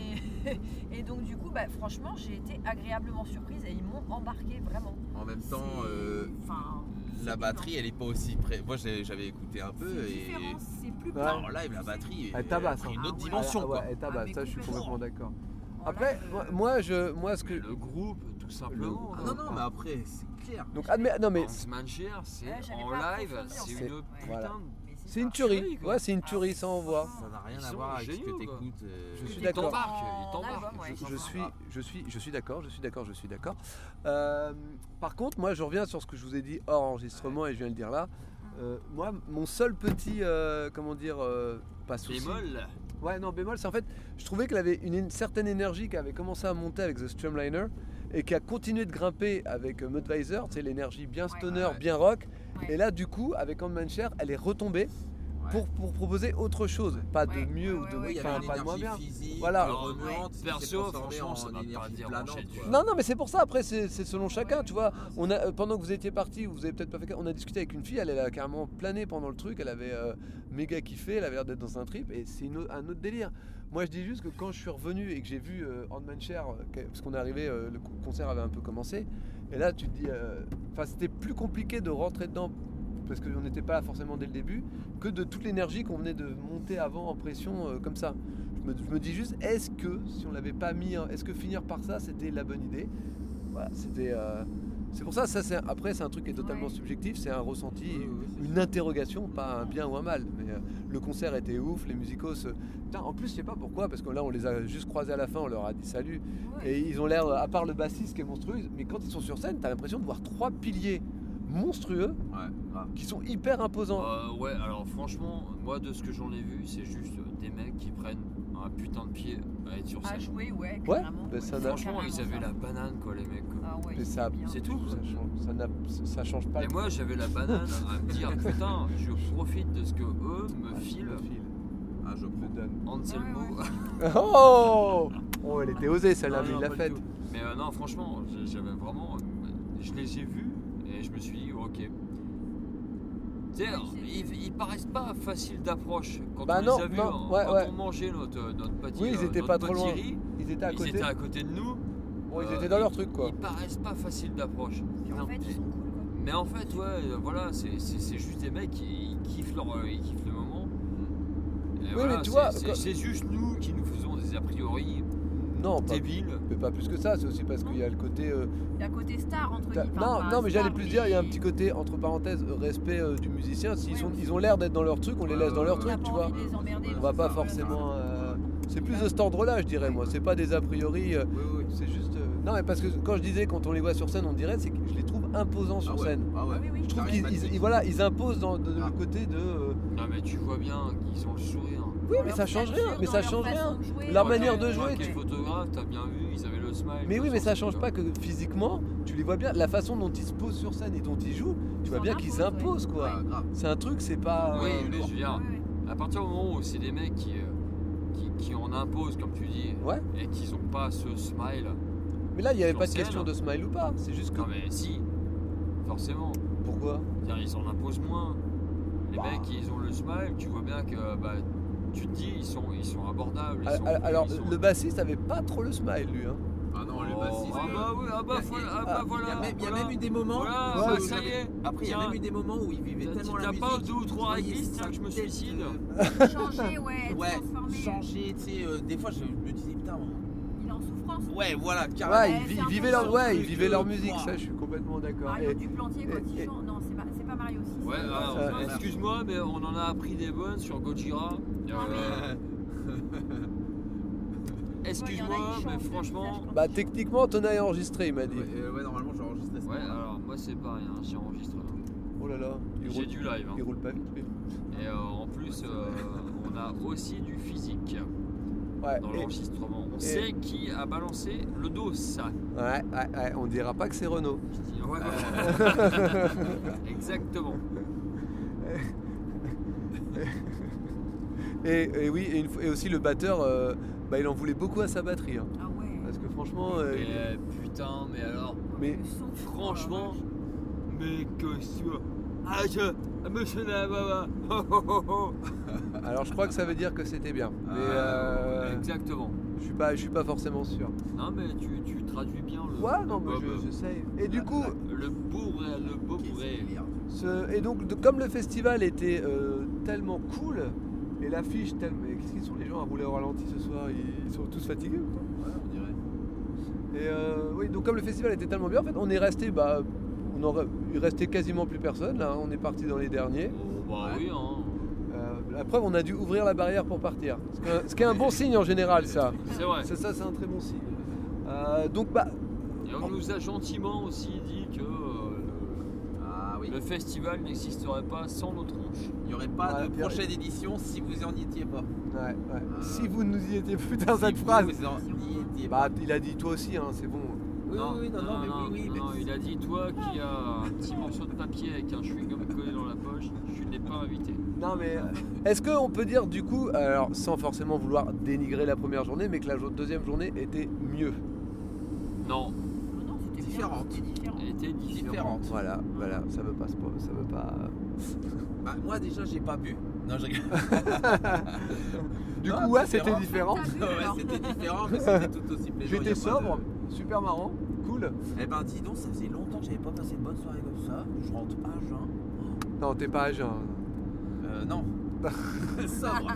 Et, et donc du coup, bah, franchement, j'ai été agréablement surprise et ils m'ont embarqué vraiment. En même temps, C'est- euh, enfin, la batterie, elle est pas aussi près. Moi, j'ai- j'avais écouté un peu C'est et. différent, c'est plus Ouais. En live, la batterie, Elle tabasse. a pris hein. une autre Ah, dimension, ah, quoi. ouais, elle tabasse, mais ça je suis complètement. complètement d'accord. Après, moi, moi, je, moi ce que. Le groupe, tout simplement. Ah non, non, mais après, c'est clair. Donc, admet, non mais. Hangsman Chair, c'est Ouais, j'avais en pas live, approfondi, en c'est fait. une Ouais. putain Voilà. de. C'est une tuerie. Ouais, c'est une tuerie, ça on voit. Ça n'a rien Ils à sont voir avec ce géniaux, que quoi. t'écoutes. euh, Je suis Il d'accord. t'embarque, il En t'embarque. album, ouais. Je, je Je suis, je suis, je suis d'accord, je suis d'accord, je suis d'accord. Euh, par contre, moi, je reviens sur ce que je vous ai dit hors enregistrement et je viens de le dire là. Euh, moi, mon seul petit, euh, comment dire, euh, pas souci. Bémol. Ouais, non, bémol, c'est en fait, je trouvais qu'elle avait une, une certaine énergie qui avait commencé à monter avec The Streamliner et qui a continué de grimper avec euh, Mudvisor, tu sais, l'énergie bien stoner, Ouais. bien rock. Ouais. Et là, du coup, avec Handman Chair, elle est retombée pour, pour proposer autre chose. Pas de Ouais, mieux ouais, ou de ouais, Oui, il y enfin, avait une pas de moins bien. énergie physique, Voilà. euh, remuante, qui Perso, s'est transformée franchement, en ça m'a pas énergie dérangé, planante, tu quoi. vois. Non, non, mais c'est pour ça. Après, c'est c'est selon chacun, tu vois. On a, euh, pendant que vous étiez partis, vous avez peut-être pas fait. On a discuté avec une fille, elle, elle a carrément plané pendant le truc. Elle avait euh, méga kiffé, elle avait l'air d'être dans un trip, et c'est une au- un autre délire. Moi, je dis juste que quand je suis revenu et que j'ai vu euh, Handman Chair, euh, que- parce qu'on est arrivé, euh, le co- concert avait un peu commencé, et là, tu te dis, euh, enfin, c'était plus compliqué de rentrer dedans parce qu'on n'était pas là forcément dès le début, que de toute l'énergie qu'on venait de monter avant en pression euh, comme ça. Je me, je me dis juste, est-ce que si on l'avait pas mis, en- est-ce que finir par ça, c'était la bonne idée? Voilà, c'était. euh, c'est pour ça, ça c'est, après c'est un truc qui est totalement Ouais. subjectif, c'est un ressenti, Oui, oui, c'est une interrogation, pas un bien ou un mal. Mais euh, le concert était ouf, les musicos. euh, Putain, en plus, je sais pas pourquoi, parce que là on les a juste croisés à la fin, on leur a dit salut. Ouais. Et ils ont l'air, à part le bassiste qui est monstrueux, mais quand ils sont sur scène, t'as l'impression de voir trois piliers monstrueux Ouais, grave. qui sont hyper imposants. Euh, ouais, alors franchement, moi de ce que j'en ai vu, c'est juste des mecs qui prennent un putain de pied à être sur À scène. jouer, ouais, Ouais, carrément. bah, ça ouais, n'a- Franchement, carrément ils avaient ça. la banane, quoi, les mecs. quoi. Ah ouais, Mais ça, bien. C'est tout. ça change, ça, n'a- ça change pas. Et moi, j'avais la banane à me dire, putain, je profite de ce que eux me filent. Ah, je me prends. donne. Anselmo. Oh, oh, elle était osée celle-là, Non, mais non, il l'a pas faite. du tout. Mais euh, non, franchement, j'ai- j'avais vraiment. Je les ai vus et je me suis dit, ok. Tu sais, ils, ils paraissent pas faciles d'approche. Quand Bah on non, les a vus, non, hein, ouais, quand ouais. on mangeait notre, notre petit. Oui, ils euh, étaient notre pas trop petit loin. riz, Ils étaient à côté. Ils étaient à côté de nous. Bon, ils Euh, étaient dans leur truc, quoi. Ils paraissent pas faciles d'approche. En fait, ils sont cool. Mais en fait, ouais, euh, voilà, c'est c'est- c'est juste des mecs qui ils kiffent, leur, euh, ils kiffent le moment. Et Oui, voilà, mais tu c'est- vois, c'est quand- c'est juste nous qui nous faisons des a priori. Non, pas, débiles. mais pas plus que ça, c'est aussi parce qu'il y a le côté. euh, Il y a côté star entre t'as- guillemets. non, enfin, non, mais j'allais star, plus dire, il y a un petit côté, entre parenthèses, respect euh, du musicien. S'ils sont, ils ont l'air d'être dans leur truc, on les laisse dans leur On a truc, pas tu vois. envie de les emmerder, On va c'est pas ça. forcément. euh, C'est plus de cet ordre-là, je dirais, moi. C'est pas des a priori. euh, C'est juste. euh, Non, mais parce que quand je disais, quand on les voit sur scène, on dirait, c'est que je les trouve imposants sur Ah ouais, scène. ah ouais. Oui, oui, Je trouve oui. qu'ils Charismatique. ils- voilà, ils imposent dans de- le côté de. euh, Non, mais tu vois bien qu'ils ont le sourire. Oui, mais ça change rien. Mais ça change rien. Leur manière de jouer. Les tu- photographes, t'as bien vu, ils avaient le smile. Mais tout oui, mais ça ça, change c'est pas que physiquement, tu les vois bien, la façon dont ils se posent sur scène et dont ils jouent, tu vois bien qu'ils imposent quoi. C'est un truc, c'est pas. Oui, euh, mais je veux dire, à partir du moment où c'est des mecs qui, euh, qui, qui en imposent, comme tu dis, et qu'ils ont pas ce smile. Mais là, il n'y avait sur pas de scène. question de smile ou pas, c'est juste que. Non, mais si, forcément. Pourquoi C'est-à-dire, ils en imposent moins. Les Bah. mecs, ils ont le smile, tu vois bien que bah, tu te dis, ils sont, ils sont abordables. Ils Ah, sont, ah, Alors, ils sont- le bassiste avait pas trop le smile lui. Hein. Ah non, le Oh, bassiste. ah bah oui, ah bah voilà, ah bah voilà. Il y a même, il y a voilà. même eu des moments. Voilà, où bah, il ça avait- y est. Après, il y a Tiens. même eu des moments où il vivait T'as- tellement la t'as musique. pas deux ou trois tu voyais réglисtes, sa tiens, que je me tête, suicide. euh, Changer, ouais, Ouais, transformer. changer, tu sais, euh, des fois je me disais putain. Il est en souffrance. Ouais, voilà, carrément. Ouais, ils, vi- ils vivaient leur, ouais, ils truc, vivaient leur euh, musique, ouah. ça, je suis complètement d'accord. Mario Et- Duplantier quand il et- chante. Non, c'est pas, c'est pas Mario aussi. Ouais, alors, Ça- excuse-moi, mais on en a appris des bonnes sur Gojira. Euh, Excuse-moi, mais franchement. Bah, techniquement, Tona est enregistré, il m'a dit. Ouais, euh, ouais, normalement j'ai enregistré ça. Ouais, alors moi c'est pareil, hein, j'ai enregistré. Oh là là, il J'ai roule- du live. hein. Il roule pas vite, lui. Et euh, en plus, euh, on a aussi du physique Ouais, dans et- l'enregistrement. On et- sait qui a balancé le dos. Ouais, ouais, ouais, on dira pas que c'est Renault. Ouais, exactement. Et, et oui, et, une fois- et aussi le batteur, euh, bah, il en voulait beaucoup à sa batterie. hein. Ah ouais. Parce que franchement. euh, Mais il- euh, putain, mais alors. Mais franchement, mais que soit. Ah, je. Monsieur Nababa. Oh, oh, oh, oh. Alors je crois que ça veut dire que c'était bien. Mais Ah, euh, Exactement. je suis pas, je suis pas forcément sûr. Non, mais tu, tu traduis bien le. Ouais, non, le mais bob. je- j'essaye. Et du coup, Le bourré, le bourré. ce- et donc de- comme le festival était euh, tellement cool et l'affiche tellement, mais qu'est-ce qu'ils sont les gens à rouler au ralenti ce soir Ils, ils sont tous fatigués ou quoi Ouais, on dirait. Et euh, oui, donc comme le festival était tellement bien, en fait, on est resté, bah, on aurait, il restait quasiment plus personne. Là, on est parti dans les derniers. Oh, bah oui, hein. Euh, la preuve, on a dû ouvrir la barrière pour partir. Ce qui est un, ce qui est un bon signe en général, ça. C'est vrai. Ça, ça, c'est un très bon signe. Euh, donc, bah, Et on nous a gentiment aussi dit que euh, le, le festival n'existerait pas sans nos tronches. Il n'y aurait pas Ouais, de bien- prochaine édition si vous en étiez pas. ouais, ouais. Si vous nous y étiez, putain, cette vous phrase. en y étiez Bah, il a dit toi aussi, hein, c'est bon. Oui, oui, oui, non, non, mais oui, oui. mais- non, il a dit toi qui as un petit morceau de papier avec un chewing-gum collé dans la poche, tu n'es pas invité. Non mais euh, est-ce qu'on peut dire du coup, alors sans forcément vouloir dénigrer la première journée, mais que la jo- deuxième journée était mieux? Non, Différente. elle était différente. Différente. Voilà, voilà, ça veut pas, se po- ça veut pas. Bah, moi déjà j'ai pas bu. Non, je rigole. Du Non, coup, ouais, c'était différent. différent. Ouais, c'était différent, mais c'était tout aussi plaisant. J'étais y a pas sobre, de- super marrant, cool. Eh ben dis donc, ça faisait longtemps que j'avais pas passé une bonne soirée comme ça. Je rentre à jeun. Non, t'es pas à jeun. Euh, non. Sobre.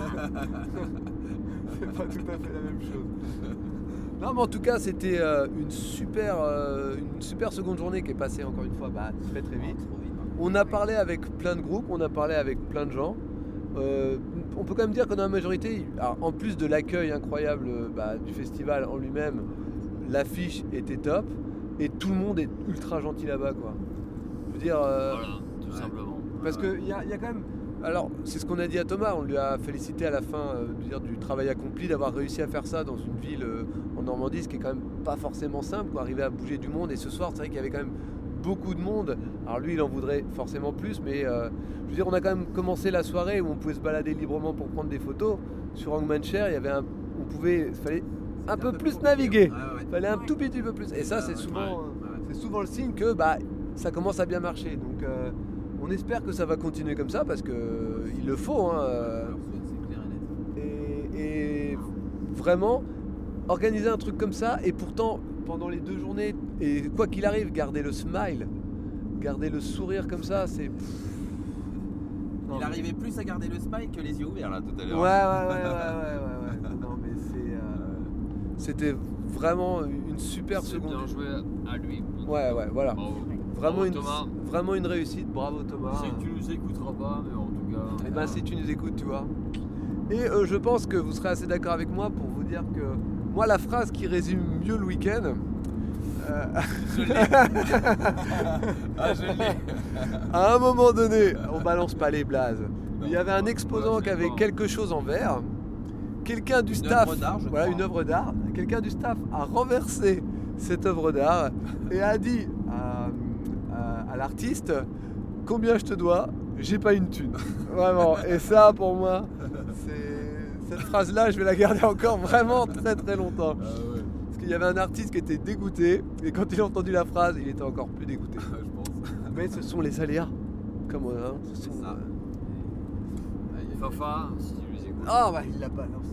C'est pas tout à fait la même chose. Non, mais en tout cas, c'était euh, une super, euh, une super seconde journée qui est passée encore une fois bah, très très vite. On a parlé avec plein de groupes, on a parlé avec plein de gens. Euh, on peut quand même dire que dans la majorité, alors, en plus de l'accueil incroyable bah, du festival en lui-même, l'affiche était top et tout le monde est ultra gentil là-bas, quoi. Je veux dire. euh, Voilà, tout simplement. Parce qu'il y a, y a quand même. Alors, c'est ce qu'on a dit à Thomas, on lui a félicité à la fin euh, de dire, du travail accompli, d'avoir réussi à faire ça dans une ville euh, en Normandie, ce qui est quand même pas forcément simple, quoi, arriver à bouger du monde. Et ce soir, c'est vrai qu'il y avait quand même beaucoup de monde. Alors lui, il en voudrait forcément plus, mais euh, je veux dire, on a quand même commencé la soirée où on pouvait se balader librement pour prendre des photos. Sur Hangman Chair, il y avait un. On pouvait. Fallait un peu plus naviguer. Fallait un tout petit peu plus. Et ça, c'est souvent, euh, c'est souvent le signe que bah, ça commence à bien marcher. Donc, euh, on espère que ça va continuer comme ça parce que euh, il le faut. Hein, euh, et, et vraiment, organiser un truc comme ça et pourtant, pendant les deux journées, et quoi qu'il arrive, garder le smile, garder le sourire comme ça, c'est... Il arrivait plus à garder le smile que les yeux ouverts là tout à l'heure. Ouais, ouais, ouais, ouais, ouais, ouais, ouais. Non, mais c'est, euh, c'était vraiment une super C'est seconde. bien joué à lui. Ouais, ouais, voilà. Bravo. Vraiment, Bravo, une, Thomas. vraiment une réussite. Bravo Thomas. Je sais que tu nous écouteras pas, mais en tout cas. Et ben si tu nous écoutes, tu vois. Et euh, je pense que vous serez assez d'accord avec moi pour vous dire que moi, la phrase qui résume mieux le week-end. Euh... Je l'ai. Ah, je l'ai. À un moment donné, on balance pas les blazes. Il y avait un exposant qui avait quelque chose en verre. Quelqu'un du Une staff, œuvre d'art, je voilà crois. une œuvre d'art. Quelqu'un du staff a renversé cette œuvre d'art et a dit à, à- à l'artiste combien je te dois, j'ai pas une thune. Vraiment. Et ça, pour moi, c'est cette phrase-là, je vais la garder encore vraiment très très longtemps. Parce qu'il y avait un artiste qui était dégoûté et quand il a entendu la phrase, il était encore plus dégoûté. Mais ce sont les aléas. Comme on a, ce sont, euh, Fafa, si tu nous écoutes. Ah bah il l'a balancé.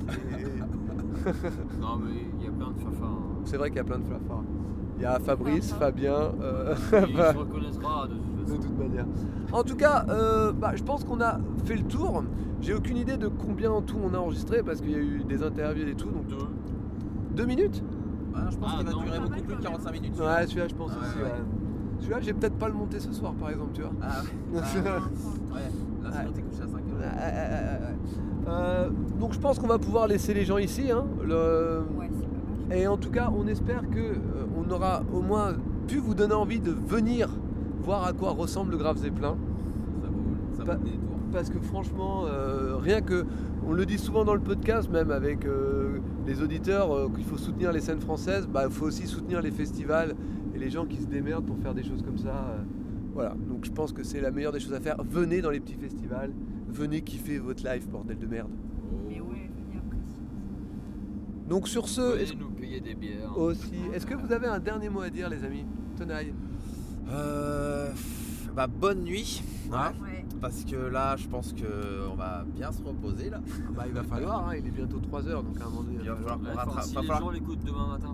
Non, mais il y a plein de Fafa. hein. C'est vrai qu'il y a plein de flafards. Il y a Fabrice, Fabien. euh, Il bah, se reconnaîtra de toute de façon. toute manière. En tout cas, euh, bah, je pense qu'on a fait le tour. J'ai aucune idée de combien en tout on a enregistré parce qu'il y a eu des interviews et tout. Donc Deux. deux minutes. Ah, je pense Ah, qu'il va non. durer beaucoup plus de quarante-cinq minutes. Ouais, celui-là je pense Ouais, aussi. ouais. ouais. Celui-là j'ai peut-être pas le monter ce soir par exemple, tu vois. Ah ouais. Ah, ouais. Là, sinon t'es couché à cinq heures. Ouais, ouais, ouais, ouais. Euh, donc je pense qu'on va pouvoir laisser les gens ici. Hein, le... Et en tout cas, on espère que euh, on aura au moins pu vous donner envie de venir voir à quoi ressemble le Grave Zeppelin. Ça vaut, ça vaut Pa- le détour. Parce que franchement, euh, rien que, on le dit souvent dans le podcast, même avec euh, les auditeurs, euh, qu'il faut soutenir les scènes françaises, bah, il faut aussi soutenir les festivals et les gens qui se démerdent pour faire des choses comme ça. euh, voilà, donc je pense que c'est la meilleure des choses à faire. Venez dans les petits festivals, venez kiffer votre life, bordel de merde. Mais ouais, venez apprécier. Donc sur ce, Venez est-ce- nous payer des bières. aussi, est-ce que vous avez un dernier mot à dire, les amis? Tenaille. Euh, bah bonne nuit. hein, Ouais. Parce que là, je pense que on va bien se reposer là. Bah, il va falloir, hein, il est bientôt trois heures, donc à un moment donné. Il va falloir qu'on Ouais, rattrape. si va les falloir- gens l'écoutent demain matin.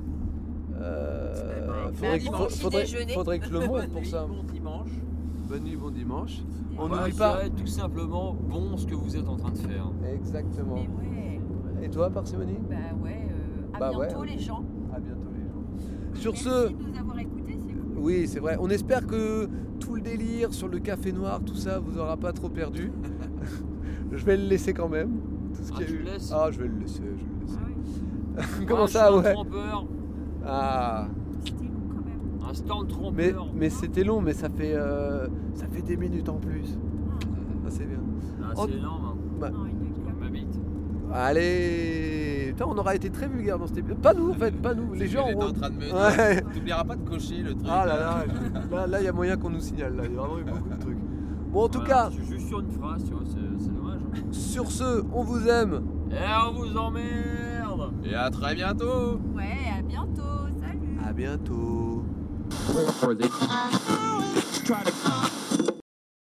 Euh, Bah, faudrait, que- dimanche, faudrait- petit déjeuner. faudrait que je le monte Bonne pour nuit, ça. Bon dimanche. Bonne nuit, bon dimanche. On Moi, n'oublie je pas. dirais tout simplement bon ce que vous êtes en train de faire. Exactement. Mais ouais. Et toi, Parcimonie? Bah ouais. euh, à Bah ouais, bientôt hein. les gens. À bientôt les gens. Sur Merci ce, de nous avoir écoutés, c'est cool. oui, c'est vrai. On espère que tout le délire sur le café noir, tout ça, vous aura pas trop perdu. Je vais le laisser quand même. Tout ce Ah, qu'il y a tu eu. le laisses Ah, je vais le laisser. Je vais le laisser. Ah ouais. Comment Ah, ça, je suis un ouais? trompeur. Ah. C'était long quand même. Un stand Mais, trompeur. mais c'était long, mais ça fait, euh, ça fait des minutes en plus. Ah, c'est bien. Ah, Oh. c'est énorme. hein. Bah, Non, une demi-heure. Comme ma bite. allez. Putain, on aura été très vulgaire dans cet épisode. Pas nous, en fait, pas nous. Les gens. J'étais ont- en train de me dire. Ouais. T'oublieras pas de cocher le truc. Ah là là, je- là, là, il y a moyen qu'on nous signale. Là, il y a vraiment eu beaucoup de trucs. Bon, en tout Voilà, cas, je suis juste sur une phrase, tu vois, c'est c'est dommage. hein. sur ce, on vous aime. Et on vous emmerde. Et à très bientôt. Ouais, à bientôt. Salut. À bientôt. Try to